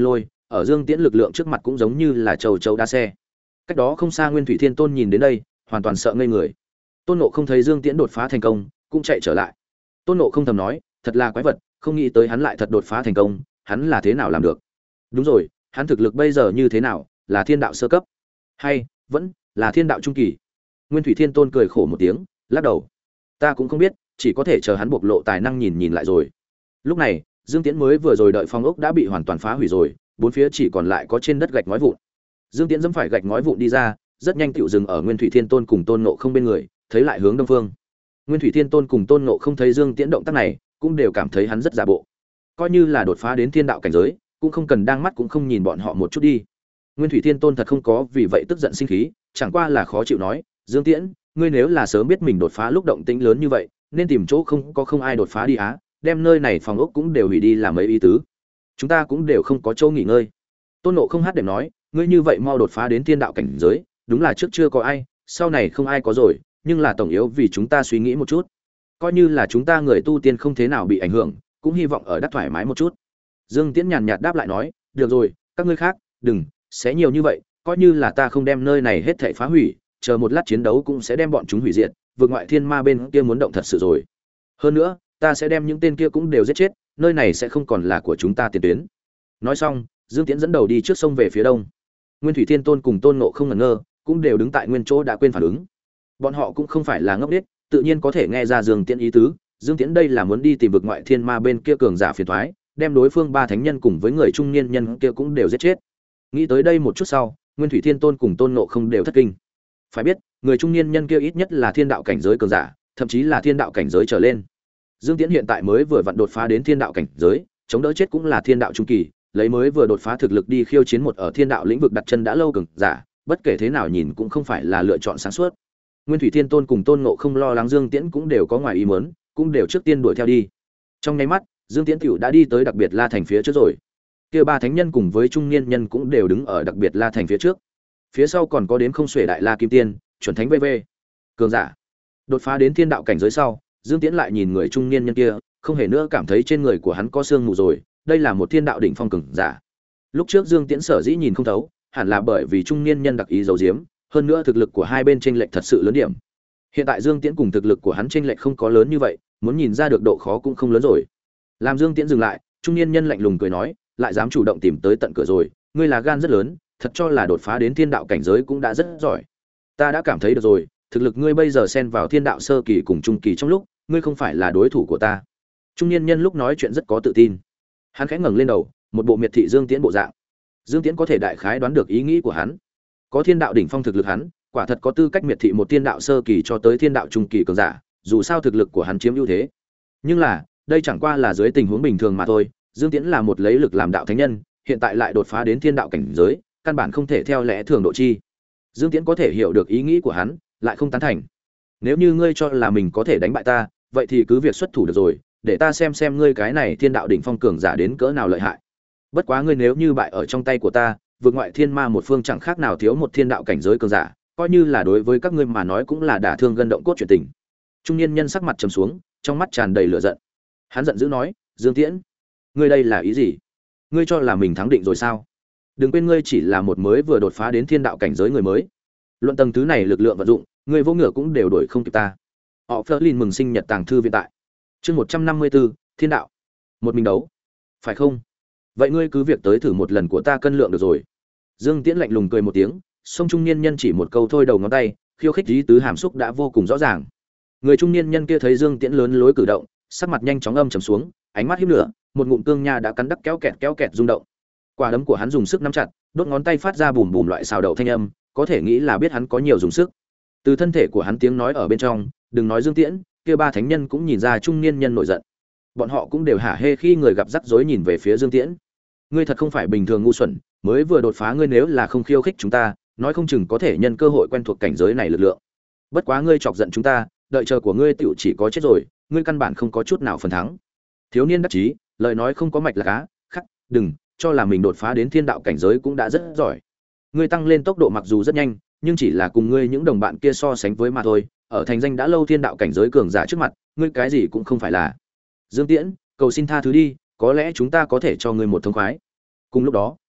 ở Dương Tiễn lực lượng trước mặt cũng giống như là châu chấu đá xe. Cách đó không xa Nguyên Thủy Thiên Tôn nhìn đến đây, hoàn toàn sợ ngây người. Tôn Ngộ không thấy Dương Tiễn đột phá thành công, cũng chạy trở lại. Tôn Ngộ không thầm nói, thật là quái vật, không nghĩ tới hắn lại thật đột phá thành công, hắn là thế nào làm được? Đúng rồi, hắn thực lực bây giờ như thế nào, là thiên đạo sơ cấp hay vẫn là thiên đạo trung kỳ? Nguyên Thủy Thiên Tôn cười khổ một tiếng, lắc đầu. Ta cũng không biết, chỉ có thể chờ hắn bộc lộ tài năng nhìn lại rồi. Lúc này, Dương Tiễn mới vừa rồi đợi phong ốc đã bị hoàn toàn phá hủy rồi, bốn phía chỉ còn lại có trên đất gạch ngói vụn. Dương Tiễn dẫm phải gạch ngói vụn đi ra, rất nhanh tựu dừng ở Nguyên Thủy Thiên Tôn cùng Tôn Ngộ không bên người, thấy lại hướng đông phương. Nguyên Thủy Thiên Tôn cùng Tôn Ngộ không thấy Dương Tiễn động tác này, cũng đều cảm thấy hắn rất giả bộ. Coi như là đột phá đến thiên đạo cảnh giới, cũng không cần đang mắt cũng không nhìn bọn họ một chút đi. Nguyên Thủy Thiên Tôn thật không có vì vậy tức giận sinh khí, chẳng qua là khó chịu nói, Dương Tiễn, ngươi nếu là sớm biết mình đột phá lúc động tĩnh lớn như vậy, nên tìm chỗ không ai đột phá đi á, đem nơi này phòng ốc cũng đều hủy đi làm mấy ý tứ. Chúng ta cũng đều không có chỗ nghỉ ngơi. Tôn Ngộ không hát đệm nói, ngươi như vậy mau đột phá đến thiên đạo cảnh giới, đúng là trước chưa có ai, sau này không ai có rồi, nhưng là tổng yếu vì chúng ta suy nghĩ một chút. Coi như là chúng ta người tu tiên không thế nào bị ảnh hưởng, cũng hy vọng ở đắc thoải mái một chút. Dương Tiễn nhàn nhạt đáp lại nói, được rồi, các ngươi khác, đừng xé nhiều như vậy, coi như là ta không đem nơi này hết thảy phá hủy, chờ một lát chiến đấu cũng sẽ đem bọn chúng hủy diệt, vượt ngoại thiên ma bên kia muốn động thật sự rồi. Hơn nữa, ta sẽ đem những tên kia cũng đều giết chết, nơi này sẽ không còn là của chúng ta tiền tuyến. Nói xong, Dương Tiễn dẫn đầu đi trước sông về phía đông. Nguyên Thủy Thiên Tôn cùng Tôn Ngộ không ngẩn ngơ, cũng đều đứng tại nguyên chỗ đã quên phản ứng. Bọn họ cũng không phải là ngốc nghếch, tự nhiên có thể nghe ra Dương Tiễn ý tứ. Dương Tiễn đây là muốn đi tìm vực ngoại thiên ma bên kia cường giả phiền toái, đem đối phương ba thánh nhân cùng với người trung niên nhân kia cũng đều giết chết. Nghĩ tới đây một chút sau, Nguyên Thủy Thiên Tôn cùng Tôn Ngộ không đều thất kinh. Phải biết, người trung niên nhân kia ít nhất là thiên đạo cảnh giới cường giả, thậm chí là thiên đạo cảnh giới trở lên. Dương Tiễn hiện tại mới vừa vặn đột phá đến thiên đạo cảnh giới, chống đỡ chết cũng là thiên đạo trung kỳ, lấy mới vừa đột phá thực lực đi khiêu chiến một ở thiên đạo lĩnh vực đặt chân đã lâu cường giả, bất kể thế nào nhìn cũng không phải là lựa chọn sáng suốt. Nguyên Thủy Thiên Tôn cùng Tôn Ngộ không lo lắng Dương Tiễn cũng đều có ngoài ý muốn, cũng đều trước tiên đuổi theo đi. Trong nháy mắt, Dương Tiễn tiểu đã đi tới đặc biệt La thành phía trước rồi. Kia ba thánh nhân cùng với trung niên nhân cũng đều đứng ở đặc biệt La thành phía trước. Phía sau còn có đến không xuể đại La Kim Tiên, chuẩn thánh VV. Cường giả. Đột phá đến thiên đạo cảnh giới sau, Dương Tiễn lại nhìn người trung niên nhân kia, không hề nữa cảm thấy trên người của hắn có xương mù rồi, đây là một thiên đạo đỉnh phong cường giả. Lúc trước Dương Tiễn sở dĩ nhìn không thấu, hẳn là bởi vì trung niên nhân đặc ý giấu giếm, hơn nữa thực lực của hai bên chênh lệch thật sự lớn điểm. Hiện tại Dương Tiễn cùng thực lực của hắn chênh lệch không có lớn như vậy, muốn nhìn ra được độ khó cũng không lớn rồi. Làm Dương Tiễn dừng lại, trung niên nhân lạnh lùng cười nói, lại dám chủ động tìm tới tận cửa rồi, ngươi là gan rất lớn, thật cho là đột phá đến thiên đạo cảnh giới cũng đã rất giỏi. Ta đã cảm thấy được rồi, thực lực ngươi bây giờ xen vào thiên đạo sơ kỳ cùng trung kỳ trong lúc, ngươi không phải là đối thủ của ta. Trung niên nhân lúc nói chuyện rất có tự tin. Hắn khẽ ngẩng lên đầu, một bộ miệt thị Dương Tiễn bộ dạng. Dương Tiễn có thể đại khái đoán được ý nghĩ của hắn. Có thiên đạo đỉnh phong thực lực hắn, quả thật có tư cách miệt thị một thiên đạo sơ kỳ cho tới thiên đạo trung kỳ cường giả, dù sao thực lực của hắn chiếm ưu thế. Nhưng là, đây chẳng qua là dưới tình huống bình thường mà thôi, Dương Tiễn là một lấy lực làm đạo thánh nhân, hiện tại lại đột phá đến thiên đạo cảnh giới, căn bản không thể theo lẽ thường độ chi. Dương Tiễn có thể hiểu được ý nghĩ của hắn, lại không tán thành. Nếu như ngươi cho là mình có thể đánh bại ta, vậy thì cứ việc xuất thủ được rồi, để ta xem ngươi cái này thiên đạo đỉnh phong cường giả đến cỡ nào lợi hại. Bất quá ngươi nếu như bại ở trong tay của ta, vượt ngoại thiên ma một phương chẳng khác nào thiếu một thiên đạo cảnh giới cường giả, coi như là đối với các ngươi mà nói cũng là đả thương gân động cốt chuyện tình. Trung niên nhân sắc mặt trầm xuống, trong mắt tràn đầy lửa giận. Hắn giận dữ nói, Dương Tiễn, ngươi đây là ý gì? Ngươi cho là mình thắng định rồi sao? Đừng quên ngươi chỉ là một mới vừa đột phá đến thiên đạo cảnh giới người mới. Luận tầng thứ này lực lượng vận dụng, ngươi vô ngựa cũng đều đuổi không kịp ta. Họ Flerlin mừng sinh nhật tàng thư viện tại. Chương 154, Thiên đạo. Một mình đấu. Phải không? Vậy ngươi cứ việc tới thử một lần của ta cân lượng được rồi. Dương Tiễn lạnh lùng cười một tiếng, song trung niên nhân chỉ một câu thôi đầu ngón tay, khiêu khích ý tứ hàm xúc đã vô cùng rõ ràng. Người trung niên nhân kia thấy Dương Tiễn lớn lối cử động, sắc mặt nhanh chóng âm trầm xuống, ánh mắt híp lửa, một ngụm cương nha đã cắn đắc kéo kẹt rung động. Quả đấm của hắn dùng sức nắm chặt, đốt ngón tay phát ra bùm bùm loại xào đậu thanh âm, có thể nghĩ là biết hắn có nhiều dùng sức. Từ thân thể của hắn tiếng nói ở bên trong, đừng nói Dương Tiễn, kia ba thánh nhân cũng nhìn ra trung niên nhân nổi giận. Bọn họ cũng đều hả hê khi người gặp rắc rối nhìn về phía Dương Tiễn. Ngươi thật không phải bình thường ngu xuẩn, mới vừa đột phá ngươi nếu là không khiêu khích chúng ta, nói không chừng có thể nhân cơ hội quen thuộc cảnh giới này lực lượng. Bất quá ngươi chọc giận chúng ta, đợi chờ của ngươi tiểu chỉ có chết rồi, ngươi căn bản không có chút nào phần thắng. Thiếu niên đắc chí, lời nói không có mạch là cá, khắc, đừng cho là mình đột phá đến thiên đạo cảnh giới cũng đã rất giỏi. Ngươi tăng lên tốc độ mặc dù rất nhanh, nhưng chỉ là cùng ngươi những đồng bạn kia so sánh với mà thôi, ở thành danh đã lâu thiên đạo cảnh giới cường giả trước mặt, ngươi cái gì cũng không phải là. Dương Tiễn, cầu xin tha thứ đi, có lẽ chúng ta có thể cho ngươi một thông khoái. Cùng lúc đó,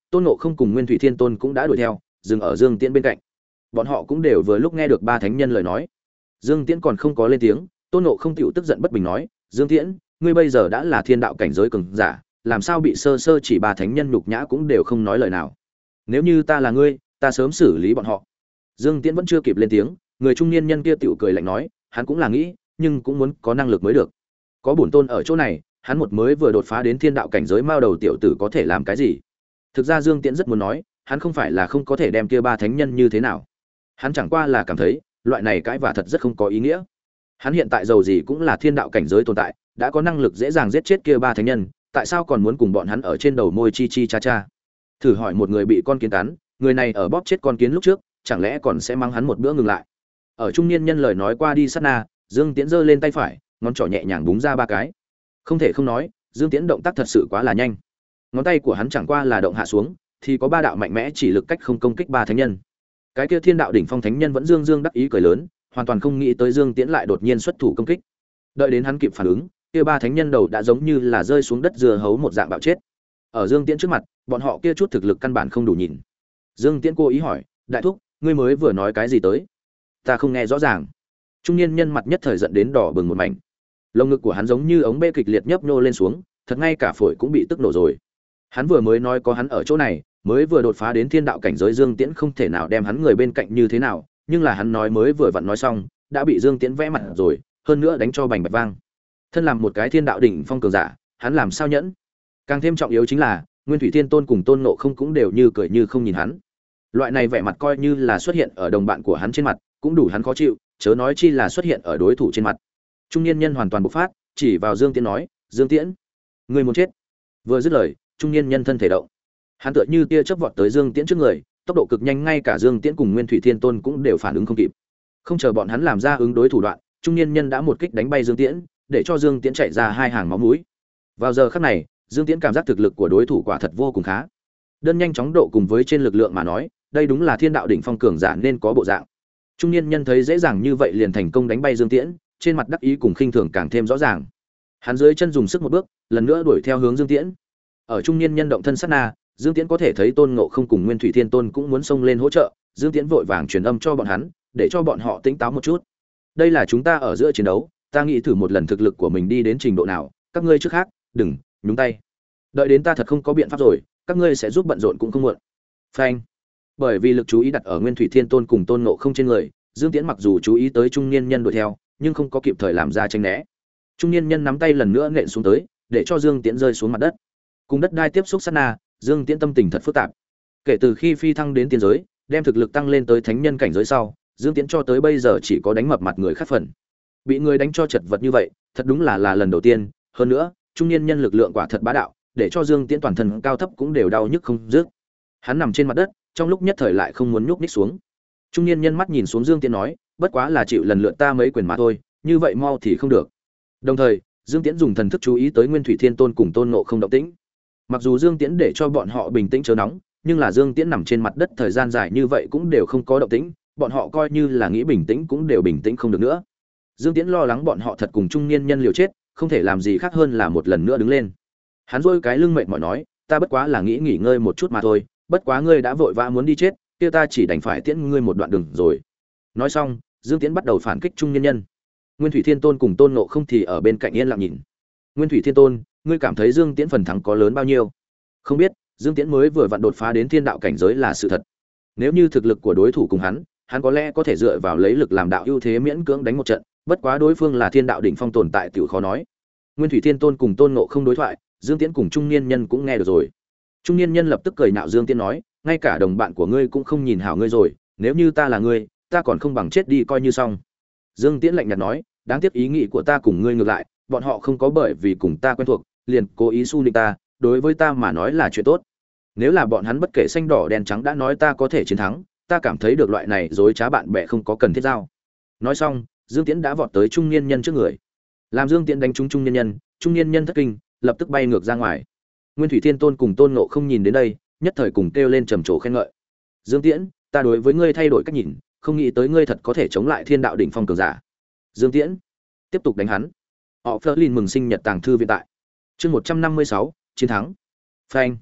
Tôn Ngộ Không cùng Nguyên Thủy Thiên Tôn cũng đã đuổi theo, dừng ở Dương Tiễn bên cạnh. Bọn họ cũng đều vừa lúc nghe được ba thánh nhân lời nói. Dương Tiễn còn không có lên tiếng, Tôn Ngộ Không tiểu tức giận bất bình nói: "Dương Tiễn, ngươi bây giờ đã là thiên đạo cảnh giới cường giả, làm sao bị sơ sơ chỉ ba thánh nhân nhục nhã cũng đều không nói lời nào? Nếu như ta là ngươi, ta sớm xử lý bọn họ." Dương Tiễn vẫn chưa kịp lên tiếng, người trung niên nhân kia tiểu cười lạnh nói: "Hắn cũng là nghĩ, nhưng cũng muốn có năng lực mới được. Có bổn tôn ở chỗ này, hắn một mới vừa đột phá đến thiên đạo cảnh giới mao đầu tiểu tử có thể làm cái gì?" Thực ra Dương Tiễn rất muốn nói, hắn không phải là không có thể đem kia ba thánh nhân như thế nào. Hắn chẳng qua là cảm thấy, loại này cãi vả thật rất không có ý nghĩa. Hắn hiện tại dầu gì cũng là thiên đạo cảnh giới tồn tại, đã có năng lực dễ dàng giết chết kia ba thánh nhân, tại sao còn muốn cùng bọn hắn ở trên đầu môi chi chi cha cha? Thử hỏi một người bị con kiến cắn, người này ở bóp chết con kiến lúc trước, chẳng lẽ còn sẽ mắng hắn một bữa ngừng lại? Ở trung niên nhân lời nói qua đi sát na, Dương Tiễn giơ lên tay phải, ngón trỏ nhẹ nhàng búng ra ba cái. Không thể không nói, Dương Tiễn động tác thật sự quá là nhanh. Ngón tay của hắn chẳng qua là động hạ xuống, thì có ba đạo mạnh mẽ chỉ lực cách không công kích ba thánh nhân. Cái kia thiên đạo đỉnh phong thánh nhân vẫn dương dương đắc ý cười lớn, hoàn toàn không nghĩ tới Dương Tiễn lại đột nhiên xuất thủ công kích. Đợi đến hắn kịp phản ứng, kia ba thánh nhân đầu đã giống như là rơi xuống đất dưa hấu một dạng bạo chết. Ở Dương Tiễn trước mặt, bọn họ kia chút thực lực căn bản không đủ nhìn. Dương Tiễn cố ý hỏi: "Đại thúc, ngươi mới vừa nói cái gì tới? Ta không nghe rõ ràng." Trung niên nhân mặt nhất thời giận đến đỏ bừng một mảnh. Lồng ngực của hắn giống như ống bê kịch liệt nhấp nhô lên xuống, thật ngay cả phổi cũng bị tức nổ rồi. Hắn vừa mới nói có hắn ở chỗ này, mới vừa đột phá đến thiên đạo cảnh giới Dương Tiễn không thể nào đem hắn người bên cạnh như thế nào, nhưng là hắn nói mới vừa vặn nói xong, đã bị Dương Tiễn vẽ mặt rồi, hơn nữa đánh cho bành bạch vang. Thân làm một cái thiên đạo đỉnh phong cường giả, hắn làm sao nhẫn? Càng thêm trọng yếu chính là, Nguyên Thủy Thiên Tôn cùng Tôn Ngộ Không cũng đều như cười như không nhìn hắn. Loại này vẻ mặt coi như là xuất hiện ở đồng bạn của hắn trên mặt, cũng đủ hắn khó chịu, chớ nói chi là xuất hiện ở đối thủ trên mặt. Trung niên nhân hoàn toàn bộc phát, chỉ vào Dương Tiễn nói: "Dương Tiễn, ngươi muốn chết." Vừa dứt lời, trung niên nhân thân thể động. Hắn tựa như tia chớp vọt tới Dương Tiễn trước người, tốc độ cực nhanh, ngay cả Dương Tiễn cùng Nguyên Thủy Thiên Tôn cũng đều phản ứng không kịp. Không chờ bọn hắn làm ra ứng đối thủ đoạn, trung niên nhân đã một kích đánh bay Dương Tiễn, để cho Dương Tiễn chạy ra hai hàng máu mũi. Vào giờ khắc này, Dương Tiễn cảm giác thực lực của đối thủ quả thật vô cùng khá. Đơn nhanh chóng độ cùng với trên lực lượng mà nói, đây đúng là thiên đạo đỉnh phong cường giả nên có bộ dạng. Trung niên nhân thấy dễ dàng như vậy liền thành công đánh bay Dương Tiễn, trên mặt đắc ý cùng khinh thường càng thêm rõ ràng. Hắn dưới chân dùng sức một bước, lần nữa đuổi theo hướng Dương Tiễn. Ở trung niên nhân động thân sát na, Dương Tiễn có thể thấy Tôn Ngộ Không cùng Nguyên Thủy Thiên Tôn cũng muốn xông lên hỗ trợ, Dương Tiễn vội vàng truyền âm cho bọn hắn, để cho bọn họ tỉnh táo một chút. Đây là chúng ta ở giữa chiến đấu, ta nghĩ thử một lần thực lực của mình đi đến trình độ nào, các ngươi trước khác, đừng nhúng tay. Đợi đến ta thật không có biện pháp rồi, các ngươi sẽ giúp bận rộn cũng không muộn. Phanh. Bởi vì lực chú ý đặt ở Nguyên Thủy Thiên Tôn cùng Tôn Ngộ Không trên người, Dương Tiễn mặc dù chú ý tới trung niên nhân đuổi theo, nhưng không có kịp thời làm ra tranh né. Trung niên nhân nắm tay lần nữa nện xuống tới, để cho Dương Tiễn rơi xuống mặt đất. Cùng đất đai tiếp xúc sát na, Dương Tiễn tâm tình thật phức tạp. Kể từ khi phi thăng đến tiên giới, đem thực lực tăng lên tới thánh nhân cảnh giới sau, Dương Tiễn cho tới bây giờ chỉ có đánh mập mặt người khác phần. Bị người đánh cho chật vật như vậy, thật đúng là lần đầu tiên, hơn nữa, trung niên nhân lực lượng quả thật bá đạo, để cho Dương Tiễn toàn thân cao thấp cũng đều đau nhức không dứt. Hắn nằm trên mặt đất, trong lúc nhất thời lại không muốn nhúc nhích xuống. Trung niên nhân mắt nhìn xuống Dương Tiễn nói, bất quá là chịu lần lượt ta mấy quyền mà thôi, như vậy mau thì không được. Đồng thời, Dương Tiễn dùng thần thức chú ý tới Nguyên Thủy Thiên Tôn cùng Tôn Ngộ Không động tĩnh. Mặc dù Dương Tiễn để cho bọn họ bình tĩnh chớ nóng, nhưng là Dương Tiễn nằm trên mặt đất thời gian dài như vậy cũng đều không có động tĩnh, bọn họ coi như là nghĩ bình tĩnh cũng đều bình tĩnh không được nữa. Dương Tiễn lo lắng bọn họ thật cùng trung niên nhân liều chết, không thể làm gì khác hơn là một lần nữa đứng lên. Hắn rôi cái lưng mệt mỏi nói, ta bất quá là nghĩ nghỉ ngơi một chút mà thôi, bất quá ngươi đã vội vã muốn đi chết, kia ta chỉ đành phải tiễn ngươi một đoạn đường rồi. Nói xong, Dương Tiễn bắt đầu phản kích trung niên nhân. Nguyên Thủy Thiên Tôn cùng Tôn Ngộ Không thì ở bên cạnh yên lặng nhìn. Nguyên Thủy Thiên Tôn, ngươi cảm thấy Dương Tiễn phần thắng có lớn bao nhiêu? Không biết, Dương Tiễn mới vừa vặn đột phá đến thiên đạo cảnh giới là sự thật. Nếu như thực lực của đối thủ cùng hắn có lẽ có thể dựa vào lấy lực làm đạo ưu thế miễn cưỡng đánh một trận, bất quá đối phương là thiên đạo đỉnh phong tồn tại tiểu khó nói. Nguyên Thủy Thiên Tôn cùng Tôn Ngộ Không đối thoại, Dương Tiễn cùng trung niên nhân cũng nghe được rồi. Trung niên nhân lập tức cười nhạo Dương Tiễn nói, ngay cả đồng bạn của ngươi cũng không nhìn hảo ngươi rồi, nếu như ta là ngươi, ta còn không bằng chết đi coi như xong. Dương Tiễn lạnh nhạt nói, đáng tiếc ý nghĩ của ta cùng ngươi ngược lại, bọn họ không có bởi vì cùng ta quen thuộc, liền cố ý xu nịnh ta, đối với ta mà nói là chuyện tốt. Nếu là bọn hắn bất kể xanh đỏ đen trắng đã nói ta có thể chiến thắng, ta cảm thấy được loại này dối trá bạn bè không có cần thiết giao. Nói xong, Dương Tiễn đã vọt tới trung niên nhân trước người. Làm Dương Tiễn đánh trúng trung niên nhân thất kinh, lập tức bay ngược ra ngoài. Nguyên Thủy Thiên Tôn cùng Tôn Ngộ Không nhìn đến đây, nhất thời cùng kêu lên trầm trồ khen ngợi. Dương Tiễn, ta đối với ngươi thay đổi cách nhìn, không nghĩ tới ngươi thật có thể chống lại thiên đạo đỉnh phong cường giả. Dương Tiễn, tiếp tục đánh hắn. Họ Flerlin mừng sinh nhật tàng thư viện tại. Chương 156, chiến thắng. Phanh.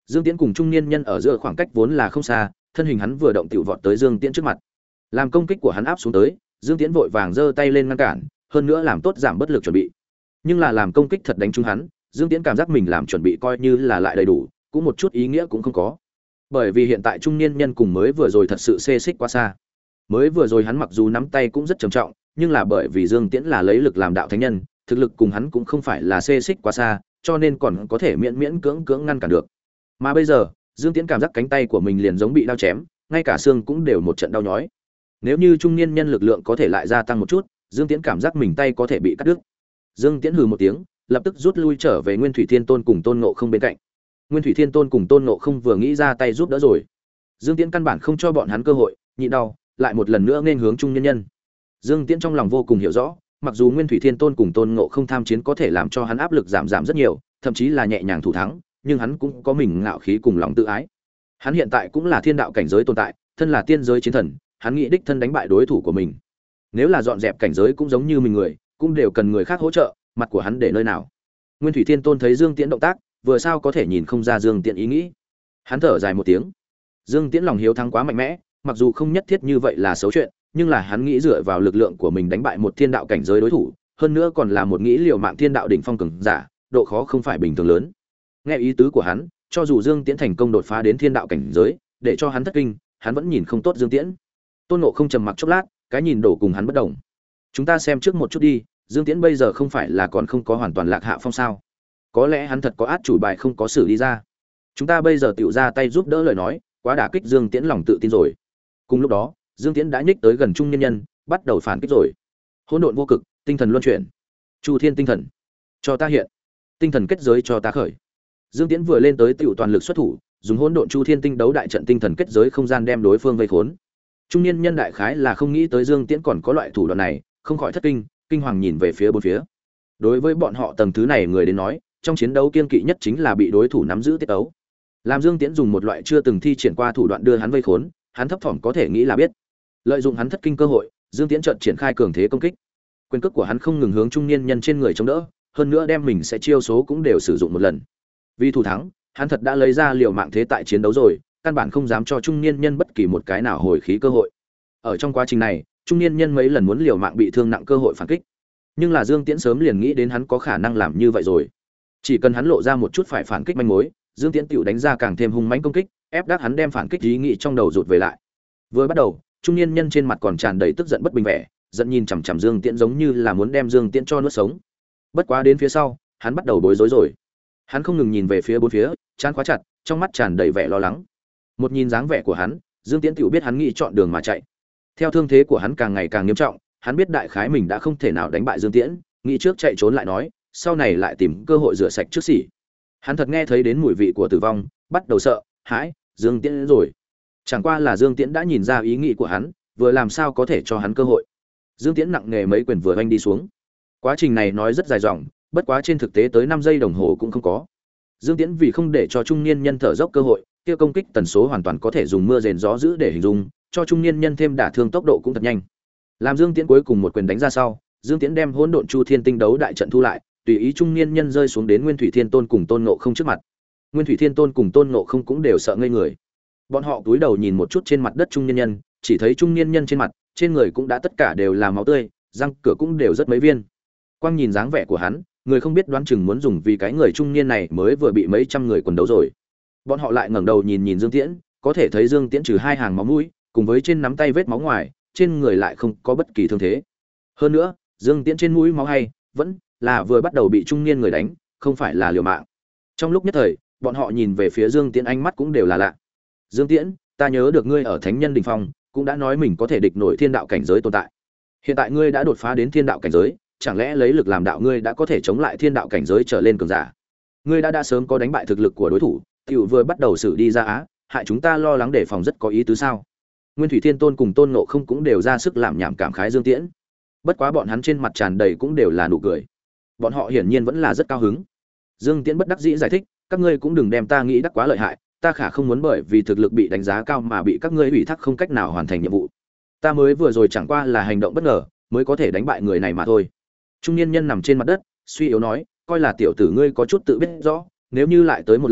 Dương Tiễn cùng trung niên nhân ở giữa khoảng cách vốn là không xa, thân hình hắn vừa động tiểu vọt tới Dương Tiễn trước mặt. Làm công kích của hắn áp xuống tới, Dương Tiễn vội vàng giơ tay lên ngăn cản, hơn nữa làm tốt giảm bất lực chuẩn bị. Nhưng là làm công kích thật đánh trúng hắn, Dương Tiễn cảm giác mình làm chuẩn bị coi như là lại đầy đủ, cũng một chút ý nghĩa cũng không có. Bởi vì hiện tại trung niên nhân cùng mới vừa rồi thật sự xê xích quá xa. Mới vừa rồi hắn mặc dù nắm tay cũng rất trầm trọng, nhưng là bởi vì Dương Tiễn là lấy lực làm đạo thánh nhân, thực lực cùng hắn cũng không phải là xê xích quá xa, cho nên còn có thể miễn miễn cưỡng cưỡng ngăn cản được. Mà bây giờ, Dương Tiễn cảm giác cánh tay của mình liền giống bị đao chém, ngay cả xương cũng đều một trận đau nhói. Nếu như trung niên nhân lực lượng có thể lại gia tăng một chút, Dương Tiễn cảm giác mình tay có thể bị cắt đứt. Dương Tiễn hừ một tiếng, lập tức rút lui trở về Nguyên Thủy Thiên Tôn cùng Tôn Ngộ Không bên cạnh. Nguyên Thủy Thiên Tôn cùng Tôn Ngộ Không vừa nghĩ ra tay giúp đỡ rồi. Dương Tiễn căn bản không cho bọn hắn cơ hội, nhịn đau, lại một lần nữa nên hướng trung nhân nhân. Dương Tiễn trong lòng vô cùng hiểu rõ, mặc dù Nguyên Thủy Thiên Tôn cùng Tôn Ngộ Không tham chiến có thể làm cho hắn áp lực giảm rất nhiều, thậm chí là nhẹ nhàng thủ thắng, nhưng hắn cũng có mình ngạo khí cùng lòng tự ái. Hắn hiện tại cũng là thiên đạo cảnh giới tồn tại, thân là tiên giới chiến thần, hắn nghĩ đích thân đánh bại đối thủ của mình. Nếu là dọn dẹp cảnh giới cũng giống như mình người, cũng đều cần người khác hỗ trợ, mặt của hắn để nơi nào? Nguyên Thủy Thiên Tôn thấy Dương Tiễn động tác, vừa sao có thể nhìn không ra Dương Tiễn ý nghĩ. Hắn thở dài một tiếng. Dương Tiễn lòng hiếu thắng quá mạnh mẽ, mặc dù không nhất thiết như vậy là xấu chuyện, nhưng là hắn nghĩ dựa vào lực lượng của mình đánh bại một thiên đạo cảnh giới đối thủ, hơn nữa còn là một nghĩ liều mạng thiên đạo đỉnh phong cường giả, độ khó không phải bình thường lớn. Nghe ý tứ của hắn, cho dù Dương Tiễn thành công đột phá đến thiên đạo cảnh giới, để cho hắn thất kinh, hắn vẫn nhìn không tốt Dương Tiễn. Tôn Ngộ Không trầm mặc chốc lát, cái nhìn đổ cùng hắn bất đồng. Chúng ta xem trước một chút đi, Dương Tiễn bây giờ không phải là còn không có hoàn toàn lạc hạ phong sao? Có lẽ hắn thật có át chủ bài không có xử đi ra. Chúng ta bây giờ tiểu ra tay giúp đỡ lời nói, quá đả kích Dương Tiễn lòng tự tin rồi. Cùng lúc đó, Dương Tiễn đã nhích tới gần trung nhân nhân, bắt đầu phản kích rồi. Hỗn độn vô cực, tinh thần luân chuyển. Chu Thiên tinh thần, cho ta hiện. Tinh thần kết giới cho ta khởi. Dương Tiễn vừa lên tới tiểu toàn lực xuất thủ, dùng hỗn độn Chu Thiên tinh đấu đại trận tinh thần kết giới không gian đem đối phương vây khốn. Trung niên nhân đại khái là không nghĩ tới Dương Tiễn còn có loại thủ đoạn này, không khỏi thất kinh, kinh hoàng nhìn về phía bốn phía. Đối với bọn họ tầng thứ này người đến nói, trong chiến đấu kiên kỵ nhất chính là bị đối thủ nắm giữ tiết tấu. Làm Dương Tiễn dùng một loại chưa từng thi triển qua thủ đoạn đưa hắn vây khốn, hắn thấp thỏm có thể nghĩ là biết. Lợi dụng hắn thất kinh cơ hội, Dương Tiễn chợt triển khai cường thế công kích. Quyền cước của hắn không ngừng hướng trung niên nhân trên người chống đỡ, hơn nữa đem mình sẽ chiêu số cũng đều sử dụng một lần. Vì thủ thắng, hắn thật đã lấy ra liều mạng thế tại chiến đấu rồi, căn bản không dám cho trung niên nhân bất kỳ một cái nào hồi khí cơ hội. Ở trong quá trình này, trung niên nhân mấy lần muốn liều mạng bị thương nặng cơ hội phản kích. Nhưng là Dương Tiễn sớm liền nghĩ đến hắn có khả năng làm như vậy rồi. Chỉ cần hắn lộ ra một chút phải phản kích manh mối, Dương Tiễn tiểu đánh ra càng thêm hung mãnh công kích, ép đắc hắn đem phản kích ý nghĩ trong đầu rụt về lại. Vừa bắt đầu, trung niên nhân trên mặt còn tràn đầy tức giận bất bình vẻ, giận nhìn chằm chằm Dương Tiễn giống như là muốn đem Dương Tiễn cho nuốt sống. Bất quá đến phía sau, hắn bắt đầu bối rối rồi. Hắn không ngừng nhìn về phía bốn phía, trán khóa chặt, trong mắt tràn đầy vẻ lo lắng. Một nhìn dáng vẻ của hắn, Dương Tiễn tiểu biết hắn nghĩ chọn đường mà chạy. Theo thương thế của hắn càng ngày càng nghiêm trọng, hắn biết đại khái mình đã không thể nào đánh bại Dương Tiễn, nghĩ trước chạy trốn lại nói, sau này lại tìm cơ hội rửa sạch trước xỉ. Hắn thật nghe thấy đến mùi vị của tử vong, bắt đầu sợ hãi, Dương Tiễn đến rồi. Chẳng qua là Dương Tiễn đã nhìn ra ý nghĩ của hắn, vừa làm sao có thể cho hắn cơ hội. Dương Tiễn nặng nề mấy quyền vừa vanh đi xuống. Quá trình này nói rất dài dòng, bất quá trên thực tế tới 5 giây đồng hồ cũng không có. Dương Tiễn vì không để cho trung niên nhân thở dốc cơ hội, kia công kích tần số hoàn toàn có thể dùng mưa rền gió dữ để hình dung, cho trung niên nhân thêm đả thương tốc độ cũng thật nhanh. Làm Dương Tiễn cuối cùng một quyền đánh ra sau, Dương Tiễn đem hỗn độn Chu Thiên tinh đấu đại trận thu lại, tùy ý trung niên nhân rơi xuống đến Nguyên Thủy Thiên Tôn cùng Tôn Ngộ Không trước mặt. Nguyên Thủy Thiên Tôn cùng Tôn Ngộ Không cũng đều sợ ngây người. Bọn họ cúi đầu nhìn một chút trên mặt đất trung niên nhân, chỉ thấy trung niên nhân trên mặt, trên người cũng đã tất cả đều là máu tươi, răng cửa cũng đều rất mấy viên. Quang nhìn dáng vẻ của hắn, người không biết đoán chừng muốn dùng vì cái người trung niên này mới vừa bị mấy trăm người quần đấu rồi. Bọn họ lại ngẩng đầu nhìn nhìn Dương Tiễn, có thể thấy Dương Tiễn trừ hai hàng máu mũi, cùng với trên nắm tay vết máu ngoài, trên người lại không có bất kỳ thương thế. Hơn nữa, Dương Tiễn trên mũi máu hay, vẫn là vừa bắt đầu bị trung niên người đánh, không phải là liều mạng. Trong lúc nhất thời, bọn họ nhìn về phía Dương Tiễn ánh mắt cũng đều là lạ. Dương Tiễn, ta nhớ được ngươi ở Thánh Nhân Đỉnh Phong, cũng đã nói mình có thể địch nổi thiên đạo cảnh giới tồn tại. Hiện tại ngươi đã đột phá đến thiên đạo cảnh giới, chẳng lẽ lấy lực làm đạo ngươi đã có thể chống lại thiên đạo cảnh giới trở lên cường giả? Ngươi đã sớm có đánh bại thực lực của đối thủ, tiểu vừa bắt đầu xử đi ra á, hại chúng ta lo lắng đề phòng rất có ý tứ sao? Nguyên Thủy Thiên Tôn cùng Tôn Ngộ Không cũng đều ra sức làm nhảm cảm khái Dương Tiễn. Bất quá bọn hắn trên mặt tràn đầy cũng đều là nụ cười. Bọn họ hiển nhiên vẫn là rất cao hứng. Dương Tiễn bất đắc dĩ giải thích, các ngươi cũng đừng đem ta nghĩ đắc quá lợi hại, ta khả không muốn bởi vì thực lực bị đánh giá cao mà bị các ngươi ủy thác không cách nào hoàn thành nhiệm vụ. Ta mới vừa rồi chẳng qua là hành động bất ngờ, mới có thể đánh bại người này mà thôi. Trung niên nhân nằm trên mặt đất, suy yếu nói, coi là tiểu tử ngươi có chút tự biết rõ, nếu như lại tới một lần,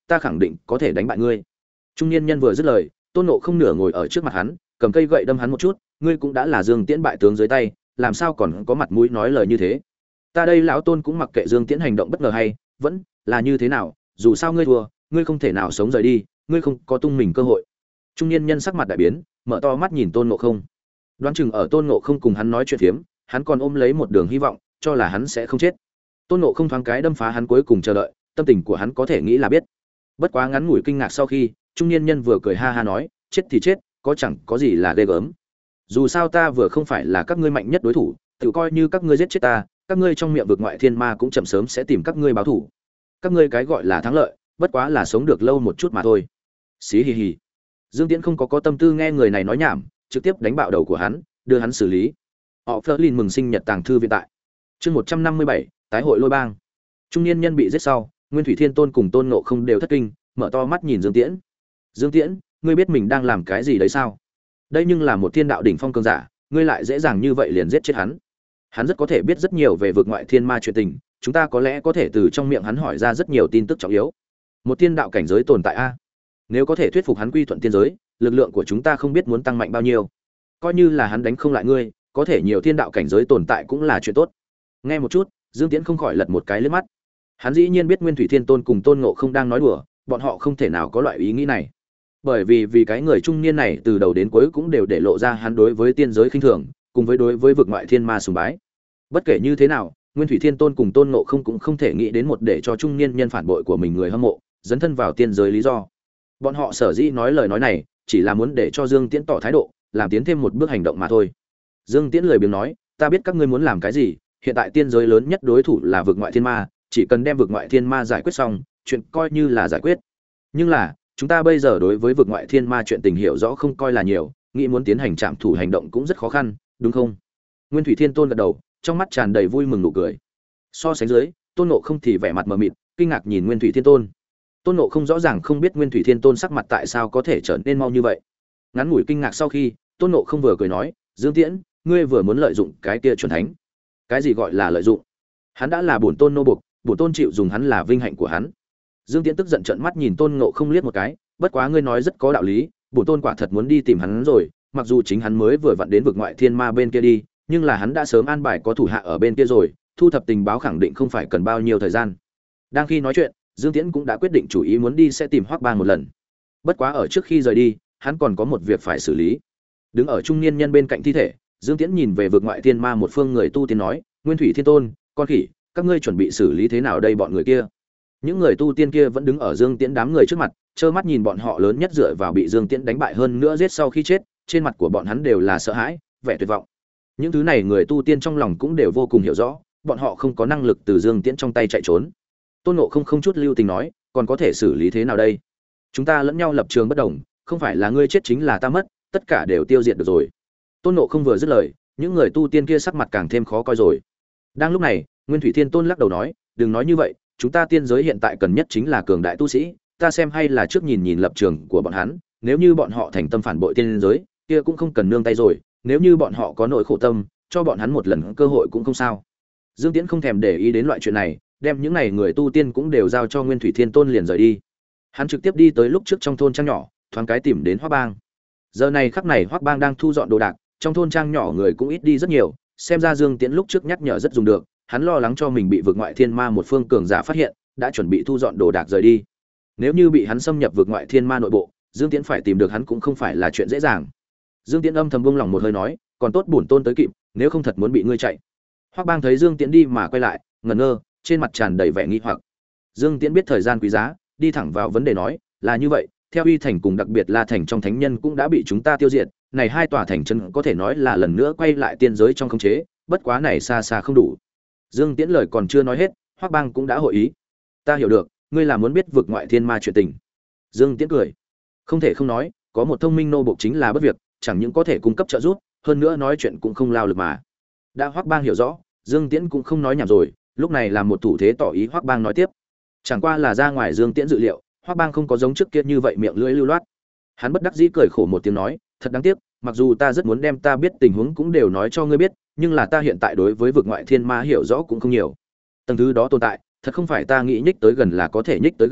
ta khẳng định có thể đánh bại ngươi. Trung niên nhân vừa dứt lời, Tôn Ngộ không nửa ngồi ở trước mặt hắn, cầm cây gậy đâm hắn một chút, ngươi cũng đã là Dương Tiễn bại tướng dưới tay, làm sao còn có mặt mũi nói lời như thế? Ta đây lão Tôn cũng mặc kệ Dương Tiễn hành động bất ngờ hay, vẫn là như thế nào, dù sao ngươi thua, ngươi không thể nào sống rời đi, ngươi không có tung mình cơ hội. Trung niên nhân sắc mặt đại biến, mở to mắt nhìn Tôn Ngộ không. Đoán chừng ở Tôn Ngộ không cùng hắn nói chuyện phiếm, hắn còn ôm lấy một đường hy vọng, cho là hắn sẽ không chết. Tôn Ngộ không thoáng cái đâm phá hắn cuối cùng chờ đợi, tâm tình của hắn có thể nghĩ là biết. Bất quá ngắn ngủi kinh ngạc sau khi, trung niên nhân vừa cười ha ha nói, chết thì chết, có chẳng có gì là ghê gớm. Dù sao ta vừa không phải là các ngươi mạnh nhất đối thủ, tự coi như các ngươi giết chết ta, các ngươi trong miệng vực ngoại thiên ma cũng chậm sớm sẽ tìm các ngươi báo thù. Các ngươi cái gọi là thắng lợi, bất quá là sống được lâu một chút mà thôi. Xí hì hì. Dương Tiễn không có tâm tư nghe người này nói nhảm, trực tiếp đánh bạo đầu của hắn, đưa hắn xử lý. Họ Flerlin mừng sinh nhật tàng thư viện tại. Chương 157, tái hội Lôi Bang. Trung niên nhân bị giết sau, Nguyên Thủy Thiên Tôn cùng Tôn Ngộ không đều thất kinh, mở to mắt nhìn Dương Tiễn. Dương Tiễn, ngươi biết mình đang làm cái gì đấy sao? Đây nhưng là một thiên đạo đỉnh phong cường giả, ngươi lại dễ dàng như vậy liền giết chết hắn. Hắn rất có thể biết rất nhiều về vực ngoại thiên ma chuyện tình, chúng ta có lẽ có thể từ trong miệng hắn hỏi ra rất nhiều tin tức trọng yếu. Một thiên đạo cảnh giới tồn tại a? Nếu có thể thuyết phục hắn quy thuận tiên giới, lực lượng của chúng ta không biết muốn tăng mạnh bao nhiêu. Coi như là hắn đánh không lại ngươi, có thể nhiều thiên đạo cảnh giới tồn tại cũng là chuyện tốt. Nghe một chút, Dương Tiễn không khỏi lật một cái liếc mắt. Hắn dĩ nhiên biết Nguyên Thủy Thiên Tôn cùng Tôn Ngộ không đang nói đùa, bọn họ không thể nào có loại ý nghĩ này. Bởi vì cái người trung niên này từ đầu đến cuối cũng đều để lộ ra hắn đối với tiên giới khinh thường, cùng với đối với vực ngoại thiên ma sùng bái. Bất kể như thế nào, Nguyên Thủy Thiên Tôn cùng Tôn Ngộ không cũng không thể nghĩ đến một để cho trung niên nhân phản bội của mình người hâm mộ, dấn thân vào tiên giới lý do. Bọn họ sở dĩ nói lời nói này, chỉ là muốn để cho Dương Tiễn tỏ thái độ, làm tiến thêm một bước hành động mà thôi. Dương Tiễn lười biếng nói, ta biết các ngươi muốn làm cái gì, hiện tại tiên giới lớn nhất đối thủ là vực ngoại thiên ma, chỉ cần đem vực ngoại thiên ma giải quyết xong, chuyện coi như là giải quyết. Nhưng là, chúng ta bây giờ đối với vực ngoại thiên ma chuyện tình hiểu rõ không coi là nhiều, nghĩ muốn tiến hành trạm thủ hành động cũng rất khó khăn, đúng không? Nguyên Thủy Thiên Tôn gật đầu, trong mắt tràn đầy vui mừng nụ cười. So sánh dưới, Tôn Ngộ không thì vẻ mặt mờ mịt, kinh ngạc nhìn Nguyên Thủy Thiên Tôn. Tôn Ngộ không rõ ràng không biết Nguyên Thủy Thiên Tôn sắc mặt tại sao có thể trở nên mau như vậy. Ngắn ngủi kinh ngạc sau khi, Tôn Ngộ không vừa cười nói, Dương Tiễn, ngươi vừa muốn lợi dụng cái kia chuẩn thánh. Cái gì gọi là lợi dụng? Hắn đã là bổn tôn nô bộc, bổn tôn chịu dùng hắn là vinh hạnh của hắn. Dương Tiễn tức giận trợn mắt nhìn Tôn Ngộ không liếc một cái, bất quá ngươi nói rất có đạo lý, bổn tôn quả thật muốn đi tìm hắn rồi, mặc dù chính hắn mới vừa vặn đến vực ngoại thiên ma bên kia đi, nhưng là hắn đã sớm an bài có thủ hạ ở bên kia rồi, thu thập tình báo khẳng định không phải cần bao nhiêu thời gian. Đang khi nói chuyện, Dương Tiễn cũng đã quyết định chủ ý muốn đi sẽ tìm Hoắc Bang một lần. Bất quá ở trước khi rời đi, hắn còn có một việc phải xử lý. Đứng ở trung niên nhân bên cạnh thi thể, Dương Tiễn nhìn về vực ngoại thiên ma một phương người tu tiên nói, Nguyên Thủy Thiên Tôn, con khỉ, các ngươi chuẩn bị xử lý thế nào đây bọn người kia? Những người tu tiên kia vẫn đứng ở Dương Tiễn đám người trước mặt, trơ mắt nhìn bọn họ lớn nhất dựa vào bị Dương Tiễn đánh bại hơn nữa giết sau khi chết, trên mặt của bọn hắn đều là sợ hãi, vẻ tuyệt vọng. Những thứ này người tu tiên trong lòng cũng đều vô cùng hiểu rõ, bọn họ không có năng lực từ Dương Tiễn trong tay chạy trốn. Tôn Ngộ không chút lưu tình nói, còn có thể xử lý thế nào đây? Chúng ta lẫn nhau lập trường bất đồng, không phải là ngươi chết chính là ta mất, tất cả đều tiêu diệt được rồi. Tôn Ngộ không vừa dứt lời, những người tu tiên kia sắc mặt càng thêm khó coi rồi. Đang lúc này, Nguyên Thủy Thiên Tôn lắc đầu nói, đừng nói như vậy, chúng ta tiên giới hiện tại cần nhất chính là cường đại tu sĩ, ta xem hay là trước nhìn nhìn lập trường của bọn hắn, nếu như bọn họ thành tâm phản bội tiên giới, kia cũng không cần nương tay rồi, nếu như bọn họ có nỗi khổ tâm, cho bọn hắn một lần cơ hội cũng không sao. Dương Tiễn không thèm để ý đến loại chuyện này, đem những này người tu tiên cũng đều giao cho Nguyên Thủy Thiên Tôn liền rời đi. Hắn trực tiếp đi tới lúc trước trong thôn trang nhỏ, thoáng cái tìm đến Hoắc Bang. Giờ này khắc này Hoắc Bang đang thu dọn đồ đạc, trong thôn trang nhỏ người cũng ít đi rất nhiều, xem ra Dương Tiễn lúc trước nhắc nhở rất dùng được, hắn lo lắng cho mình bị vực ngoại thiên ma một phương cường giả phát hiện, đã chuẩn bị thu dọn đồ đạc rời đi. Nếu như bị hắn xâm nhập vực ngoại thiên ma nội bộ, Dương Tiễn phải tìm được hắn cũng không phải là chuyện dễ dàng. Dương Tiễn âm thầm buông lòng một hơi nói, còn tốt bổn tôn tới kịp, nếu không thật muốn bị ngươi chạy. Hoắc Bang thấy Dương Tiễn đi mà quay lại, ngẩn ngơ, trên mặt tràn đầy vẻ nghi hoặc. Dương Tiễn biết thời gian quý giá, đi thẳng vào vấn đề nói, là như vậy, theo Uy Thành cùng đặc biệt La Thành trong thánh nhân cũng đã bị chúng ta tiêu diệt, này hai tòa thành trấn có thể nói là lần nữa quay lại tiên giới trong khống chế, bất quá này xa xa không đủ. Dương Tiễn lời còn chưa nói hết, Hoắc Bang cũng đã hội ý. Ta hiểu được, ngươi là muốn biết vực ngoại thiên ma chuyện tình. Dương Tiễn cười. Không thể không nói, có một thông minh nô bộc chính là bất việc, chẳng những có thể cung cấp trợ giúp, hơn nữa nói chuyện cũng không lao lực mà. Đã Hoắc Bang hiểu rõ, Dương Tiễn cũng không nói nhảm rồi, lúc này làm một thủ thế tỏ ý Hoắc Bang nói tiếp. Chẳng qua là ra ngoài Dương Tiễn dự liệu, Hoắc Bang không có giống trước kia như vậy miệng lưỡi lưu loát. Hắn bất đắc dĩ cười khổ một tiếng nói, thật đáng tiếc, mặc dù ta rất muốn đem ta biết tình huống cũng đều nói cho ngươi biết, nhưng là ta hiện tại đối với vực ngoại thiên ma hiểu rõ cũng không nhiều. Tầng thứ đó tồn tại, thật không phải ta nghĩ nhích tới gần là có thể nhích tới gần,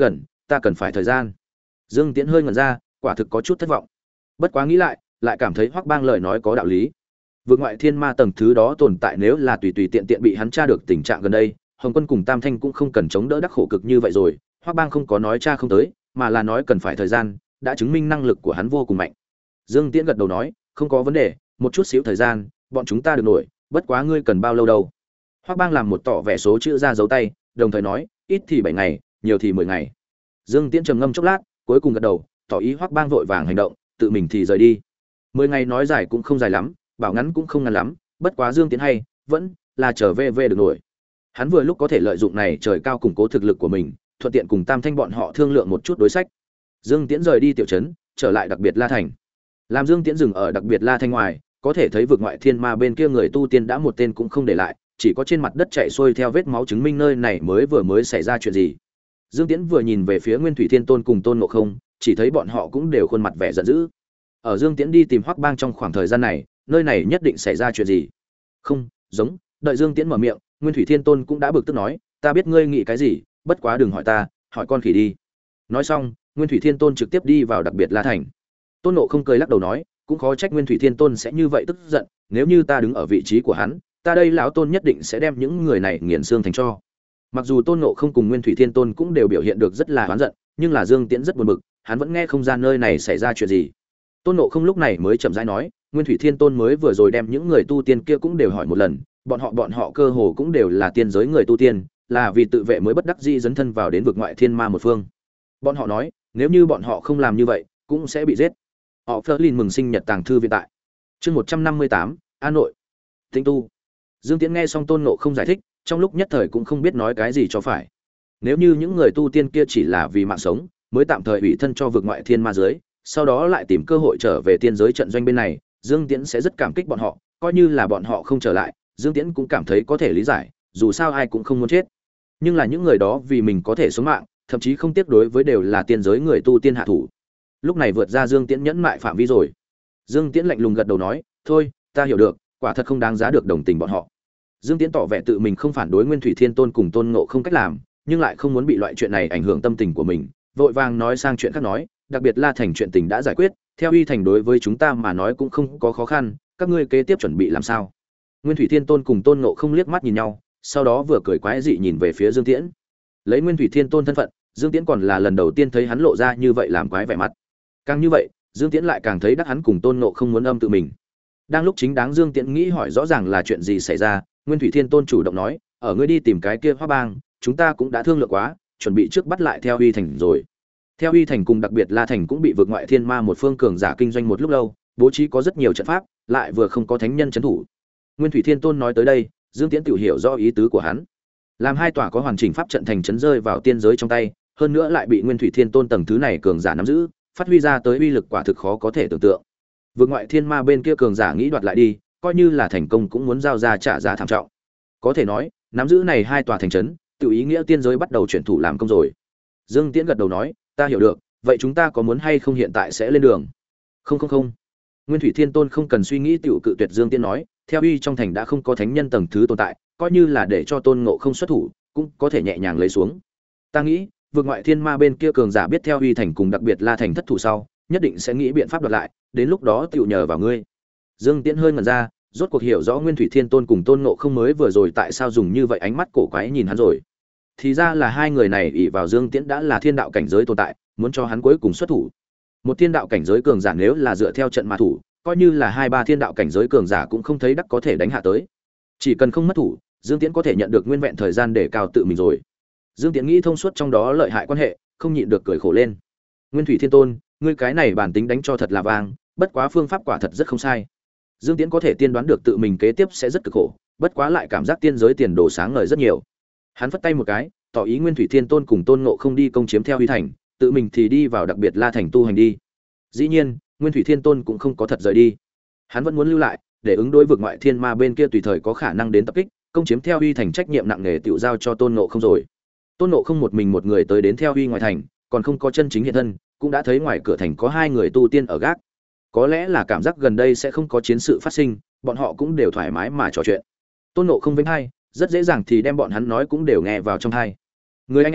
ta cần phải thời gian. Dương Tiễn hơi ngẩn ra, quả thực có chút thất vọng. Bất quá nghĩ lại cảm thấy Hoắc Bang lời nói có đạo lý. Vượt ngoại thiên ma tầng thứ đó tồn tại nếu là tùy tùy tiện tiện bị hắn tra được tình trạng gần đây, Hồng Quân cùng Tam Thanh cũng không cần chống đỡ đắc khổ cực như vậy rồi. Hoắc Bang không có nói tra không tới, mà là nói cần phải thời gian, đã chứng minh năng lực của hắn vô cùng mạnh. Dương Tiễn gật đầu nói, không có vấn đề, một chút xíu thời gian, bọn chúng ta được nổi, bất quá ngươi cần bao lâu đâu? Hoắc Bang làm một tỏ vẻ số chữ ra dấu tay, đồng thời nói, ít thì 7 ngày, nhiều thì 10 ngày. Dương Tiễn trầm ngâm chốc lát, cuối cùng gật đầu, tỏ ý Hoắc Bang vội vàng hành động, tự mình thì rời đi. 10 ngày nói dài cũng không dài lắm, bảo ngắn cũng không ngắn lắm, bất quá Dương Tiễn hay, vẫn là trở về được nổi. Hắn vừa lúc có thể lợi dụng này trời cao củng cố thực lực của mình, thuận tiện cùng Tam Thanh bọn họ thương lượng một chút đối sách. Dương Tiễn rời đi tiểu trấn, trở lại đặc biệt La Thành. Làm Dương Tiễn dừng ở đặc biệt La Thành ngoài, có thể thấy vực ngoại thiên ma bên kia người tu tiên đã một tên cũng không để lại, chỉ có trên mặt đất chảy xuôi theo vết máu chứng minh nơi này mới xảy ra chuyện gì. Dương Tiễn vừa nhìn về phía Nguyên Thủy Thiên Tôn cùng Tôn Ngộ Không, chỉ thấy bọn họ cũng đều khuôn mặt vẻ giận dữ. Ở Dương Tiễn đi tìm Hoắc Bang trong khoảng thời gian này, nơi này nhất định xảy ra chuyện gì. Không, giống, đợi Dương Tiễn mở miệng, Nguyên Thủy Thiên Tôn cũng đã bực tức nói, ta biết ngươi nghĩ cái gì, bất quá đừng hỏi ta, hỏi con khỉ đi. Nói xong, Nguyên Thủy Thiên Tôn trực tiếp đi vào đặc biệt La Thành. Tôn Ngộ Không cười lắc đầu nói, cũng khó trách Nguyên Thủy Thiên Tôn sẽ như vậy tức giận, nếu như ta đứng ở vị trí của hắn, ta đây lão Tôn nhất định sẽ đem những người này nghiền xương thành tro. Mặc dù Tôn Ngộ Không cùng Nguyên Thủy Thiên Tôn cũng đều biểu hiện được rất là oán giận, nhưng là Dương Tiễn rất buồn bực, hắn vẫn nghe không ra nơi này xảy ra chuyện gì. Tôn Ngộ Không lúc này mới chậm rãi nói, Nguyên Thủy Thiên Tôn mới vừa rồi đem những người tu tiên kia cũng đều hỏi một lần, bọn họ cơ hồ cũng đều là tiên giới người tu tiên, là vì tự vệ mới bất đắc dĩ dấn thân vào đến vực ngoại thiên ma một phương. Bọn họ nói, nếu như bọn họ không làm như vậy, cũng sẽ bị giết. Họ Flerlin mừng sinh nhật tàng thư viện tại. Chương 158, An Nội. Tĩnh tu. Dương Tiễn nghe xong Tôn Ngộ Không giải thích, trong lúc nhất thời cũng không biết nói cái gì cho phải. Nếu như những người tu tiên kia chỉ là vì mạng sống, mới tạm thời ủy thân cho vực ngoại thiên ma giới, sau đó lại tìm cơ hội trở về tiên giới trận doanh bên này, Dương Tiễn sẽ rất cảm kích bọn họ, coi như là bọn họ không trở lại, Dương Tiễn cũng cảm thấy có thể lý giải, dù sao ai cũng không muốn chết. Nhưng là những người đó vì mình có thể sống mạng, thậm chí không tiếc đối với đều là tiên giới người tu tiên hạ thủ. Lúc này vượt ra Dương Tiễn nhẫn mại phạm vi rồi. Dương Tiễn lạnh lùng gật đầu nói, thôi, ta hiểu được, quả thật không đáng giá được đồng tình bọn họ. Dương Tiễn tỏ vẻ tự mình không phản đối Nguyên Thủy Thiên Tôn cùng Tôn Ngộ Không cách làm, nhưng lại không muốn bị loại chuyện này ảnh hưởng tâm tình của mình, vội vàng nói sang chuyện khác nói, đặc biệt La Thành chuyện tình đã giải quyết, theo uy thành đối với chúng ta mà nói cũng không có khó khăn, các ngươi kế tiếp chuẩn bị làm sao? Nguyên Thủy Thiên Tôn cùng Tôn Ngộ Không liếc mắt nhìn nhau, sau đó vừa cười quái dị nhìn về phía Dương Tiễn. Lấy Nguyên Thủy Thiên Tôn thân phận, Dương Tiễn còn là lần đầu tiên thấy hắn lộ ra như vậy làm quái vẻ mặt. Càng như vậy, Dương Tiễn lại càng thấy đắc hắn cùng Tôn Ngộ Không muốn âm tự mình. Đang lúc chính đáng Dương Tiễn nghĩ hỏi rõ ràng là chuyện gì xảy ra, Nguyên Thủy Thiên Tôn chủ động nói, ở ngươi đi tìm cái kia Hoắc Bang, chúng ta cũng đã thương lượng quá, chuẩn bị trước bắt lại Theo Uy Thành rồi. Theo Uy Thành cùng đặc biệt La Thành cũng bị vượt ngoại thiên ma một phương cường giả kinh doanh một lúc lâu, bố trí có rất nhiều trận pháp, lại vừa không có thánh nhân trấn thủ. Nguyên Thủy Thiên Tôn nói tới đây, Dương Tiễn tự hiểu rõ ý tứ của hắn. Làm hai tòa có hoàn chỉnh pháp trận thành trấn rơi vào tiên giới trong tay, hơn nữa lại bị Nguyên Thủy Thiên Tôn tầng thứ này cường giả nắm giữ, phát huy ra tới uy lực quả thực khó có thể tưởng tượng. Vượt ngoại thiên ma bên kia cường giả nghĩ đoạt lại đi, coi như là thành công cũng muốn giao ra trả giá thảm trọng. Có thể nói, nắm giữ này hai tòa thành trấn, tự ý nghĩa tiên giới bắt đầu chuyển thủ làm công rồi. Dương Tiễn gật đầu nói, ta hiểu được, vậy chúng ta có muốn hay không hiện tại sẽ lên đường? Không. Nguyên Thủy Thiên Tôn không cần suy nghĩ tiểu cự tuyệt Dương Tiễn nói, theo uy trong thành đã không có thánh nhân tầng thứ tồn tại, coi như là để cho Tôn Ngộ Không xuất thủ, cũng có thể nhẹ nhàng lấy xuống. Ta nghĩ, vượt ngoại thiên ma bên kia cường giả biết theo uy thành cùng đặc biệt La thành thất thủ sau, nhất định sẽ nghĩ biện pháp đoạt lại, đến lúc đó tiểu nhờ vào ngươi. Dương Tiễn hơi ngẩn ra, rốt cuộc hiểu rõ Nguyên Thủy Thiên Tôn cùng Tôn Ngộ Không mới vừa rồi tại sao dùng như vậy ánh mắt cổ quái nhìn hắn rồi. Thì ra là hai người này ỷ vào Dương Tiễn đã là thiên đạo cảnh giới tồn tại, muốn cho hắn cuối cùng xuất thủ. Một thiên đạo cảnh giới cường giả nếu là dựa theo trận mà thủ, coi như là hai ba thiên đạo cảnh giới cường giả cũng không thấy đắc có thể đánh hạ tới. Chỉ cần không mất thủ, Dương Tiễn có thể nhận được nguyên vẹn thời gian để cao tự mình rồi. Dương Tiễn nghĩ thông suốt trong đó lợi hại quan hệ, không nhịn được cười khổ lên. Nguyên Thủy Thiên Tôn, ngươi cái này bản tính đánh cho thật là vang, bất quá phương pháp quả thật rất không sai. Dương Tiễn có thể tiên đoán được tự mình kế tiếp sẽ rất cực khổ, bất quá lại cảm giác tiên giới tiền đồ sáng ngời rất nhiều. Hắn phất tay một cái, tỏ ý Nguyên Thủy Thiên Tôn cùng Tôn Ngộ Không đi công chiếm theo Huy thành, tự mình thì đi vào đặc biệt La thành tu hành đi. Dĩ nhiên, Nguyên Thủy Thiên Tôn cũng không có thật rời đi. Hắn vẫn muốn lưu lại, để ứng đối vực ngoại thiên ma bên kia tùy thời có khả năng đến tập kích, công chiếm theo Huy thành trách nhiệm nặng nề tiểu giao cho Tôn Ngộ Không rồi. Tôn Ngộ Không một mình một người tới đến theo Huy ngoài thành, còn không có chân chính hiện thân, cũng đã thấy ngoài cửa thành có hai người tu tiên ở gác. Có lẽ là cảm giác gần đây sẽ không có chiến sự phát sinh, bọn họ cũng đều thoải mái mà trò chuyện. Tôn Ngộ Không vĩnh hai, rất dễ dàng thì đem bọn hắn nói cũng đều nghe vào trong tai. Người anh em,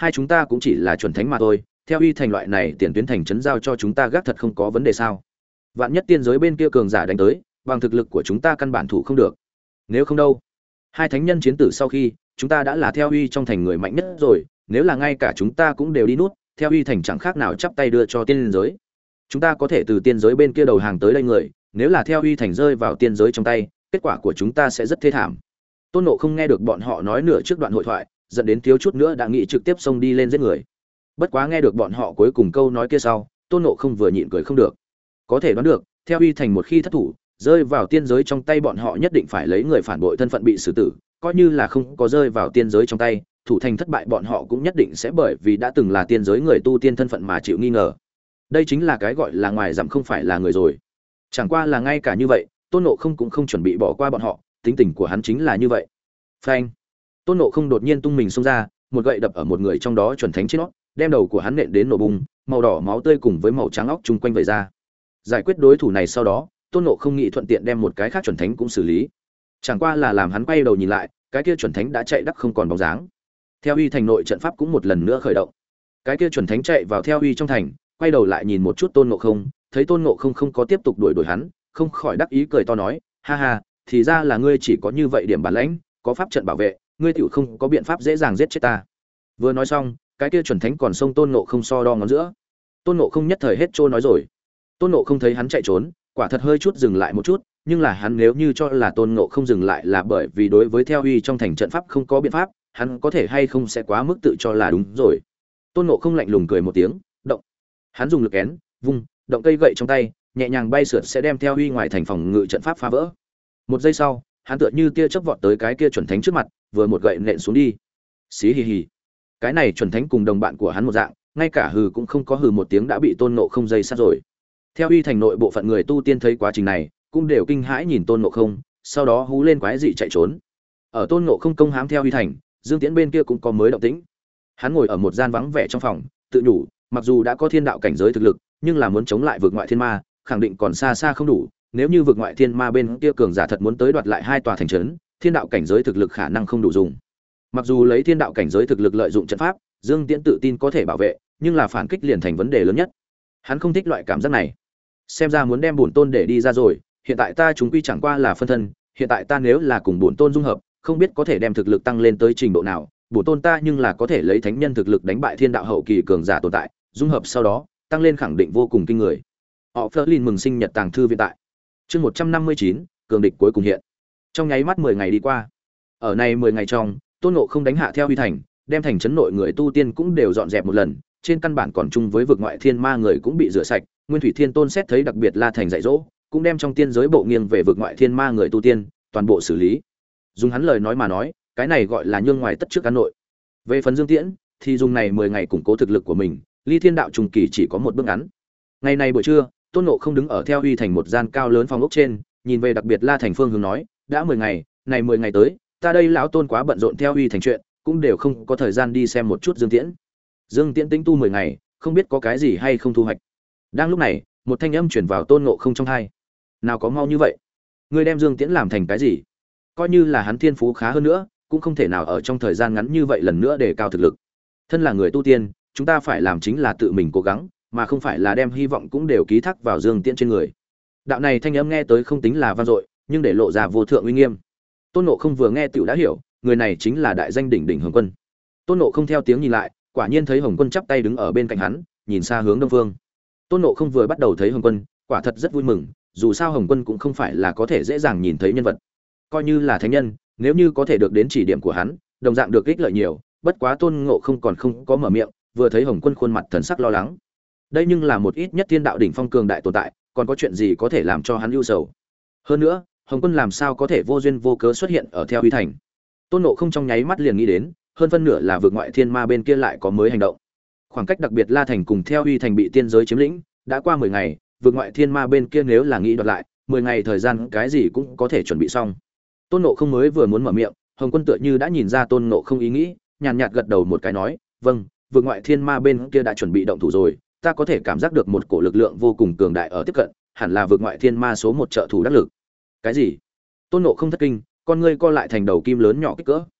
hai chúng ta cũng chỉ là chuẩn thánh mà thôi, theo uy thành loại này tiền tuyến thành trấn giao cho chúng ta gác thật không có vấn đề sao? Vạn nhất tiên giới bên kia cường giả đánh tới, bằng thực lực của chúng ta căn bản thủ không được. Nếu không đâu, hai thánh nhân chiến tử sau khi, chúng ta đã là theo uy trong thành người mạnh nhất rồi, nếu là ngay cả chúng ta cũng đều đi nút, theo uy thành chẳng khác nào chắp tay đưa cho tiên giới. Chúng ta có thể từ tiên giới bên kia đầu hàng tới đây người, nếu là theo uy thành rơi vào tiên giới trong tay, kết quả của chúng ta sẽ rất thê thảm. Tôn Ngộ không nghe được bọn họ nói nửa trước đoạn hội thoại, dẫn đến thiếu chút nữa đã nghĩ trực tiếp xông đi lên giết người. Bất quá nghe được bọn họ cuối cùng câu nói kia sau, Tôn Ngộ không vừa nhịn cười không được. Có thể đoán được, theo uy thành một khi thất thủ, rơi vào tiên giới trong tay bọn họ nhất định phải lấy người phản bội thân phận bị xử tử, coi như là không có rơi vào tiên giới trong tay, thủ thành thất bại bọn họ cũng nhất định sẽ bởi vì đã từng là tiên giới người tu tiên thân phận mà chịu nghi ngờ. Đây chính là cái gọi là ngoài dặm không phải là người rồi. Chẳng qua là ngay cả như vậy, Tôn Ngộ không cũng không chuẩn bị bỏ qua bọn họ, tính tình của hắn chính là như vậy. Phanh! Tôn Ngộ không đột nhiên tung mình xông ra, một gậy đập ở một người trong đó chuẩn thánh trên nó, đem đầu của hắn nện đến nổ bung, màu đỏ máu tươi cùng với màu trắng óc chung quanh vẩy ra. Giải quyết đối thủ này sau đó, Tôn Ngộ không nghĩ thuận tiện đem một cái khác chuẩn thánh cũng xử lý. Chẳng qua là làm hắn quay đầu nhìn lại, cái kia chuẩn thánh đã chạy đắc không còn bóng dáng. Theo uy thành nội trận pháp cũng một lần nữa khởi động. Cái kia chuẩn thánh chạy vào theo uy trong thành, quay đầu lại nhìn một chút Tôn Ngộ không, thấy Tôn Ngộ không không có tiếp tục đuổi hắn, không khỏi đắc ý cười to nói, ha ha, thì ra là ngươi chỉ có như vậy điểm bản lãnh, có pháp trận bảo vệ, ngươi tiểu không có biện pháp dễ dàng giết chết ta. Vừa nói xong, cái kia chuẩn thánh còn xông Tôn Ngộ không so đo ngón giữa. Tôn Ngộ không nhất thời hết trôi nói rồi. Tôn Ngộ không thấy hắn chạy trốn, quả thật hơi chút dừng lại một chút, nhưng là hắn nếu như cho là Tôn Ngộ không dừng lại là bởi vì đối với theo uy trong thành trận pháp không có biện pháp, hắn có thể hay không sẽ quá mức tự cho là đúng rồi. Tôn Ngộ không lạnh lùng cười một tiếng, động. Hắn dùng lực kén, vung, động cây gậy trong tay, nhẹ nhàng bay sượt sẽ đem theo uy ngoài thành phòng ngự trận pháp phá vỡ. Một giây sau, hắn tựa như tia chớp vọt tới cái kia chuẩn thánh trước mặt, vừa một gậy nện xuống đi. Xí hì hì. Cái này chuẩn thánh cùng đồng bạn của hắn một dạng, ngay cả hừ cũng không có hừ một tiếng đã bị Tôn Ngộ không dây sát rồi. Theo uy thành nội bộ phận người tu tiên thấy quá trình này, cũng đều kinh hãi nhìn Tôn Ngộ không, sau đó hú lên quái dị chạy trốn. Ở Tôn Ngộ không công hãm theo uy thành, Dương Tiễn bên kia cũng có mới động tĩnh. Hắn ngồi ở một gian vắng vẻ trong phòng, tự nhủ, mặc dù đã có thiên đạo cảnh giới thực lực, nhưng là muốn chống lại vực ngoại thiên ma, khẳng định còn xa xa không đủ. Nếu như vực ngoại thiên ma bên kia cường giả thật muốn tới đoạt lại hai tòa thành trấn, thiên đạo cảnh giới thực lực khả năng không đủ dùng. Mặc dù lấy thiên đạo cảnh giới thực lực lợi dụng trận pháp, Dương Tiễn tự tin có thể bảo vệ, nhưng là phản kích liền thành vấn đề lớn nhất. Hắn không thích loại cảm giác này. Xem ra muốn đem bổn tôn để đi ra rồi, hiện tại ta chúng quy chẳng qua là phân thân, hiện tại ta nếu là cùng bổn tôn dung hợp, không biết có thể đem thực lực tăng lên tới trình độ nào, bổn tôn ta nhưng là có thể lấy thánh nhân thực lực đánh bại thiên đạo hậu kỳ cường giả tồn tại, dung hợp sau đó, tăng lên khẳng định vô cùng kinh người. Họ Flerlin mừng sinh nhật tàng thư viện tại. Chương 159, cường địch cuối cùng hiện. Trong nháy mắt 10 ngày đi qua. Ở này 10 ngày trong, Tôn Ngộ không đánh hạ theo uy thành, đem thành trấn nội người tu tiên cũng đều dọn dẹp một lần, trên căn bản còn chung với vực ngoại thiên ma người cũng bị rửa sạch, Nguyên Thủy Thiên Tôn xét thấy đặc biệt La Thành dạy dỗ, cũng đem trong tiên giới bộ nghiêng về vực ngoại thiên ma người tu tiên, toàn bộ xử lý. Dùng hắn lời nói mà nói, cái này gọi là nhương ngoài tất trước cán nội. Về phần Dương Tiễn, thì dùng này 10 ngày củng cố thực lực của mình, ly thiên đạo trùng kỳ chỉ có một bước ngắn. Ngày này buổi trưa, Tôn Ngộ không đứng ở theo uy thành một gian cao lớn phòng ốc trên, nhìn về đặc biệt La Thành phương hướng nói, đã 10 ngày, này 10 ngày tới, ta đây lão Tôn quá bận rộn theo uy thành chuyện, cũng đều không có thời gian đi xem một chút Dương Tiễn. Dương Tiễn tính tu 10 ngày, không biết có cái gì hay không thu hoạch. Đang lúc này, một thanh âm truyền vào Tôn Ngộ không trong tai. Nào có mau như vậy? Ngươi đem Dương Tiễn làm thành cái gì? Coi như là hắn thiên phú khá hơn nữa, cũng không thể nào ở trong thời gian ngắn như vậy lần nữa để cao thực lực. Thân là người tu tiên, chúng ta phải làm chính là tự mình cố gắng, mà không phải là đem hy vọng cũng đều ký thác vào Dương Tiễn trên người. Đạo này thanh âm nghe tới không tính là vang dội, nhưng để lộ ra vô thượng uy nghiêm. Tôn Ngộ không vừa nghe tiểu đã hiểu, người này chính là đại danh đỉnh đỉnh Hồng Quân. Tôn Ngộ không theo tiếng nhìn lại, quả nhiên thấy Hồng Quân chắp tay đứng ở bên cạnh hắn, nhìn xa hướng đông phương. Tôn Ngộ không vừa bắt đầu thấy Hồng Quân, quả thật rất vui mừng, dù sao Hồng Quân cũng không phải là có thể dễ dàng nhìn thấy nhân vật. Coi như là thánh nhân, nếu như có thể được đến chỉ điểm của hắn, đồng dạng được ích lợi nhiều, bất quá Tôn Ngộ không còn không có mở miệng, vừa thấy Hồng Quân khuôn mặt thần sắc lo lắng. Đây nhưng là một ít nhất thiên đạo đỉnh phong cường đại tồn tại, còn có chuyện gì có thể làm cho hắn ưu sầu. Hơn nữa, Hồng Quân làm sao có thể vô duyên vô cớ xuất hiện ở theo uy thành. Tôn Ngộ không trong nháy mắt liền nghĩ đến, hơn phân nửa là vượt ngoại thiên ma bên kia lại có mới hành động. Khoảng cách đặc biệt La Thành cùng theo uy thành bị tiên giới chiếm lĩnh, đã qua 10 ngày, vượt ngoại thiên ma bên kia nếu là nghĩ đoạt lại, 10 ngày thời gian cái gì cũng có thể chuẩn bị xong. Tôn Ngộ không mới vừa muốn mở miệng, Hồng Quân tựa như đã nhìn ra Tôn Ngộ không ý nghĩ, nhàn nhạt gật đầu một cái nói, "Vâng, vượt ngoại thiên ma bên kia đã chuẩn bị động thủ rồi, ta có thể cảm giác được một cổ lực lượng vô cùng cường đại ở tiếp cận, hẳn là vượt ngoại thiên ma số 1 trợ thủ đắc lực." Cái gì? Tôn Ngộ không thất kinh, con ngươi co lại thành đầu kim lớn nhỏ kích cỡ.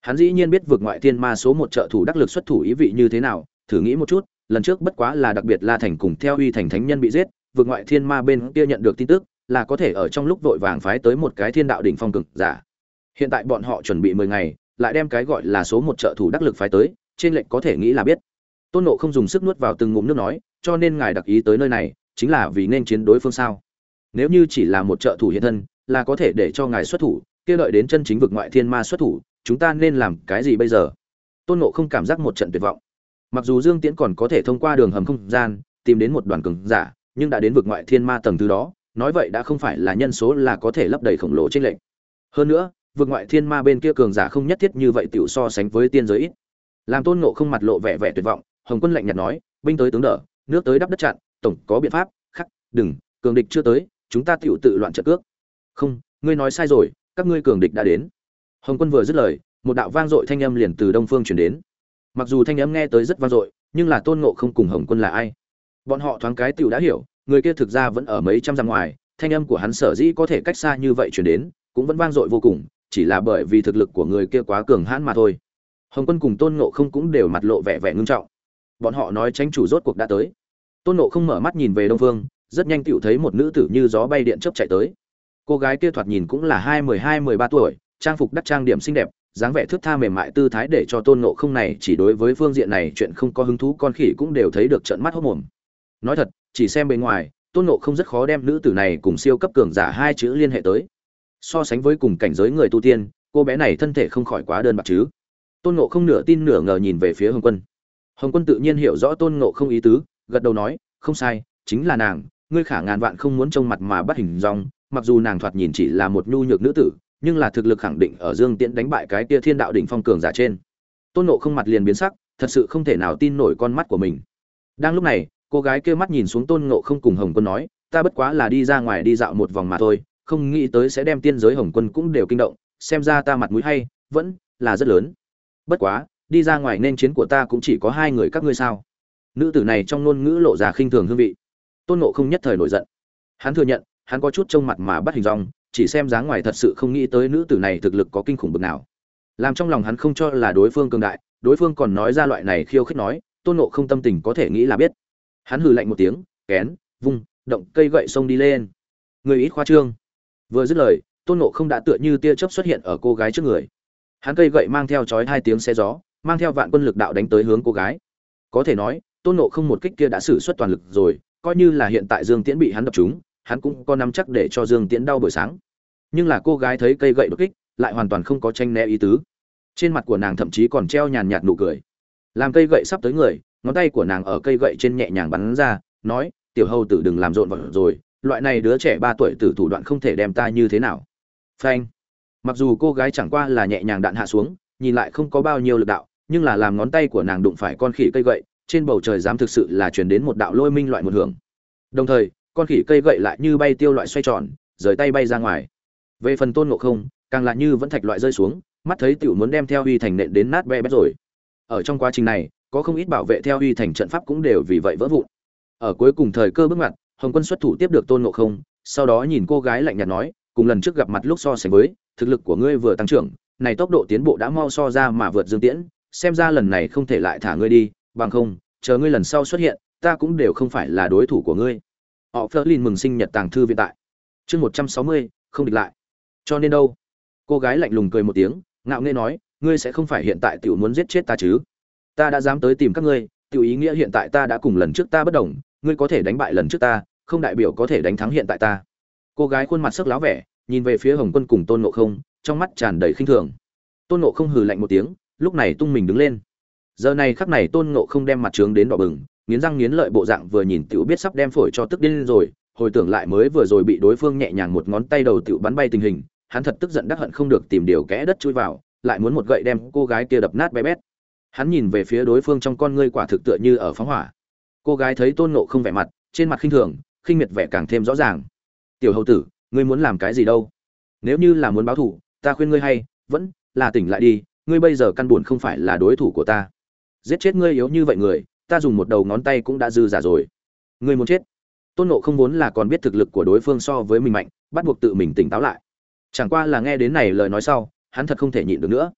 Hắn dĩ nhiên biết vượt ngoại thiên ma số một trợ thủ đắc lực xuất thủ ý vị như thế nào, thử nghĩ một chút, lần trước bất quá là đặc biệt La Thành cùng theo Uy Thành thánh nhân bị giết, vượt ngoại thiên ma bên kia nhận được tin tức, là có thể ở trong lúc vội vàng phái tới một cái thiên đạo đỉnh phong cường giả. Hiện tại bọn họ chuẩn bị 10 ngày, lại đem cái gọi là số một trợ thủ đắc lực phái tới, trên lệnh có thể nghĩ là biết. Tôn Ngộ không dùng sức nuốt vào từng ngụm nước nói, cho nên ngài đặc ý tới nơi này, chính là vì nên chiến đối phương sao? Nếu như chỉ là một trợ thủ hiện thân, là có thể để cho ngài xuất thủ, kia đợi đến chân chính vực ngoại thiên ma xuất thủ, chúng ta nên làm cái gì bây giờ? Tôn Ngộ không cảm giác một trận tuyệt vọng. Mặc dù Dương Tiễn còn có thể thông qua đường hầm không gian tìm đến một đoàn cường giả, nhưng đã đến vực ngoại thiên ma tầng thứ đó, nói vậy đã không phải là nhân số là có thể lấp đầy khổng lồ trên lệnh. Hơn nữa, vực ngoại thiên ma bên kia cường giả không nhất thiết như vậy tiểu so sánh với tiên giới ít. Làm Tôn Ngộ không mặt lộ vẻ vẻ tuyệt vọng, Hồng Quân lạnh nhạt nói, binh tới tướng đỡ, nước tới đắp đất chặn, tổng có biện pháp, khắc, đừng, cường địch chưa tới, chúng ta tiểu tự loạn trận cước. Không, ngươi nói sai rồi, các ngươi cường địch đã đến. Hồng Quân vừa dứt lời, một đạo vang dội thanh âm liền từ đông phương truyền đến. Mặc dù thanh âm nghe tới rất vang dội, nhưng là Tôn Ngộ không cùng Hồng Quân là ai? Bọn họ thoáng cái tiểu đã hiểu, người kia thực ra vẫn ở mấy trăm dặm ngoài, thanh âm của hắn sở dĩ có thể cách xa như vậy truyền đến, cũng vẫn vang dội vô cùng, chỉ là bởi vì thực lực của người kia quá cường hãn mà thôi. Hồng Quân cùng Tôn Ngộ không cũng đều mặt lộ vẻ vẻ ngưng trọng. Bọn họ nói tránh chủ rốt cuộc đã tới. Tôn Ngộ không mở mắt nhìn về đông phương, rất nhanh tựu thấy một nữ tử như gió bay điện chớp chạy tới. Cô gái kia thoạt nhìn cũng là 12-13 tuổi, trang phục đắt trang điểm xinh đẹp, dáng vẻ thướt tha mềm mại tư thái để cho Tôn Ngộ không này chỉ đối với phương diện này chuyện không có hứng thú con khỉ cũng đều thấy được trợn mắt hốt mồm. Nói thật, chỉ xem bề ngoài, Tôn Ngộ không rất khó đem nữ tử này cùng siêu cấp cường giả hai chữ liên hệ tới. So sánh với cùng cảnh giới người tu tiên, cô bé này thân thể không khỏi quá đơn bạc chứ. Tôn Ngộ không nửa tin nửa ngờ nhìn về phía Hồng Quân. Hồng Quân tự nhiên hiểu rõ Tôn Ngộ không ý tứ, gật đầu nói, không sai, chính là nàng, ngươi khả ngàn vạn không muốn trông mặt mà bắt hình dong, mặc dù nàng thoạt nhìn chỉ là một nhu nhược nữ tử, nhưng là thực lực khẳng định ở Dương Tiễn đánh bại cái kia thiên đạo đỉnh phong cường giả trên. Tôn Ngộ không mặt liền biến sắc, thật sự không thể nào tin nổi con mắt của mình. Đang lúc này, cô gái kia mắt nhìn xuống Tôn Ngộ không cùng Hồng Quân nói, ta bất quá là đi ra ngoài đi dạo một vòng mà thôi, không nghĩ tới sẽ đem tiên giới Hồng Quân cũng đều kinh động, xem ra ta mặt mũi hay vẫn là rất lớn. Bất quá, đi ra ngoài nên chiến của ta cũng chỉ có hai người các ngươi sao? Nữ tử này trong ngôn ngữ lộ ra khinh thường hương vị. Tôn Ngộ không nhất thời nổi giận. Hắn thừa nhận, hắn có chút trông mặt mà bắt hình dong, chỉ xem dáng ngoài thật sự không nghĩ tới nữ tử này thực lực có kinh khủng bực nào. Làm trong lòng hắn không cho là đối phương cường đại, đối phương còn nói ra loại này khiêu khích nói, Tôn Ngộ không tâm tình có thể nghĩ là biết. Hắn hừ lạnh một tiếng, kén, vung, động cây gậy xông đi lên. Người ít khoa trương. Vừa dứt lời, Tôn Ngộ không đã tựa như tia chớp xuất hiện ở cô gái trước người. Hắn cây gậy mang theo chói hai tiếng xé gió, mang theo vạn quân lực đạo đánh tới hướng cô gái. Có thể nói, Tôn Ngộ không một kích kia đã sử xuất toàn lực rồi, coi như là hiện tại Dương Tiễn bị hắn đập trúng, hắn cũng có nắm chắc để cho Dương Tiễn đau buổi sáng. Nhưng là cô gái thấy cây gậy đột kích, lại hoàn toàn không có tranh né ý tứ. Trên mặt của nàng thậm chí còn treo nhàn nhạt nụ cười. Làm cây gậy sắp tới người, ngón tay của nàng ở cây gậy trên nhẹ nhàng bắn ra, nói: "Tiểu hầu tử đừng làm rộn vào rồi, loại này đứa trẻ 3 tuổi tử thủ đoạn không thể đem ta như thế nào." Phanh. Mặc dù cô gái chẳng qua là nhẹ nhàng đạn hạ xuống, nhìn lại không có bao nhiêu lực đạo, nhưng là làm ngón tay của nàng đụng phải con khỉ cây gậy, trên bầu trời dám thực sự là truyền đến một đạo lôi minh loại một hưởng. Đồng thời, con khỉ cây gậy lại như bay tiêu loại xoay tròn, rời tay bay ra ngoài. Về phần Tôn Ngộ không, càng là như vẫn thạch loại rơi xuống, mắt thấy tiểu muốn đem theo Huy Thành nện đến nát bét rồi. Ở trong quá trình này, có không ít bảo vệ theo Huy Thành trận pháp cũng đều vì vậy vỡ vụn. Ở cuối cùng thời cơ bước ngoặt, Hồng Quân xuất thủ tiếp được Tôn Ngộ không, sau đó nhìn cô gái lạnh nhạt nói, cùng lần trước gặp mặt lúc so sánh với, thực lực của ngươi vừa tăng trưởng, này tốc độ tiến bộ đã mau so ra mà vượt Dương Tiễn, xem ra lần này không thể lại thả ngươi đi, bằng không, chờ ngươi lần sau xuất hiện, ta cũng đều không phải là đối thủ của ngươi. Họ Flerlin mừng sinh nhật tàng thư viện tại. Chương 160, không địch lại. Cho nên đâu? Cô gái lạnh lùng cười một tiếng, ngạo nghễ nói, ngươi sẽ không phải hiện tại tiểu muốn giết chết ta chứ? Ta đã dám tới tìm các ngươi, tiểu ý nghĩa hiện tại ta đã cùng lần trước ta bất đồng, ngươi có thể đánh bại lần trước ta, không đại biểu có thể đánh thắng hiện tại ta. Cô gái khuôn mặt sắc láo vẻ, nhìn về phía Hồng Quân cùng Tôn Ngộ không, trong mắt tràn đầy khinh thường. Tôn Ngộ không hừ lạnh một tiếng, lúc này tung mình đứng lên. Giờ này khắc này Tôn Ngộ không đem mặt trướng đến đỏ bừng, nghiến răng nghiến lợi bộ dạng vừa nhìn tiểu biết sắp đem phổi cho tức điên rồi, hồi tưởng lại mới vừa rồi bị đối phương nhẹ nhàng một ngón tay đầu tiểu bắn bay tình hình, hắn thật tức giận đắc hận không được tìm điều kẽ đất chui vào, lại muốn một gậy đem cô gái kia đập nát bé bét. Hắn nhìn về phía đối phương trong con ngươi quả thực tựa như ở phóng hỏa. Cô gái thấy Tôn Ngộ không vẻ mặt, trên mặt khinh thường, khinh miệt vẻ càng thêm rõ ràng. Tiểu hầu tử, ngươi muốn làm cái gì đâu? Nếu như là muốn báo thù, ta khuyên ngươi hay vẫn là tỉnh lại đi, ngươi bây giờ căn buồn không phải là đối thủ của ta. Giết chết ngươi yếu như vậy người, ta dùng một đầu ngón tay cũng đã dư giả rồi. Ngươi muốn chết? Tôn Ngộ không vốn là còn biết thực lực của đối phương so với mình mạnh, bắt buộc tự mình tỉnh táo lại. Chẳng qua là nghe đến này lời nói sau, hắn thật không thể nhịn được nữa.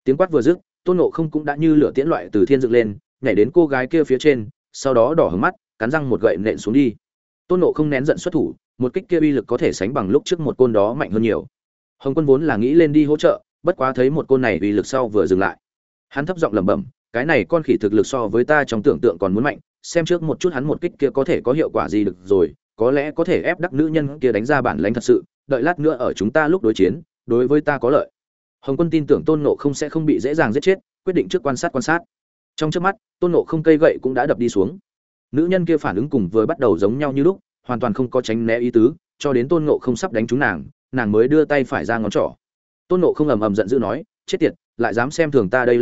Tiếng quát vừa dứt, Tôn Ngộ Không cũng đã như lửa tiễn loại từ thiên dựng lên, nhảy đến cô gái kia phía trên, sau đó đỏ hứng mắt, cắn răng một gậy nện xuống đi. Tôn Ngộ Không nén giận xuất thủ, một kích kia uy lực có thể sánh bằng lúc trước một côn đó mạnh hơn nhiều. Hồng Quân vốn là nghĩ lên đi hỗ trợ, bất quá thấy một côn này uy lực sau vừa dừng lại. Hắn thấp giọng lẩm bẩm, cái này con khỉ thực lực so với ta trong tưởng tượng còn muốn mạnh, xem trước một chút hắn một kích kia có thể có hiệu quả gì được rồi, có lẽ có thể ép đắc nữ nhân kia đánh ra bản lãnh thật sự, đợi lát nữa ở chúng ta lúc đối chiến, đối với ta có lợi. Hồng Quân tin tưởng Tôn Ngộ Không sẽ không bị dễ dàng giết chết, quyết định trước quan sát. Trong chớp mắt, Tôn Ngộ Không cây gậy cũng đã đập đi xuống. Nữ nhân kia phản ứng cùng vừa bắt đầu giống nhau như lúc, hoàn toàn không có tránh né ý tứ, cho đến Tôn Ngộ Không sắp đánh trúng nàng mới đưa tay phải ra ngón trỏ. Tôn Ngộ Không ầm ầm giận dữ nói, chết tiệt, lại dám xem thường ta đây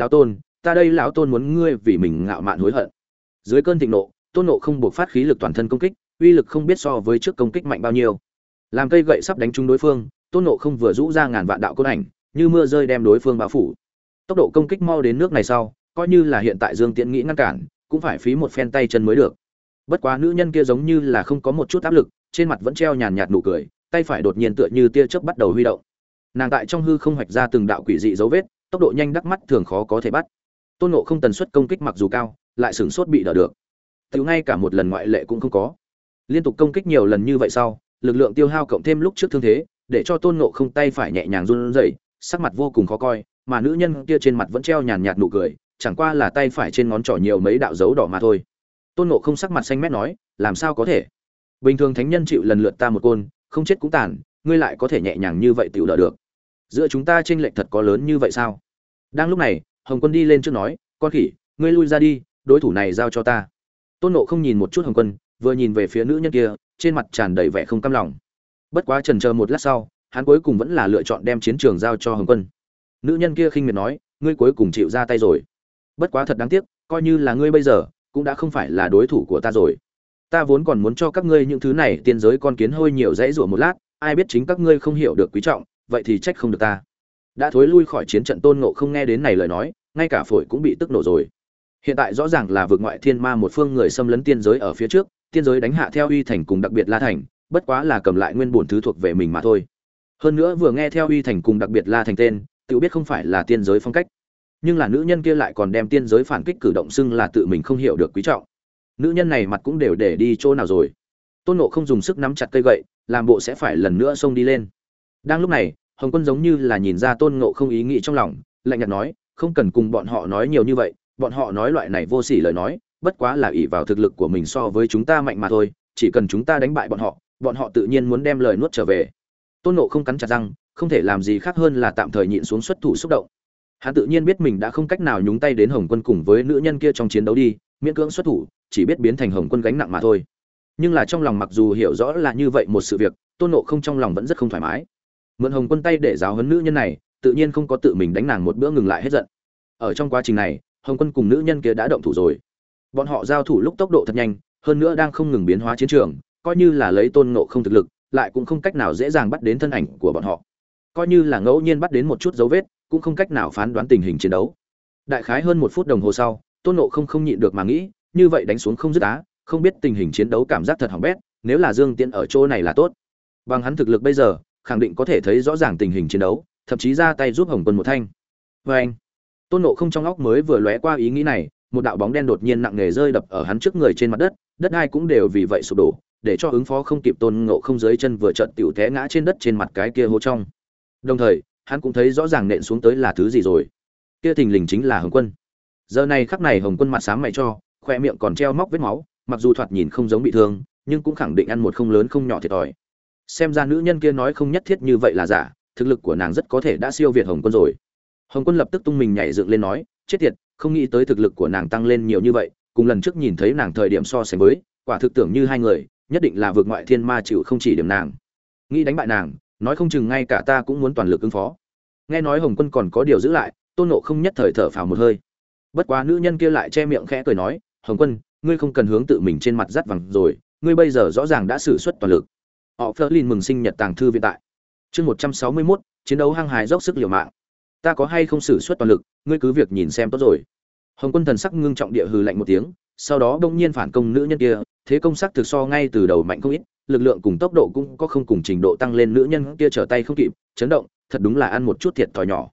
lão tôn muốn ngươi vì mình ngạo mạn hối hận. Dưới cơn thịnh nộ, Tôn Ngộ Không buộc phát khí lực toàn thân công kích, uy lực không biết so với trước công kích mạnh bao nhiêu. Làm cây gậy sắp đánh trúng đối phương, Tôn Ngộ Không vừa rũ ra ngàn vạn đạo côn ảnh, như mưa rơi đem đối phương bao phủ. Tốc độ công kích mau đến nước này sau, coi như là hiện tại Dương Tiễn nghĩ ngăn cản, cũng phải phí một phen tay chân mới được. Bất quá nữ nhân kia giống như là không có một chút áp lực, trên mặt vẫn treo nhàn nhạt nụ cười, tay phải đột nhiên tựa như tia chớp bắt đầu huy động. Nàng tại trong hư không hoạch ra từng đạo quỷ dị dấu vết, tốc độ nhanh đắc mắt thường khó có thể bắt. Tôn Ngộ Không tần suất công kích mặc dù cao, lại sửng sốt bị đỡ được. Tiểu ngay cả một lần ngoại lệ cũng không có. Liên tục công kích nhiều lần như vậy sau, lực lượng tiêu hao cộng thêm lúc trước thương thế, để cho Tôn Ngộ Không tay phải nhẹ nhàng run rẩy, sắc mặt vô cùng khó coi, mà nữ nhân kia trên mặt vẫn treo nhàn nhạt nụ cười, chẳng qua là tay phải trên ngón trỏ nhiều mấy đạo dấu đỏ mà thôi. Tôn Ngộ Không sắc mặt xanh mét nói, làm sao có thể? Bình thường thánh nhân chịu lần lượt ta một côn, không chết cũng tàn, ngươi lại có thể nhẹ nhàng như vậy tiểu đỡ được. Giữa chúng ta chênh lệch thật có lớn như vậy sao? Đang lúc này, Hồng Quân đi lên trước nói, con khỉ, ngươi lui ra đi, đối thủ này giao cho ta. Tôn Ngộ Không nhìn một chút Hồng Quân, vừa nhìn về phía nữ nhân kia, trên mặt tràn đầy vẻ không cam lòng. Bất quá chần chờ một lát sau, hắn cuối cùng vẫn là lựa chọn đem chiến trường giao cho Hồng Quân. Nữ nhân kia khinh miệt nói, ngươi cuối cùng chịu ra tay rồi. Bất quá thật đáng tiếc, coi như là ngươi bây giờ, cũng đã không phải là đối thủ của ta rồi. Ta vốn còn muốn cho các ngươi những thứ này tiên giới con kiến hôi nhiều dãy rủa một lát, ai biết chính các ngươi không hiểu được quý trọng, vậy thì trách không được ta. Đã thối lui khỏi chiến trận, Tôn Ngộ Không nghe đến này lời nói, ngay cả phổi cũng bị tức nổ rồi. Hiện tại rõ ràng là vực ngoại thiên ma một phương người xâm lấn tiên giới ở phía trước, tiên giới đánh hạ theo Uy Thành cùng đặc biệt La Thành, bất quá là cầm lại nguyên bổn thứ thuộc về mình mà thôi. Hơn nữa vừa nghe theo Uy Thành cùng đặc biệt La Thành tên, tự biết không phải là tiên giới phong cách. Nhưng là nữ nhân kia lại còn đem tiên giới phản kích cử động xưng là tự mình không hiểu được quý trọng. Nữ nhân này mặt cũng đều để đi chỗ nào rồi. Tôn Ngộ Không dùng sức nắm chặt cây gậy, làm bộ sẽ phải lần nữa xông đi lên. Đang lúc này, Hồng Quân giống như là nhìn ra Tôn Ngộ Không ý nghĩ trong lòng, lạnh nhạt nói, không cần cùng bọn họ nói nhiều như vậy, bọn họ nói loại này vô sỉ lời nói, bất quá là ỷ vào thực lực của mình so với chúng ta mạnh mà thôi, chỉ cần chúng ta đánh bại bọn họ tự nhiên muốn đem lời nuốt trở về. Tôn Ngộ Không cắn chặt răng, không thể làm gì khác hơn là tạm thời nhịn xuống xuất thủ xúc động. Hắn tự nhiên biết mình đã không cách nào nhúng tay đến Hồng Quân cùng với nữ nhân kia trong chiến đấu đi, miễn cưỡng xuất thủ, chỉ biết biến thành Hồng Quân gánh nặng mà thôi. Nhưng là trong lòng mặc dù hiểu rõ là như vậy một sự việc, Tôn Ngộ Không trong lòng vẫn rất không thoải mái. Mượn Hồng Quân tay để giáo huấn nữ nhân này, tự nhiên không có tự mình đánh nàng một bữa ngừng lại hết giận. Ở trong quá trình này, Hồng Quân cùng nữ nhân kia đã động thủ rồi. Bọn họ giao thủ lúc tốc độ thật nhanh, hơn nữa đang không ngừng biến hóa chiến trường, coi như là lấy Tôn Ngộ Không thực lực, lại cũng không cách nào dễ dàng bắt đến thân ảnh của bọn họ. Coi như là ngẫu nhiên bắt đến một chút dấu vết, cũng không cách nào phán đoán tình hình chiến đấu. Đại khái hơn 1 phút đồng hồ sau, Tôn Ngộ Không không nhịn được mà nghĩ, như vậy đánh xuống không dứt á, không biết tình hình chiến đấu cảm giác thật hỏng bét, nếu là Dương Tiễn ở chỗ này là tốt. Bằng hắn thực lực bây giờ, khẳng định có thể thấy rõ ràng tình hình chiến đấu, thậm chí ra tay giúp Hồng Quân một thanh. Và anh, Tôn Ngộ Không trong óc mới vừa lóe qua ý nghĩ này, một đạo bóng đen đột nhiên nặng nề rơi đập ở hắn trước người trên mặt đất, đất đai cũng đều vì vậy sụp đổ, để cho ứng phó không kịp Tôn Ngộ Không dưới chân vừa chợt tiểu té ngã trên đất trên mặt cái kia hố trong. Đồng thời, hắn cũng thấy rõ ràng nện xuống tới là thứ gì rồi. Kia thình lình chính là Hồng Quân. Giờ này khắc này Hồng Quân mặt xám mày cho, khoe miệng còn treo móc vết máu, mặc dù thoạt nhìn không giống bị thương, nhưng cũng khẳng định ăn một không lớn không nhỏ thiệt thòi. Xem ra nữ nhân kia nói không nhất thiết như vậy là giả, thực lực của nàng rất có thể đã siêu việt Hồng Quân rồi. Hồng Quân lập tức tung mình nhảy dựng lên nói, chết tiệt, không nghĩ tới thực lực của nàng tăng lên nhiều như vậy, cùng lần trước nhìn thấy nàng thời điểm so sánh với, quả thực tưởng như hai người, nhất định là vượt ngoại thiên ma chịu không chỉ điểm nàng. Nghĩ đánh bại nàng, nói không chừng ngay cả ta cũng muốn toàn lực ứng phó. Nghe nói Hồng Quân còn có điều giữ lại, Tôn Ngộ Không nhất thời thở phào một hơi. Bất quá nữ nhân kia lại che miệng khẽ cười nói, Hồng Quân, ngươi không cần hướng tự mình trên mặt dắt vàng rồi, ngươi bây giờ rõ ràng đã sử xuất toàn lực. Họ Flerlin mừng sinh nhật tàng thư viện tại. Chương 161, chiến đấu hăng hái dốc sức liều mạng. Ta có hay không sử xuất toàn lực, ngươi cứ việc nhìn xem tốt rồi. Hồng Quân thần sắc ngưng trọng địa hừ lạnh một tiếng, sau đó bỗng nhiên phản công nữ nhân kia, thế công sắc thực so ngay từ đầu mạnh không ít, lực lượng cùng tốc độ cũng có không cùng trình độ tăng lên, nữ nhân kia trở tay không kịp, chấn động, thật đúng là ăn một chút thiệt thòi nhỏ.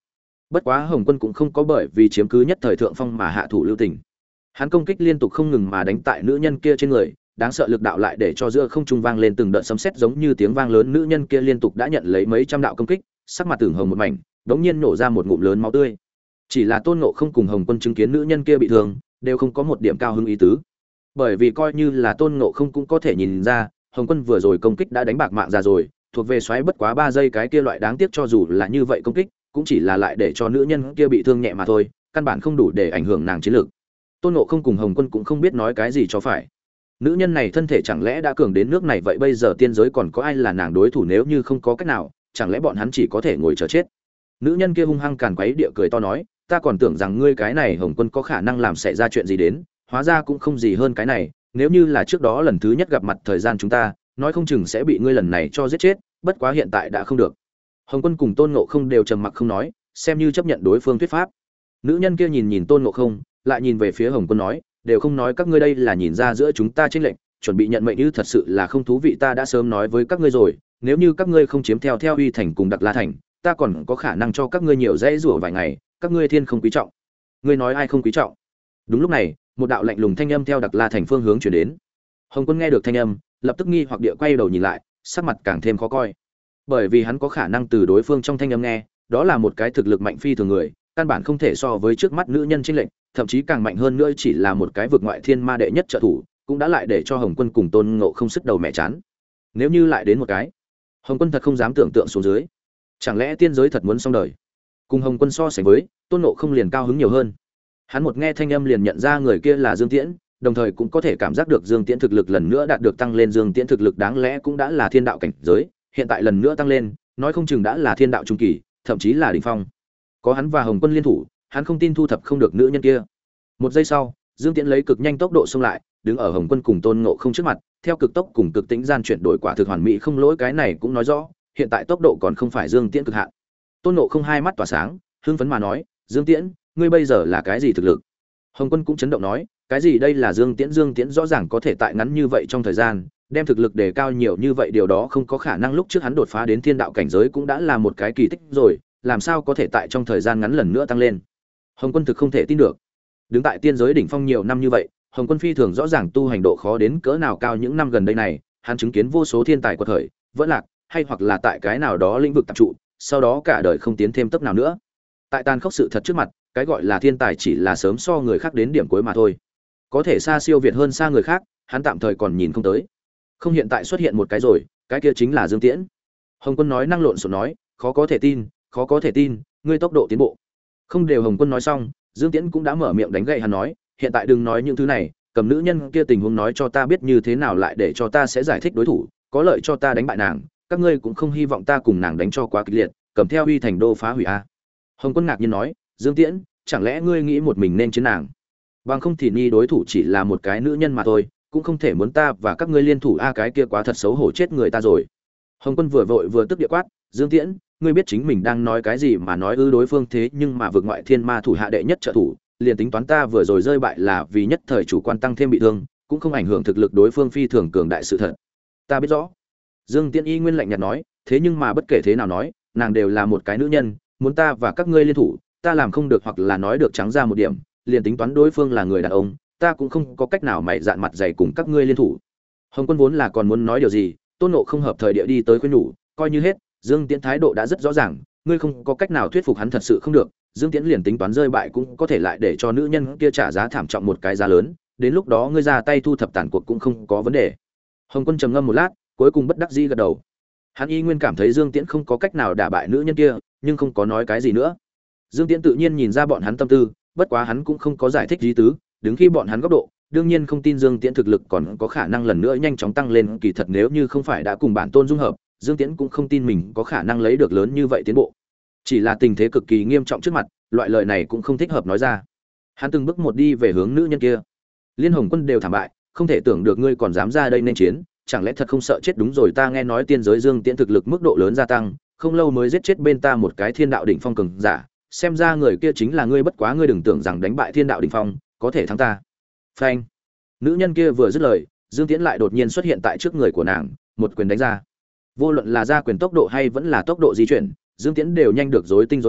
Bất quá Hồng Quân cũng không có bởi vì chiếm cứ nhất thời thượng phong mà hạ thủ lưu tình. Hắn công kích liên tục không ngừng mà đánh tại nữ nhân kia trên người, đáng sợ lực đạo lại để cho giữa không trung vang lên từng đợt sấm sét giống như tiếng vang lớn, nữ nhân kia liên tục đã nhận lấy mấy trăm đạo công kích, sắc mặt ửng hồng một mảnh, đống nhiên nổ ra một ngụm lớn máu tươi. Chỉ là Tôn Ngộ không cùng Hồng Quân chứng kiến nữ nhân kia bị thương, đều không có một điểm cao hứng ý tứ. Bởi vì coi như là Tôn Ngộ không cũng có thể nhìn ra, Hồng Quân vừa rồi công kích đã đánh bạc mạng ra rồi, thuộc về xoáy bất quá 3 giây cái kia loại, đáng tiếc cho dù là như vậy công kích, cũng chỉ là lại để cho nữ nhân kia bị thương nhẹ mà thôi, căn bản không đủ để ảnh hưởng nàng chiến lược. Tôn Ngộ không cùng Hồng Quân cũng không biết nói cái gì cho phải. Nữ nhân này thân thể chẳng lẽ đã cường đến nước này, vậy bây giờ tiên giới còn có ai là nàng đối thủ? Nếu như không có cách nào, chẳng lẽ bọn hắn chỉ có thể ngồi chờ chết? Nữ nhân kia hung hăng càn quấy địa cười to nói, ta còn tưởng rằng ngươi cái này Hồng Quân có khả năng làm xảy ra chuyện gì đến, hóa ra cũng không gì hơn cái này. Nếu như là trước đó lần thứ nhất gặp mặt thời gian chúng ta, nói không chừng sẽ bị ngươi lần này cho giết chết, bất quá hiện tại đã không được. Hồng Quân cùng Tôn Ngộ không đều trầm mặc không nói, xem như chấp nhận đối phương thuyết pháp. Nữ nhân kia nhìn nhìn Tôn Ngộ không, lại nhìn về phía Hồng Quân nói, đều không nói các ngươi đây là nhìn ra giữa chúng ta chênh lệch, chuẩn bị nhận mệnh như thật sự là không thú vị. Ta đã sớm nói với các ngươi rồi, nếu như các ngươi không chiếm theo Uy Thành cùng Đặc La Thành, ta còn có khả năng cho các ngươi nhiều dễ rủa vài ngày, các ngươi thiên không quý trọng. Ngươi nói ai không quý trọng? Đúng lúc này, một đạo lạnh lùng thanh âm theo Đặc La Thành phương hướng truyền đến. Hồng Quân nghe được thanh âm, lập tức nghi hoặc địa quay đầu nhìn lại, sắc mặt càng thêm khó coi. Bởi vì hắn có khả năng từ đối phương trong thanh âm nghe, đó là một cái thực lực mạnh phi thường người, căn bản không thể so với trước mắt nữ nhân chênh lệch, thậm chí càng mạnh hơn nữa, chỉ là một cái vực ngoại thiên ma đệ nhất trợ thủ, cũng đã lại để cho Hồng Quân cùng Tôn Ngộ không sức đầu mẹ chán. Nếu như lại đến một cái, Hồng Quân thật không dám tưởng tượng xuống dưới. Chẳng lẽ tiên giới thật muốn xong đời? Cùng Hồng Quân so sánh với, Tôn Ngộ không liền cao hứng nhiều hơn. Hắn một nghe thanh âm liền nhận ra người kia là Dương Tiễn, đồng thời cũng có thể cảm giác được Dương Tiễn thực lực lần nữa đạt được tăng lên. Dương Tiễn thực lực đáng lẽ cũng đã là thiên đạo cảnh giới, hiện tại lần nữa tăng lên, nói không chừng đã là thiên đạo trung kỳ, thậm chí là đỉnh phong. Có hắn và Hồng Quân liên thủ, hắn không tin thu thập không được nữ nhân kia. Một giây sau, Dương Tiễn lấy cực nhanh tốc độ xông lại, đứng ở Hồng Quân cùng Tôn Ngộ không trước mặt, theo cực tốc cùng cực tĩnh gian chuyển đổi quả thực hoàn mỹ không lỗi. Cái này cũng nói rõ, hiện tại tốc độ còn không phải Dương Tiễn cực hạn. Tôn Ngộ không hai mắt tỏa sáng, hưng phấn mà nói, Dương Tiễn, ngươi bây giờ là cái gì thực lực? Hồng Quân cũng chấn động nói, cái gì đây là Dương Tiễn? Dương Tiễn rõ ràng có thể tại ngắn như vậy trong thời gian đem thực lực đề cao nhiều như vậy, điều đó không có khả năng. Lúc trước hắn đột phá đến thiên đạo cảnh giới cũng đã là một cái kỳ tích rồi, làm sao có thể tại trong thời gian ngắn lần nữa tăng lên? Hồng Quân thực không thể tin được. Đứng tại tiên giới đỉnh phong nhiều năm như vậy, Hồng Quân phi thường rõ ràng tu hành độ khó đến cỡ nào cao. Những năm gần đây này, hắn chứng kiến vô số thiên tài quật khởi, vẫn lạc, hay hoặc là tại cái nào đó lĩnh vực tập trụ, sau đó cả đời không tiến thêm tấp nào nữa. Tại tàn khốc sự thật trước mặt, cái gọi là thiên tài chỉ là sớm so người khác đến điểm cuối mà thôi. Có thể xa siêu việt hơn xa người khác, hắn tạm thời còn nhìn không tới. Không, hiện tại xuất hiện một cái rồi, cái kia chính là Dương Tiễn. Hồng Quân nói năng lộn xộn nói, khó có thể tin, khó có thể tin, ngươi tốc độ tiến bộ. Không đều Hồng Quân nói xong, Dương Tiễn cũng đã mở miệng đánh gậy hắn nói, hiện tại đừng nói những thứ này, cầm nữ nhân kia tình huống nói cho ta biết như thế nào lại để cho ta sẽ giải thích đối thủ, có lợi cho ta đánh bại nàng, các ngươi cũng không hy vọng ta cùng nàng đánh cho quá kịch liệt, cầm theo Uy Thành đô phá hủy a. Hồng Quân ngạc nhiên nói, Dương Tiễn, chẳng lẽ ngươi nghĩ một mình nên chiến nàng? Bằng không thì ni đối thủ chỉ là một cái nữ nhân mà thôi, cũng không thể muốn ta và các ngươi liên thủ a, cái kia quá thật xấu hổ chết người ta rồi. Hồng Quân vừa vội vừa tức địa quát, Dương Tiễn, ngươi biết chính mình đang nói cái gì mà nói ư? Đối phương thế nhưng mà vượt ngoại thiên ma thủ hạ đệ nhất trợ thủ, liền tính toán ta vừa rồi rơi bại là vì nhất thời chủ quan tăng thêm bị thương, cũng không ảnh hưởng thực lực đối phương phi thường cường đại sự thật. Ta biết rõ. Dương Tiễn y nguyên lạnh nhạt nói, thế nhưng mà bất kể thế nào nói, nàng đều là một cái nữ nhân, muốn ta và các ngươi liên thủ, ta làm không được, hoặc là nói được trắng ra một điểm, liền tính toán đối phương là người đàn ông, ta cũng không có cách nào mày dạn mặt dày cùng các ngươi liên thủ. Hồng Quân vốn là còn muốn nói điều gì, Tôn Ngộ không hợp thời địa đi tới khuyên nhủ, coi như hết, Dương Tiễn thái độ đã rất rõ ràng, ngươi không có cách nào thuyết phục hắn thật sự không được. Dương Tiễn liền tính toán rơi bại cũng có thể lại để cho nữ nhân kia trả giá thảm trọng một cái giá lớn, đến lúc đó ngươi ra tay thu thập tàn cuộc cũng không có vấn đề. Hồng Quân trầm ngâm một lát, cuối cùng bất đắc dĩ gật đầu. Hắn y nguyên cảm thấy Dương Tiễn không có cách nào đả bại nữ nhân kia, nhưng không có nói cái gì nữa. Dương Tiễn tự nhiên nhìn ra bọn hắn tâm tư, bất quá hắn cũng không có giải thích lý tứ, đứng khi bọn hắn góc độ, đương nhiên không tin Dương Tiễn thực lực còn có khả năng lần nữa nhanh chóng tăng lên, kỳ thật nếu như không phải đã cùng bản tôn dung hợp, Dương Tiễn cũng không tin mình có khả năng lấy được lớn như vậy tiến bộ. Chỉ là tình thế cực kỳ nghiêm trọng trước mặt, loại lời này cũng không thích hợp nói ra. Hắn từng bước một đi về hướng nữ nhân kia. Liên Hồng Quân đều thảm bại, không thể tưởng được ngươi còn dám ra đây nên chiến, chẳng lẽ thật không sợ chết? Đúng rồi, ta nghe nói tiên giới Dương Tiễn thực lực mức độ lớn gia tăng, không lâu mới giết chết bên ta một cái thiên đạo đỉnh phong cường giả, xem ra người kia chính là ngươi, bất quá ngươi đừng tưởng rằng đánh bại thiên đạo đỉnh phong có thể thắng ta. Phanh. Nữ nhân kia vừa dứt lời, Dương Tiễn lại đột nhiên xuất hiện tại trước người của nàng, một quyền đánh ra. Vô luận là ra quyền tốc độ hay vẫn là tốc độ di chuyển, Dương Tiễn đều nhanh được rối tinh rối mù,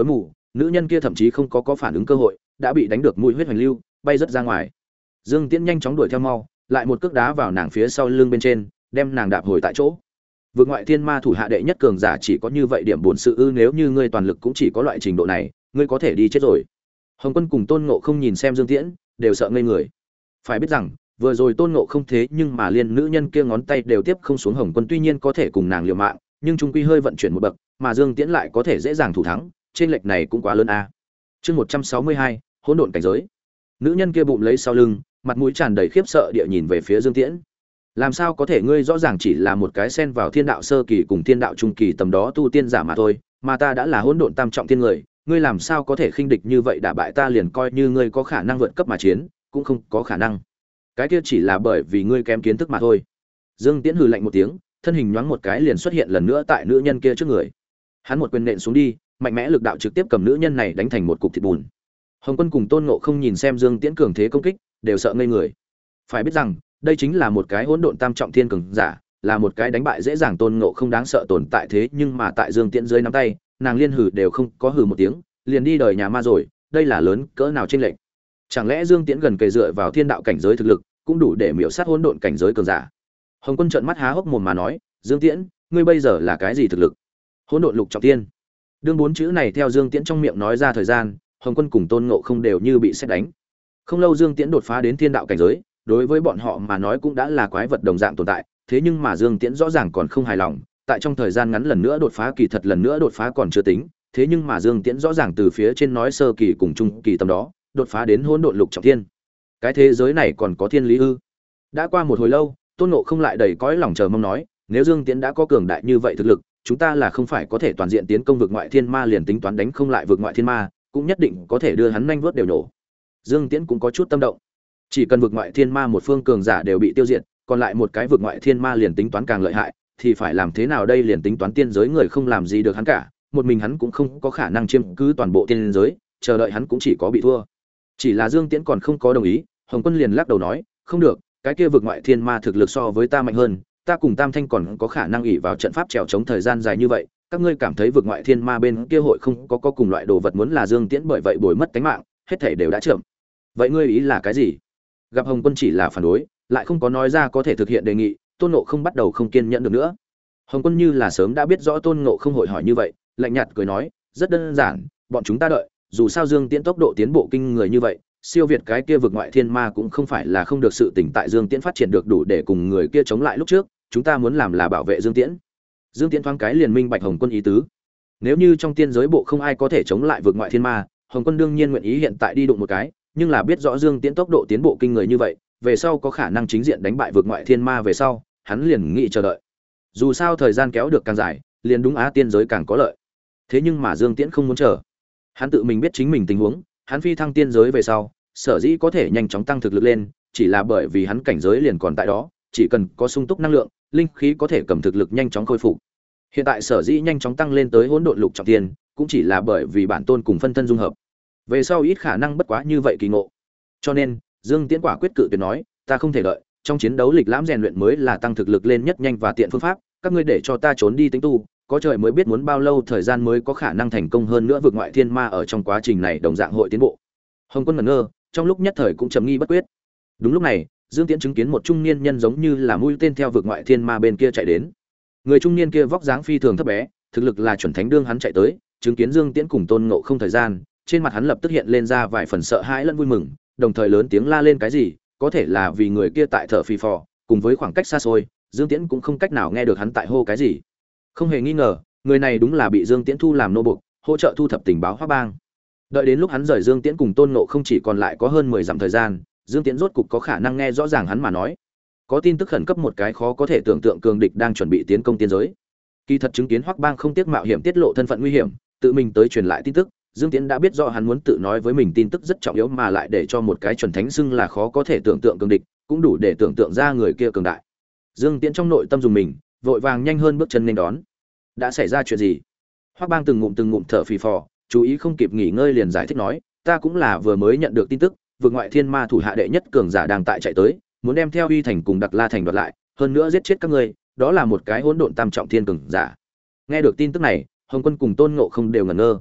nữ nhân kia thậm chí không có phản ứng cơ hội, đã bị đánh được mũi huyết hoành lưu, bay rất ra ngoài. Dương Tiễn nhanh chóng đuổi theo mau, lại một cước đá vào nàng phía sau lưng bên trên, đem nàng đạp hồi tại chỗ. Vượt ngoại thiên ma thủ hạ đệ nhất cường giả chỉ có như vậy điểm buồn sự ư? Nếu như ngươi toàn lực cũng chỉ có loại trình độ này, ngươi có thể đi chết rồi. Hồng Quân cùng Tôn Ngộ không nhìn xem Dương Tiễn, đều sợ ngây người. Phải biết rằng, vừa rồi Tôn Ngộ không thế nhưng mà liên nữ nhân kia ngón tay đều tiếp không xuống. Hồng Quân tuy nhiên có thể cùng nàng liều mạng, nhưng trung quy hơi vận chuyển một bậc, mà Dương Tiễn lại có thể dễ dàng thủ thắng, trên lệch này cũng quá lớn a. Chương 162, hỗn độn cảnh giới. Nữ nhân kia bụng lấy sau lưng, mặt mũi tràn đầy khiếp sợ địa nhìn về phía Dương Tiễn. Làm sao có thể? Ngươi rõ ràng chỉ là một cái xen vào thiên đạo sơ kỳ cùng thiên đạo trung kỳ tầm đó tu tiên giả mà thôi, mà ta đã là hỗn độn tam trọng thiên người, ngươi làm sao có thể khinh địch như vậy đả bại ta? Liền coi như ngươi có khả năng vượt cấp mà chiến, cũng không có khả năng. Cái kia chỉ là bởi vì ngươi kém kiến thức mà thôi. Dương Tiễn hừ lạnh một tiếng, thân hình nhoáng một cái liền xuất hiện lần nữa tại nữ nhân kia trước người. Hắn một quyền nện xuống đi, mạnh mẽ lực đạo trực tiếp cầm nữ nhân này đánh thành một cục thịt bùn. Hồng Quân cùng Tôn Ngộ không nhìn xem Dương Tiễn cường thế công kích, đều sợ ngây người. Phải biết rằng, đây chính là một cái hỗn độn tam trọng thiên cường giả, là một cái đánh bại dễ dàng Tôn Ngộ không đáng sợ tồn tại, thế nhưng mà tại Dương Tiễn dưới nắm tay, nàng liên hừ đều không có hừ một tiếng, liền đi đời nhà ma rồi, đây là lớn cỡ nào chênh lệch. Chẳng lẽ Dương Tiễn gần kề dựa vào thiên đạo cảnh giới thực lực, cũng đủ để miểu sát hỗn độn cảnh giới cường giả? Hồng Quân trợn mắt há hốc mồm mà nói, Dương Tiễn, ngươi bây giờ là cái gì thực lực? Hỗn độn lục trọng thiên. Đương bốn chữ này theo Dương Tiễn trong miệng nói ra thời gian, Hồng Quân cùng Tôn Ngộ không đều như bị sét đánh. Không lâu Dương Tiễn đột phá đến thiên đạo cảnh giới, đối với bọn họ mà nói cũng đã là quái vật đồng dạng tồn tại, thế nhưng mà Dương Tiễn rõ ràng còn không hài lòng, tại trong thời gian ngắn lần nữa đột phá, kỳ thật lần nữa đột phá còn chưa tính, thế nhưng mà Dương Tiễn rõ ràng từ phía trên nói sơ kỳ cùng trung kỳ tầm đó, đột phá đến hỗn độn lục trọng thiên. Cái thế giới này còn có thiên lý ư? Đã qua một hồi lâu, Tôn Ngộ không lại đầy cõi lòng chờ mong nói, nếu Dương Tiễn đã có cường đại như vậy thực lực, chúng ta là không phải có thể toàn diện tiến công vực ngoại thiên ma, liền tính toán đánh không lại vực ngoại thiên ma, cũng nhất định có thể đưa hắn nhanh vớt đều nổ. Dương Tiễn cũng có chút tâm động. Chỉ cần vực ngoại thiên ma một phương cường giả đều bị tiêu diệt, còn lại một cái vực ngoại thiên ma liền tính toán càng lợi hại, thì phải làm thế nào đây? Liền tính toán tiên giới người không làm gì được hắn cả, một mình hắn cũng không có khả năng chiếm cứ toàn bộ tiên giới, chờ đợi hắn cũng chỉ có bị thua. Chỉ là Dương Tiễn còn không có đồng ý, Hồng Quân liền lắc đầu nói, không được, cái kia vực ngoại thiên ma thực lực so với ta mạnh hơn, ta cùng Tam Thanh còn có khả năng ỷ vào trận pháp trèo chống thời gian dài như vậy, các ngươi cảm thấy vực ngoại thiên ma bên kia hội không có cùng loại đồ vật muốn là Dương Tiễn bởi vậy bồi mất tính mạng, hết thảy đều đã chậm. Vậy ngươi ý là cái gì? Gặp Hồng Quân chỉ là phản đối, lại không có nói ra có thể thực hiện đề nghị, Tôn Ngộ không bắt đầu không kiên nhẫn được nữa. Hồng Quân như là sớm đã biết rõ Tôn Ngộ không hội hỏi như vậy, lạnh nhạt cười nói, rất đơn giản, bọn chúng ta đợi, dù sao Dương Tiễn tốc độ tiến bộ kinh người như vậy, siêu việt cái kia vực ngoại thiên ma cũng không phải là không được. Sự tỉnh tại Dương Tiễn phát triển được đủ để cùng người kia chống lại lúc trước, chúng ta muốn làm là bảo vệ Dương Tiễn. Dương Tiễn thoáng cái liền minh bạch Hồng Quân ý tứ. Nếu như trong tiên giới bộ không ai có thể chống lại vực ngoại thiên ma, Hồng Quân đương nhiên nguyện ý hiện tại đi đụng một cái, nhưng là biết rõ Dương Tiễn tốc độ tiến bộ kinh người như vậy, về sau có khả năng chính diện đánh bại vực ngoại thiên ma về sau, hắn liền nghĩ chờ đợi. Dù sao thời gian kéo được càng dài, liền đúng á tiên giới càng có lợi. Thế nhưng mà Dương Tiễn không muốn chờ. Hắn tự mình biết chính mình tình huống, hắn phi thăng tiên giới về sau, sở dĩ có thể nhanh chóng tăng thực lực lên, chỉ là bởi vì hắn cảnh giới liền còn tại đó, chỉ cần có sung túc năng lượng, linh khí có thể cầm thực lực nhanh chóng khôi phục. Hiện tại sở dĩ nhanh chóng tăng lên tới hỗn độn lục trọng thiên, cũng chỉ là bởi vì bản tôn cùng phân thân dung hợp. Về sau ít khả năng bất quá như vậy kỳ ngộ. Cho nên, Dương Tiễn quả quyết cự tuyệt nói, ta không thể đợi, trong chiến đấu lịch lãm rèn luyện mới là tăng thực lực lên nhất nhanh và tiện phương pháp, các ngươi để cho ta trốn đi tính tu, có trời mới biết muốn bao lâu thời gian mới có khả năng thành công, hơn nữa vực ngoại thiên ma ở trong quá trình này đồng dạng hội tiến bộ. Hồng Quân ngẩn ngơ, trong lúc nhất thời cũng trầm nghi bất quyết. Đúng lúc này, Dương Tiễn chứng kiến một trung niên nhân giống như là mũi tên theo vực ngoại thiên ma bên kia chạy đến. Người trung niên kia vóc dáng phi thường thấp bé, thực lực là chuẩn thánh đương. Hắn chạy tới, chứng kiến Dương Tiễn cùng Tôn Ngộ không thời gian, trên mặt hắn lập tức hiện lên ra vài phần sợ hãi lẫn vui mừng, đồng thời lớn tiếng la lên cái gì, có thể là vì người kia tại thở phì phò, cùng với khoảng cách xa xôi, Dương Tiễn cũng không cách nào nghe được hắn tại hô cái gì. Không hề nghi ngờ, người này đúng là bị Dương Tiễn thu làm nô bộc, hỗ trợ thu thập tình báo Hoắc Bang. Đợi đến lúc hắn rời Dương Tiễn cùng Tôn Ngộ không chỉ còn lại có hơn 10 dặm thời gian, Dương Tiễn rốt cục có khả năng nghe rõ ràng hắn mà nói. Có tin tức khẩn cấp, một cái khó có thể tưởng tượng cường địch đang chuẩn bị tiến công tiên giới. Kỳ thật chứng kiến Hoắc Bang không tiếc mạo hiểm tiết lộ thân phận nguy hiểm, tự mình tới truyền lại tin tức, Dương Tiễn đã biết rõ hắn muốn tự nói với mình tin tức rất trọng yếu, mà lại để cho một cái chuẩn thánh xưng là khó có thể tưởng tượng cường địch, cũng đủ để tưởng tượng ra người kia cường đại. Dương Tiễn trong nội tâm dùng mình, vội vàng nhanh hơn bước chân nên đón. Đã xảy ra chuyện gì? Hoắc Bang từng ngụm thở phì phò, chú ý không kịp nghỉ ngơi liền giải thích nói, ta cũng là vừa mới nhận được tin tức, vực ngoại thiên ma thủ hạ đệ nhất cường giả đang tại chạy tới, muốn đem theo Uy Thành cùng Đặc La Thành đoạt lại, hơn nữa giết chết các ngươi, đó là một cái hỗn độn tam trọng thiên cường giả. Nghe được tin tức này, Hồng Quân cùng Tôn Ngộ không đều ngẩn ngơ.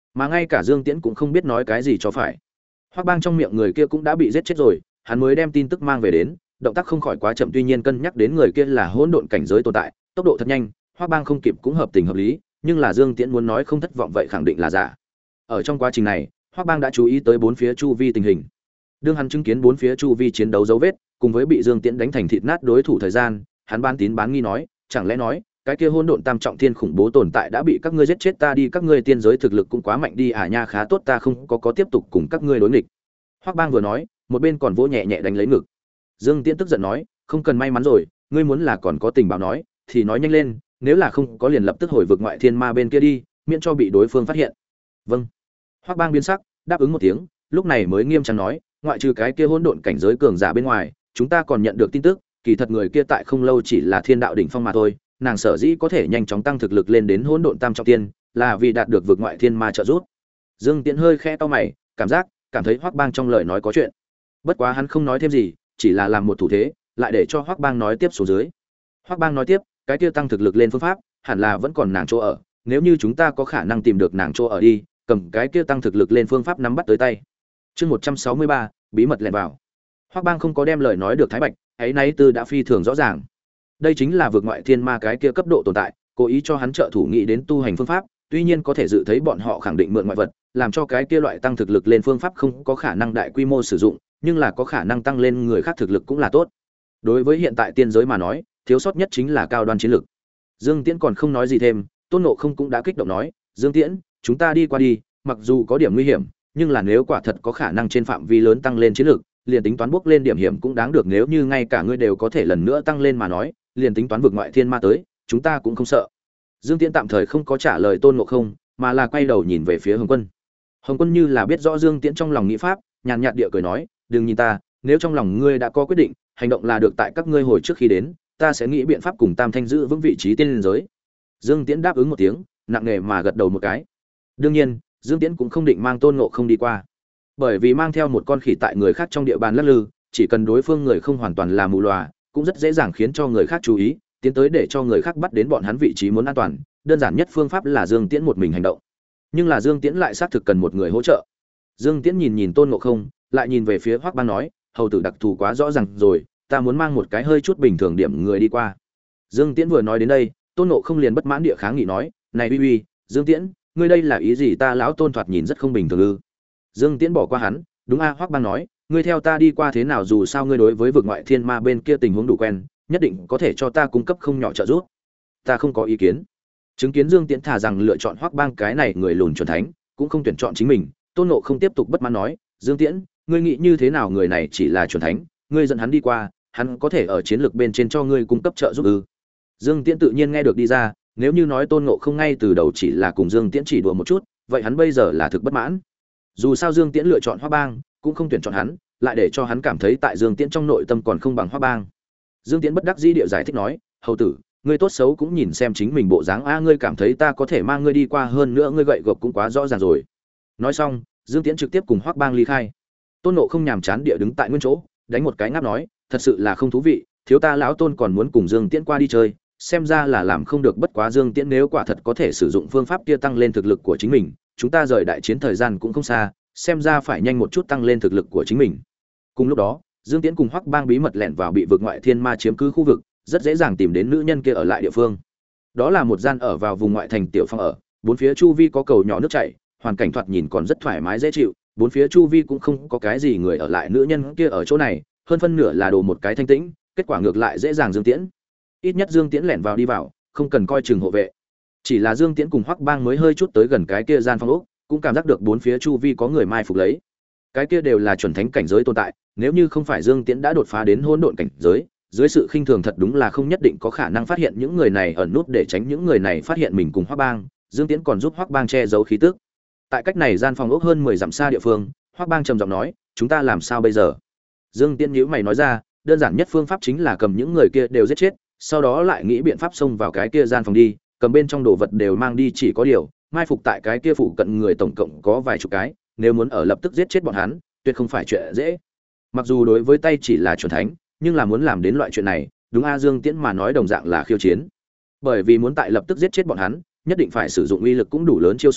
mà ngay cả Dương Tiễn cũng không biết nói cái gì cho phải. Hoắc Bang trong miệng người kia cũng đã bị giết chết rồi, hắn mới đem tin tức mang về đến, động tác không khỏi quá chậm, tuy nhiên cân nhắc đến người kia là hỗn độn cảnh giới tồn tại, tốc độ thật nhanh, Hoắc Bang không kịp cũng hợp tình hợp lý, nhưng là Dương Tiễn muốn nói không thất vọng vậy khẳng định là giả. Ở trong quá trình này, Hoắc Bang đã chú ý tới bốn phía chu vi tình hình. Đương hắn chứng kiến bốn phía chu vi chiến đấu dấu vết, cùng với bị Dương Tiễn đánh thành thịt nát đối thủ thời gian, hắn bán tín bán nghi nói, chẳng lẽ nói, cái kia hỗn độn tam trọng thiên khủng bố tồn tại đã bị các ngươi giết chết, ta đi, các ngươi tiên giới thực lực cũng quá mạnh đi à nha, khá tốt ta không có tiếp tục cùng các ngươi đối nghịch. Hoắc Bang vừa nói, một bên còn vỗ nhẹ nhẹ đánh lấy ngực. Dương Tiễn tức giận nói, không cần may mắn rồi, ngươi muốn là còn có tình báo nói, thì nói nhanh lên, nếu là không có liền lập tức hồi vực ngoại thiên ma bên kia đi, miễn cho bị đối phương phát hiện. Vâng. Hoắc Bang biến sắc, đáp ứng một tiếng, lúc này mới nghiêm trang nói, ngoại trừ cái kia hỗn độn cảnh giới cường giả bên ngoài, chúng ta còn nhận được tin tức, kỳ thật người kia tại không lâu chỉ là thiên đạo đỉnh phong mà thôi, nàng sở dĩ có thể nhanh chóng tăng thực lực lên đến hỗn độn tam trọng thiên, là vì đạt được vực ngoại thiên ma trợ giúp. Dương Tiễn hơi khẽ cau mày, cảm thấy Hoắc Bang trong lời nói có chuyện. Bất quá hắn không nói thêm gì, chỉ là làm một thủ thế, lại để cho Hoắc Bang nói tiếp xuống dưới. Hoắc Bang nói tiếp, cái kia tăng thực lực lên phương pháp, hẳn là vẫn còn nàng chỗ ở, nếu như chúng ta có khả năng tìm được nàng chỗ ở đi, cầm cái kia tăng thực lực lên phương pháp nắm bắt tới tay. Chương 163, bí mật lẻn vào. Hoắc Bang không có đem lời nói được thái bạch, ấy nấy tư đã phi thường rõ ràng. Đây chính là vượt ngoại thiên ma cái kia cấp độ tồn tại, cố ý cho hắn trợ thủ nghĩ đến tu hành phương pháp, tuy nhiên có thể dự thấy bọn họ khẳng định mượn ngoại vật, làm cho cái kia loại tăng thực lực lên phương pháp không có khả năng đại quy mô sử dụng, nhưng là có khả năng tăng lên người khác thực lực cũng là tốt. Đối với hiện tại tiên giới mà nói, thiếu sót nhất chính là cao đoan chiến lực. Dương Tiễn còn không nói gì thêm, Tôn Ngộ Không cũng đã kích động nói, Dương Tiễn, chúng ta đi qua đi, mặc dù có điểm nguy hiểm, nhưng là nếu quả thật có khả năng trên phạm vi lớn tăng lên chiến lực, liền tính toán bước lên điểm hiểm cũng đáng được, nếu như ngay cả ngươi đều có thể lần nữa tăng lên mà nói, liền tính toán vượt ngoại thiên ma tới, chúng ta cũng không sợ. Dương Tiễn tạm thời không có trả lời Tôn Ngộ Không, mà là quay đầu nhìn về phía Hồng Quân. Hồng Quân như là biết rõ Dương Tiễn trong lòng nghĩ pháp, nhàn nhạt địa cười nói, đừng nhìn ta, nếu trong lòng ngươi đã có quyết định, hành động là được, tại các ngươi hồi trước khi đến, ta sẽ nghĩ biện pháp cùng Tam Thanh giữ vững vị trí tiên liên giới. Dương Tiễn đáp ứng một tiếng, nặng nề mà gật đầu một cái. Đương nhiên, Dương Tiễn cũng không định mang Tôn Ngộ Không đi qua, bởi vì mang theo một con khỉ tại người khác trong địa bàn lắc lư, chỉ cần đối phương người không hoàn toàn là mù lòa, cũng rất dễ dàng khiến cho người khác chú ý, tiến tới để cho người khác bắt đến bọn hắn vị trí muốn an toàn. Đơn giản nhất phương pháp là Dương Tiễn một mình hành động, nhưng là Dương Tiễn lại xác thực cần một người hỗ trợ. Dương Tiễn nhìn nhìn Tôn Ngộ Không, lại nhìn về phía Hoắc Bang nói, hầu tử đặc thù quá rõ ràng rồi, ta muốn mang một cái hơi chút bình thường điểm người đi qua. Dương Tiễn vừa nói đến đây, Tôn Ngộ Không liền bất mãn địa kháng nghị nói, này uy uy, Dương Tiễn, ngươi đây là ý gì, ta lão Tôn thoạt nhìn rất không bình thường ư? Dương Tiễn bỏ qua hắn, đúng a, Hoắc Bang nói, ngươi theo ta đi qua thế nào, dù sao ngươi đối với vực ngoại thiên ma bên kia tình huống đủ quen, nhất định có thể cho ta cung cấp không nhỏ trợ giúp. Ta không có ý kiến. Chứng kiến Dương Tiễn thả rằng lựa chọn Hoắc Bang cái này người lùn chuẩn thánh, cũng không tuyển chọn chính mình, Tôn Ngộ Không tiếp tục bất mãn nói, Dương Tiễn, ngươi nghĩ như thế nào, người này chỉ là chuẩn thánh, ngươi dẫn hắn đi qua, hắn có thể ở chiến lược bên trên cho ngươi cung cấp trợ giúp ư? Dương Tiễn tự nhiên nghe được đi ra, nếu như nói Tôn Ngộ Không ngay từ đầu chỉ là cùng Dương Tiễn chỉ đùa một chút, vậy hắn bây giờ là thực bất mãn. Dù sao Dương Tiễn lựa chọn Hoắc Bang, cũng không tuyển chọn hắn, lại để cho hắn cảm thấy tại Dương Tiễn trong nội tâm còn không bằng Hoắc Bang. Dương Tiễn bất đắc dĩ địa giải thích nói, hầu tử, ngươi tốt xấu cũng nhìn xem chính mình bộ dáng a, ngươi cảm thấy ta có thể mang ngươi đi qua, hơn nữa ngươi gậy gộc cũng quá rõ ràng rồi. Nói xong, Dương Tiễn trực tiếp cùng Hoắc Bang ly khai. Tôn Ngộ Không nhàm chán địa đứng tại nguyên chỗ, đánh một cái ngáp nói, thật sự là không thú vị, thiếu ta lão Tôn còn muốn cùng Dương Tiễn qua đi chơi, xem ra là làm không được. Bất quá Dương Tiễn nếu quả thật có thể sử dụng phương pháp kia tăng lên thực lực của chính mình, chúng ta rời đại chiến thời gian cũng không xa, xem ra phải nhanh một chút tăng lên thực lực của chính mình. Cùng lúc đó, Dương Tiễn cùng Hoắc Bang bí mật lẻn vào bị vực ngoại thiên ma chiếm cứ khu vực, rất dễ dàng tìm đến nữ nhân kia ở lại địa phương. Đó là một gian ở vào vùng ngoại thành tiểu phòng ở, bốn phía chu vi có cầu nhỏ nước chảy, hoàn cảnh thoạt nhìn còn rất thoải mái dễ chịu, bốn phía chu vi cũng không có cái gì người ở lại. Nữ nhân kia ở chỗ này, hơn phân nửa là đồ một cái thanh tĩnh, kết quả ngược lại dễ dàng Dương Tiễn. Ít nhất Dương Tiễn lẻn vào đi vào, không cần coi chừng hộ vệ. Chỉ là Dương Tiễn cùng Hoắc Bang mới hơi chút tới gần cái kia gian phòng ốc, cũng cảm giác được bốn phía chu vi có người mai phục lấy. Cái kia đều là chuẩn thánh cảnh giới tồn tại, nếu như không phải Dương Tiễn đã đột phá đến hỗn độn cảnh giới, dưới sự khinh thường thật đúng là không nhất định có khả năng phát hiện những người này ẩn nút để tránh những người này phát hiện mình cùng Hoắc Bang. Dương Tiễn còn giúp Hoắc Bang che giấu khí tức. Tại cách này gian phòng ốc hơn 10 dặm xa địa phương, Hoắc Bang trầm giọng nói, chúng ta làm sao bây giờ? Dương Tiễn nhíu mày nói ra, đơn giản nhất phương pháp chính là cầm những người kia đều giết chết, sau đó lại nghĩ biện pháp xông vào cái kia gian phòng đi, cầm bên trong đồ vật đều mang đi, chỉ có điều mai phục tại cái kia phụ cận người tổng cộng có vài chục cái, nếu muốn ở lập tức giết chết bọn hắn, tuyệt không phải chuyện dễ. Mặc dù đối với tay chỉ là chuẩn thánh, nhưng là muốn làm đến loại chuyện này, đúng a, Dương Tiễn mà nói đồng dạng là khiêu chiến. Bởi vì muốn tại lập tức giết chết bọn hắn, nhất định phải sử dụng uy lực cũng đủ lớn chiêu số,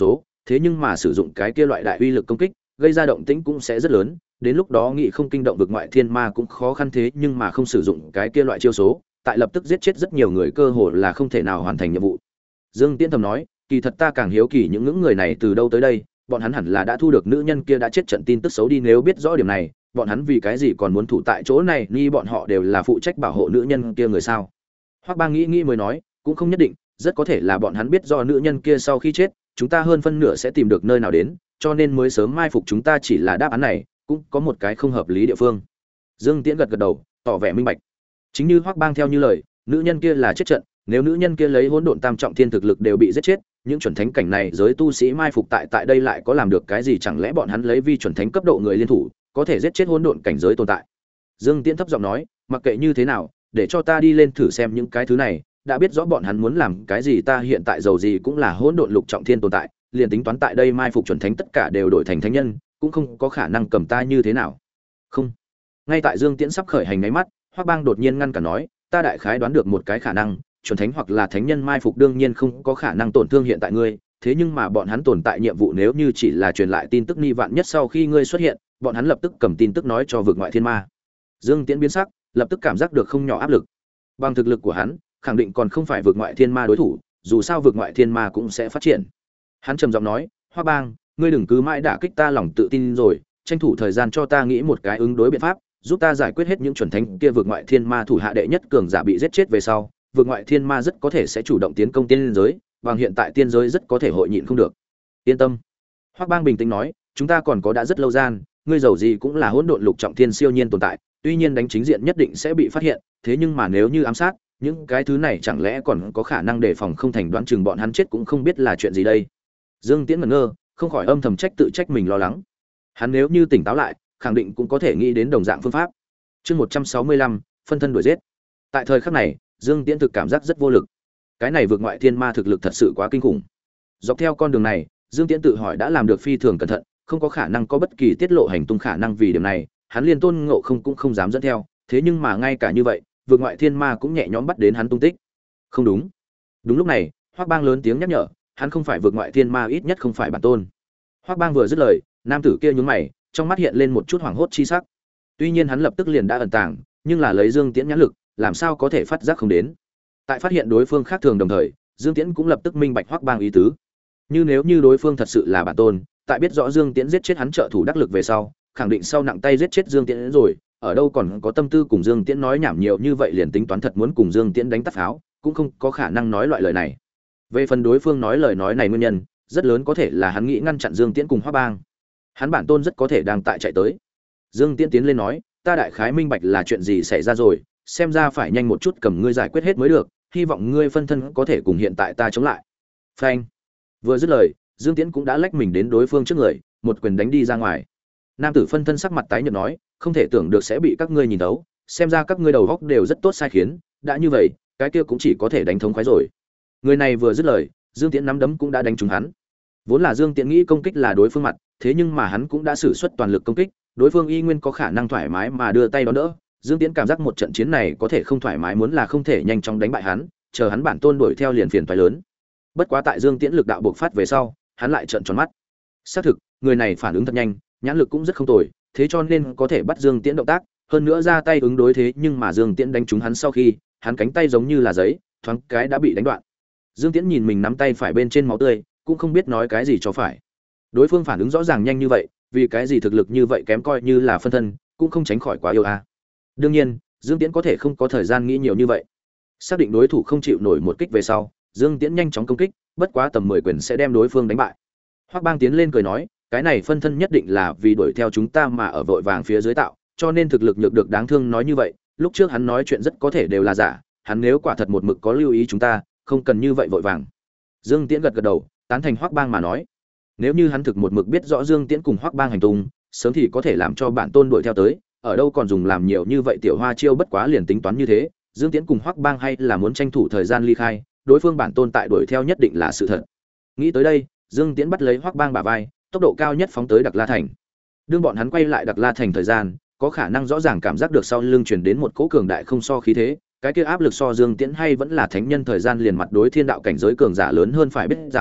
thế nhưng mà sử dụng cái kia loại đại uy lực công kích, gây ra động tĩnh cũng sẽ rất lớn, đến lúc đó nghị không kinh động vực ngoại thiên ma cũng khó khăn, thế nhưng mà không sử dụng cái kia loại chiêu số, tại lập tức giết chết rất nhiều người cơ hội là không thể nào hoàn thành nhiệm vụ. Dương Tiễn thầm nói, kỳ thật ta càng hiếu kỳ những người này từ đâu tới đây, bọn hắn hẳn là đã thu được nữ nhân kia đã chết trận tin tức xấu đi, nếu biết rõ điểm này, bọn hắn vì cái gì còn muốn thủ tại chỗ này, ni bọn họ đều là phụ trách bảo hộ nữ nhân kia người sao? Hoắc Bang nghĩ nghĩ mới nói, cũng không nhất định, rất có thể là bọn hắn biết do nữ nhân kia sau khi chết, chúng ta hơn phân nửa sẽ tìm được nơi nào đến, cho nên mới sớm mai phục chúng ta, chỉ là đáp án này cũng có một cái không hợp lý địa phương. Dương Tiễn gật gật đầu, tỏ vẻ minh bạch. Chính như Hoắc Bang theo như lời, nữ nhân kia là chết trận, nếu nữ nhân kia lấy hỗn độn tam trọng thiên thực lực đều bị giết chết, những chuẩn thánh cảnh này giới tu sĩ mai phục tại đây lại có làm được cái gì? Chẳng lẽ bọn hắn lấy vi chuẩn thánh cấp độ người liên thủ, có thể giết chết hỗn độn cảnh giới tồn tại? Dương Tiễn thấp giọng nói, mặc kệ như thế nào, để cho ta đi lên thử xem những cái thứ này, đã biết rõ bọn hắn muốn làm cái gì, ta hiện tại dầu gì cũng là hỗn độn lục trọng thiên tồn tại, liền tính toán tại đây mai phục chuẩn thánh tất cả đều đổi thành thánh nhân, cũng không có khả năng cầm ta như thế nào. Không. Ngay tại Dương Tiễn sắp khởi hành ngáy mắt, Hoắc Bang đột nhiên ngăn cản nói, ta đại khái đoán được một cái khả năng, chuẩn thánh hoặc là thánh nhân mai phục đương nhiên không có khả năng tổn thương hiện tại ngươi, thế nhưng mà bọn hắn tồn tại nhiệm vụ nếu như chỉ là truyền lại tin tức, ni vạn nhất sau khi ngươi xuất hiện, bọn hắn lập tức cầm tin tức nói cho vực ngoại thiên ma. Dương Tiễn biến sắc, lập tức cảm giác được không nhỏ áp lực. Bằng thực lực của hắn, khẳng định còn không phải vực ngoại thiên ma đối thủ, dù sao vực ngoại thiên ma cũng sẽ phát triển. Hắn trầm giọng nói, Hoa Bang, ngươi đừng cứ mãi đả kích ta lòng tự tin rồi, tranh thủ thời gian cho ta nghĩ một cái ứng đối biện pháp, giúp ta giải quyết hết những chuẩn thánh kia vực ngoại thiên ma thủ hạ đệ nhất cường giả bị giết chết về sau, vực ngoại thiên ma rất có thể sẽ chủ động tiến công tiên giới, bằng hiện tại tiên giới rất có thể hội nhịn không được. Yên tâm. Hoắc Bang bình tĩnh nói, chúng ta còn có đã rất lâu gian, ngươi giàu gì cũng là hỗn độn lục trọng thiên siêu nhiên tồn tại, tuy nhiên đánh chính diện nhất định sẽ bị phát hiện, thế nhưng mà nếu như ám sát, những cái thứ này chẳng lẽ còn có khả năng đề phòng không thành, đoán chừng bọn hắn chết cũng không biết là chuyện gì đây. Dương Tiễn ngẩn ngơ, không khỏi âm thầm tự trách mình lo lắng. Hắn nếu như tỉnh táo lại, khẳng định cũng có thể nghĩ đến đồng dạng phương pháp. Chương 165, phân thân đuổi giết. Tại thời khắc này, Dương Tiễn thực cảm giác rất vô lực. Cái này vượt ngoại thiên ma thực lực thật sự quá kinh khủng. Dọc theo con đường này, Dương Tiễn tự hỏi đã làm được phi thường cẩn thận, không có khả năng có bất kỳ tiết lộ hành tung khả năng, vì điểm này, hắn liền Tôn Ngộ Không cũng không dám dẫn theo, thế nhưng mà ngay cả như vậy, vượt ngoại thiên ma cũng nhẹ nhõm bắt đến hắn tung tích. Không đúng. Đúng lúc này, Hoắc Bang lớn tiếng nhắc nhở, hắn không phải vượt ngoại thiên ma, ít nhất không phải bản tôn. Hoắc Bang vừa dứt lời, nam tử kia nhướng mày, trong mắt hiện lên một chút hoảng hốt chi sắc. Tuy nhiên hắn lập tức liền đã ẩn tàng, nhưng là lấy Dương Tiễn nhãn lực, làm sao có thể phát giác không đến. Tại phát hiện đối phương khác thường đồng thời, Dương Tiễn cũng lập tức minh bạch Hoắc Bang ý tứ. Nếu như đối phương thật sự là bản tôn, tại biết rõ Dương Tiễn giết chết hắn trợ thủ đắc lực về sau, khẳng định sau nặng tay giết chết Dương Tiễn rồi, ở đâu còn có tâm tư cùng Dương Tiễn nói nhảm nhiều như vậy, liền tính toán thật muốn cùng Dương Tiễn đánh tắt pháo, cũng không có khả năng nói loại lời này. Về phần đối phương nói lời nói này nguyên nhân, rất lớn có thể là hắn nghĩ ngăn chặn Dương Tiễn cùng Hoắc Bang. Hắn bản tôn rất có thể đang tại chạy tới. Dương Tiễn tiến lên nói, ta đại khái minh bạch là chuyện gì xảy ra rồi, xem ra phải nhanh một chút cầm ngươi giải quyết hết mới được, hy vọng ngươi phân thân có thể cùng hiện tại ta chống lại. Phanh. Vừa dứt lời, Dương Tiễn cũng đã lách mình đến đối phương trước người, một quyền đánh đi ra ngoài. Nam tử phân thân sắc mặt tái nhợt nói, không thể tưởng được sẽ bị các ngươi nhìn thấu, xem ra các ngươi đầu óc đều rất tốt sai khiến, đã như vậy, cái kia cũng chỉ có thể đánh thống khoái rồi. Người này vừa dứt lời, Dương Tiễn nắm đấm cũng đã đánh trúng hắn. Vốn là Dương Tiễn nghĩ công kích là đối phương mặt, thế nhưng mà hắn cũng đã sử xuất toàn lực công kích, đối phương y nguyên có khả năng thoải mái mà đưa tay đón đỡ. Dương Tiễn cảm giác một trận chiến này có thể không thoải mái, muốn là không thể nhanh chóng đánh bại hắn, chờ hắn bản tôn đuổi theo liền phiền toái lớn. Bất quá tại Dương Tiễn lực đạo bộc phát về sau, hắn lại trợn tròn mắt. Xác thực, người này phản ứng thật nhanh, nhãn lực cũng rất không tồi, thế cho nên có thể bắt Dương Tiễn động tác, hơn nữa ra tay ứng đối, thế nhưng mà Dương Tiễn đánh trúng hắn sau khi, hắn cánh tay giống như là giấy, thoáng cái đã bị đánh đoạn. Dương Tiễn nhìn mình nắm tay phải bên trên máu tươi, cũng không biết nói cái gì cho phải. Đối phương phản ứng rõ ràng nhanh như vậy, vì cái gì thực lực như vậy kém, coi như là phân thân, cũng không tránh khỏi quá yêu a. Đương nhiên, Dương Tiễn có thể không có thời gian nghĩ nhiều như vậy. Xác định đối thủ không chịu nổi một kích về sau, Dương Tiễn nhanh chóng công kích, bất quá tầm 10 quyền sẽ đem đối phương đánh bại. Hoắc Bang tiến lên cười nói, cái này phân thân nhất định là vì đuổi theo chúng ta mà ở vội vàng phía dưới tạo, cho nên thực lực nhược được đáng thương nói như vậy, lúc trước hắn nói chuyện rất có thể đều là giả, hắn nếu quả thật một mực có lưu ý chúng ta, không cần như vậy vội vàng. Dương Tiễn gật gật đầu, tán thành Hoắc Bang mà nói. Nếu như hắn thực một mực biết rõ Dương Tiễn cùng Hoắc Bang hành tung, sớm thì có thể làm cho bản tôn đuổi theo tới, ở đâu còn dùng làm nhiều như vậy tiểu hoa chiêu, bất quá liền tính toán như thế, Dương Tiễn cùng Hoắc Bang hay là muốn tranh thủ thời gian ly khai, đối phương bản tôn tại đuổi theo nhất định là sự thật. Nghĩ tới đây, Dương Tiễn bắt lấy Hoắc Bang bả vai, tốc độ cao nhất phóng tới Đặc La Thành. Đương bọn hắn quay lại Đặc La Thành thời gian, có khả năng rõ ràng cảm giác được sau lưng truyền đến một cỗ cường đại không so khí thế, cái kia áp lực so Dương Tiễn hay vẫn là thánh nhân thời gian liền mặt đối thiên đạo cảnh giới cường giả lớn hơn, phải biết rằng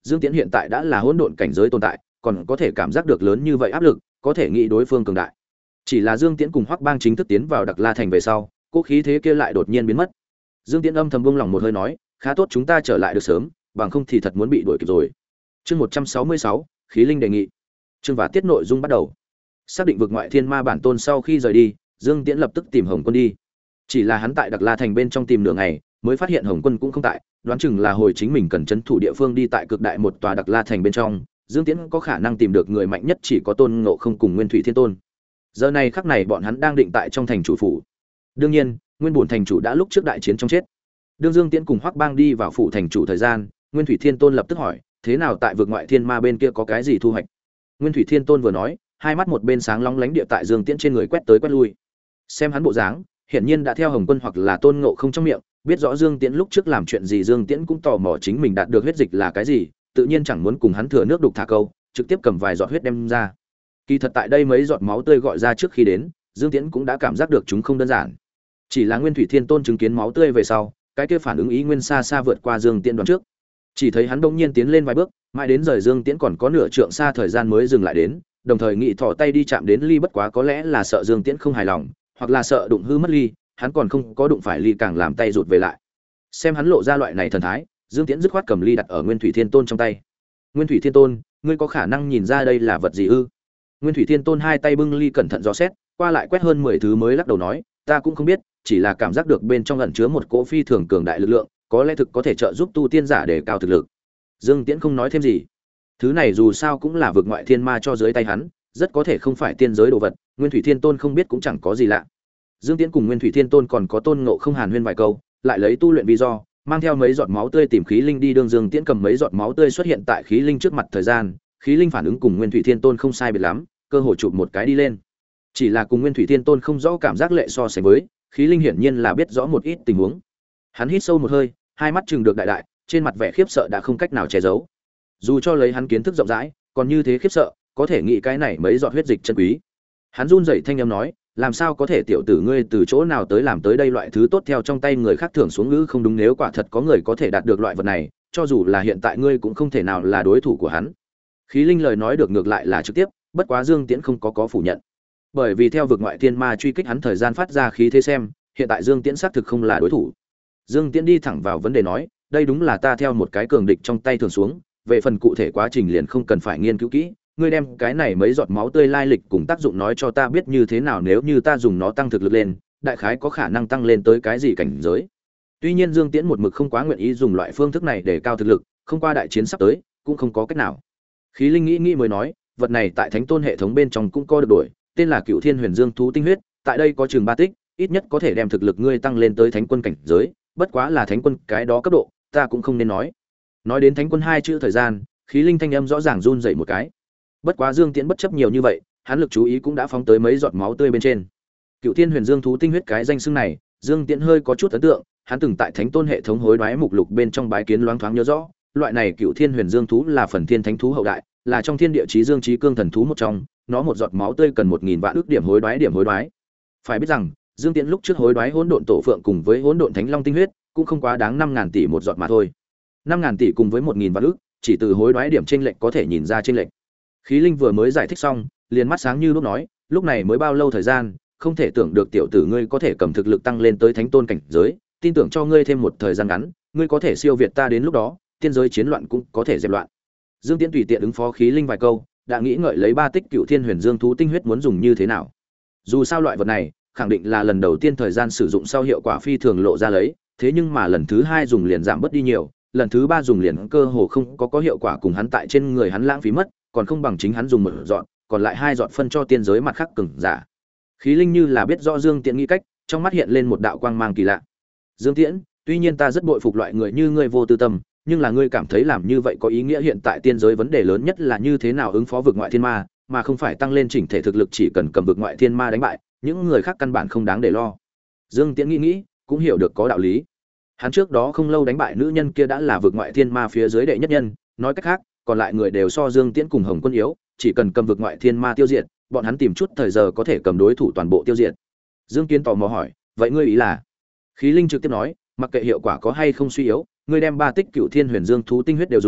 Dương Tiễn hiện tại đã là hỗn độn cảnh giới tồn tại, còn có thể cảm giác được lớn như vậy áp lực, có thể nghĩ đối phương cường đại. Chỉ là Dương Tiễn cùng Hoắc Bang chính thức tiến vào Đặc La thành về sau, cố khí thế kia lại đột nhiên biến mất. Dương Tiễn âm thầm buông lòng một hơi nói, khá tốt chúng ta trở lại được sớm, bằng không thì thật muốn bị đuổi kịp rồi. Chương 166, khí linh đề nghị. Chương và tiết nội dung bắt đầu. Xác định vực ngoại thiên ma bản tôn sau khi rời đi, Dương Tiễn lập tức tìm Hồng Quân đi. Chỉ là hắn tại Đặc La thành bên trong tìm nửa ngày, mới phát hiện Hồng Quân cũng không tại, đoán chừng là hồi chính mình cần trấn thủ địa phương đi tại cực đại một tòa Đặc La thành bên trong, Dương Tiễn có khả năng tìm được người mạnh nhất chỉ có Tôn Ngộ Không cùng Nguyên Thủy Thiên Tôn. Giờ này khắc này bọn hắn đang định tại trong thành chủ phủ. Đương nhiên, nguyên bổn thành chủ đã lúc trước đại chiến trong chết. Đương Dương Tiễn cùng Hoắc Bang đi vào phủ thành chủ thời gian, Nguyên Thủy Thiên Tôn lập tức hỏi, thế nào tại vực ngoại thiên ma bên kia có cái gì thu hoạch? Nguyên Thủy Thiên Tôn vừa nói, hai mắt một bên sáng long lánh địa tại Dương Tiễn trên người quét tới quét lui. Xem hắn bộ dáng, hiển nhiên đã theo Hồng Quân hoặc là Tôn Ngộ Không trong miệng, biết rõ Dương Tiễn lúc trước làm chuyện gì. Dương Tiễn cũng tò mò chính mình đạt được huyết dịch là cái gì, tự nhiên chẳng muốn cùng hắn thừa nước đục thả câu, trực tiếp cầm vài giọt huyết đem ra. Kỳ thật tại đây mấy giọt máu tươi gọi ra trước khi đến, Dương Tiễn cũng đã cảm giác được chúng không đơn giản. Chỉ là Nguyên Thủy Thiên Tôn chứng kiến máu tươi về sau, cái kia phản ứng ý nguyên xa xa vượt qua Dương Tiễn đoán trước. Chỉ thấy hắn bỗng nhiên tiến lên vài bước, mãi đến rời Dương Tiễn còn có nửa trượng xa thời gian mới dừng lại đến, đồng thời nghị thò tay đi chạm đến ly, bất quá có lẽ là sợ Dương Tiễn không hài lòng, hoặc là sợ đụng hư mất ly, hắn còn không có đụng phải ly càng làm tay rụt về lại. Xem hắn lộ ra loại này thần thái, Dương Tiễn dứt khoát cầm ly đặt ở Nguyên Thủy Thiên Tôn trong tay. Nguyên Thủy Thiên Tôn, ngươi có khả năng nhìn ra đây là vật gì ư? Nguyên Thủy Thiên Tôn hai tay bưng ly cẩn thận dò xét, qua lại quét hơn 10 thứ mới lắc đầu nói, ta cũng không biết, chỉ là cảm giác được bên trong ẩn chứa một cỗ phi thường cường đại lực lượng, có lẽ thực có thể trợ giúp tu tiên giả để cao thực lực. Dương Tiễn không nói thêm gì. Thứ này dù sao cũng là vực ngoại thiên ma cho dưới tay hắn, rất có thể không phải tiên giới đồ vật, Nguyên Thủy Thiên Tôn không biết cũng chẳng có gì lạ. Dương Tiễn cùng Nguyên Thủy Thiên Tôn còn có Tôn Ngộ Không hàn huyên vài câu, lại lấy tu luyện vì do, mang theo mấy giọt máu tươi tìm khí linh đi. Đường Dương Tiễn cầm mấy giọt máu tươi xuất hiện tại khí linh trước mặt thời gian, khí linh phản ứng cùng Nguyên Thủy Thiên Tôn không sai biệt lắm, cơ hội chụp một cái đi lên. Chỉ là cùng Nguyên Thủy Thiên Tôn không rõ cảm giác lệ so sánh với, khí linh hiển nhiên là biết rõ một ít tình huống. Hắn hít sâu một hơi, hai mắt trừng được đại đại, trên mặt vẻ khiếp sợ đã không cách nào che giấu. Dù cho lấy hắn kiến thức rộng rãi, còn như thế khiếp sợ, có thể nghĩ cái này mấy giọt huyết dịch chân quý. Hắn run rẩy thanh âm nói, làm sao có thể, tiểu tử ngươi từ chỗ nào tới làm tới đây loại thứ tốt theo trong tay người khác thưởng xuống ngữ không đúng, nếu quả thật có người có thể đạt được loại vật này, cho dù là hiện tại ngươi cũng không thể nào là đối thủ của hắn. Khí linh lời nói được ngược lại là trực tiếp, bất quá Dương Tiễn không có phủ nhận. Bởi vì theo vực ngoại thiên ma truy kích hắn thời gian phát ra khí thế xem, hiện tại Dương Tiễn xác thực không là đối thủ. Dương Tiễn đi thẳng vào vấn đề nói, đây đúng là ta theo một cái cường địch trong tay thường xuống, về phần cụ thể quá trình liền không cần phải nghiên cứu kỹ, ngươi đem cái này mấy giọt máu tươi lai lịch cùng tác dụng nói cho ta biết như thế nào, nếu như ta dùng nó tăng thực lực lên, đại khái có khả năng tăng lên tới cái gì cảnh giới. Tuy nhiên Dương Tiễn một mực không quá nguyện ý dùng loại phương thức này để cao thực lực, không qua đại chiến sắp tới, cũng không có cách nào. Khí linh nghĩ nghĩ mới nói, vật này tại Thánh Tôn hệ thống bên trong cũng có được đổi, tên là Cựu Thiên Huyền Dương thú tinh huyết, tại đây có chừng 3 tích, ít nhất có thể đem thực lực ngươi tăng lên tới thánh quân cảnh giới, bất quá là thánh quân cái đó cấp độ, ta cũng không nên nói. Nói đến thánh quân hai chữ thời gian, khí linh thanh âm rõ ràng run rẩy một cái. Bất quá Dương Tiễn bất chấp nhiều như vậy, hắn lực chú ý cũng đã phóng tới mấy giọt máu tươi bên trên. Cựu Thiên Huyền Dương thú tinh huyết cái danh xưng này, Dương Tiễn hơi có chút ấn tượng, hắn từng tại Thánh Tôn hệ thống hối đoái mục lục bên trong bái kiến loáng thoáng nhớ rõ, loại này Cựu Thiên Huyền Dương thú là phần thiên thánh thú hậu đại, là trong thiên địa chí dương chí cương thần thú một trong, nó một giọt máu tươi cần 1000 vạn ước điểm hối đoái. Phải biết rằng, Dương Tiễn lúc trước hối đoái hỗn độn tổ phượng cùng với hỗn độn thánh long tinh huyết, cũng không quá đáng 5000 tỷ một giọt mà thôi. 5000 tỷ cùng với 1000 vạn ước, chỉ từ hối đoái điểm chênh lệch có thể nhìn ra chênh lệch. Khí linh vừa mới giải thích xong, liền mắt sáng như lúc nói, lúc này mới bao lâu thời gian, không thể tưởng được tiểu tử ngươi có thể cầm thực lực tăng lên tới thánh tôn cảnh giới, tin tưởng cho ngươi thêm một thời gian ngắn, ngươi có thể siêu việt ta, đến lúc đó, tiên giới chiến loạn cũng có thể dẹp loạn. Dương Tiễn tùy tiện ứng phó khí linh vài câu, đã nghĩ ngợi lấy 3 tích Cựu Thiên Huyền Dương thú tinh huyết muốn dùng như thế nào. Dù sao loại vật này, khẳng định là lần đầu tiên thời gian sử dụng sau hiệu quả phi thường lộ ra lấy, thế nhưng mà lần thứ 2 dùng liền giảm bớt đi nhiều, lần thứ 3 dùng liền cơ hồ không có hiệu quả, cùng hắn tại trên người hắn lãng phí mất, còn không bằng chính hắn dùng một dọn, còn lại 2 dọn phân cho tiên giới mặt khác cường giả. Khí linh như là biết rõ Dương Tiễn nghĩ cách, trong mắt hiện lên một đạo quang mang kỳ lạ. Dương Tiễn, tuy nhiên ta rất bội phục loại người như ngươi vô tư tâm, nhưng là ngươi cảm thấy làm như vậy có ý nghĩa? Hiện tại tiên giới vấn đề lớn nhất là như thế nào ứng phó vực ngoại thiên ma, mà không phải tăng lên chỉnh thể thực lực, chỉ cần cầm vực ngoại thiên ma đánh bại, những người khác căn bản không đáng để lo. Dương Tiễn nghĩ, cũng hiểu được có đạo lý. Hắn trước đó không lâu đánh bại nữ nhân kia đã là vực ngoại thiên ma phía dưới đệ nhất nhân, nói cách khác, còn lại người đều so Dương Tiễn cùng Hồng Quân yếu, chỉ cần cầm vực ngoại thiên ma tiêu diệt, bọn hắn tìm chút thời giờ có thể cầm đối thủ toàn bộ tiêu diệt. Dương Kiến tò mò hỏi, vậy ngươi ý là? Khí linh trực tiếp nói, mặc kệ hiệu quả có hay không suy yếu, ngươi đem 3 tích Cựu Thiên Huyền Dương thú tinh huyết đều dùng,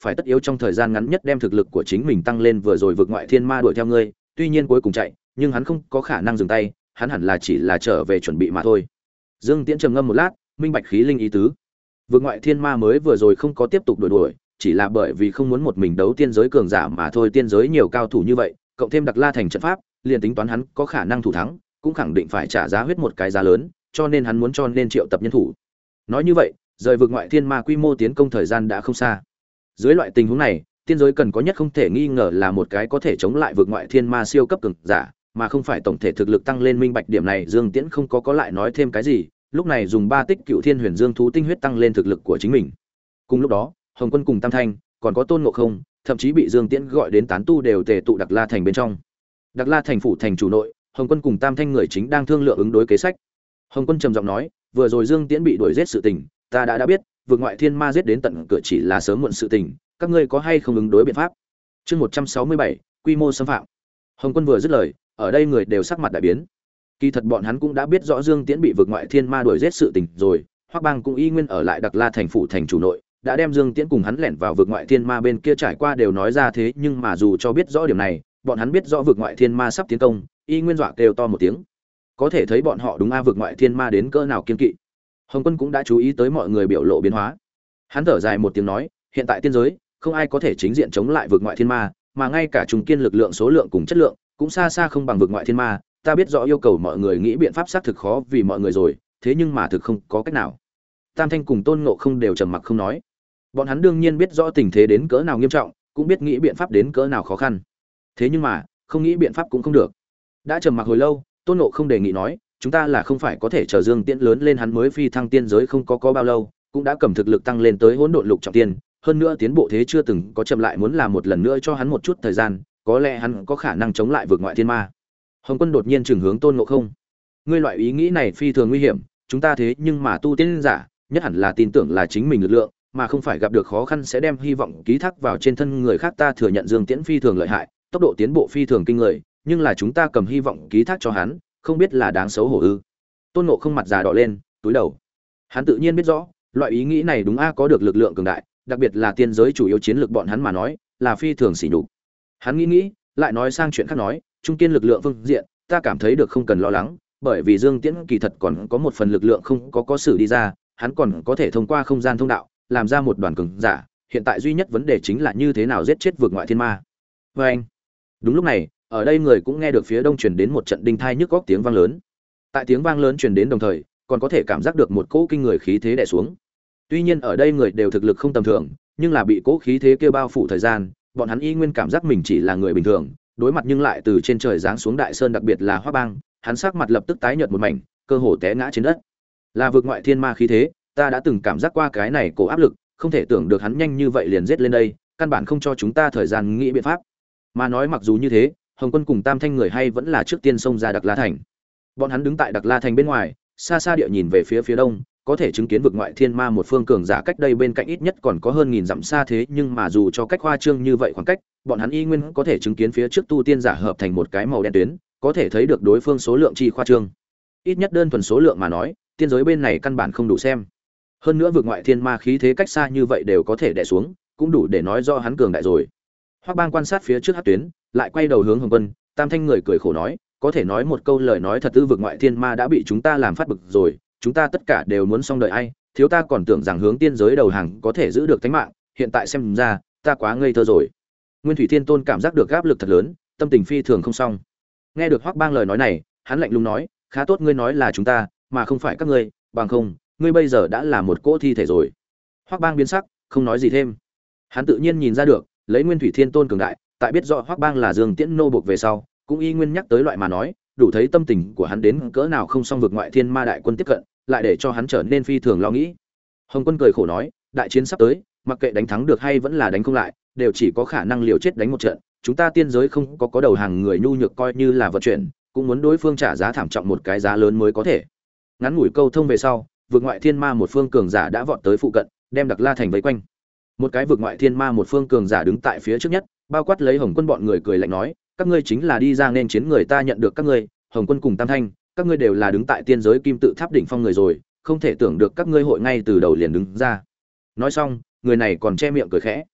phải tất yếu trong thời gian ngắn nhất đem thực lực của chính mình tăng lên. Vừa rồi vực ngoại thiên ma đuổi theo ngươi, tuy nhiên cuối cùng chạy, nhưng hắn không có khả năng dừng tay, hắn hẳn là chỉ là trở về chuẩn bị mà thôi. Dương Tiễn trầm ngâm một lát, minh bạch khí linh ý tứ. Vực ngoại thiên ma mới vừa rồi không có tiếp tục đuổi, chỉ là bởi vì không muốn một mình đấu tiên giới cường giả mà thôi. Tiên giới nhiều cao thủ như vậy, cộng thêm Đặc La thành trận pháp, liền tính toán hắn có khả năng thủ thắng, cũng khẳng định phải trả giá huyết một cái giá lớn, cho nên hắn muốn triệu tập nhân thủ. Nói như vậy, rời vực ngoại thiên ma quy mô tiến công thời gian đã không xa. Dưới loại tình huống này, tiên giới cần có nhất không thể nghi ngờ là một cái có thể chống lại vực ngoại thiên ma siêu cấp cường giả, mà không phải tổng thể thực lực tăng lên. Minh bạch điểm này, Dương Tiễn không có lại nói thêm cái gì, lúc này dùng 3 tích Cựu Thiên Huyền Dương thú tinh huyết tăng lên thực lực của chính mình. Cùng lúc đó, Hồng Quân cùng Tam Thanh, còn có Tôn Ngộ Không, thậm chí bị Dương Tiễn gọi đến tán tu đều tề tụ Đặc La thành bên trong. Đặc La thành phủ thành chủ nội, Hồng Quân cùng Tam Thanh người chính đang thương lượng ứng đối kế sách. Hồng Quân trầm giọng nói, vừa rồi Dương Tiễn bị đuổi giết sự tình, ta đã biết, vượt ngoại thiên ma giết đến tận cửa chỉ là sớm muộn sự tình, các ngươi có hay không ứng đối biện pháp? Chương 167, quy mô xâm phạm. Hồng Quân vừa dứt lời, ở đây người đều sắc mặt đại biến. Kỳ thật bọn hắn cũng đã biết rõ Dương Tiễn bị vượt ngoại thiên ma đuổi giết sự tình rồi, Hoắc Bang cũng y nguyên ở lại Đặc La thành phủ thành chủ nội, đã đem Dương Tiễn cùng hắn lẻn vào vượt ngoại thiên ma bên kia trải qua đều nói ra. Thế nhưng mà dù cho biết rõ điểm này, bọn hắn biết rõ vượt ngoại thiên ma sắp tiến công, y nguyên dọa kêu to một tiếng. Có thể thấy bọn họ đúng vượt ngoại thiên ma đến cỡ nào kiên kỵ. Hồng Quân cũng đã chú ý tới mọi người biểu lộ biến hóa. Hắn thở dài một tiếng nói, hiện tại tiên giới, không ai có thể chính diện chống lại vượt ngoại thiên ma, mà ngay cả trùng kiên lực lượng số lượng cùng chất lượng, cũng xa xa không bằng vượt ngoại thiên ma. Ta biết rõ yêu cầu mọi người nghĩ biện pháp xác thực khó vì mọi người rồi, thế nhưng mà thực không có cách nào. Tam Thanh cùng Tôn Ngộ Không đều trầm mặc không nói. Bọn hắn đương nhiên biết rõ tình thế đến cỡ nào nghiêm trọng, cũng biết nghĩ biện pháp đến cỡ nào khó khăn. Thế nhưng mà, không nghĩ biện pháp cũng không được. Đã trầm mặc hồi lâu, Tôn Ngộ Không đề nghị nói, chúng ta là không phải có thể chờ Dương Tiễn lớn lên, hắn mới phi thăng tiên giới không có bao lâu, cũng đã cầm thực lực tăng lên tới hỗn độn lục trọng tiên, hơn nữa tiến bộ thế chưa từng có chậm lại, muốn làm một lần nữa cho hắn một chút thời gian, có lẽ hắn có khả năng chống lại vượt ngoại thiên ma. Hồng Quân đột nhiên trừng hướng Tôn Ngộ Không. Ngươi loại ý nghĩ này phi thường nguy hiểm, chúng ta thế nhưng mà tu tiên giả, nhất hẳn là tin tưởng là chính mình lực lượng, mà không phải gặp được khó khăn sẽ đem hy vọng ký thác vào trên thân người khác. Ta thừa nhận Dương Tiễn phi thường lợi hại, tốc độ tiến bộ phi thường kinh người, nhưng là chúng ta cầm hy vọng ký thác cho hắn, không biết là đáng xấu hổ ư? Tôn Ngộ Không mặt già đỏ lên, túi đầu. Hắn tự nhiên biết rõ, loại ý nghĩ này đúng có được lực lượng cường đại, đặc biệt là tiên giới chủ yếu chiến lược bọn hắn mà nói, là phi thường sỉ nhục. Hắn nghĩ, lại nói sang chuyện khác nói, trung kiên lực lượng phương diện, ta cảm thấy được không cần lo lắng, bởi vì Dương Tiễn kỳ thật còn có một phần lực lượng không có xử đi ra, hắn còn có thể thông qua không gian thông đạo, làm ra một đoàn cường giả, hiện tại duy nhất vấn đề chính là như thế nào giết chết vượt ngoại thiên ma. Và anh, đúng lúc này, ở đây người cũng nghe được phía đông truyền đến một trận đinh thai nhức góc tiếng vang lớn. Tại tiếng vang lớn truyền đến đồng thời, còn có thể cảm giác được một cỗ kinh người khí thế đè xuống. Tuy nhiên ở đây người đều thực lực không tầm thường, nhưng là bị cỗ khí thế kia bao phủ thời gian, bọn hắn y nguyên cảm giác mình chỉ là người bình thường, đối mặt nhưng lại từ trên trời giáng xuống đại sơn, đặc biệt là Hoắc Bang, hắn sắc mặt lập tức tái nhợt một mảnh, cơ hồ té ngã trên đất. Là vượt ngoại thiên ma khí thế, ta đã từng cảm giác qua cái này cổ áp lực, không thể tưởng được hắn nhanh như vậy liền giết lên đây, căn bản không cho chúng ta thời gian nghĩ biện pháp. Mà nói mặc dù như thế, Hồng Quân cùng Tam Thanh người hay vẫn là trước tiên xông ra Đặc La thành. Bọn hắn đứng tại Đặc La thành bên ngoài, xa xa địa nhìn về phía đông, có thể chứng kiến vực ngoại thiên ma một phương cường giả cách đây bên cạnh ít nhất còn có hơn 1000 dặm xa. Thế nhưng mà dù cho cách khoa trương như vậy khoảng cách, bọn hắn y nguyên có thể chứng kiến phía trước tu tiên giả hợp thành một cái màu đen tuyến, có thể thấy được đối phương số lượng chi khoa trương. Ít nhất đơn thuần số lượng mà nói, tiên giới bên này căn bản không đủ xem. Hơn nữa vực ngoại thiên ma khí thế cách xa như vậy đều có thể đè xuống, cũng đủ để nói do hắn cường đại rồi. Hoắc Bang quan sát phía trước hắc tuyến, lại quay đầu hướng Hồng Quân, Tam Thanh người cười khổ nói, có thể nói một câu lời nói thật, vực ngoại thiên ma đã bị chúng ta làm phát bực rồi, chúng ta tất cả đều muốn xong đời ai, thiếu ta còn tưởng rằng hướng tiên giới đầu hàng có thể giữ được tính mạng, hiện tại xem ra, ta quá ngây thơ rồi. Nguyên Thủy Thiên Tôn cảm giác được áp lực thật lớn, tâm tình phi thường không xong. Nghe được Hoắc Bang lời nói này, hắn lạnh lùng nói, khá tốt ngươi nói là chúng ta, mà không phải các ngươi, bằng không, ngươi bây giờ đã là một cỗ thi thể rồi. Hoắc Bang biến sắc, không nói gì thêm. Hắn tự nhiên nhìn ra được, lấy Nguyên Thủy Thiên Tôn cường đại, tại biết rõ Hoắc Bang là Dương Tiễn nô buộc về sau, cũng y nguyên nhắc tới loại mà nói, đủ thấy tâm tình của hắn đến cỡ nào không xong. Vực ngoại thiên ma đại quân tiếp cận, lại để cho hắn trở nên phi thường lo nghĩ. Hồng Quân cười khổ nói, đại chiến sắp tới, mặc kệ đánh thắng được hay vẫn là đánh không lại, đều chỉ có khả năng liều chết đánh một trận. Chúng ta tiên giới không có đầu hàng người nhu nhược, coi như là vận chuyển, cũng muốn đối phương trả giá thảm trọng một cái giá lớn mới có thể. Ngắn ngủi câu thông về sau, vực ngoại thiên ma một phương cường giả đã vọt tới phụ cận, đem Đặc La thành vây quanh. Một cái vực ngoại thiên ma một phương cường giả đứng tại phía trước nhất, bao quát lấy Hồng Quân bọn người, cười lạnh nói, các ngươi chính là đi ra nên chiến người, ta nhận được các ngươi, Hồng Quân cùng Tam Thanh, các ngươi đều là đứng tại tiên giới kim tự tháp đỉnh phong người rồi, không thể tưởng được các ngươi hội ngay từ đầu liền đứng ra. Nói xong, người này còn che miệng cười khẽ.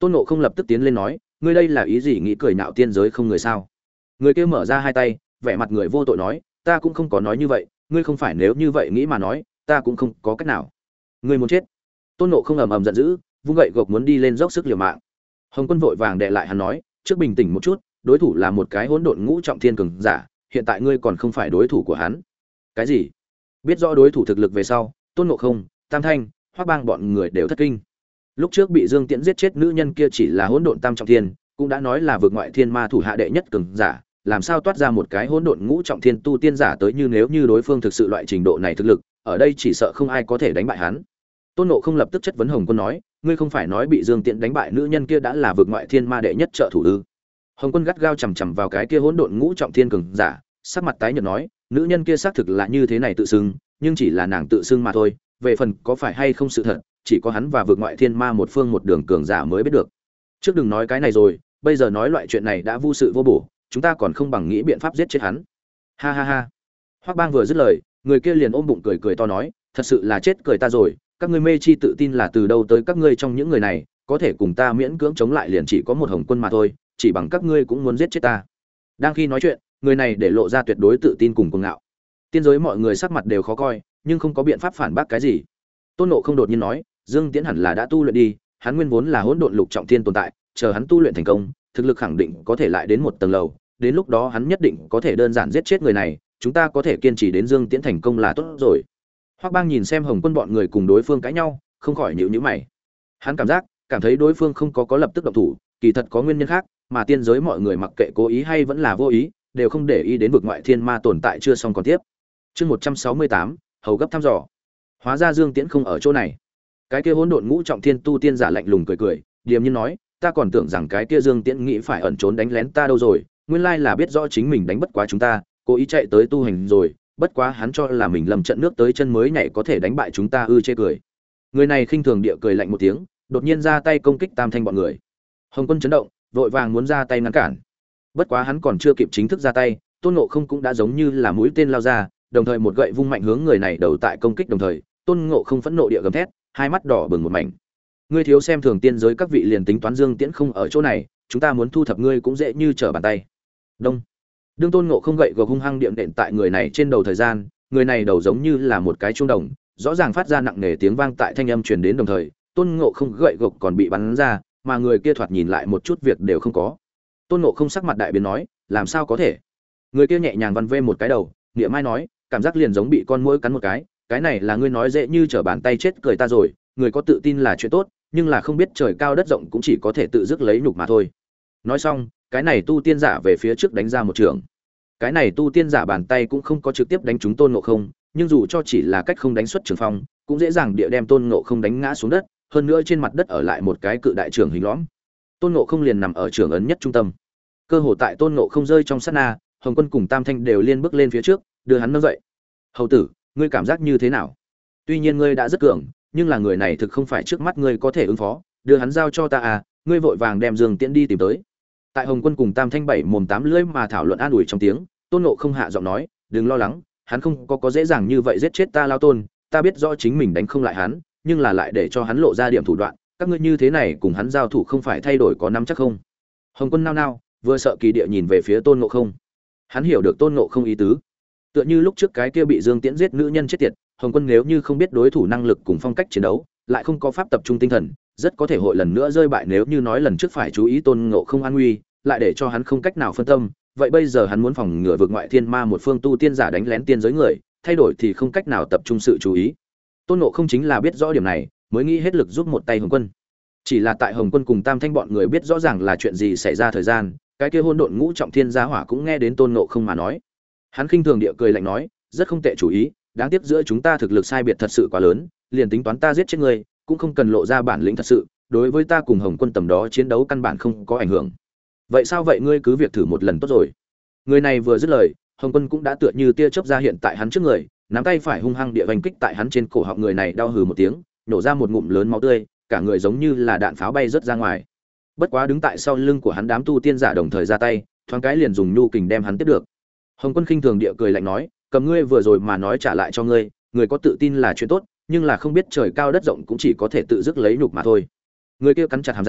Tôn Ngộ không lập tức tiến lên nói, ngươi đây là ý gì, nghĩ cười nhạo tiên giới không người sao? Người kia mở ra hai tay, vẻ mặt người vô tội nói, ta cũng không có nói như vậy, ngươi không phải nếu như vậy nghĩ mà nói, ta cũng không có cách nào. Ngươi muốn chết? Tôn Ngộ không ầm ầm giận dữ, vung gậy gộc muốn đi lên dốc sức liều mạng. Hồng Quân vội vàng đè lại hắn nói, trước bình tĩnh một chút, đối thủ là một cái hỗn độn ngũ trọng thiên cường giả, hiện tại ngươi còn không phải đối thủ của hắn. Cái gì? Biết rõ đối thủ thực lực về sau, Tôn Ngộ không, Tam Thanh, Hoắc Bang bọn người đều thất kinh. Lúc trước bị Dương Tiễn giết chết nữ nhân kia chỉ là hỗn độn tam trọng thiên, cũng đã nói là vượt ngoại thiên ma thủ hạ đệ nhất cường giả, làm sao toát ra một cái hỗn độn ngũ trọng thiên tu tiên giả tới, như nếu như đối phương thực sự loại trình độ này thực lực, ở đây chỉ sợ không ai có thể đánh bại hắn. Tôn Ngộ không lập tức chất vấn Hồng Quân nói, ngươi không phải nói bị Dương Tiễn đánh bại nữ nhân kia đã là vượt ngoại thiên ma đệ nhất trợ thủ ư? Hồng Quân gắt gao chằm chằm vào cái kia hỗn độn ngũ trọng thiên cường giả, sắc mặt tái nhợt nói, nữ nhân kia xác thực là như thế này tự xưng, nhưng chỉ là nàng tự xưng mà thôi, về phần có phải hay không sự thật, chỉ có hắn và vượt ngoại thiên ma một phương một đường cường giả mới biết được. Trước đừng nói cái này rồi, bây giờ nói loại chuyện này đã vô sự vô bổ, chúng ta còn không bằng nghĩ biện pháp giết chết hắn. Ha ha ha. Hoắc Bang vừa dứt lời, người kia liền ôm bụng cười cười to nói, thật sự là chết cười ta rồi, các ngươi mê chi tự tin là từ đâu tới, các ngươi trong những người này, có thể cùng ta miễn cưỡng chống lại liền chỉ có một Hồng Quân mà thôi, chỉ bằng các ngươi cũng muốn giết chết ta. Đang khi nói chuyện, người này để lộ ra tuyệt đối tự tin cùng cuồng ngạo. Tiên giới mọi người sắc mặt đều khó coi, nhưng không có biện pháp phản bác cái gì. Tôn Ngộ không đột nhiên nói, Dương Tiễn hẳn là đã tu luyện đi, hắn nguyên vốn là hỗn độn lục trọng thiên tồn tại, chờ hắn tu luyện thành công, thực lực khẳng định có thể lại đến một tầng lầu, đến lúc đó hắn nhất định có thể đơn giản giết chết người này, chúng ta có thể kiên trì đến Dương Tiễn thành công là tốt rồi. Hoắc Bang nhìn xem Hồng Quân bọn người cùng đối phương cãi nhau, không khỏi nhíu nhíu mày. Hắn cảm thấy đối phương không có lập tức động thủ, kỳ thật có nguyên nhân khác, mà tiên giới mọi người mặc kệ cố ý hay vẫn là vô ý, đều không để ý đến vực ngoại thiên ma tồn tại chưa xong còn tiếp. Chương 168, hầu gấp thăm dò. Hóa ra Dương Tiễn không ở chỗ này. Cái kia hỗn độn ngũ trọng thiên tu tiên giả lạnh lùng cười cười, điềm nhiên nói, ta còn tưởng rằng cái kia Dương Tiễn nghĩ phải ẩn trốn đánh lén ta đâu rồi, nguyên lai là biết rõ chính mình đánh bất quá chúng ta, cố ý chạy tới tu hành rồi, bất quá hắn cho là mình lầm trận nước tới chân mới nhảy có thể đánh bại chúng ta, chê cười. Người này khinh thường địa cười lạnh một tiếng, đột nhiên ra tay công kích Tam Thanh bọn người. Hồng Quân chấn động, vội vàng muốn ra tay ngăn cản. Bất quá hắn còn chưa kịp chính thức ra tay, Tôn Ngộ không cũng đã giống như là mũi tên lao ra, đồng thời một gậy vung mạnh hướng người này đầu tại công kích, đồng thời Tôn Ngộ không phẫn nộ địa gầm thét, hai mắt đỏ bừng một mảnh. Ngươi thiếu xem thường tiên giới các vị, liền tính toán Dương Tiễn không ở chỗ này, chúng ta muốn thu thập ngươi cũng dễ như trở bàn tay. Đông. Đương Tôn Ngộ không gậy gộc hung hăng điện đện tại người này trên đầu thời gian, người này đầu giống như là một cái chuông đồng, rõ ràng phát ra nặng nề tiếng vang tại thanh âm truyền đến, đồng thời Tôn Ngộ không gậy gộc còn bị bắn ra, mà người kia thoạt nhìn lại một chút việc đều không có. Tôn Ngộ không sắc mặt đại biến nói, làm sao có thể? Người kia nhẹ nhàng vặn vê một cái đầu, niệm mai nói, cảm giác liền giống bị con muỗi cắn một cái này là ngươi nói dễ như trở bàn tay, chết cười ta rồi, người có tự tin là chuyện tốt, nhưng là không biết trời cao đất rộng cũng chỉ có thể tự dứt lấy nhục mà thôi. Nói xong, cái này tu tiên giả về phía trước đánh ra một trường. Cái này tu tiên giả bàn tay cũng không có trực tiếp đánh trúng Tôn Ngộ không, nhưng dù cho chỉ là cách không đánh xuất trường phong, cũng dễ dàng địa đem Tôn Ngộ không đánh ngã xuống đất, hơn nữa trên mặt đất ở lại một cái cự đại trường hình lõm. Tôn Ngộ không liền nằm ở trường ấn nhất trung tâm. Cơ hồ tại Tôn Ngộ không rơi trong sát na, Hồng Quân cùng Tam Thanh đều liên bước lên phía trước, đưa hắn nâng dậy. Hầu tử, ngươi cảm giác như thế nào? Tuy nhiên ngươi đã rất cường, nhưng là người này thực không phải trước mắt ngươi có thể ứng phó, đưa hắn giao cho ta à, ngươi vội vàng đem Dương Tiễn đi tìm tới. Tại Hồng Quân cùng Tam Thanh bảy mồm tám lưỡi mà thảo luận an ủi trong tiếng, Tôn Ngộ không hạ giọng nói, đừng lo lắng, hắn không có dễ dàng như vậy giết chết ta lao Tôn, ta biết rõ chính mình đánh không lại hắn, nhưng là lại để cho hắn lộ ra điểm thủ đoạn, các ngươi như thế này cùng hắn giao thủ không phải thay đổi có nắm chắc không? Hồng Quân nao nao, vừa sợ kỳ địa nhìn về phía Tôn Ngộ không. Hắn hiểu được Tôn Ngộ không ý tứ. Tựa như lúc trước cái kia bị Dương Tiễn giết nữ nhân chết tiệt, Hồng Quân nếu như không biết đối thủ năng lực cùng phong cách chiến đấu, lại không có pháp tập trung tinh thần, rất có thể hội lần nữa rơi bại. Nếu như nói lần trước phải chú ý Tôn Ngộ không an nguy, lại để cho hắn không cách nào phân tâm, vậy bây giờ hắn muốn phòng ngừa vượt ngoại thiên ma một phương tu tiên giả đánh lén tiên giới người, thay đổi thì không cách nào tập trung sự chú ý. Tôn Ngộ không chính là biết rõ điểm này, mới nghĩ hết lực giúp một tay Hồng Quân. Chỉ là tại Hồng Quân cùng Tam Thanh bọn người biết rõ ràng là chuyện gì xảy ra thời gian, cái kia hỗn độn ngũ trọng thiên gia hỏa cũng nghe đến Tôn Ngộ không mà nói. Hắn khinh thường địa cười lạnh nói, rất không tệ chủ ý, đáng tiếc giữa chúng ta thực lực sai biệt thật sự quá lớn, liền tính toán ta giết chết ngươi, cũng không cần lộ ra bản lĩnh thật sự, đối với ta cùng Hồng Quân tầm đó chiến đấu căn bản không có ảnh hưởng. Vậy sao vậy, ngươi cứ việc thử một lần tốt rồi. Người này vừa dứt lời, Hồng Quân cũng đã tựa như tia chớp ra hiện tại hắn trước người, nắm tay phải hung hăng địa vành kích tại hắn trên cổ họng. Người này đau hừ một tiếng, nổ ra một ngụm lớn máu tươi, cả người giống như là đạn pháo bay rớt ra ngoài. Bất quá đứng tại sau lưng của hắn đám tu tiên giả đồng thời ra tay, thoáng cái liền dùng nhu kình đem hắn tiếp được. Hồng Quân khinh thường địa cười lạnh nói, cầm ngươi vừa rồi mà nói trả lại cho ngươi, người có tự tin là chuyện tốt, nhưng là không biết trời cao đất rộng cũng chỉ có thể tự dứt lấy nhục mà thôi. Người kia cắn chặt hàm răng,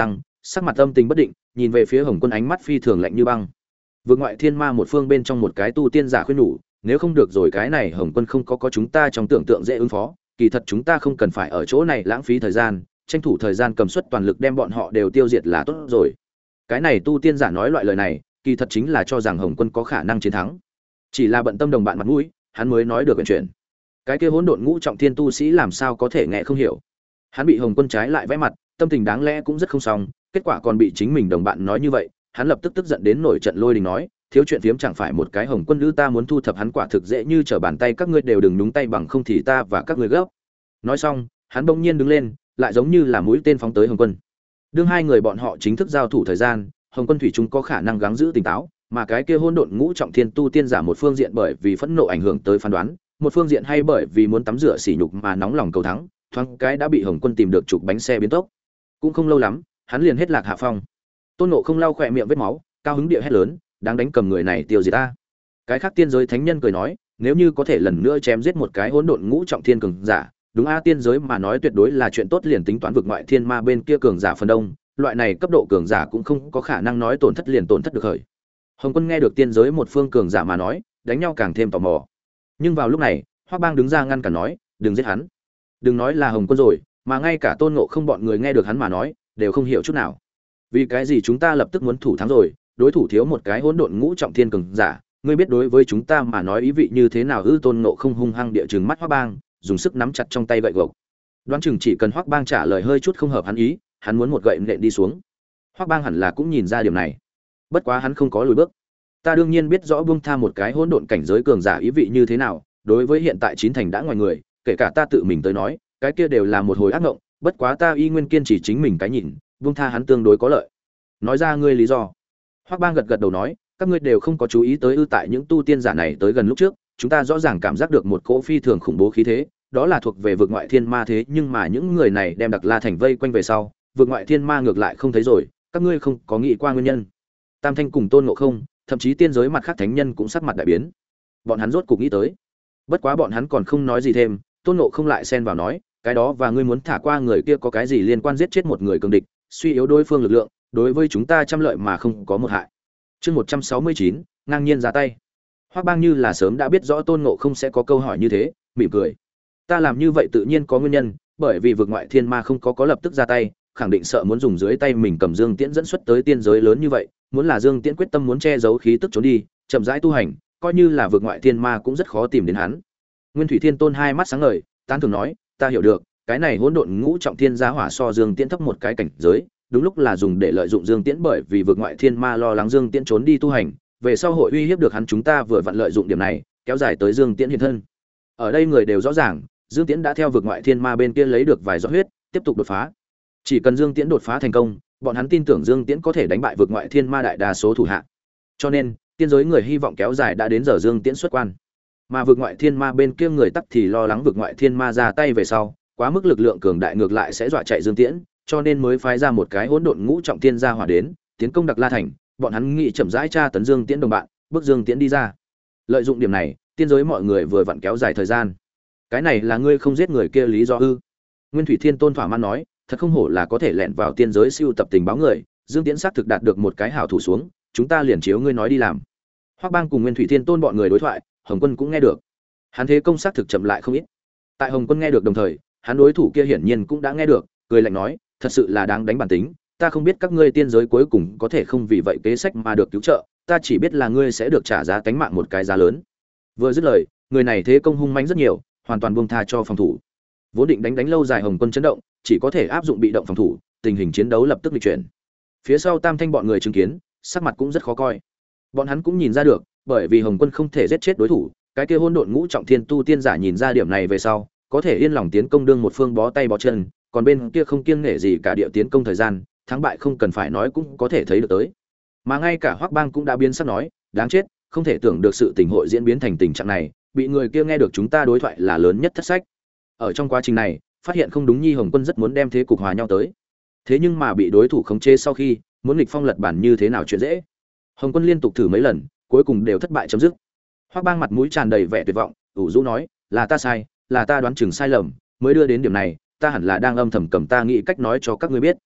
sắc mặt âm tình bất định, nhìn về phía Hồng Quân ánh mắt phi thường lạnh như băng. Vực ngoại thiên ma một phương bên trong một cái tu tiên giả khuyên nhủ, nếu không được rồi cái này Hồng Quân không có chúng ta trong tưởng tượng dễ ứng phó, kỳ thật chúng ta không cần phải ở chỗ này lãng phí thời gian, tranh thủ thời gian cầm suất toàn lực đem bọn họ đều tiêu diệt là tốt rồi. Cái này tu tiên giả nói loại lời này, kỳ thật chính là cho rằng Hồng Quân có khả năng chiến thắng. Chỉ là bận tâm đồng bạn mặt mũi, hắn mới nói được chuyện. Cái kia hỗn độn ngũ trọng thiên tu sĩ làm sao có thể nghe không hiểu. Hắn bị Hồng Quân trái lại vẽ mặt, tâm tình đáng lẽ cũng rất không xong, kết quả còn bị chính mình đồng bạn nói như vậy, hắn lập tức tức giận đến nổi trận lôi đình nói, thiếu chuyện phiếm chẳng phải một cái Hồng Quân nữ ta muốn thu thập hắn quả thực dễ như trở bàn tay, các ngươi đều đừng nhúng tay bằng không thì ta và các ngươi gấp. Nói xong, hắn bỗng nhiên đứng lên, lại giống như là mũi tên phóng tới Hồng Quân. Đương hai người bọn họ chính thức giao thủ thời gian, Hồng Quân thủy chung có khả năng gắng giữ tỉnh táo, mà cái kia hỗn độn ngũ trọng thiên tu tiên giả một phương diện bởi vì phẫn nộ ảnh hưởng tới phán đoán, một phương diện hay bởi vì muốn tắm rửa sỉ nhục mà nóng lòng cầu thắng, thoáng cái đã bị Hồng Quân tìm được trục bánh xe biến tốc. Cũng không lâu lắm, hắn liền hết lạc hạ phong. Tôn Ngộ không lau khỏe miệng vết máu, cao hứng địa hét lớn, đáng đánh cầm người này tiêu diệt ta. Cái khác tiên giới thánh nhân cười nói, nếu như có thể lần nữa chém giết một cái hỗn độn ngũ trọng thiên cường giả, đúng a, tiên giới mà nói tuyệt đối là chuyện tốt, liền tính toán vực ngoại thiên ma bên kia cường giả phần đông, loại này cấp độ cường giả cũng không có khả năng nói tổn thất liền tổn thất được khởi. Hồng Quân nghe được tiên giới một phương cường giả mà nói, đánh nhau càng thêm tò mò. Nhưng vào lúc này, Hoắc Bang đứng ra ngăn cản nói, đừng giết hắn. Đừng nói là Hồng Quân rồi, mà ngay cả Tôn Ngộ không bọn người nghe được hắn mà nói, đều không hiểu chút nào. Vì cái gì chúng ta lập tức muốn thủ thắng rồi, đối thủ thiếu một cái hỗn độn ngũ trọng thiên cường giả, ngươi biết đối với chúng ta mà nói ý vị như thế nào ư? Tôn Ngộ không hung hăng địa trừng mắt Hoắc Bang, dùng sức nắm chặt trong tay gậy gộc. Đoán chừng chỉ cần Hoắc Bang trả lời hơi chút không hợp hắn ý, hắn muốn một gậy nện đi xuống. Hoắc Bang hẳn là cũng nhìn ra điểm này. Bất quá hắn không có lùi bước. Ta đương nhiên biết rõ buông tha một cái hỗn độn cảnh giới cường giả ý vị như thế nào, đối với hiện tại chín thành đã ngoài người, kể cả ta tự mình tới nói, cái kia đều là một hồi ác ngộng, bất quá ta y nguyên kiên trì chính mình cái nhìn, buông tha hắn tương đối có lợi. Nói ra ngươi lý do. Hoắc Bang gật gật đầu nói, các ngươi đều không có chú ý tới ư? Tại những tu tiên giả này tới gần lúc trước, chúng ta rõ ràng cảm giác được một cỗ phi thường khủng bố khí thế, đó là thuộc về vực ngoại thiên ma thế, nhưng mà những người này đem Đặc La thành vây quanh về sau, vực ngoại thiên ma ngược lại không thấy rồi, các ngươi không có nghĩ qua nguyên nhân. Tam Thanh cùng Tôn Ngộ không, thậm chí tiên giới mặt khác thánh nhân cũng sắc mặt đại biến. Bọn hắn rốt cục nghĩ tới. Bất quá bọn hắn còn không nói gì thêm, Tôn Ngộ không lại xen vào nói, cái đó và ngươi muốn thả qua người kia có cái gì liên quan? Giết chết một người cường địch, suy yếu đối phương lực lượng, đối với chúng ta trăm lợi mà không có một hại. Chương 169, ngang nhiên ra tay. Hoắc Bang như là sớm đã biết rõ Tôn Ngộ không sẽ có câu hỏi như thế, mỉm cười. Ta làm như vậy tự nhiên có nguyên nhân, bởi vì vực ngoại thiên ma không có lập tức ra tay, khẳng định sợ muốn dùng dưới tay mình cầm Dương Tiễn dẫn xuất tới tiên giới lớn như vậy, muốn là Dương Tiễn quyết tâm muốn che giấu khí tức trốn đi, chậm rãi tu hành, coi như là vực ngoại thiên ma cũng rất khó tìm đến hắn. Nguyên Thủy Thiên Tôn hai mắt sáng ngời, tán thưởng nói, ta hiểu được, cái này hỗn độn ngũ trọng thiên giá hỏa so Dương Tiễn thấp một cái cảnh giới, đúng lúc là dùng để lợi dụng Dương Tiễn, bởi vì vực ngoại thiên ma lo lắng Dương Tiễn trốn đi tu hành, về sau hội uy hiếp được hắn, chúng ta vừa vặn lợi dụng điểm này, kéo dài tới Dương Tiễn hiện thân. Ở đây người đều rõ ràng, Dương Tiễn đã theo vực ngoại thiên ma bên kia lấy được vài giọt huyết, tiếp tục đột phá. Chỉ cần Dương Tiễn đột phá thành công, bọn hắn tin tưởng Dương Tiễn có thể đánh bại vực ngoại thiên ma đại đa số thủ hạ. Cho nên, tiên giới người hy vọng kéo dài đã đến giờ Dương Tiễn xuất quan. Mà vực ngoại thiên ma bên kia người tắc thì lo lắng vực ngoại thiên ma ra tay về sau, quá mức lực lượng cường đại ngược lại sẽ dọa chạy Dương Tiễn, cho nên mới phái ra một cái hỗn độn ngũ trọng thiên gia hỏa đến, tiến công Đặc La thành, bọn hắn nghĩ chậm rãi tra tấn Dương Tiễn đồng bạn, bước Dương Tiễn đi ra. Lợi dụng điểm này, tiên giới mọi người vừa vặn kéo dài thời gian. Cái này là ngươi không giết người kia lý do ư? Nguyên Thủy Thiên Tôn thỏa mãn nói, thật không hổ là có thể lẻn vào tiên giới siêu tập tình báo người, Dương Tiễn xác thực đạt được một cái hảo thủ xuống, chúng ta liền chiếu ngươi nói đi làm. Hoắc Bang cùng Nguyên Thủy Thiên Tôn bọn người đối thoại, Hồng Quân cũng nghe được. Hắn thế công xác thực chậm lại không ít. Tại Hồng Quân nghe được đồng thời, hắn đối thủ kia hiển nhiên cũng đã nghe được, cười lạnh nói, thật sự là đáng đánh bản tính, ta không biết các ngươi tiên giới cuối cùng có thể không vì vậy kế sách mà được cứu trợ, ta chỉ biết là ngươi sẽ được trả giá tánh mạng một cái giá lớn. Vừa dứt lời, người này thế công hung mãnh rất nhiều, hoàn toàn buông tha cho phòng thủ. Vốn định đánh lâu dài Hồng Quân chấn động, chỉ có thể áp dụng bị động phòng thủ, tình hình chiến đấu lập tức lịch chuyển. Phía sau Tam Thanh bọn người chứng kiến, sắc mặt cũng rất khó coi. Bọn hắn cũng nhìn ra được, bởi vì Hồng Quân không thể giết chết đối thủ, cái kia hỗn độn ngũ trọng thiên tu tiên giả nhìn ra điểm này về sau, có thể yên lòng tiến công đương một phương bó tay bó chân, còn bên kia không kiêng nể gì cả địa tiến công thời gian, thắng bại không cần phải nói cũng có thể thấy được tới. Mà ngay cả Hoắc Bang cũng đã biến sắc nói, đáng chết, không thể tưởng được sự tình hội diễn biến thành tình trạng này, bị người kia nghe được chúng ta đối thoại là lớn nhất thất sách. Ở trong quá trình này, phát hiện không đúng, Nhi Hồng Quân rất muốn đem thế cục hòa nhau tới. Thế nhưng mà bị đối thủ khống chế sau khi, muốn nghịch phong lật bản như thế nào chuyện dễ. Hồng Quân liên tục thử mấy lần, cuối cùng đều thất bại chấm dứt. Hoắc Bang mặt mũi tràn đầy vẻ tuyệt vọng, ủ rũ nói, là ta sai, là ta đoán chừng sai lầm, mới đưa đến điểm này, ta hẳn là đang âm thầm cầm ta nghĩ cách nói cho các ngươi biết.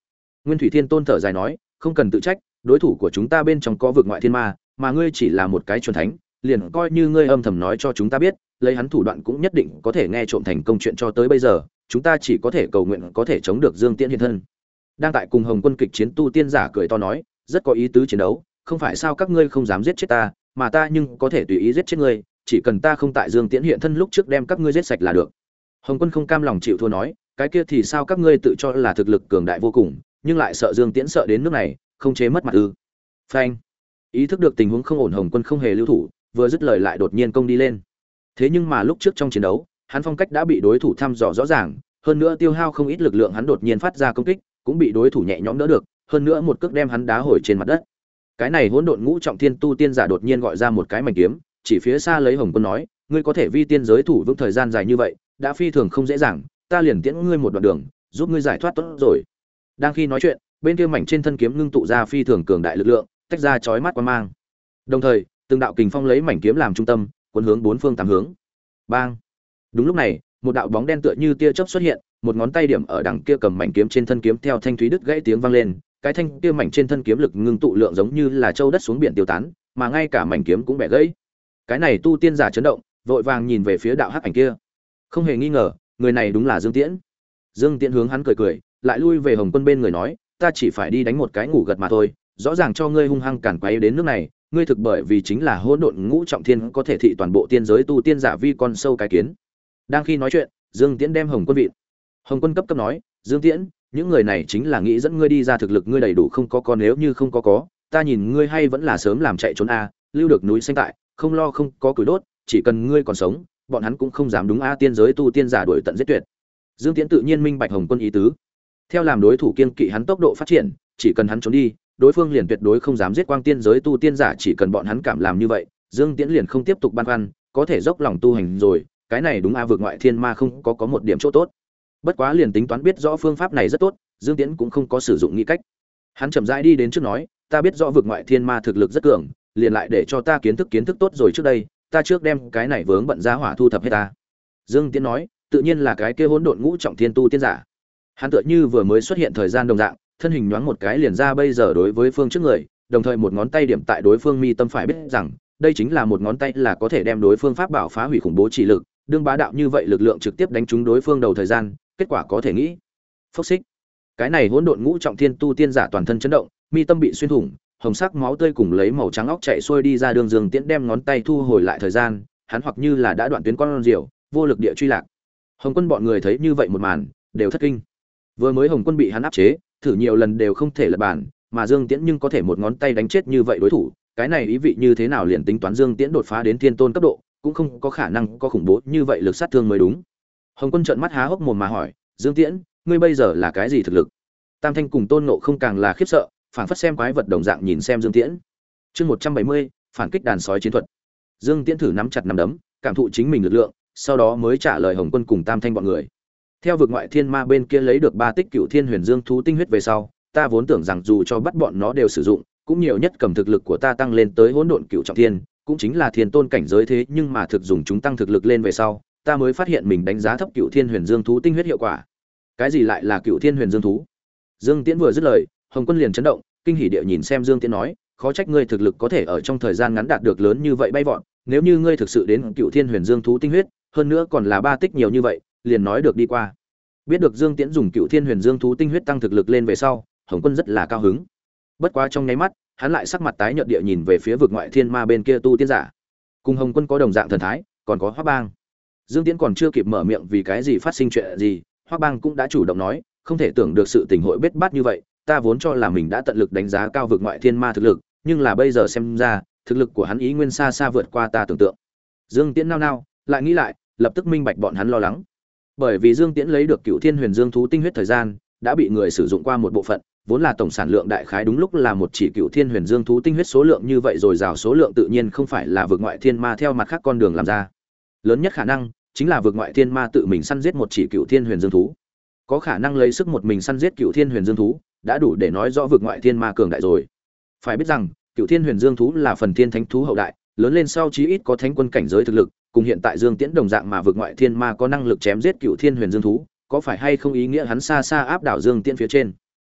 Nguyên Thủy Thiên Tôn thở dài nói, không cần tự trách, đối thủ của chúng ta bên trong có vực ngoại thiên ma, mà ngươi chỉ là một cái chuẩn thánh, liền coi như ngươi âm thầm nói cho chúng ta biết, lấy hắn thủ đoạn cũng nhất định có thể nghe trộm thành công chuyện cho tới bây giờ, chúng ta chỉ có thể cầu nguyện có thể chống được Dương Tiễn hiện thân. Đang tại cùng Hồng Quân kịch chiến tu tiên giả cười to nói, rất có ý tứ chiến đấu, không phải sao các ngươi không dám giết chết ta, mà ta nhưng có thể tùy ý giết chết ngươi, chỉ cần ta không tại Dương Tiễn hiện thân lúc trước đem các ngươi giết sạch là được. Hồng Quân không cam lòng chịu thua nói, cái kia thì sao các ngươi tự cho là thực lực cường đại vô cùng, nhưng lại sợ Dương Tiễn sợ đến nước này, không chế mất mặt ư? Phanh. Ý thức được tình huống không ổn, Hồng Quân không hề lưu thủ, vừa dứt lời lại đột nhiên công đi lên. Thế nhưng mà lúc trước trong chiến đấu, hắn phong cách đã bị đối thủ thăm dò rõ ràng, hơn nữa tiêu hao không ít lực lượng, hắn đột nhiên phát ra công kích, cũng bị đối thủ nhẹ nhõm đỡ được, hơn nữa một cước đem hắn đá hồi trên mặt đất. Cái này hỗn độn ngũ trọng thiên tu tiên giả đột nhiên gọi ra một cái mảnh kiếm, chỉ phía xa lấy Hồng Quân nói, ngươi có thể vi tiên giới thủ vững thời gian dài như vậy, đã phi thường không dễ dàng, ta liền tiễn ngươi một đoạn đường, giúp ngươi giải thoát tốt rồi. Đang khi nói chuyện, bên kia mảnh trên thân kiếm ngưng tụ ra phi thường cường đại lực lượng, tách ra chói mắt quang mang. Đồng thời, từng đạo kình phong lấy mảnh kiếm làm trung tâm, cuốn hướng bốn phương tám hướng. Bang! Đúng lúc này, một đạo bóng đen tựa như tia chớp xuất hiện, một ngón tay điểm ở đằng kia cầm mảnh kiếm trên thân kiếm, theo thanh thúy đứt gãy tiếng vang lên, cái thanh kia mảnh trên thân kiếm lực ngưng tụ lượng giống như là châu đất xuống biển tiêu tán, mà ngay cả mảnh kiếm cũng bẻ gãy. Cái này tu tiên giả chấn động, vội vàng nhìn về phía đạo hắc ảnh kia. Không hề nghi ngờ, người này đúng là Dương Tiễn. Dương Tiễn hướng hắn cười cười, lại lui về Hồng Quân bên người nói, ta chỉ phải đi đánh một cái ngủ gật mà thôi, rõ ràng cho ngươi hung hăng cản quấy đến nước này, ngươi thực bởi vì chính là hỗn độn ngũ trọng thiên có thể thị toàn bộ tiên giới tu tiên giả vi con sâu cái kiến. Đang khi nói chuyện, Dương Tiễn đem Hồng Quân vịn. Hồng Quân cấp cấp nói, Dương Tiễn, những người này chính là nghĩ dẫn ngươi đi ra, thực lực ngươi đầy đủ không có, nếu như không có, ta nhìn ngươi hay vẫn là sớm làm chạy trốn a, lưu được núi xanh tại, không lo không có củi đốt, chỉ cần ngươi còn sống, bọn hắn cũng không dám đúng a, tiên giới tu tiên giả đuổi tận giết tuyệt. Dương Tiễn tự nhiên minh bạch Hồng Quân ý tứ. Theo làm đối thủ kiên kỵ hắn tốc độ phát triển, chỉ cần hắn trốn đi, đối phương liền tuyệt đối không dám giết quang tiên giới tu tiên giả, chỉ cần bọn hắn cảm làm như vậy, Dương Tiễn liền không tiếp tục băn khoăn, có thể dốc lòng tu hành rồi, cái này đúng a, vượt ngoại thiên ma không có một điểm chỗ tốt. Bất quá liền tính toán biết rõ phương pháp này rất tốt, Dương Tiễn cũng không có sử dụng nghĩ cách. Hắn chậm rãi đi đến trước nói, ta biết rõ vượt ngoại thiên ma thực lực rất cường, liền lại để cho ta kiến thức tốt rồi, trước đây ta trước đem cái này vướng bận ra hỏa thu thập hết ta. Dương Tiễn nói, tự nhiên là cái kia hỗn độn ngũ trọng thiên tu tiên giả. Hắn tựa như vừa mới xuất hiện thời gian đồng dạng, thân hình nhoáng một cái liền ra bây giờ đối với phương trước người, đồng thời một ngón tay điểm tại đối phương mi tâm, phải biết rằng đây chính là một ngón tay là có thể đem đối phương pháp bảo phá hủy khủng bố chỉ lực, đương bá đạo như vậy lực lượng trực tiếp đánh trúng đối phương đầu thời gian, kết quả có thể nghĩ. Phốc xích. Cái này hỗn độn ngũ trọng thiên tu tiên giả toàn thân chấn động, mi tâm bị xuyên thủng, hồng sắc máu tươi cùng lấy màu trắng óc chạy xuôi đi ra, đường Dương Tiễn đem ngón tay thu hồi lại thời gian, hắn hoặc như là đã đoạn tuyến con diều, vô lực địa truy lạc. Hồng Quân bọn người thấy như vậy một màn, đều thất kinh. Vừa mới Hồng Quân bị hắn áp chế, thử nhiều lần đều không thể lật bàn, mà Dương Tiễn nhưng có thể một ngón tay đánh chết như vậy đối thủ, cái này ý vị như thế nào, liền tính toán Dương Tiễn đột phá đến thiên tôn cấp độ, cũng không có khả năng có khủng bố như vậy lực sát thương mới đúng. Hồng Quân trợn mắt há hốc mồm mà hỏi, Dương Tiễn, ngươi bây giờ là cái gì thực lực? Tam Thanh cùng Tôn Ngộ không càng là khiếp sợ, phảng phất xem quái vật đồng dạng nhìn xem Dương Tiễn. Chương 170, phản kích đàn sói chiến thuật. Dương Tiễn thử nắm chặt nắm đấm, cảm thụ chính mình lực lượng, sau đó mới trả lời Hồng Quân cùng Tam Thanh bọn người. Theo vực ngoại thiên ma bên kia lấy được 3 tích Cửu Thiên Huyền Dương thú tinh huyết về sau, ta vốn tưởng rằng dù cho bắt bọn nó đều sử dụng, cũng nhiều nhất cầm thực lực của ta tăng lên tới hỗn độn cửu trọng thiên, cũng chính là thiên tôn cảnh giới, thế nhưng mà thực dùng chúng tăng thực lực lên về sau, ta mới phát hiện mình đánh giá thấp Cửu Thiên Huyền Dương thú tinh huyết hiệu quả. Cái gì lại là Cửu Thiên Huyền Dương thú? Dương Tiễn vừa dứt lời, Hồng Quân liền chấn động, kinh hỉ địa nhìn xem Dương Tiễn nói, khó trách ngươi thực lực có thể ở trong thời gian ngắn đạt được lớn như vậy bay vọt, nếu như ngươi thực sự đến Cửu Thiên Huyền Dương thú tinh huyết, hơn nữa còn là 3 tích nhiều như vậy, liền nói được đi qua. Biết được Dương Tiễn dùng Cửu Thiên Huyền Dương thú tinh huyết tăng thực lực lên về sau, Hồng Quân rất là cao hứng. Bất quá trong nháy mắt, hắn lại sắc mặt tái nhợt địa nhìn về phía vực ngoại thiên ma bên kia tu tiên giả. Cùng Hồng Quân có đồng dạng thần thái, còn có Hoắc Bang. Dương Tiễn còn chưa kịp mở miệng vì cái gì phát sinh chuyện gì, Hoắc Bang cũng đã chủ động nói, không thể tưởng được sự tình hội bết bát như vậy, ta vốn cho là mình đã tận lực đánh giá cao vực ngoại thiên ma thực lực, nhưng là bây giờ xem ra, thực lực của hắn ý nguyên xa xa vượt qua ta tưởng tượng. Dương Tiễn nao nao, lại nghĩ lại, lập tức minh bạch bọn hắn lo lắng. Bởi vì Dương Tiễn lấy được Cửu Thiên Huyền Dương thú tinh huyết thời gian, đã bị người sử dụng qua một bộ phận, vốn là tổng sản lượng đại khái đúng lúc là một chỉ Cửu Thiên Huyền Dương thú tinh huyết, số lượng như vậy rồi rào số lượng tự nhiên không phải là vực ngoại thiên ma theo mặt khác con đường làm ra. Lớn nhất khả năng chính là vực ngoại thiên ma tự mình săn giết một chỉ Cửu Thiên Huyền Dương thú. Có khả năng lấy sức một mình săn giết Cửu Thiên Huyền Dương thú, đã đủ để nói rõ vực ngoại thiên ma cường đại rồi. Phải biết rằng, Cửu Thiên Huyền Dương thú là phần thiên thánh thú hậu đại, lớn lên sau chí ít có thánh quân cảnh giới thực lực, cùng hiện tại Dương Tiễn đồng dạng, mà vực ngoại thiên ma có năng lực chém giết Cửu Thiên Huyền Dương thú, có phải hay không ý nghĩa hắn xa xa áp đảo Dương Tiễn phía trên.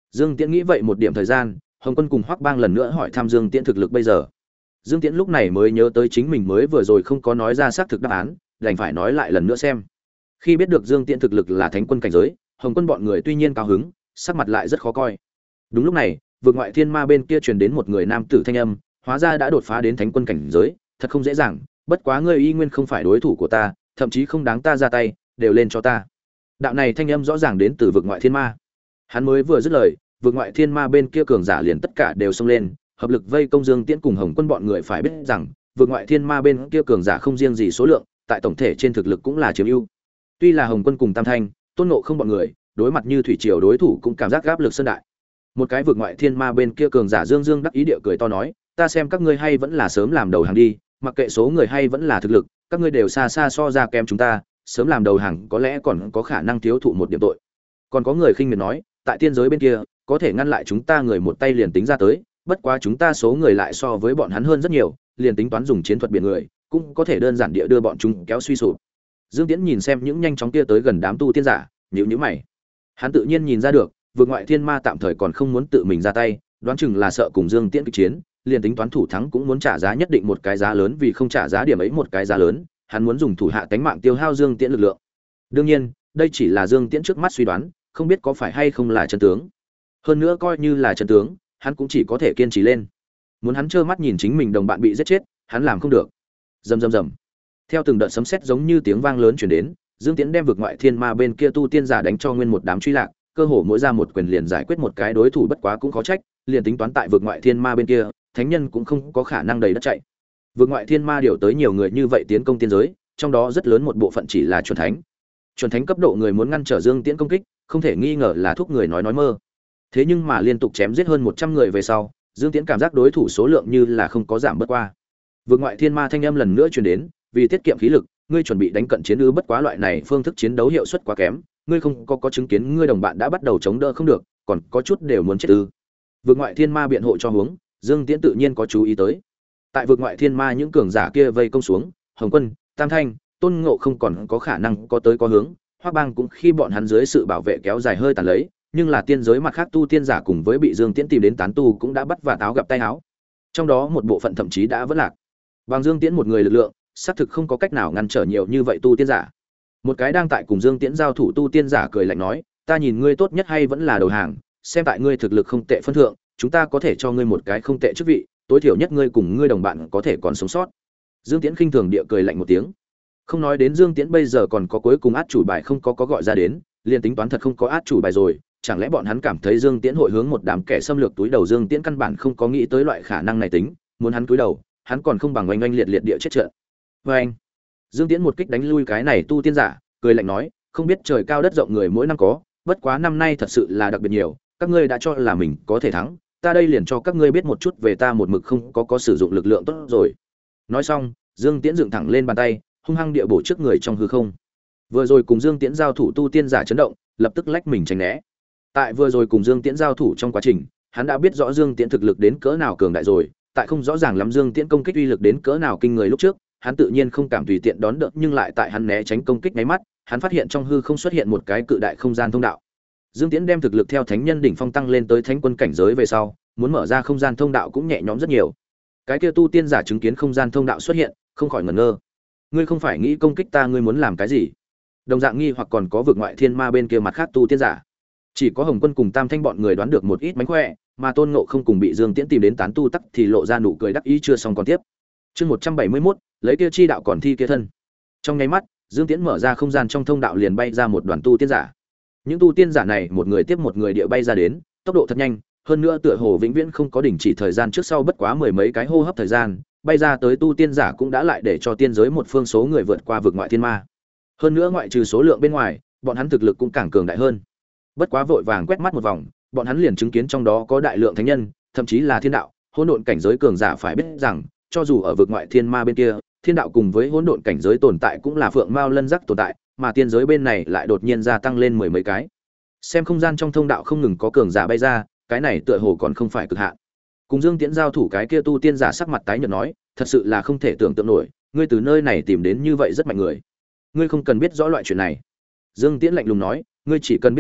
Dương Tiễn nghĩ vậy một điểm thời gian, Hồng Quân cùng Hoắc Bang lần nữa hỏi thăm Dương Tiễn thực lực bây giờ. Dương Tiễn lúc này mới nhớ tới chính mình mới vừa rồi không có nói ra xác thực đáp án, đành phải nói lại lần nữa xem. Khi biết được Dương Tiễn thực lực là thánh quân cảnh giới, Hồng Quân bọn người tuy nhiên cao hứng, sắc mặt lại rất khó coi. Đúng lúc này, vực ngoại thiên ma bên kia truyền đến một người nam tử thanh âm, hóa ra đã đột phá đến thánh quân cảnh giới, thật không dễ dàng, bất quá ngươi y nguyên không phải đối thủ của ta, thậm chí không đáng ta ra tay, đều lên cho ta. Đạo này thanh âm rõ ràng đến từ vực ngoại thiên ma. Hắn mới vừa dứt lời, vực ngoại thiên ma bên kia cường giả liền tất cả đều xông lên, hợp lực vây công Dương Tiễn cùng Hồng Quân bọn người. Phải biết rằng, vực ngoại thiên ma bên kia cường giả không riêng gì số lượng, tại tổng thể trên thực lực cũng là chiếm ưu. Tuy là Hồng Quân cùng Tam Thanh, Tôn Ngộ không bọn người, đối mặt như thủy triều đối thủ cũng cảm giác áp lực sơn đại. Một cái vực ngoại thiên ma bên kia cường giả Dương Dương đắc ý địa cười to nói, ta xem các ngươi hay vẫn là sớm làm đầu hàng đi, mặc kệ số người hay vẫn là thực lực, các ngươi đều xa xa so ra kém chúng ta, sớm làm đầu hàng có lẽ còn có khả năng thiếu thụ một điểm tội. Còn có người khinh miệt nói, tại tiên giới bên kia, có thể ngăn lại chúng ta người một tay liền tính ra tới, bất quá chúng ta số người lại so với bọn hắn hơn rất nhiều, liền tính toán dùng chiến thuật biển người, cũng có thể đơn giản địa đưa bọn chúng kéo suy sụp. Dương Tiễn nhìn xem những nhanh chóng kia tới gần đám tu tiên giả, nhíu nhíu mày. Hắn tự nhiên nhìn ra được, vượt ngoại thiên ma tạm thời còn không muốn tự mình ra tay, đoán chừng là sợ cùng Dương Tiễn kịch chiến, liền tính toán thủ thắng cũng muốn trả giá nhất định một cái giá lớn, vì không trả giá điểm ấy một cái giá lớn, hắn muốn dùng thủ hạ tánh mạng tiêu hao Dương Tiễn lực lượng. Đương nhiên, đây chỉ là Dương Tiễn trước mắt suy đoán, không biết có phải hay không là chân tướng. Hơn nữa coi như là chân tướng, hắn cũng chỉ có thể kiên trì lên. Muốn hắn trơ mắt nhìn chính mình đồng bạn bị giết chết, hắn làm không được. Rầm rầm rầm. Theo từng đợt sấm sét giống như tiếng vang lớn truyền đến, Dương Tiễn đem vực ngoại thiên ma bên kia tu tiên giả đánh cho nguyên một đám truy lạc, cơ hồ mỗi ra một quyền liền giải quyết một cái đối thủ, bất quá cũng khó trách, liền tính toán tại vực ngoại thiên ma bên kia, thánh nhân cũng không có khả năng đầy đất chạy. Vực ngoại thiên ma điều tới nhiều người như vậy tiến công tiên giới, trong đó rất lớn một bộ phận chỉ là chuẩn thánh. Chuẩn thánh cấp độ người muốn ngăn trở Dương Tiễn công kích, không thể nghi ngờ là thuốc người nói mơ. Thế nhưng mà liên tục chém giết hơn 100 người về sau, Dương Tiễn cảm giác đối thủ số lượng như là không có giảm bớt qua. Vực ngoại thiên ma thanh âm lần nữa truyền đến, vì tiết kiệm khí lực, ngươi chuẩn bị đánh cận chiến ư? Bất quá loại này phương thức chiến đấu hiệu suất quá kém, ngươi không có chứng kiến ngươi đồng bạn đã bắt đầu chống đỡ không được, còn có chút đều muốn chết ư? Vực ngoại thiên ma biện hộ cho hướng, Dương Tiễn tự nhiên có chú ý tới. Tại vực ngoại thiên ma những cường giả kia vây công xuống, Hồng Quân, Tam Thanh, Tôn Ngộ không còn có khả năng có tới có hướng, Hoắc Bang cũng khi bọn hắn dưới sự bảo vệ kéo dài hơi tàn lấy, nhưng là tiên giới mặt khác tu tiên giả cùng với bị Dương Tiễn tìm đến tán tu cũng đã bắt và táo gặp tay áo. Trong đó một bộ phận thậm chí đã vỡ lạc. Bằng Dương Tiễn một người lực lượng, xác thực không có cách nào ngăn trở nhiều như vậy tu tiên giả. Một cái đang tại cùng Dương Tiễn giao thủ tu tiên giả cười lạnh nói, ta nhìn ngươi tốt nhất hay vẫn là đầu hàng, xem tại ngươi thực lực không tệ phân thượng, chúng ta có thể cho ngươi một cái không tệ chức vị, tối thiểu nhất ngươi cùng ngươi đồng bạn có thể còn sống sót. Dương Tiễn khinh thường địa cười lạnh một tiếng. Không nói đến Dương Tiễn bây giờ còn có cuối cùng át chủ bài không có gọi ra đến, liền tính toán thật không có át chủ bài rồi, chẳng lẽ bọn hắn cảm thấy Dương Tiễn hội hướng một đám kẻ xâm lược túi đầu? Dương Tiễn căn bản không có nghĩ tới loại khả năng này tính, muốn hắn túi đầu, hắn còn không bằng oanh oanh liệt liệt địa chết trận. Oanh! Dương Tiễn một kích đánh lui cái này tu tiên giả, cười lạnh nói, không biết trời cao đất rộng người mỗi năm có, bất quá năm nay thật sự là đặc biệt nhiều, các ngươi đã cho là mình có thể thắng, ta đây liền cho các ngươi biết một chút về ta một mực không có sử dụng lực lượng tốt rồi. Nói xong, Dương Tiễn dựng thẳng lên bàn tay, hung hăng địa bổ trước người trong hư không. Vừa rồi cùng Dương Tiễn giao thủ tu tiên giả chấn động, lập tức lách mình tránh né. Tại vừa rồi cùng Dương Tiễn giao thủ trong quá trình, hắn đã biết rõ Dương Tiễn thực lực đến cỡ nào cường đại rồi, tại không rõ ràng lắm Dương Tiễn công kích uy lực đến cỡ nào kinh người lúc trước, hắn tự nhiên không cảm tùy tiện đón đỡ, nhưng lại tại hắn né tránh công kích nháy mắt, hắn phát hiện trong hư không xuất hiện một cái cự đại không gian thông đạo. Dương Tiễn đem thực lực theo thánh nhân đỉnh phong tăng lên tới thánh quân cảnh giới về sau, muốn mở ra không gian thông đạo cũng nhẹ nhõm rất nhiều. Cái kia tu tiên giả chứng kiến không gian thông đạo xuất hiện, không khỏi ngẩn ngơ. Ngươi không phải nghĩ công kích ta, ngươi muốn làm cái gì? Đồng dạng nghi hoặc còn có vực ngoại thiên ma bên kia mặt khác tu tiên giả. Chỉ có Hồng Quân cùng Tam Thanh bọn người đoán được một ít mánh khỏe, mà Tôn Ngộ không cùng bị Dương Tiễn tìm đến tán tu tắc thì lộ ra nụ cười đắc ý chưa xong còn tiếp. Chương 171, lấy kia chi đạo còn thi kia thân. Trong nháy mắt, Dương Tiễn mở ra không gian trong thông đạo liền bay ra một đoàn tu tiên giả. Những tu tiên giả này một người tiếp một người địa bay ra đến, tốc độ thật nhanh, hơn nữa tựa hồ vĩnh viễn không có đình chỉ thời gian, trước sau bất quá mười mấy cái hô hấp thời gian, bay ra tới tu tiên giả cũng đã lại để cho tiên giới một phương số người vượt qua vực ngoại thiên ma. Hơn nữa ngoại trừ số lượng bên ngoài, bọn hắn thực lực cũng càng cường đại hơn. Bất quá vội vàng quét mắt một vòng, bọn hắn liền chứng kiến trong đó có đại lượng thánh nhân, thậm chí là thiên đạo, hỗn độn cảnh giới cường giả. Phải biết rằng, cho dù ở vực ngoại thiên ma bên kia, thiên đạo cùng với hỗn độn cảnh giới tồn tại cũng là phượng mao lân giác tồn tại, mà tiên giới bên này lại đột nhiên gia tăng lên mười mấy cái. Xem không gian trong thông đạo không ngừng có cường giả bay ra, cái này tựa hồ còn không phải cực hạn. Cùng Dương Tiễn giao thủ cái kia tu tiên giả sắc mặt tái nhợt nói, thật sự là không thể tưởng tượng nổi, ngươi từ nơi này tìm đến như vậy rất mạnh người. Ngươi không cần biết rõ loại chuyện này. Dương Tiễn lạnh lùng nói, ngươi chỉ cần biết rõ,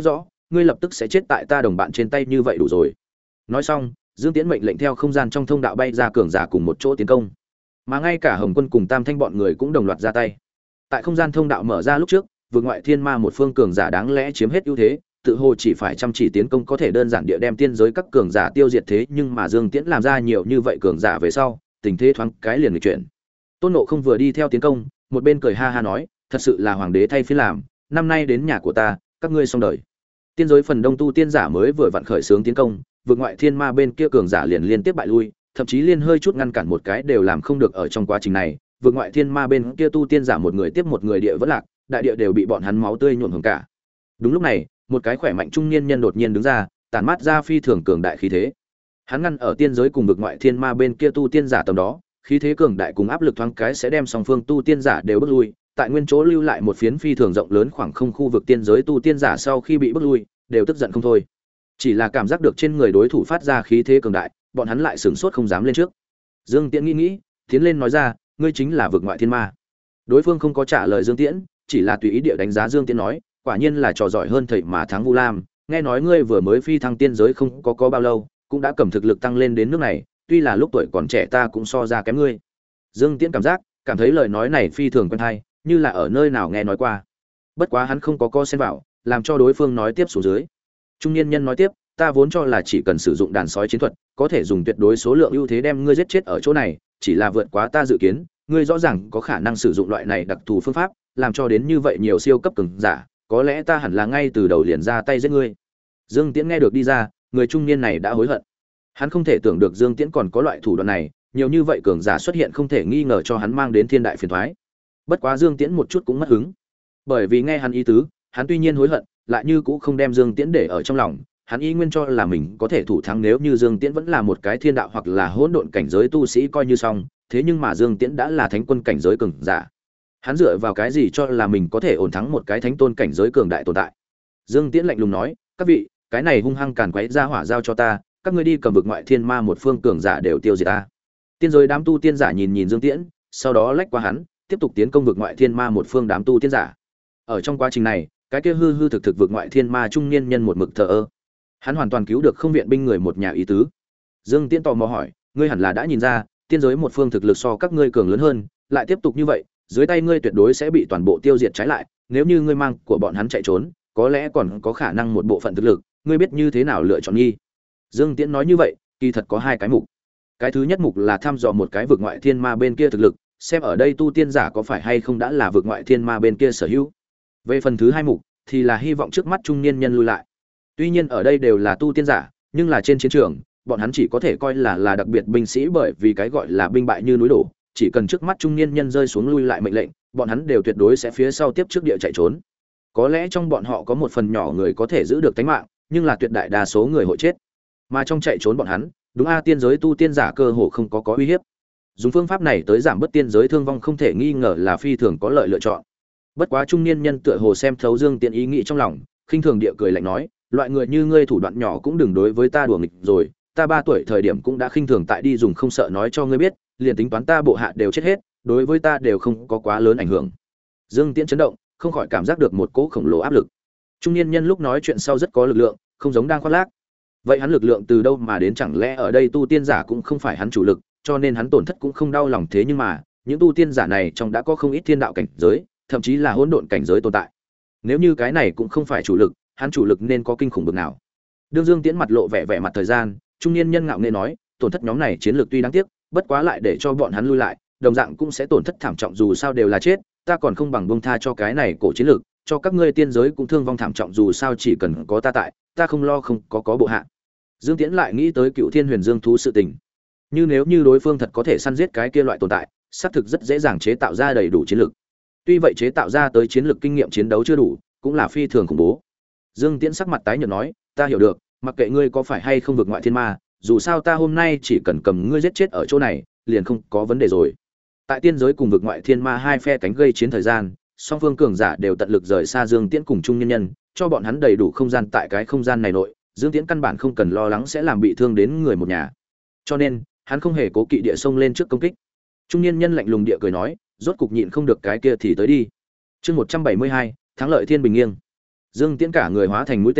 ngươi lập tức sẽ chết tại ta đồng bạn trên tay như vậy đủ rồi. Nói xong, Dương Tiễn mệnh lệnh theo không gian trong thông đạo bay ra cường giả cùng một chỗ tiến công. Mà ngay cả Hồng Quân cùng Tam Thanh bọn người cũng đồng loạt ra tay. Tại không gian thông đạo mở ra lúc trước, vượt ngoại thiên ma một phương cường giả đáng lẽ chiếm hết ưu thế, tự hồ chỉ phải chăm chỉ tiến công có thể đơn giản địa đem tiên giới các cường giả tiêu diệt, thế nhưng mà Dương Tiễn làm ra nhiều như vậy cường giả về sau, tình thế thoáng cái liền nghịch chuyển. Tôn Ngộ Không vừa đi theo tiến công, một bên cười ha ha nói, thật sự là hoàng đế thay phiên làm, năm nay đến nhà của ta, các ngươi xong đời. Tiên giới phần đông tu tiên giả mới vừa vặn khởi xướng tiến công, vượt ngoại thiên ma bên kia cường giả liền liên tiếp bại lui, thậm chí liên hơi chút ngăn cản một cái đều làm không được. Ở trong quá trình này, vượt ngoại thiên ma bên kia tu tiên giả một người tiếp một người địa vẫn lạc, đại địa đều bị bọn hắn máu tươi nhuộm hồng cả. Đúng lúc này, một cái khỏe mạnh trung niên nhân đột nhiên đứng ra, tản mát ra phi thường cường đại khí thế. Hắn ngăn ở tiên giới cùng vượt ngoại thiên ma bên kia tu tiên giả tầm đó, khí thế cường đại cùng áp lực thoáng cái sẽ đem song phương tu tiên giả đều bước lui, tại nguyên chỗ lưu lại một phiến phi thường rộng lớn khoảng không khu vực. Tiên giới tu tiên giả sau khi bị bước lui, đều tức giận không thôi. Chỉ là cảm giác được trên người đối thủ phát ra khí thế cường đại, bọn hắn lại sửng sốt không dám lên trước. Dương Tiễn nghĩ, tiến lên nói ra, ngươi chính là vượt ngoại thiên ma. Đối phương không có trả lời Dương Tiễn, chỉ là tùy ý địa đánh giá Dương Tiễn nói, quả nhiên là trò giỏi hơn thầy mà thắng Vu Lam, nghe nói ngươi vừa mới phi thăng tiên giới không có bao lâu, cũng đã cầm thực lực tăng lên đến nước này, tuy là lúc tuổi còn trẻ ta cũng so ra kém ngươi. Dương Tiễn cảm thấy lời nói này phi thường quen hay, như là ở nơi nào nghe nói qua. Bất quá hắn không có co xen vào, làm cho đối phương nói tiếp xuống dưới. Trung niên nhân nói tiếp, ta vốn cho là chỉ cần sử dụng đàn sói chiến thuật, có thể dùng tuyệt đối số lượng ưu thế đem ngươi giết chết ở chỗ này, chỉ là vượt quá ta dự kiến, ngươi rõ ràng có khả năng sử dụng loại này đặc thù phương pháp, làm cho đến như vậy nhiều siêu cấp cường giả, có lẽ ta hẳn là ngay từ đầu liền ra tay giết ngươi. Dương Tiễn nghe được đi ra, người trung niên này đã hối hận. Hắn không thể tưởng được Dương Tiễn còn có loại thủ đoạn này, nhiều như vậy cường giả xuất hiện không thể nghi ngờ cho hắn mang đến thiên đại phiền toái. Bất quá Dương Tiễn một chút cũng mất hứng, bởi vì nghe hắn ý tứ, hắn tuy nhiên hối hận, lại như cũng không đem Dương Tiễn để ở trong lòng, hắn ý nguyên cho là mình có thể thủ thắng nếu như Dương Tiễn vẫn là một cái thiên đạo hoặc là hỗn độn cảnh giới tu sĩ coi như xong, thế nhưng mà Dương Tiễn đã là thánh quân cảnh giới cường giả. Hắn dựa vào cái gì cho là mình có thể ổn thắng một cái thánh tôn cảnh giới cường đại tồn tại? Dương Tiễn lạnh lùng nói, các vị, cái này hung hăng càn quấy ra hỏa giao cho ta, các ngươi đi cầm vực ngoại thiên ma một phương cường giả đều tiêu diệt ta. Tiên giới đám tu tiên giả nhìn Dương Tiễn, sau đó lách qua hắn, tiếp tục tiến công vực ngoại thiên ma một phương đám tu tiên giả. Ở trong quá trình này, cái kia hư thực vực ngoại thiên ma trung niên nhân một mực thờ ơ. Hắn hoàn toàn cứu được không viện binh người một nhà ý tứ. Dương Tiễn tò mò hỏi, ngươi hẳn là đã nhìn ra, tiên giới một phương thực lực so các ngươi cường lớn hơn, lại tiếp tục như vậy, dưới tay ngươi tuyệt đối sẽ bị toàn bộ tiêu diệt trái lại, nếu như ngươi mang của bọn hắn chạy trốn, có lẽ còn có khả năng một bộ phận thực lực, ngươi biết như thế nào lựa chọn nghi. Dương Tiễn nói như vậy, kỳ thật có hai cái mục. Cái thứ nhất mục là thăm dò một cái vực ngoại thiên ma bên kia thực lực, xem ở đây tu tiên giả có phải hay không đã là vực ngoại thiên ma bên kia sở hữu. Về phần thứ hai mục thì là hy vọng trước mắt trung niên nhân lui lại. Tuy nhiên ở đây đều là tu tiên giả, nhưng là trên chiến trường, bọn hắn chỉ có thể coi là đặc biệt binh sĩ, bởi vì cái gọi là binh bại như núi đổ, chỉ cần trước mắt trung niên nhân rơi xuống lui lại mệnh lệnh, bọn hắn đều tuyệt đối sẽ phía sau tiếp trước địa chạy trốn. Có lẽ trong bọn họ có một phần nhỏ người có thể giữ được tính mạng, nhưng là tuyệt đại đa số người hội chết. Mà trong chạy trốn bọn hắn, đúng tiên giới tu tiên giả cơ hồ không có uy hiếp. Dùng phương pháp này tới giảm bớt tiên giới thương vong không thể nghi ngờ là phi thường có lợi lựa chọn. Bất quá trung niên nhân tựa hồ xem thấu Dương Tiễn ý nghĩ trong lòng, khinh thường địa cười lạnh nói, loại người như ngươi thủ đoạn nhỏ cũng đừng đối với ta đùa nghịch rồi, ta 3 tuổi thời điểm cũng đã khinh thường tại đi dùng không sợ nói cho ngươi biết, liền tính toán ta bộ hạ đều chết hết, đối với ta đều không có quá lớn ảnh hưởng. Dương Tiễn chấn động, không khỏi cảm giác được một cỗ khổng lồ áp lực. Trung niên nhân lúc nói chuyện sau rất có lực lượng, không giống đang khoác lác. Vậy hắn lực lượng từ đâu mà đến, chẳng lẽ ở đây tu tiên giả cũng không phải hắn chủ lực, cho nên hắn tổn thất cũng không đau lòng, thế nhưng mà, những tu tiên giả này trong đã có không ít thiên đạo cảnh giới, thậm chí là hỗn độn cảnh giới tồn tại. Nếu như cái này cũng không phải chủ lực, hắn chủ lực nên có kinh khủng bực nào. Đương Dương Tiễn mặt lộ vẻ mặt thời gian, trung niên nhân ngạo nghễ nói, tổn thất nhóm này chiến lược tuy đáng tiếc, bất quá lại để cho bọn hắn lui lại, đồng dạng cũng sẽ tổn thất thảm trọng, dù sao đều là chết, ta còn không bằng buông tha cho cái này cổ chiến lược, cho các ngươi tiên giới cũng thương vong thảm trọng, dù sao chỉ cần có ta tại, ta không lo không có bộ hạ. Dương Tiễn lại nghĩ tới Cựu Thiên Huyền Dương thú sự tình. Nếu như đối phương thật có thể săn giết cái kia loại tồn tại, xác thực rất dễ dàng chế tạo ra đầy đủ chiến lược. Tuy vậy chế tạo ra tới chiến lược kinh nghiệm chiến đấu chưa đủ, cũng là phi thường khủng bố. Dương Tiễn sắc mặt tái nhợt nói, ta hiểu được, mặc kệ ngươi có phải hay không vượt ngoại thiên ma, dù sao ta hôm nay chỉ cần cầm ngươi giết chết ở chỗ này, liền không có vấn đề rồi. Tại tiên giới cùng vượt ngoại thiên ma hai phe cánh gây chiến thời gian, song phương cường giả đều tận lực rời xa Dương Tiễn cùng trung nhân nhân, cho bọn hắn đầy đủ không gian tại cái không gian này nội, Dương Tiễn căn bản không cần lo lắng sẽ làm bị thương đến người một nhà. Cho nên, hắn không hề cố kỵ địa xông lên trước công kích. Trung niên nhân lạnh lùng địa cười nói, rốt cục nhịn không được cái kia thì tới đi. Chương 172, thắng lợi thiên bình nghiêng. Dương Tiễn cả người hóa thành mũi tên,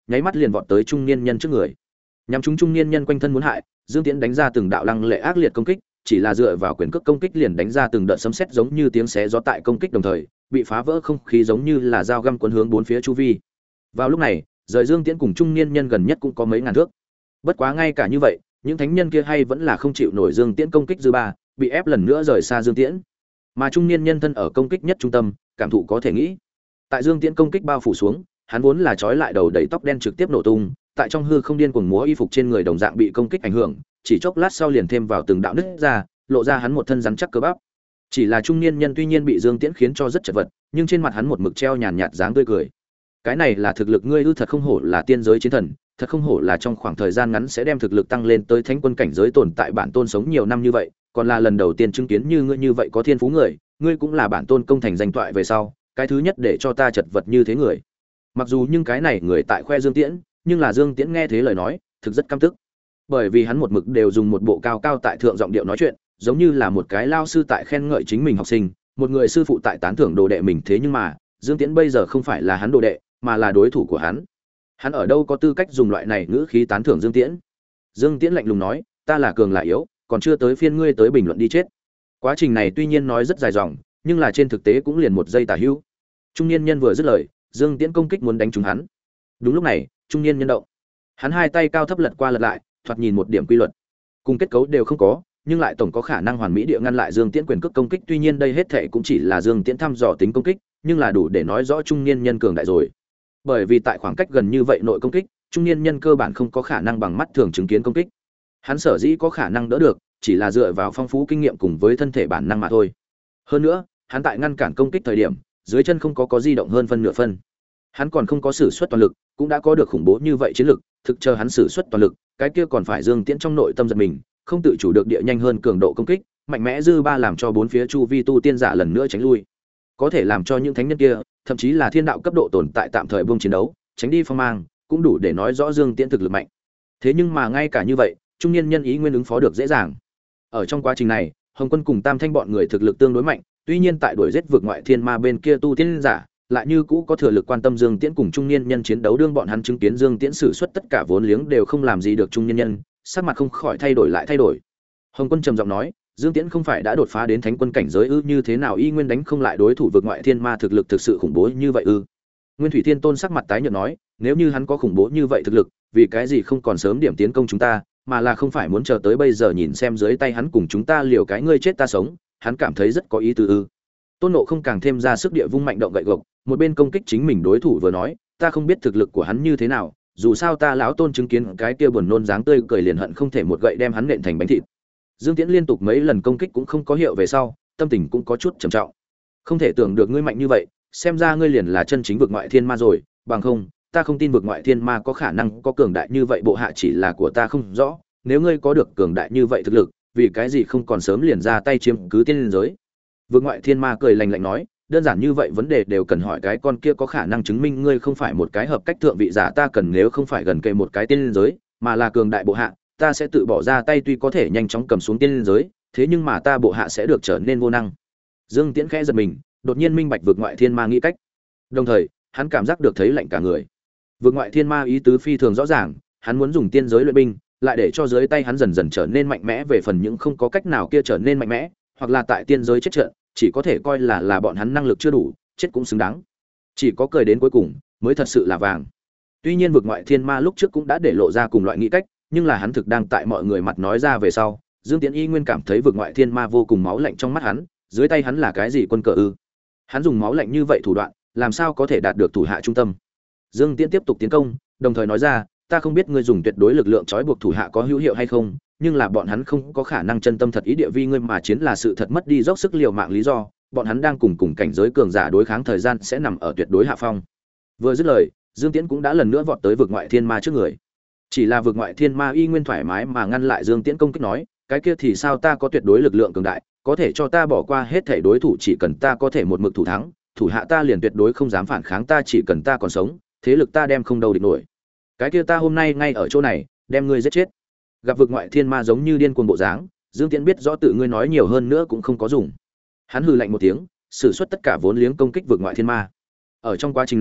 nháy mắt liền vọt tới trung niên nhân trước người. Nhắm chúng trung niên nhân quanh thân muốn hại, Dương Tiễn đánh ra từng đạo lăng lệ ác liệt công kích, chỉ là dựa vào quyền cước công kích liền đánh ra từng đợt sấm sét giống như tiếng xé gió tại công kích đồng thời, bị phá vỡ không khí giống như là dao găm cuốn hướng bốn phía chu vi. Vào lúc này, rời Dương Tiễn cùng trung niên nhân gần nhất cũng có mấy ngàn thước. Bất quá ngay cả như vậy, những thánh nhân kia hay vẫn là không chịu nổi Dương Tiễn công kích dư ba, bị ép lần nữa rời xa Dương Tiễn. Mà trung niên nhân thân ở công kích nhất trung tâm, cảm thụ có thể nghĩ. Tại Dương Tiễn công kích bao phủ xuống, hắn vốn là trói lại đầu đầy tóc đen trực tiếp nổ tung, tại trong hư không điên cuồng múa y phục trên người đồng dạng bị công kích ảnh hưởng, chỉ chốc lát sau liền thêm vào từng đạo nứt ra, lộ ra hắn một thân rắn chắc cơ bắp. Chỉ là trung niên nhân tuy nhiên bị Dương Tiễn khiến cho rất chật vật, nhưng trên mặt hắn một mực treo nhàn nhạt dáng tươi cười. Cái này là thực lực ngươi ư? Thật không hổ là tiên giới chiến thần, thật không hổ là trong khoảng thời gian ngắn sẽ đem thực lực tăng lên tới thánh quân cảnh giới tồn tại bản tôn sống nhiều năm như vậy, còn là lần đầu tiên chứng kiến như ngươi như vậy có thiên phú người, ngươi cũng là bản tôn công thành danh toại về sau, cái thứ nhất để cho ta chật vật như thế người. Mặc dù nhưng cái này người tại khoe Dương Tiễn, nhưng là Dương Tiễn nghe thế lời nói, thực rất căm tức. Bởi vì hắn một mực đều dùng một bộ cao cao tại thượng giọng điệu nói chuyện, giống như là một cái lao sư tại khen ngợi chính mình học sinh, một người sư phụ tại tán thưởng đồ đệ mình. Thế nhưng mà Dương Tiễn bây giờ không phải là hắn đồ đệ, mà là đối thủ của hắn. Hắn ở đâu có tư cách dùng loại này ngữ khí tán thưởng Dương Tiễn? Dương Tiễn lạnh lùng nói, ta là cường là yếu, còn chưa tới phiên ngươi tới bình luận đi chết. Quá trình này tuy nhiên nói rất dài dòng, nhưng là trên thực tế cũng liền một giây tả hữu. Trung niên nhân vừa dứt lời, Dương Tiễn công kích muốn đánh trúng hắn. Đúng lúc này, trung niên nhân động. Hắn hai tay cao thấp lật qua lật lại, thoạt nhìn một điểm quy luật, cùng kết cấu đều không có, nhưng lại tổng có khả năng hoàn mỹ địa ngăn lại Dương Tiễn quyền cước công kích. Tuy nhiên đây hết thảy cũng chỉ là Dương Tiễn thăm dò tính công kích, nhưng là đủ để nói rõ trung niên nhân cường đại rồi. Bởi vì tại khoảng cách gần như vậy nội công kích, trung niên nhân cơ bản không có khả năng bằng mắt thường chứng kiến công kích. Hắn sở dĩ có khả năng đỡ được, chỉ là dựa vào phong phú kinh nghiệm cùng với thân thể bản năng mà thôi. Hơn nữa, hắn tại ngăn cản công kích thời điểm, dưới chân không có di động hơn phân nửa phân. Hắn còn không có sử xuất toàn lực, cũng đã có được khủng bố như vậy chiến lực, thực chờ hắn sử xuất toàn lực, cái kia còn phải Dương Tiễn trong nội tâm giật mình, không tự chủ được địa nhanh hơn cường độ công kích, mạnh mẽ dư ba làm cho bốn phía chu vi tu tiên giả lần nữa tránh lui. Có thể làm cho những thánh nhân kia, thậm chí là thiên đạo cấp độ tồn tại tạm thời buông chiến đấu, tránh đi phong mang, cũng đủ để nói rõ Dương Tiễn thực lực mạnh. Thế nhưng mà ngay cả như vậy, trung niên nhân ý nguyên ứng phó được dễ dàng. Ở trong quá trình này, Hồng Quân cùng Tam Thanh bọn người thực lực tương đối mạnh, tuy nhiên tại đuổi giết vượt ngoại thiên ma bên kia tu tiên giả, lại như cũ có thừa lực quan tâm Dương Tiễn cùng trung niên nhân chiến đấu. Đương bọn hắn chứng kiến Dương Tiễn sử xuất tất cả vốn liếng đều không làm gì được trung niên nhân, sắc mặt không khỏi thay đổi lại thay đổi. Hồng Quân trầm giọng nói, Dương Tiễn không phải đã đột phá đến thánh quân cảnh giới ư? Như thế nào y nguyên đánh không lại đối thủ vượt ngoại thiên ma thực lực thực sự khủng bố như vậy ư? Nguyên Thủy Thiên Tôn sắc mặt tái nhợt nói, nếu như hắn có khủng bố như vậy thực lực, vì cái gì không còn sớm điểm tiến công chúng ta, mà là không phải muốn chờ tới bây giờ nhìn xem dưới tay hắn cùng chúng ta liều cái ngươi chết ta sống, hắn cảm thấy rất có ý tứ ư? Tôn Ngộ không càng thêm ra sức địa vung mạnh động gậy gộc, một bên công kích chính mình đối thủ vừa nói, ta không biết thực lực của hắn như thế nào, dù sao ta lão Tôn chứng kiến cái kia buồn nôn dáng tươi cười liền hận không thể một gậy đem hắn nện thành bánh thịt. Dương Tiễn liên tục mấy lần công kích cũng không có hiệu về sau, tâm tình cũng có chút trầm trọng. Không thể tưởng được ngươi mạnh như vậy, xem ra ngươi liền là chân chính vực ngoại thiên ma rồi, bằng không, ta không tin vực ngoại thiên ma có khả năng có cường đại như vậy. Bộ hạ chỉ là của ta không rõ, nếu ngươi có được cường đại như vậy thực lực, vì cái gì không còn sớm liền ra tay chiếm cứ tiên liên giới? Vực ngoại thiên ma cười lạnh lạnh nói, đơn giản như vậy vấn đề đều cần hỏi cái con kia có khả năng chứng minh ngươi không phải một cái hợp cách thượng vị giả. Ta cần nếu không phải gần kề một cái tiên liên giới, mà là cường đại bộ hạ, ta sẽ tự bỏ ra tay. Tuy có thể nhanh chóng cầm xuống tiên liên giới, thế nhưng mà ta bộ hạ sẽ được trở nên vô năng. Dương Tiễn khẽ giật mình, đột nhiên minh bạch vực ngoại thiên ma nghĩ cách, đồng thời hắn cảm giác được thấy lạnh cả người. Vực ngoại thiên ma ý tứ phi thường rõ ràng, hắn muốn dùng tiên giới luyện binh, lại để cho dưới tay hắn dần dần trở nên mạnh mẽ. Về phần những không có cách nào kia trở nên mạnh mẽ, hoặc là tại tiên giới chết trận, chỉ có thể coi là bọn hắn năng lực chưa đủ, chết cũng xứng đáng. Chỉ có cười đến cuối cùng mới thật sự là vàng. Tuy nhiên vực ngoại thiên ma lúc trước cũng đã để lộ ra cùng loại nghĩ cách, nhưng là hắn thực đang tại mọi người mặt nói ra về sau, Dương Tiễn y nguyên cảm thấy vực ngoại thiên ma vô cùng máu lạnh trong mắt hắn, dưới tay hắn là cái gì quân cờ ư? Hắn dùng máu lạnh như vậy thủ đoạn, làm sao có thể đạt được thủ hạ trung tâm? Dương Tiễn tiếp tục tiến công, đồng thời nói ra, ta không biết ngươi dùng tuyệt đối lực lượng trói buộc thủ hạ có hữu hiệu hay không, nhưng là bọn hắn không có khả năng chân tâm thật ý địa vi ngươi mà chiến là sự thật mất đi dốc sức liều mạng lý do, bọn hắn đang cùng cảnh giới cường giả đối kháng thời gian sẽ nằm ở tuyệt đối hạ phong. Vừa dứt lời, Dương Tiễn cũng đã lần nữa vọt tới vực ngoại thiên ma trước người. Chỉ là vực ngoại thiên ma y nguyên thoải mái mà ngăn lại Dương Tiễn công kích nói, cái kia thì sao, ta có tuyệt đối lực lượng cường đại, có thể cho ta bỏ qua hết thể đối thủ, chỉ cần ta có thể một mực thủ thắng, thủ hạ ta liền tuyệt đối không dám phản kháng, ta chỉ cần ta còn sống, thế lực ta đem không đâu địch nổi. Cái kia ta hôm nay ngay ở chỗ này, đem ngươi giết chết. Gặp vực ngoại thiên ma giống như điên cuồng bộ dáng, Dương Tiễn biết rõ tự ngươi nói nhiều hơn nữa cũng không có dùng. Hắn hừ lạnh một tiếng, sử xuất tất cả vốn liếng công kích vực ngoại thiên ma. Ở trong quá trình này,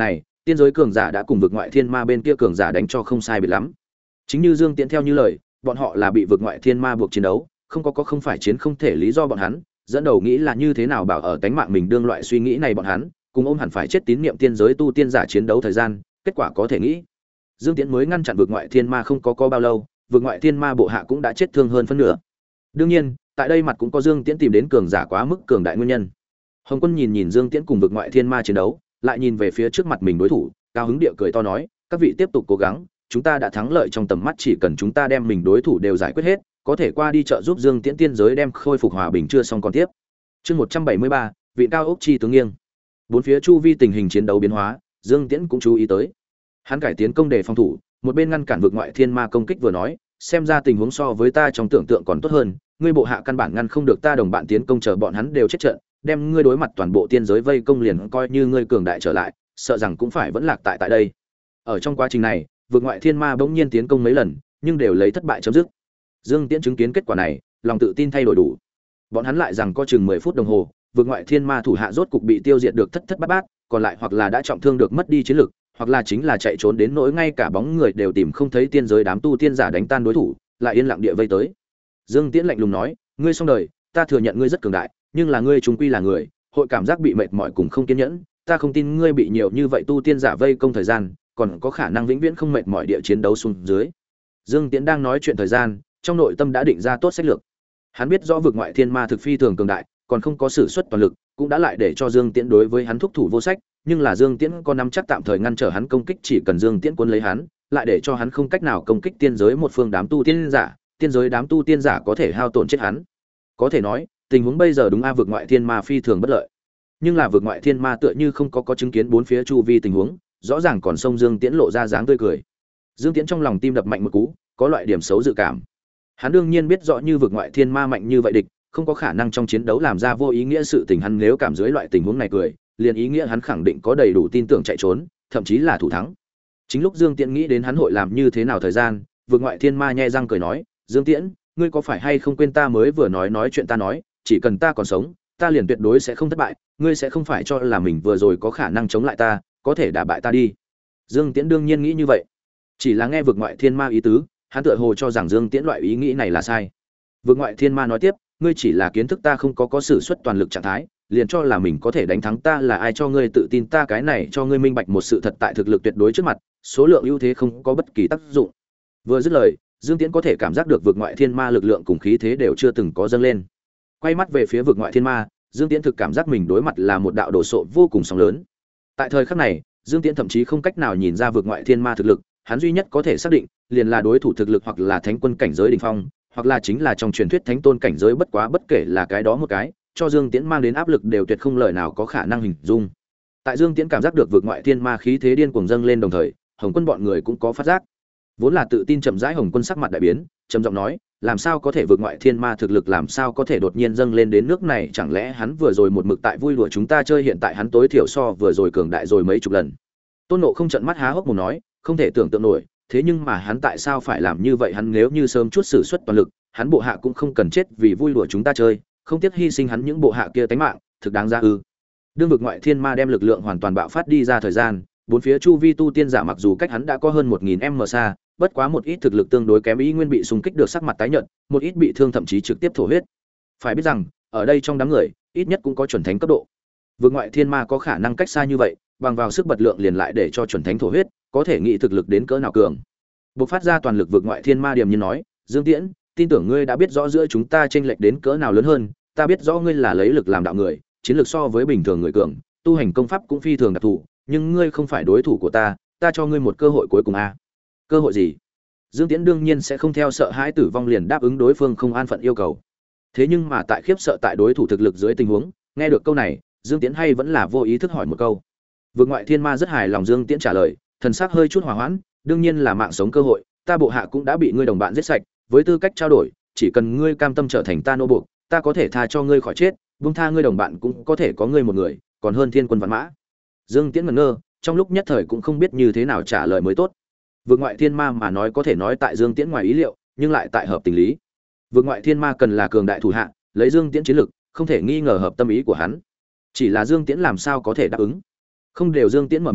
tiên giới cường giả đã cùng vực ngoại thiên ma bên kia cường giả đánh cho không sai biệt lắm. Chính như Dương Tiễn theo như lời, bọn họ là bị vực ngoại thiên ma buộc chiến đấu, không phải chiến không thể lý do bọn hắn, dẫn đầu nghĩ là như thế nào bảo ở tánh mạng mình đương loại suy nghĩ này bọn hắn, cùng ôm hẳn phải chết tín niệm tiên giới tu tiên giả chiến đấu thời gian, kết quả có thể nghĩ. Dương Tiễn mới ngăn chặn vực ngoại thiên ma không có bao lâu, vực ngoại thiên ma bộ hạ cũng đã chết thương hơn phân nửa. Đương nhiên, tại đây mặt cũng có Dương Tiễn tìm đến cường giả quá mức cường đại nguyên nhân. Hồng Quân nhìn nhìn Dương Tiễn cùng vực ngoại thiên ma chiến đấu, lại nhìn về phía trước mặt mình đối thủ, cao hứng địa cười to nói, các vị tiếp tục cố gắng, chúng ta đã thắng lợi trong tầm mắt, chỉ cần chúng ta đem mình đối thủ đều giải quyết hết, có thể qua đi trợ giúp Dương Tiễn tiên giới đem khôi phục hòa bình chưa xong còn tiếp. Chương 173, vị cao ốc chi tướng nghiêng. Bốn phía chu vi tình hình chiến đấu biến hóa, Dương Tiễn cũng chú ý tới. Hắn cải tiến công đề phòng thủ, một bên ngăn cản vực ngoại thiên ma công kích vừa nói, xem ra tình huống so với ta trong tưởng tượng còn tốt hơn, ngươi bộ hạ căn bản ngăn không được ta đồng bạn tiến công, chờ bọn hắn đều chết trận, đem ngươi đối mặt toàn bộ tiên giới vây công liền coi như ngươi cường đại trở lại, sợ rằng cũng phải vẫn lạc tại đây. Ở trong quá trình này, vực ngoại thiên ma bỗng nhiên tiến công mấy lần, nhưng đều lấy thất bại chấm dứt. Dương Tiễn chứng kiến kết quả này, lòng tự tin thay đổi đủ. Bọn hắn lại rằng có chừng 10 phút đồng hồ, vực ngoại thiên ma thủ hạ rốt cục bị tiêu diệt được thất thất bát bát, còn lại hoặc là đã trọng thương được mất đi chiến lực, hoặc là chính là chạy trốn đến nỗi ngay cả bóng người đều tìm không thấy, tiên giới đám tu tiên giả đánh tan đối thủ, lại yên lặng địa vây tới. Dương Tiễn lạnh lùng nói, ngươi xong đời, ta thừa nhận ngươi rất cường đại, nhưng là ngươi chúng quy là người, hội cảm giác bị mệt mỏi cùng không kiên nhẫn, ta không tin ngươi bị nhiều như vậy tu tiên giả vây công thời gian, còn có khả năng vĩnh viễn không mệt mỏi địa chiến đấu xuống dưới. Dương Tiễn đang nói chuyện thời gian, trong nội tâm đã định ra tốt sách lược. Hắn biết rõ vực ngoại thiên ma thực phi thường cường đại, còn không có sử xuất toàn lực, cũng đã lại để cho Dương Tiễn đối với hắn thúc thủ vô sách, nhưng là Dương Tiễn có nắm chắc tạm thời ngăn trở hắn công kích, chỉ cần Dương Tiễn cuốn lấy hắn, lại để cho hắn không cách nào công kích tiên giới một phương đám tu tiên giả, tiên giới đám tu tiên giả có thể hao tổn chết hắn. Có thể nói, tình huống bây giờ đúng a vực ngoại thiên ma phi thường bất lợi. Nhưng là vực ngoại thiên ma tựa như không có chứng kiến bốn phía chu vi tình huống, rõ ràng còn xông Dương Tiễn lộ ra dáng tươi cười. Dương Tiễn trong lòng tim đập mạnh một cú, có loại điểm xấu dự cảm. Hắn đương nhiên biết rõ như vực ngoại thiên ma mạnh như vậy địch, không có khả năng trong chiến đấu làm ra vô ý nghĩa sự tình, hắn nếu cảm dưới loại tình huống này cười, liền ý nghĩa hắn khẳng định có đầy đủ tin tưởng chạy trốn, thậm chí là thủ thắng. Chính lúc Dương Tiễn nghĩ đến hắn hội làm như thế nào thời gian, vực ngoại thiên ma nhe răng cười nói, Dương Tiễn, ngươi có phải hay không quên ta mới vừa nói chuyện ta nói, chỉ cần ta còn sống, ta liền tuyệt đối sẽ không thất bại, ngươi sẽ không phải cho là mình vừa rồi có khả năng chống lại ta, có thể đả bại ta đi. Dương Tiễn đương nhiên nghĩ như vậy, chỉ là nghe vực ngoại thiên ma ý tứ, hắn tựa hồ cho rằng Dương Tiễn loại ý nghĩ này là sai. Vực ngoại thiên ma nói tiếp, ngươi chỉ là kiến thức ta không có sử xuất toàn lực trạng thái, liền cho là mình có thể đánh thắng ta, là ai cho ngươi tự tin, ta cái này cho ngươi minh bạch một sự thật, tại thực lực tuyệt đối trước mặt, số lượng ưu thế không có bất kỳ tác dụng. Vừa dứt lời, Dương Tiễn có thể cảm giác được vực ngoại thiên ma lực lượng cùng khí thế đều chưa từng có dâng lên. Quay mắt về phía vực ngoại thiên ma, Dương Tiễn thực cảm giác mình đối mặt là một đạo đổ sộ vô cùng sóng lớn. Tại thời khắc này, Dương Tiễn thậm chí không cách nào nhìn ra vực ngoại thiên ma thực lực, hắn duy nhất có thể xác định liền là đối thủ thực lực hoặc là thánh quân cảnh giới đỉnh phong, hoặc là chính là trong truyền thuyết thánh tôn cảnh giới, bất quá bất kể là cái đó một cái, cho Dương Tiễn mang đến áp lực đều tuyệt không lời nào có khả năng hình dung. Tại Dương Tiễn cảm giác được vực ngoại thiên ma khí thế điên cuồng dâng lên đồng thời, Hồng Quân bọn người cũng có phát giác. Vốn là tự tin chậm rãi Hồng Quân sắc mặt đại biến, trầm giọng nói, làm sao có thể, vực ngoại thiên ma thực lực làm sao có thể đột nhiên dâng lên đến nước này, chẳng lẽ hắn vừa rồi một mực tại vui đùa chúng ta chơi, hiện tại hắn tối thiểu so vừa rồi cường đại rồi mấy chục lần. Tôn Ngộ không trợn mắt há hốc mồm nói, không thể tưởng tượng nổi, thế nhưng mà hắn tại sao phải làm như vậy, hắn nếu như sớm chút sử xuất toàn lực, hắn bộ hạ cũng không cần chết vì vui đùa chúng ta chơi, không tiếc hy sinh hắn những bộ hạ kia tánh mạng, thực đáng ra ư? Đương vực ngoại thiên ma đem lực lượng hoàn toàn bạo phát đi ra thời gian, bốn phía chu vi tu tiên giả mặc dù cách hắn đã có hơn 1000m xa, bất quá một ít thực lực tương đối kém ý nguyên bị xung kích được sắc mặt tái nhợt, một ít bị thương thậm chí trực tiếp thổ huyết. Phải biết rằng, ở đây trong đám người, ít nhất cũng có chuẩn thánh cấp độ. Vực ngoại thiên ma có khả năng cách xa như vậy, bằng vào sức bật lượng liền lại để cho chuẩn thánh thổ huyết, có thể nghĩ thực lực đến cỡ nào cường. Bộc phát ra toàn lực, vực ngoại thiên ma điềm nhiên nói, Dương Tiễn, tin tưởng ngươi đã biết rõ giữa chúng ta chênh lệch đến cỡ nào lớn hơn, ta biết rõ ngươi là lấy lực làm đạo người, chiến lược so với bình thường người cường, tu hành công pháp cũng phi thường đặc thù, nhưng ngươi không phải đối thủ của ta, ta cho ngươi một cơ hội cuối cùng a. Cơ hội gì? Dương Tiễn đương nhiên sẽ không theo sợ hãi tử vong liền đáp ứng đối phương không an phận yêu cầu. Thế nhưng mà tại khiếp sợ tại đối thủ thực lực dưới tình huống, nghe được câu này, Dương Tiễn hay vẫn là vô ý thức hỏi một câu. Vực ngoại thiên ma rất hài lòng Dương Tiễn trả lời, thần sắc hơi chút hòa hoãn, đương nhiên là mạng sống cơ hội, ta bộ hạ cũng đã bị ngươi đồng bạn giết sạch, với tư cách trao đổi, chỉ cần ngươi cam tâm trở thành ta nô buộc, ta có thể tha cho ngươi khỏi chết, buông tha ngươi đồng bạn cũng có thể có ngươi một người, còn hơn thiên quân vạn mã. Dương Tiễn ngẩn ngơ, trong lúc nhất thời cũng không biết như thế nào trả lời mới tốt. Vực ngoại thiên ma mà nói có thể nói tại Dương Tiễn ngoài ý liệu, nhưng lại tại hợp tình lý. Vực ngoại thiên ma cần là cường đại thủ hạ, lấy Dương Tiễn chiến lực, không thể nghi ngờ hợp tâm ý của hắn. Chỉ là Dương Tiễn làm sao có thể đáp ứng? Không đều Dương Tiễn mở miệng,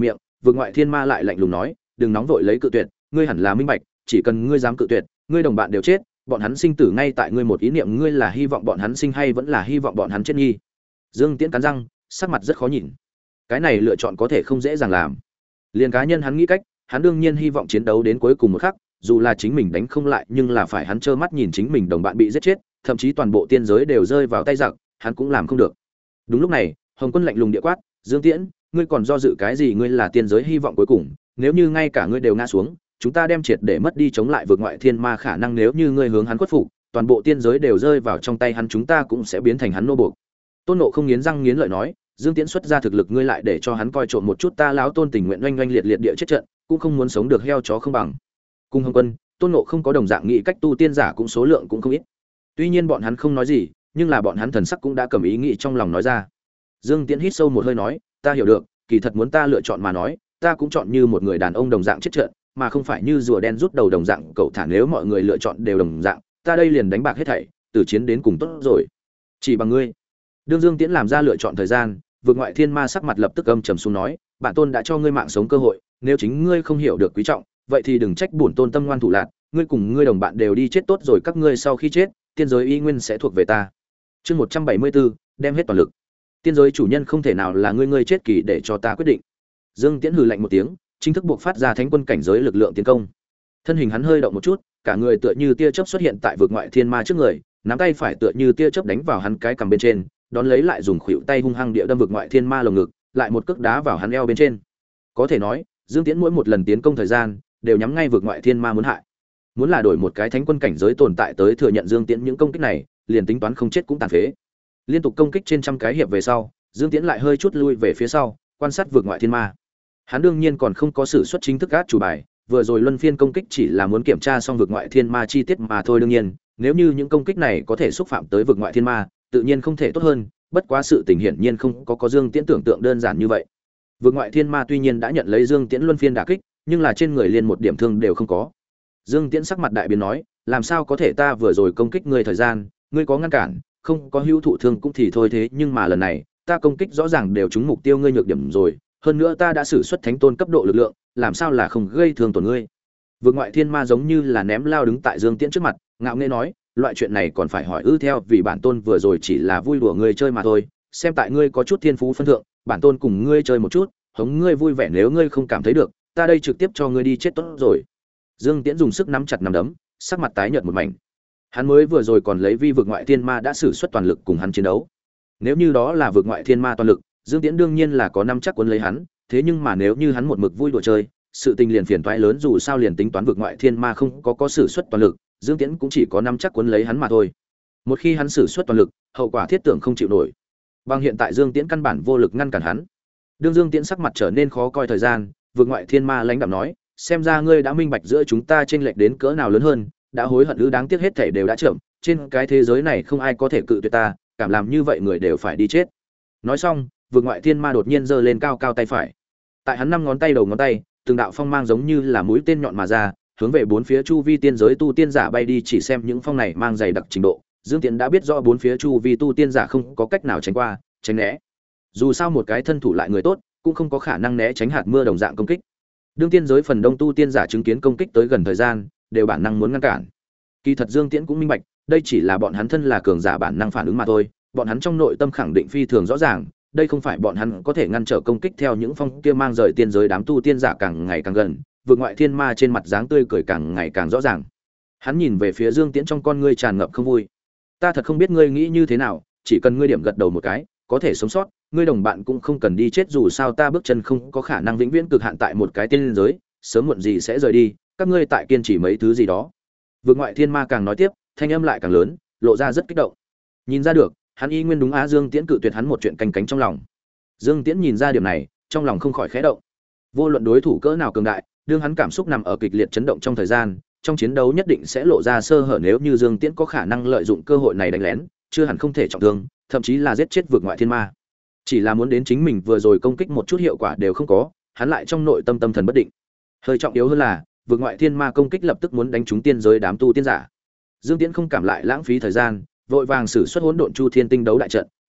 vượt ngoại thiên ma lại lạnh lùng nói, đừng nóng vội lấy cự tuyệt, ngươi hẳn là minh bạch, chỉ cần ngươi dám cự tuyệt, ngươi đồng bạn đều chết, bọn hắn sinh tử ngay tại ngươi một ý niệm, ngươi là hy vọng bọn hắn sinh hay vẫn là hy vọng bọn hắn chết nghi. Dương Tiễn cắn răng, sắc mặt rất khó nhìn. Cái này lựa chọn có thể không dễ dàng làm. Liền cá nhân hắn nghĩ cách, hắn đương nhiên hy vọng chiến đấu đến cuối cùng một khắc, dù là chính mình đánh không lại, nhưng là phải hắn trơ mắt nhìn chính mình đồng bạn bị giết chết, thậm chí toàn bộ tiên giới đều rơi vào tay giặc, hắn cũng làm không được. Đúng lúc này, Hồng Quân lạnh lùng địa quát, Dương Tiễn, ngươi còn do dự cái gì? Ngươi là tiên giới hy vọng cuối cùng, nếu như ngay cả ngươi đều ngã xuống, chúng ta đem triệt để mất đi chống lại vượt ngoại thiên ma khả năng. Nếu như ngươi hướng hắn khuất phục, toàn bộ tiên giới đều rơi vào trong tay hắn, chúng ta cũng sẽ biến thành hắn nô buộc. Tôn Nộ không nghiến răng nghiến lợi nói, Dương Tiễn xuất ra thực lực, ngươi lại để cho hắn coi trộm một chút, ta lão Tôn tình nguyện oanh oanh liệt liệt địa chết trận, cũng không muốn sống được heo chó không bằng. Cùng Hồng Quân, Tôn Nộ không có đồng dạng nghĩ cách, tu tiên giả cũng số lượng cũng không ít. Tuy nhiên bọn hắn không nói gì, nhưng là bọn hắn thần sắc cũng đã cầm ý nghĩ trong lòng nói ra. Dương Tiễn hít sâu một hơi nói, ta hiểu được, kỳ thật muốn ta lựa chọn mà nói, ta cũng chọn như một người đàn ông đồng dạng chết trận, mà không phải như rùa đen rút đầu đồng dạng cậu thả. Nếu mọi người lựa chọn đều đồng dạng, ta đây liền đánh bạc hết thảy, từ chiến đến cùng tốt rồi. Chỉ bằng ngươi. Đương Dương Tiễn làm ra lựa chọn thời gian, vượt ngoại thiên ma sắc mặt lập tức âm trầm xuống nói, bản tôn đã cho ngươi mạng sống cơ hội, nếu chính ngươi không hiểu được quý trọng, vậy thì đừng trách bổn tôn tâm ngoan thủ lạn, ngươi cùng ngươi đồng bạn đều đi chết tốt rồi, các ngươi sau khi chết, tiên giới y nguyên sẽ thuộc về ta. Chương 174, đem hết toàn lực. Tiên giới chủ nhân không thể nào là ngươi chết kỳ để cho ta quyết định. Dương Tiễn hừ lạnh một tiếng, chính thức buộc phát ra thánh quân cảnh giới lực lượng tiến công. Thân hình hắn hơi động một chút, cả người tựa như tia chớp xuất hiện tại vực ngoại thiên ma trước người, nắm tay phải tựa như tia chớp đánh vào hắn cái cằm bên trên, đón lấy lại dùng khuỷu tay hung hăng địa đâm vực ngoại thiên ma lồng ngực, lại một cước đá vào hắn eo bên trên. Có thể nói, Dương Tiễn mỗi một lần tiến công thời gian, đều nhắm ngay vực ngoại thiên ma muốn hại. Muốn là đổi một cái thánh quân cảnh giới tồn tại tới thừa nhận Dương Tiễn những công kích này, liền tính toán không chết cũng tàn phế. Liên tục công kích trên trăm cái hiệp về sau, Dương Tiễn lại hơi chút lui về phía sau, quan sát vực ngoại thiên ma. Hắn đương nhiên còn không có sử xuất chính thức át chủ bài, vừa rồi luân phiên công kích chỉ là muốn kiểm tra xong vực ngoại thiên ma chi tiết mà thôi. Đương nhiên, nếu như những công kích này có thể xúc phạm tới vực ngoại thiên ma, tự nhiên không thể tốt hơn, bất quá sự tình hiển nhiên không có Dương Tiễn tưởng tượng đơn giản như vậy. Vực ngoại thiên ma tuy nhiên đã nhận lấy Dương Tiễn luân phiên đả kích, nhưng là trên người liền một điểm thương đều không có. Dương Tiễn sắc mặt đại biến nói, làm sao có thể, ta vừa rồi công kích ngươi thời gian, ngươi có ngăn cản, không có hữu thụ thương cũng thì thôi, thế nhưng mà lần này, ta công kích rõ ràng đều trúng mục tiêu ngươi nhược điểm rồi, hơn nữa ta đã sử xuất thánh tôn cấp độ lực lượng, làm sao là không gây thương tổn ngươi. Vực ngoại thiên ma giống như là ném lao đứng tại Dương Tiễn trước mặt, ngạo nghễ nói, loại chuyện này còn phải hỏi ư? Theo vì bản tôn vừa rồi chỉ là vui đùa ngươi chơi mà thôi, xem tại ngươi có chút thiên phú phân thượng, bản tôn cùng ngươi chơi một chút, hống ngươi vui vẻ, nếu ngươi không cảm thấy được, ta đây trực tiếp cho ngươi đi chết tốt rồi. Dương Tiễn dùng sức nắm chặt nắm đấm, sắc mặt tái nhợt một mảnh. Hắn mới vừa rồi còn lấy vi vực ngoại thiên ma đã sử xuất toàn lực cùng hắn chiến đấu. Nếu như đó là vực ngoại thiên ma toàn lực, Dương Tiễn đương nhiên là có năm chắc cuốn lấy hắn, thế nhưng mà nếu như hắn một mực vui đùa chơi, sự tình liền phiền toái lớn, dù sao liền tính toán vực ngoại thiên ma không có sử xuất toàn lực, Dương Tiễn cũng chỉ có năm chắc cuốn lấy hắn mà thôi. Một khi hắn sử xuất toàn lực, hậu quả thiết tưởng không chịu nổi. Bằng hiện tại Dương Tiễn căn bản vô lực ngăn cản hắn. Đương Dương Tiễn sắc mặt trở nên khó coi thời gian, vực ngoại thiên ma lãnh đạm nói, xem ra ngươi đã minh bạch giữa chúng ta chênh lệch đến cỡ nào lớn hơn, đã hối hận ư? Đáng tiếc hết thảy đều đã chậm, trên cái thế giới này không ai có thể cự tuyệt ta, cảm làm như vậy người đều phải đi chết. Nói xong, vực ngoại thiên ma đột nhiên giơ lên cao cao tay phải. Tại hắn năm ngón tay đầu ngón tay, từng đạo phong mang giống như là mũi tên nhọn mà ra, hướng về bốn phía chu vi tiên giới tu tiên giả bay đi. Chỉ xem những phong này mang dày đặc trình độ, Dương Tiễn đã biết rõ bốn phía chu vi tu tiên giả không có cách nào tránh qua, tránh né. Dù sao một cái thân thủ lại người tốt, cũng không có khả năng né tránh hạt mưa đồng dạng công kích. Đương tiên giới phần đông tu tiên giả chứng kiến công kích tới gần thời gian, đều bản năng muốn ngăn cản. Kỳ thật Dương Tiễn cũng minh bạch, đây chỉ là bọn hắn thân là cường giả bản năng phản ứng mà thôi, bọn hắn trong nội tâm khẳng định phi thường rõ ràng, đây không phải bọn hắn có thể ngăn trở công kích. Theo những phong kia mang rời tiên giới đám tu tiên giả càng ngày càng gần, vực ngoại thiên ma trên mặt dáng tươi cười càng ngày càng rõ ràng. Hắn nhìn về phía Dương Tiễn, trong con ngươi tràn ngập không vui. Ta thật không biết ngươi nghĩ như thế nào, chỉ cần ngươi điểm gật đầu một cái, có thể sống sót, ngươi đồng bạn cũng không cần đi chết, dù sao ta bước chân không có khả năng vĩnh viễn cực hạn tại một cái tiên giới, sớm muộn gì sẽ rời đi, các ngươi tại kiên trì mấy thứ gì đó. Vực ngoại thiên ma càng nói tiếp, thanh âm lại càng lớn, lộ ra rất kích động. Nhìn ra được, hắn y nguyên đúng á. Dương Tiễn cự tuyệt hắn một chuyện canh cánh trong lòng. Dương Tiễn nhìn ra điểm này, trong lòng không khỏi khẽ động. Vô luận đối thủ cỡ nào cường đại, đương hắn cảm xúc nằm ở kịch liệt chấn động trong thời gian, trong chiến đấu nhất định sẽ lộ ra sơ hở. Nếu như Dương Tiễn có khả năng lợi dụng cơ hội này đánh lén, chưa hẳn không thể trọng thương, thậm chí là giết chết vực ngoại thiên ma. Chỉ là muốn đến chính mình vừa rồi công kích một chút hiệu quả đều không có, hắn lại trong nội tâm tâm thần bất định. Hơi trọng yếu hơn là, vực ngoại thiên ma công kích lập tức muốn đánh trúng tiên giới đám tu tiên giả. Dương Tiễn không cảm lại lãng phí thời gian, vội vàng sử xuất hỗn độn chu thiên tinh đấu đại trận,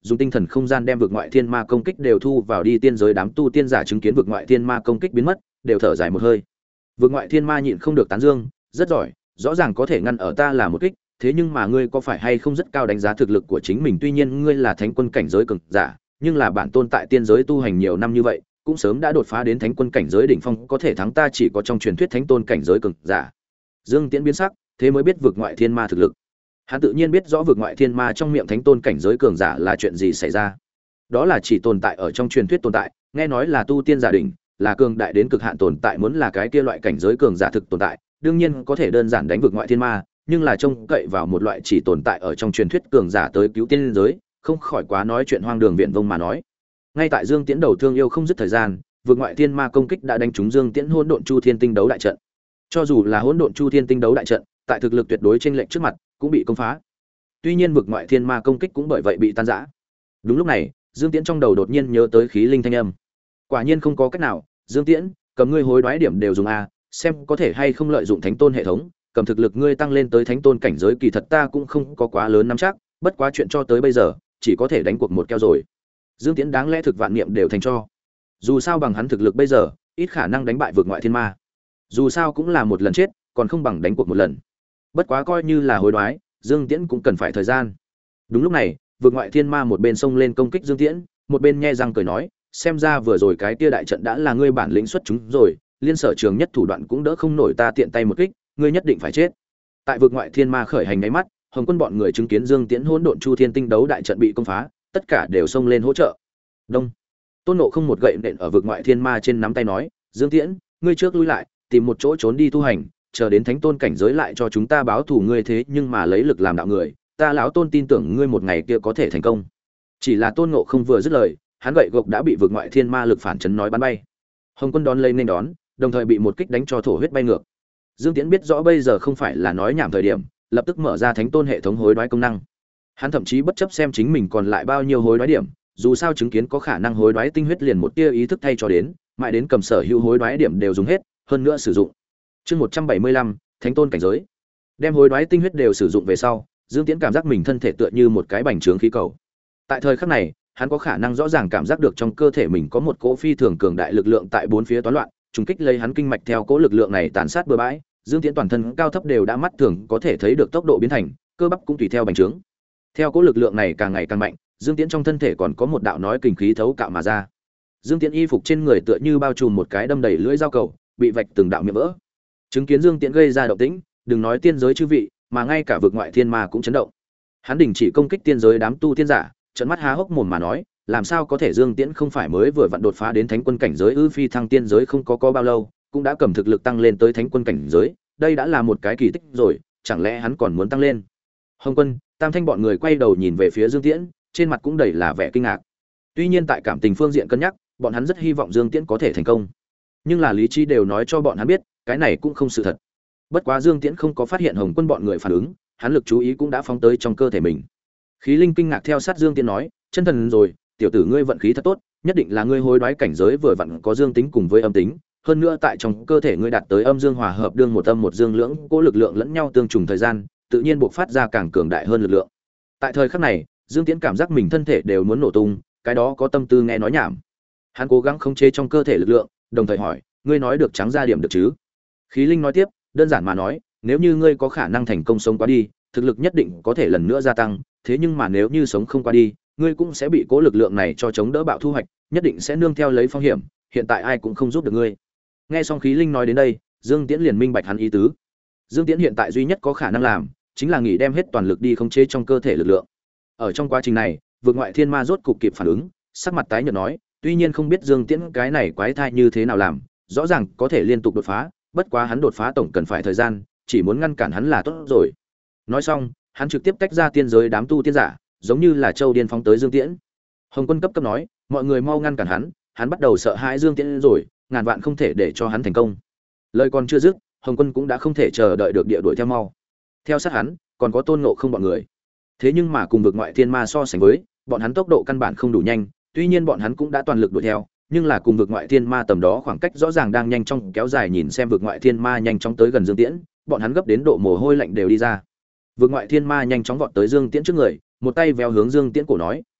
dùng tinh thần không gian đem vực ngoại thiên ma công kích đều thu vào đi. Tiên giới đám tu tiên giả chứng kiến vực ngoại thiên ma công kích biến mất, đều thở dài một hơi. Vực ngoại thiên ma nhịn không được tán dương, rất giỏi, rõ ràng có thể ngăn ở ta là một kích, thế nhưng mà ngươi có phải hay không rất cao đánh giá thực lực của chính mình? Tuy nhiên ngươi là thánh quân cảnh giới cường giả, nhưng là bản tôn tại tiên giới tu hành nhiều năm như vậy, cũng sớm đã đột phá đến thánh quân cảnh giới đỉnh phong, có thể thắng ta chỉ có trong truyền thuyết thánh tôn cảnh giới cường giả. Dương Tiễn biến sắc, thế mới biết vực ngoại thiên ma thực lực. Hắn tự nhiên biết rõ vực ngoại thiên ma trong miệng thánh tôn cảnh giới cường giả là chuyện gì xảy ra. Đó là chỉ tồn tại ở trong truyền thuyết tồn tại, nghe nói là tu tiên giả đỉnh, là cường đại đến cực hạn tồn tại, muốn là cái kia loại cảnh giới cường giả thực tồn tại, đương nhiên có thể đơn giản đánh vực ngoại thiên ma, nhưng là trông cậy vào một loại chỉ tồn tại ở trong truyền thuyết cường giả tới cứu tiên giới, không khỏi quá nói chuyện hoang đường viển vông mà nói. Ngay tại Dương Tiễn đầu thương yêu không dứt thời gian, vực ngoại thiên ma công kích đã đánh trúng Dương Tiễn hỗn độn chu thiên tinh đấu đại trận. Cho dù là hỗn độn chu thiên tinh đấu đại trận, tại thực lực tuyệt đối chênh lệch trước mặt, cũng bị công phá. Tuy nhiên vực ngoại thiên ma công kích cũng bởi vậy bị tan rã. Đúng lúc này, Dương Tiễn trong đầu đột nhiên nhớ tới khí linh thanh âm. Quả nhiên không có cách nào, Dương Tiễn, cầm ngươi hối đoái điểm đều dùng a, xem có thể hay không lợi dụng thánh tôn hệ thống, cầm thực lực ngươi tăng lên tới thánh tôn cảnh giới, kỳ thật ta cũng không có quá lớn nắm chắc, bất quá chuyện cho tới bây giờ, chỉ có thể đánh cuộc một keo rồi. Dương Tiễn đáng lẽ thực vạn niệm đều thành cho. Dù sao bằng hắn thực lực bây giờ, ít khả năng đánh bại vực ngoại thiên ma. Dù sao cũng là một lần chết, còn không bằng đánh cuộc một lần. Bất quá coi như là hối đoái, Dương Tiễn cũng cần phải thời gian. Đúng lúc này, vực ngoại thiên ma một bên xông lên công kích Dương Tiễn, một bên nhe răng cười nói, xem ra vừa rồi cái tia đại trận đã là ngươi bản lĩnh xuất chúng rồi, liên sở trường nhất thủ đoạn cũng đỡ không nổi ta tiện tay một kích, ngươi nhất định phải chết. Tại vực ngoại thiên ma khởi hành nháy mắt, Hồng Quân bọn người chứng kiến Dương Tiễn hỗn độn chu thiên tinh đấu đại trận bị công phá, tất cả đều xông lên hỗ trợ. Đông. Tôn Ngộ Không một gậy nện ở vực ngoại thiên ma trên nắm tay nói, Dương Tiễn, ngươi trước lui lại, tìm một chỗ trốn đi tu hành, chờ đến thánh tôn cảnh giới lại cho chúng ta báo thù ngươi, thế nhưng mà lấy lực làm đạo người, ta lão Tôn tin tưởng ngươi một ngày kia có thể thành công. Chỉ là Tôn Ngộ Không vừa dứt lời, hắn gậy gộc đã bị vực ngoại thiên ma lực phản chấn nói bắn bay. Hồng Quân đón lấy nên đón, đồng thời bị một kích đánh cho thổ huyết bay ngược. Dương Tiễn biết rõ bây giờ không phải là nói nhảm thời điểm, lập tức mở ra thánh tôn hệ thống hối đoái công năng. Hắn thậm chí bất chấp xem chính mình còn lại bao nhiêu hối đoái điểm, dù sao chứng kiến có khả năng hối đoái tinh huyết liền một tia ý thức thay cho đến, mãi đến cầm sở hữu hối đoái điểm đều dùng hết, hơn nữa sử dụng. Chương 175, Thánh tôn cảnh giới. Đem hối đoái tinh huyết đều sử dụng về sau, Dương Tiễn cảm giác mình thân thể tựa như một cái bành trướng khí cầu. Tại thời khắc này, hắn có khả năng rõ ràng cảm giác được trong cơ thể mình có một cỗ phi thường cường đại lực lượng tại bốn phía toán loạn, trùng kích lấy hắn kinh mạch, theo cỗ lực lượng này tàn sát bừa bãi. Dương Tiễn toàn thân cao thấp đều đã mắt thường có thể thấy được tốc độ biến thành, cơ bắp cũng tùy theo bành trướng. Theo cỗ lực lượng này càng ngày càng mạnh, Dương Tiễn trong thân thể còn có một đạo nói kình khí thấu cạo mà ra. Dương Tiễn y phục trên người tựa như bao trùm một cái đâm đầy lưỡi dao cầu, bị vạch từng đạo miệng vỡ. Chứng kiến Dương Tiễn gây ra động tĩnh, đừng nói tiên giới chư vị, mà ngay cả vực ngoại thiên ma cũng chấn động. Hắn đình chỉ công kích tiên giới đám tu tiên giả, trợn mắt há hốc mồm mà nói, làm sao có thể Dương Tiễn không phải mới vừa vặn đột phá đến thánh quân cảnh giới ư? Phi thăng tiên giới không có bao lâu, cũng đã cầm thực lực tăng lên tới thánh quân cảnh giới, đây đã là một cái kỳ tích rồi, chẳng lẽ hắn còn muốn tăng lên? Hồng Quân, Tam Thanh bọn người quay đầu nhìn về phía Dương Tiễn, trên mặt cũng đầy là vẻ kinh ngạc. Tuy nhiên tại cảm tình phương diện cân nhắc, bọn hắn rất hy vọng Dương Tiễn có thể thành công, nhưng là lý trí đều nói cho bọn hắn biết, cái này cũng không sự thật. Bất quá Dương Tiễn không có phát hiện Hồng Quân bọn người phản ứng, hắn lực chú ý cũng đã phóng tới trong cơ thể mình. Khí Linh kinh ngạc theo sát Dương Tiễn nói, chân thần rồi, tiểu tử ngươi vận khí thật tốt, nhất định là ngươi hối đoái cảnh giới vừa vặn có dương tính cùng với âm tính, hơn nữa tại trong cơ thể ngươi đạt tới âm dương hòa hợp đương một âm một dương lưỡng cố lực lượng lẫn nhau tương trùng thời gian, tự nhiên buộc phát ra càng cường đại hơn lực lượng. Tại thời khắc này, Dương Tiễn cảm giác mình thân thể đều muốn nổ tung, cái đó có tâm tư nghe nói nhảm. Hắn cố gắng khống chế trong cơ thể lực lượng, đồng thời hỏi, ngươi nói được trắng ra điểm được chứ? Khí Linh nói tiếp, đơn giản mà nói, nếu như ngươi có khả năng thành công sống qua đi, thực lực nhất định có thể lần nữa gia tăng, thế nhưng mà nếu như sống không qua đi, ngươi cũng sẽ bị cố lực lượng này cho chống đỡ bạo thu hoạch, nhất định sẽ nương theo lấy phong hiểm, hiện tại ai cũng không giúp được ngươi. Nghe xong Khí Linh nói đến đây, Dương Tiễn liền minh bạch hắn ý tứ. Dương Tiễn hiện tại duy nhất có khả năng làm, chính là nghỉ đem hết toàn lực đi khống chế trong cơ thể lực lượng. Ở trong quá trình này, vượt ngoại thiên ma rốt cục kịp phản ứng, sắc mặt tái nhợt nói, tuy nhiên không biết Dương Tiễn cái này quái thai như thế nào làm, rõ ràng có thể liên tục đột phá, bất quá hắn đột phá tổng cần phải thời gian, chỉ muốn ngăn cản hắn là tốt rồi. Nói xong, hắn trực tiếp tách ra tiên giới đám tu tiên giả, giống như là châu điên phóng tới Dương Tiễn. Hồng Quân cấp nói, mọi người mau ngăn cản hắn bắt đầu sợ hãi Dương Tiễn rồi, ngàn vạn không thể để cho hắn thành công. Lời còn chưa dứt, Hồng Quân cũng đã không thể chờ đợi được địa đuổi theo mau. Theo sát hắn, còn có Tôn Ngộ Không bọn người. Thế nhưng mà cùng vực ngoại thiên ma so sánh với, bọn hắn tốc độ căn bản không đủ nhanh, tuy nhiên bọn hắn cũng đã toàn lực đuổi theo, nhưng là cùng vực ngoại thiên ma tầm đó khoảng cách rõ ràng đang nhanh chóng kéo dài, nhìn xem vực ngoại thiên ma nhanh chóng tới gần Dương Tiễn, bọn hắn gấp đến độ mồ hôi lạnh đều đi ra. Vực ngoại thiên ma nhanh chóng vọt tới Dương Tiễn trước người, một tay véo hướng Dương Tiễn cổ nói,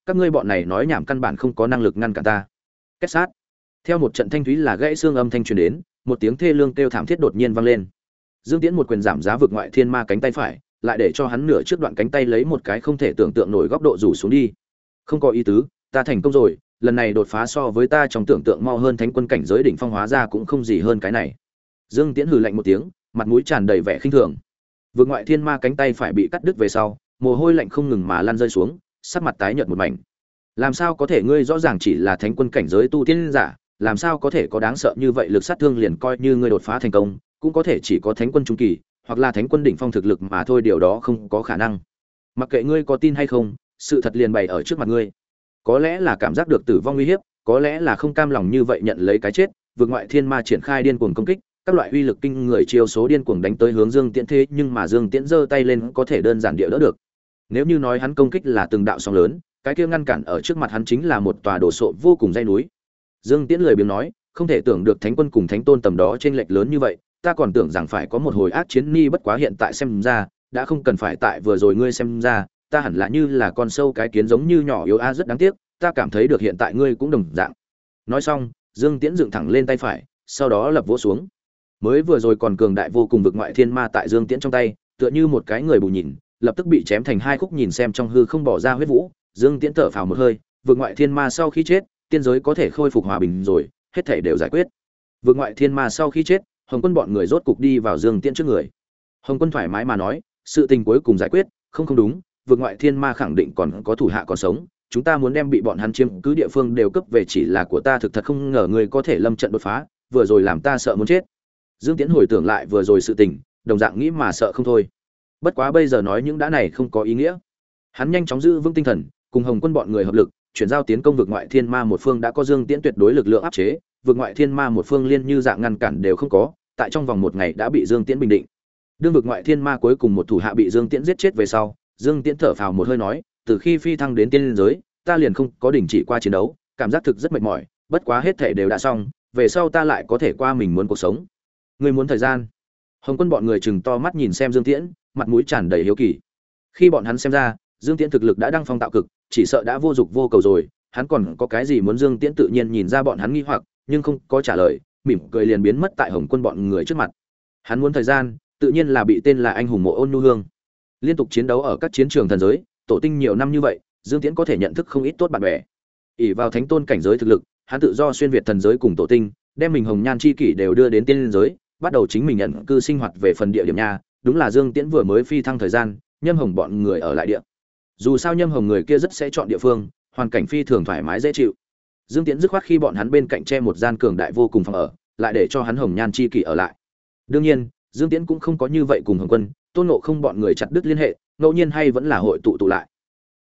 các ngươi bọn này nói nhảm căn bản không có năng lực ngăn cản ta. Kết sát. Theo một trận thanh thúy là gãy xương âm thanh truyền đến, một tiếng thê lương kêu thảm thiết đột nhiên vang lên. Dương Tiễn một quyền giảm giá vực ngoại thiên ma cánh tay phải, lại để cho hắn nửa trước đoạn cánh tay lấy một cái không thể tưởng tượng nổi góc độ rủ xuống đi. Không có ý tứ, ta thành công rồi, lần này đột phá so với ta trong tưởng tượng mau hơn thánh quân cảnh giới đỉnh phong, hóa ra cũng không gì hơn cái này. Dương Tiễn hừ lạnh một tiếng, mặt mũi tràn đầy vẻ khinh thường. Vực ngoại thiên ma cánh tay phải bị cắt đứt về sau, mồ hôi lạnh không ngừng mà lăn rơi xuống, sắc mặt tái nhợt một mảnh. Làm sao có thể, ngươi rõ ràng chỉ là thánh quân cảnh giới tu tiên giả, làm sao có thể có đáng sợ như vậy lực sát thương, liền coi như ngươi đột phá thành công, cũng có thể chỉ có thánh quân trung kỳ, hoặc là thánh quân đỉnh phong thực lực mà thôi, điều đó không có khả năng. Mặc kệ ngươi có tin hay không, sự thật liền bày ở trước mặt ngươi. Có lẽ là cảm giác được tử vong uy hiếp, có lẽ là không cam lòng như vậy nhận lấy cái chết, vực ngoại thiên ma triển khai điên cuồng công kích, các loại uy lực kinh người chiêu số điên cuồng đánh tới hướng Dương Tiễn, thế nhưng mà Dương Tiễn giơ tay lên có thể đơn giản địa đỡ được. Nếu như nói hắn công kích là từng đạo sóng lớn, cái kia ngăn cản ở trước mặt hắn chính là một tòa đổ sộ vô cùng dãy núi. Dương Tiễn lười biếng nói, không thể tưởng được thánh quân cùng thánh tôn tầm đó trên lệch lớn như vậy, ta còn tưởng rằng phải có một hồi ác chiến ni, bất quá hiện tại xem ra, đã không cần phải tại vừa rồi ngươi xem ra, ta hẳn là như là con sâu cái kiến giống như nhỏ yếu a, rất đáng tiếc, ta cảm thấy được hiện tại ngươi cũng đồng dạng. Nói xong, Dương Tiễn dựng thẳng lên tay phải, sau đó lập vỗ xuống. Mới vừa rồi còn cường đại vô cùng vực ngoại thiên ma tại Dương Tiễn trong tay, tựa như một cái người bù nhìn, lập tức bị chém thành hai khúc, nhìn xem trong hư không bỏ ra huyết vũ. Dương Tiễn thở phào một hơi, vực ngoại thiên ma sau khi chết, tiên giới có thể khôi phục hòa bình rồi, hết thảy đều giải quyết. Vực ngoại thiên ma sau khi chết, Hồng Quân bọn người rốt cục đi vào Dương Tiễn trước người. Hồng Quân thoải mái mà nói, sự tình cuối cùng giải quyết, không đúng, vực ngoại thiên ma khẳng định còn có thủ hạ còn sống, chúng ta muốn đem bị bọn hắn chiếm cứ địa phương đều cấp về, chỉ là của ta thực thật không ngờ người có thể lâm trận đột phá, vừa rồi làm ta sợ muốn chết. Dương Tiễn hồi tưởng lại vừa rồi sự tình, đồng dạng nghĩ mà sợ không thôi. Bất quá bây giờ nói những đã này không có ý nghĩa. Hắn nhanh chóng giữ vững tinh thần, cùng Hồng Quân bọn người hợp lực, chuyển giao tiến công vực ngoại thiên ma một phương đã có Dương Tiễn tuyệt đối lực lượng áp chế, vực ngoại thiên ma một phương liên như dạng ngăn cản đều không có, tại trong vòng một ngày đã bị Dương Tiễn bình định. Đương vực ngoại thiên ma cuối cùng một thủ hạ bị Dương Tiễn giết chết về sau, Dương Tiễn thở phào một hơi nói, từ khi phi thăng đến tiên giới, ta liền không có đình chỉ qua chiến đấu, cảm giác thực rất mệt mỏi, bất quá hết thể đều đã xong, về sau ta lại có thể qua mình muốn cuộc sống. Ngươi muốn thời gian? Hồng Quân bọn người chừng to mắt nhìn xem Dương Tiễn, mặt mũi tràn đầy hiếu kỳ. Khi bọn hắn xem ra, Dương Tiễn thực lực đã đăng phong tạo cực, chỉ sợ đã vô dục vô cầu rồi, hắn còn có cái gì muốn? Dương Tiễn tự nhiên nhìn ra bọn hắn nghi hoặc, nhưng không có trả lời, mỉm cười liền biến mất tại Hồng Quân bọn người trước mặt. Hắn muốn thời gian, tự nhiên là bị tên là anh hùng Mộ Ôn Nhu Hương. Liên tục chiến đấu ở các chiến trường thần giới, tổ tinh nhiều năm như vậy, Dương Tiễn có thể nhận thức không ít tốt bạn bè. ỷ vào thánh tôn cảnh giới thực lực, hắn tự do xuyên việt thần giới cùng tổ tinh, đem mình hồng nhan chi kỷ đều đưa đến tiên giới, bắt đầu chính mình nhận cư sinh hoạt về phần địa điểm nhà. Đúng là Dương Tiễn vừa mới phi thăng thời gian, Nhâm Hồng bọn người ở lại địa. Dù sao Nhâm Hồng người kia rất sẽ chọn địa phương, hoàn cảnh phi thường thoải mái dễ chịu. Dương Tiễn dứt khoát khi bọn hắn bên cạnh che một gian cường đại vô cùng phòng ở, lại để cho hắn hồng nhan chi kỷ ở lại. Đương nhiên, Dương Tiễn cũng không có như vậy cùng Hồng Quân, Tôn Ngộ Không bọn người chặt đứt liên hệ, ngẫu nhiên hay vẫn là hội tụ lại.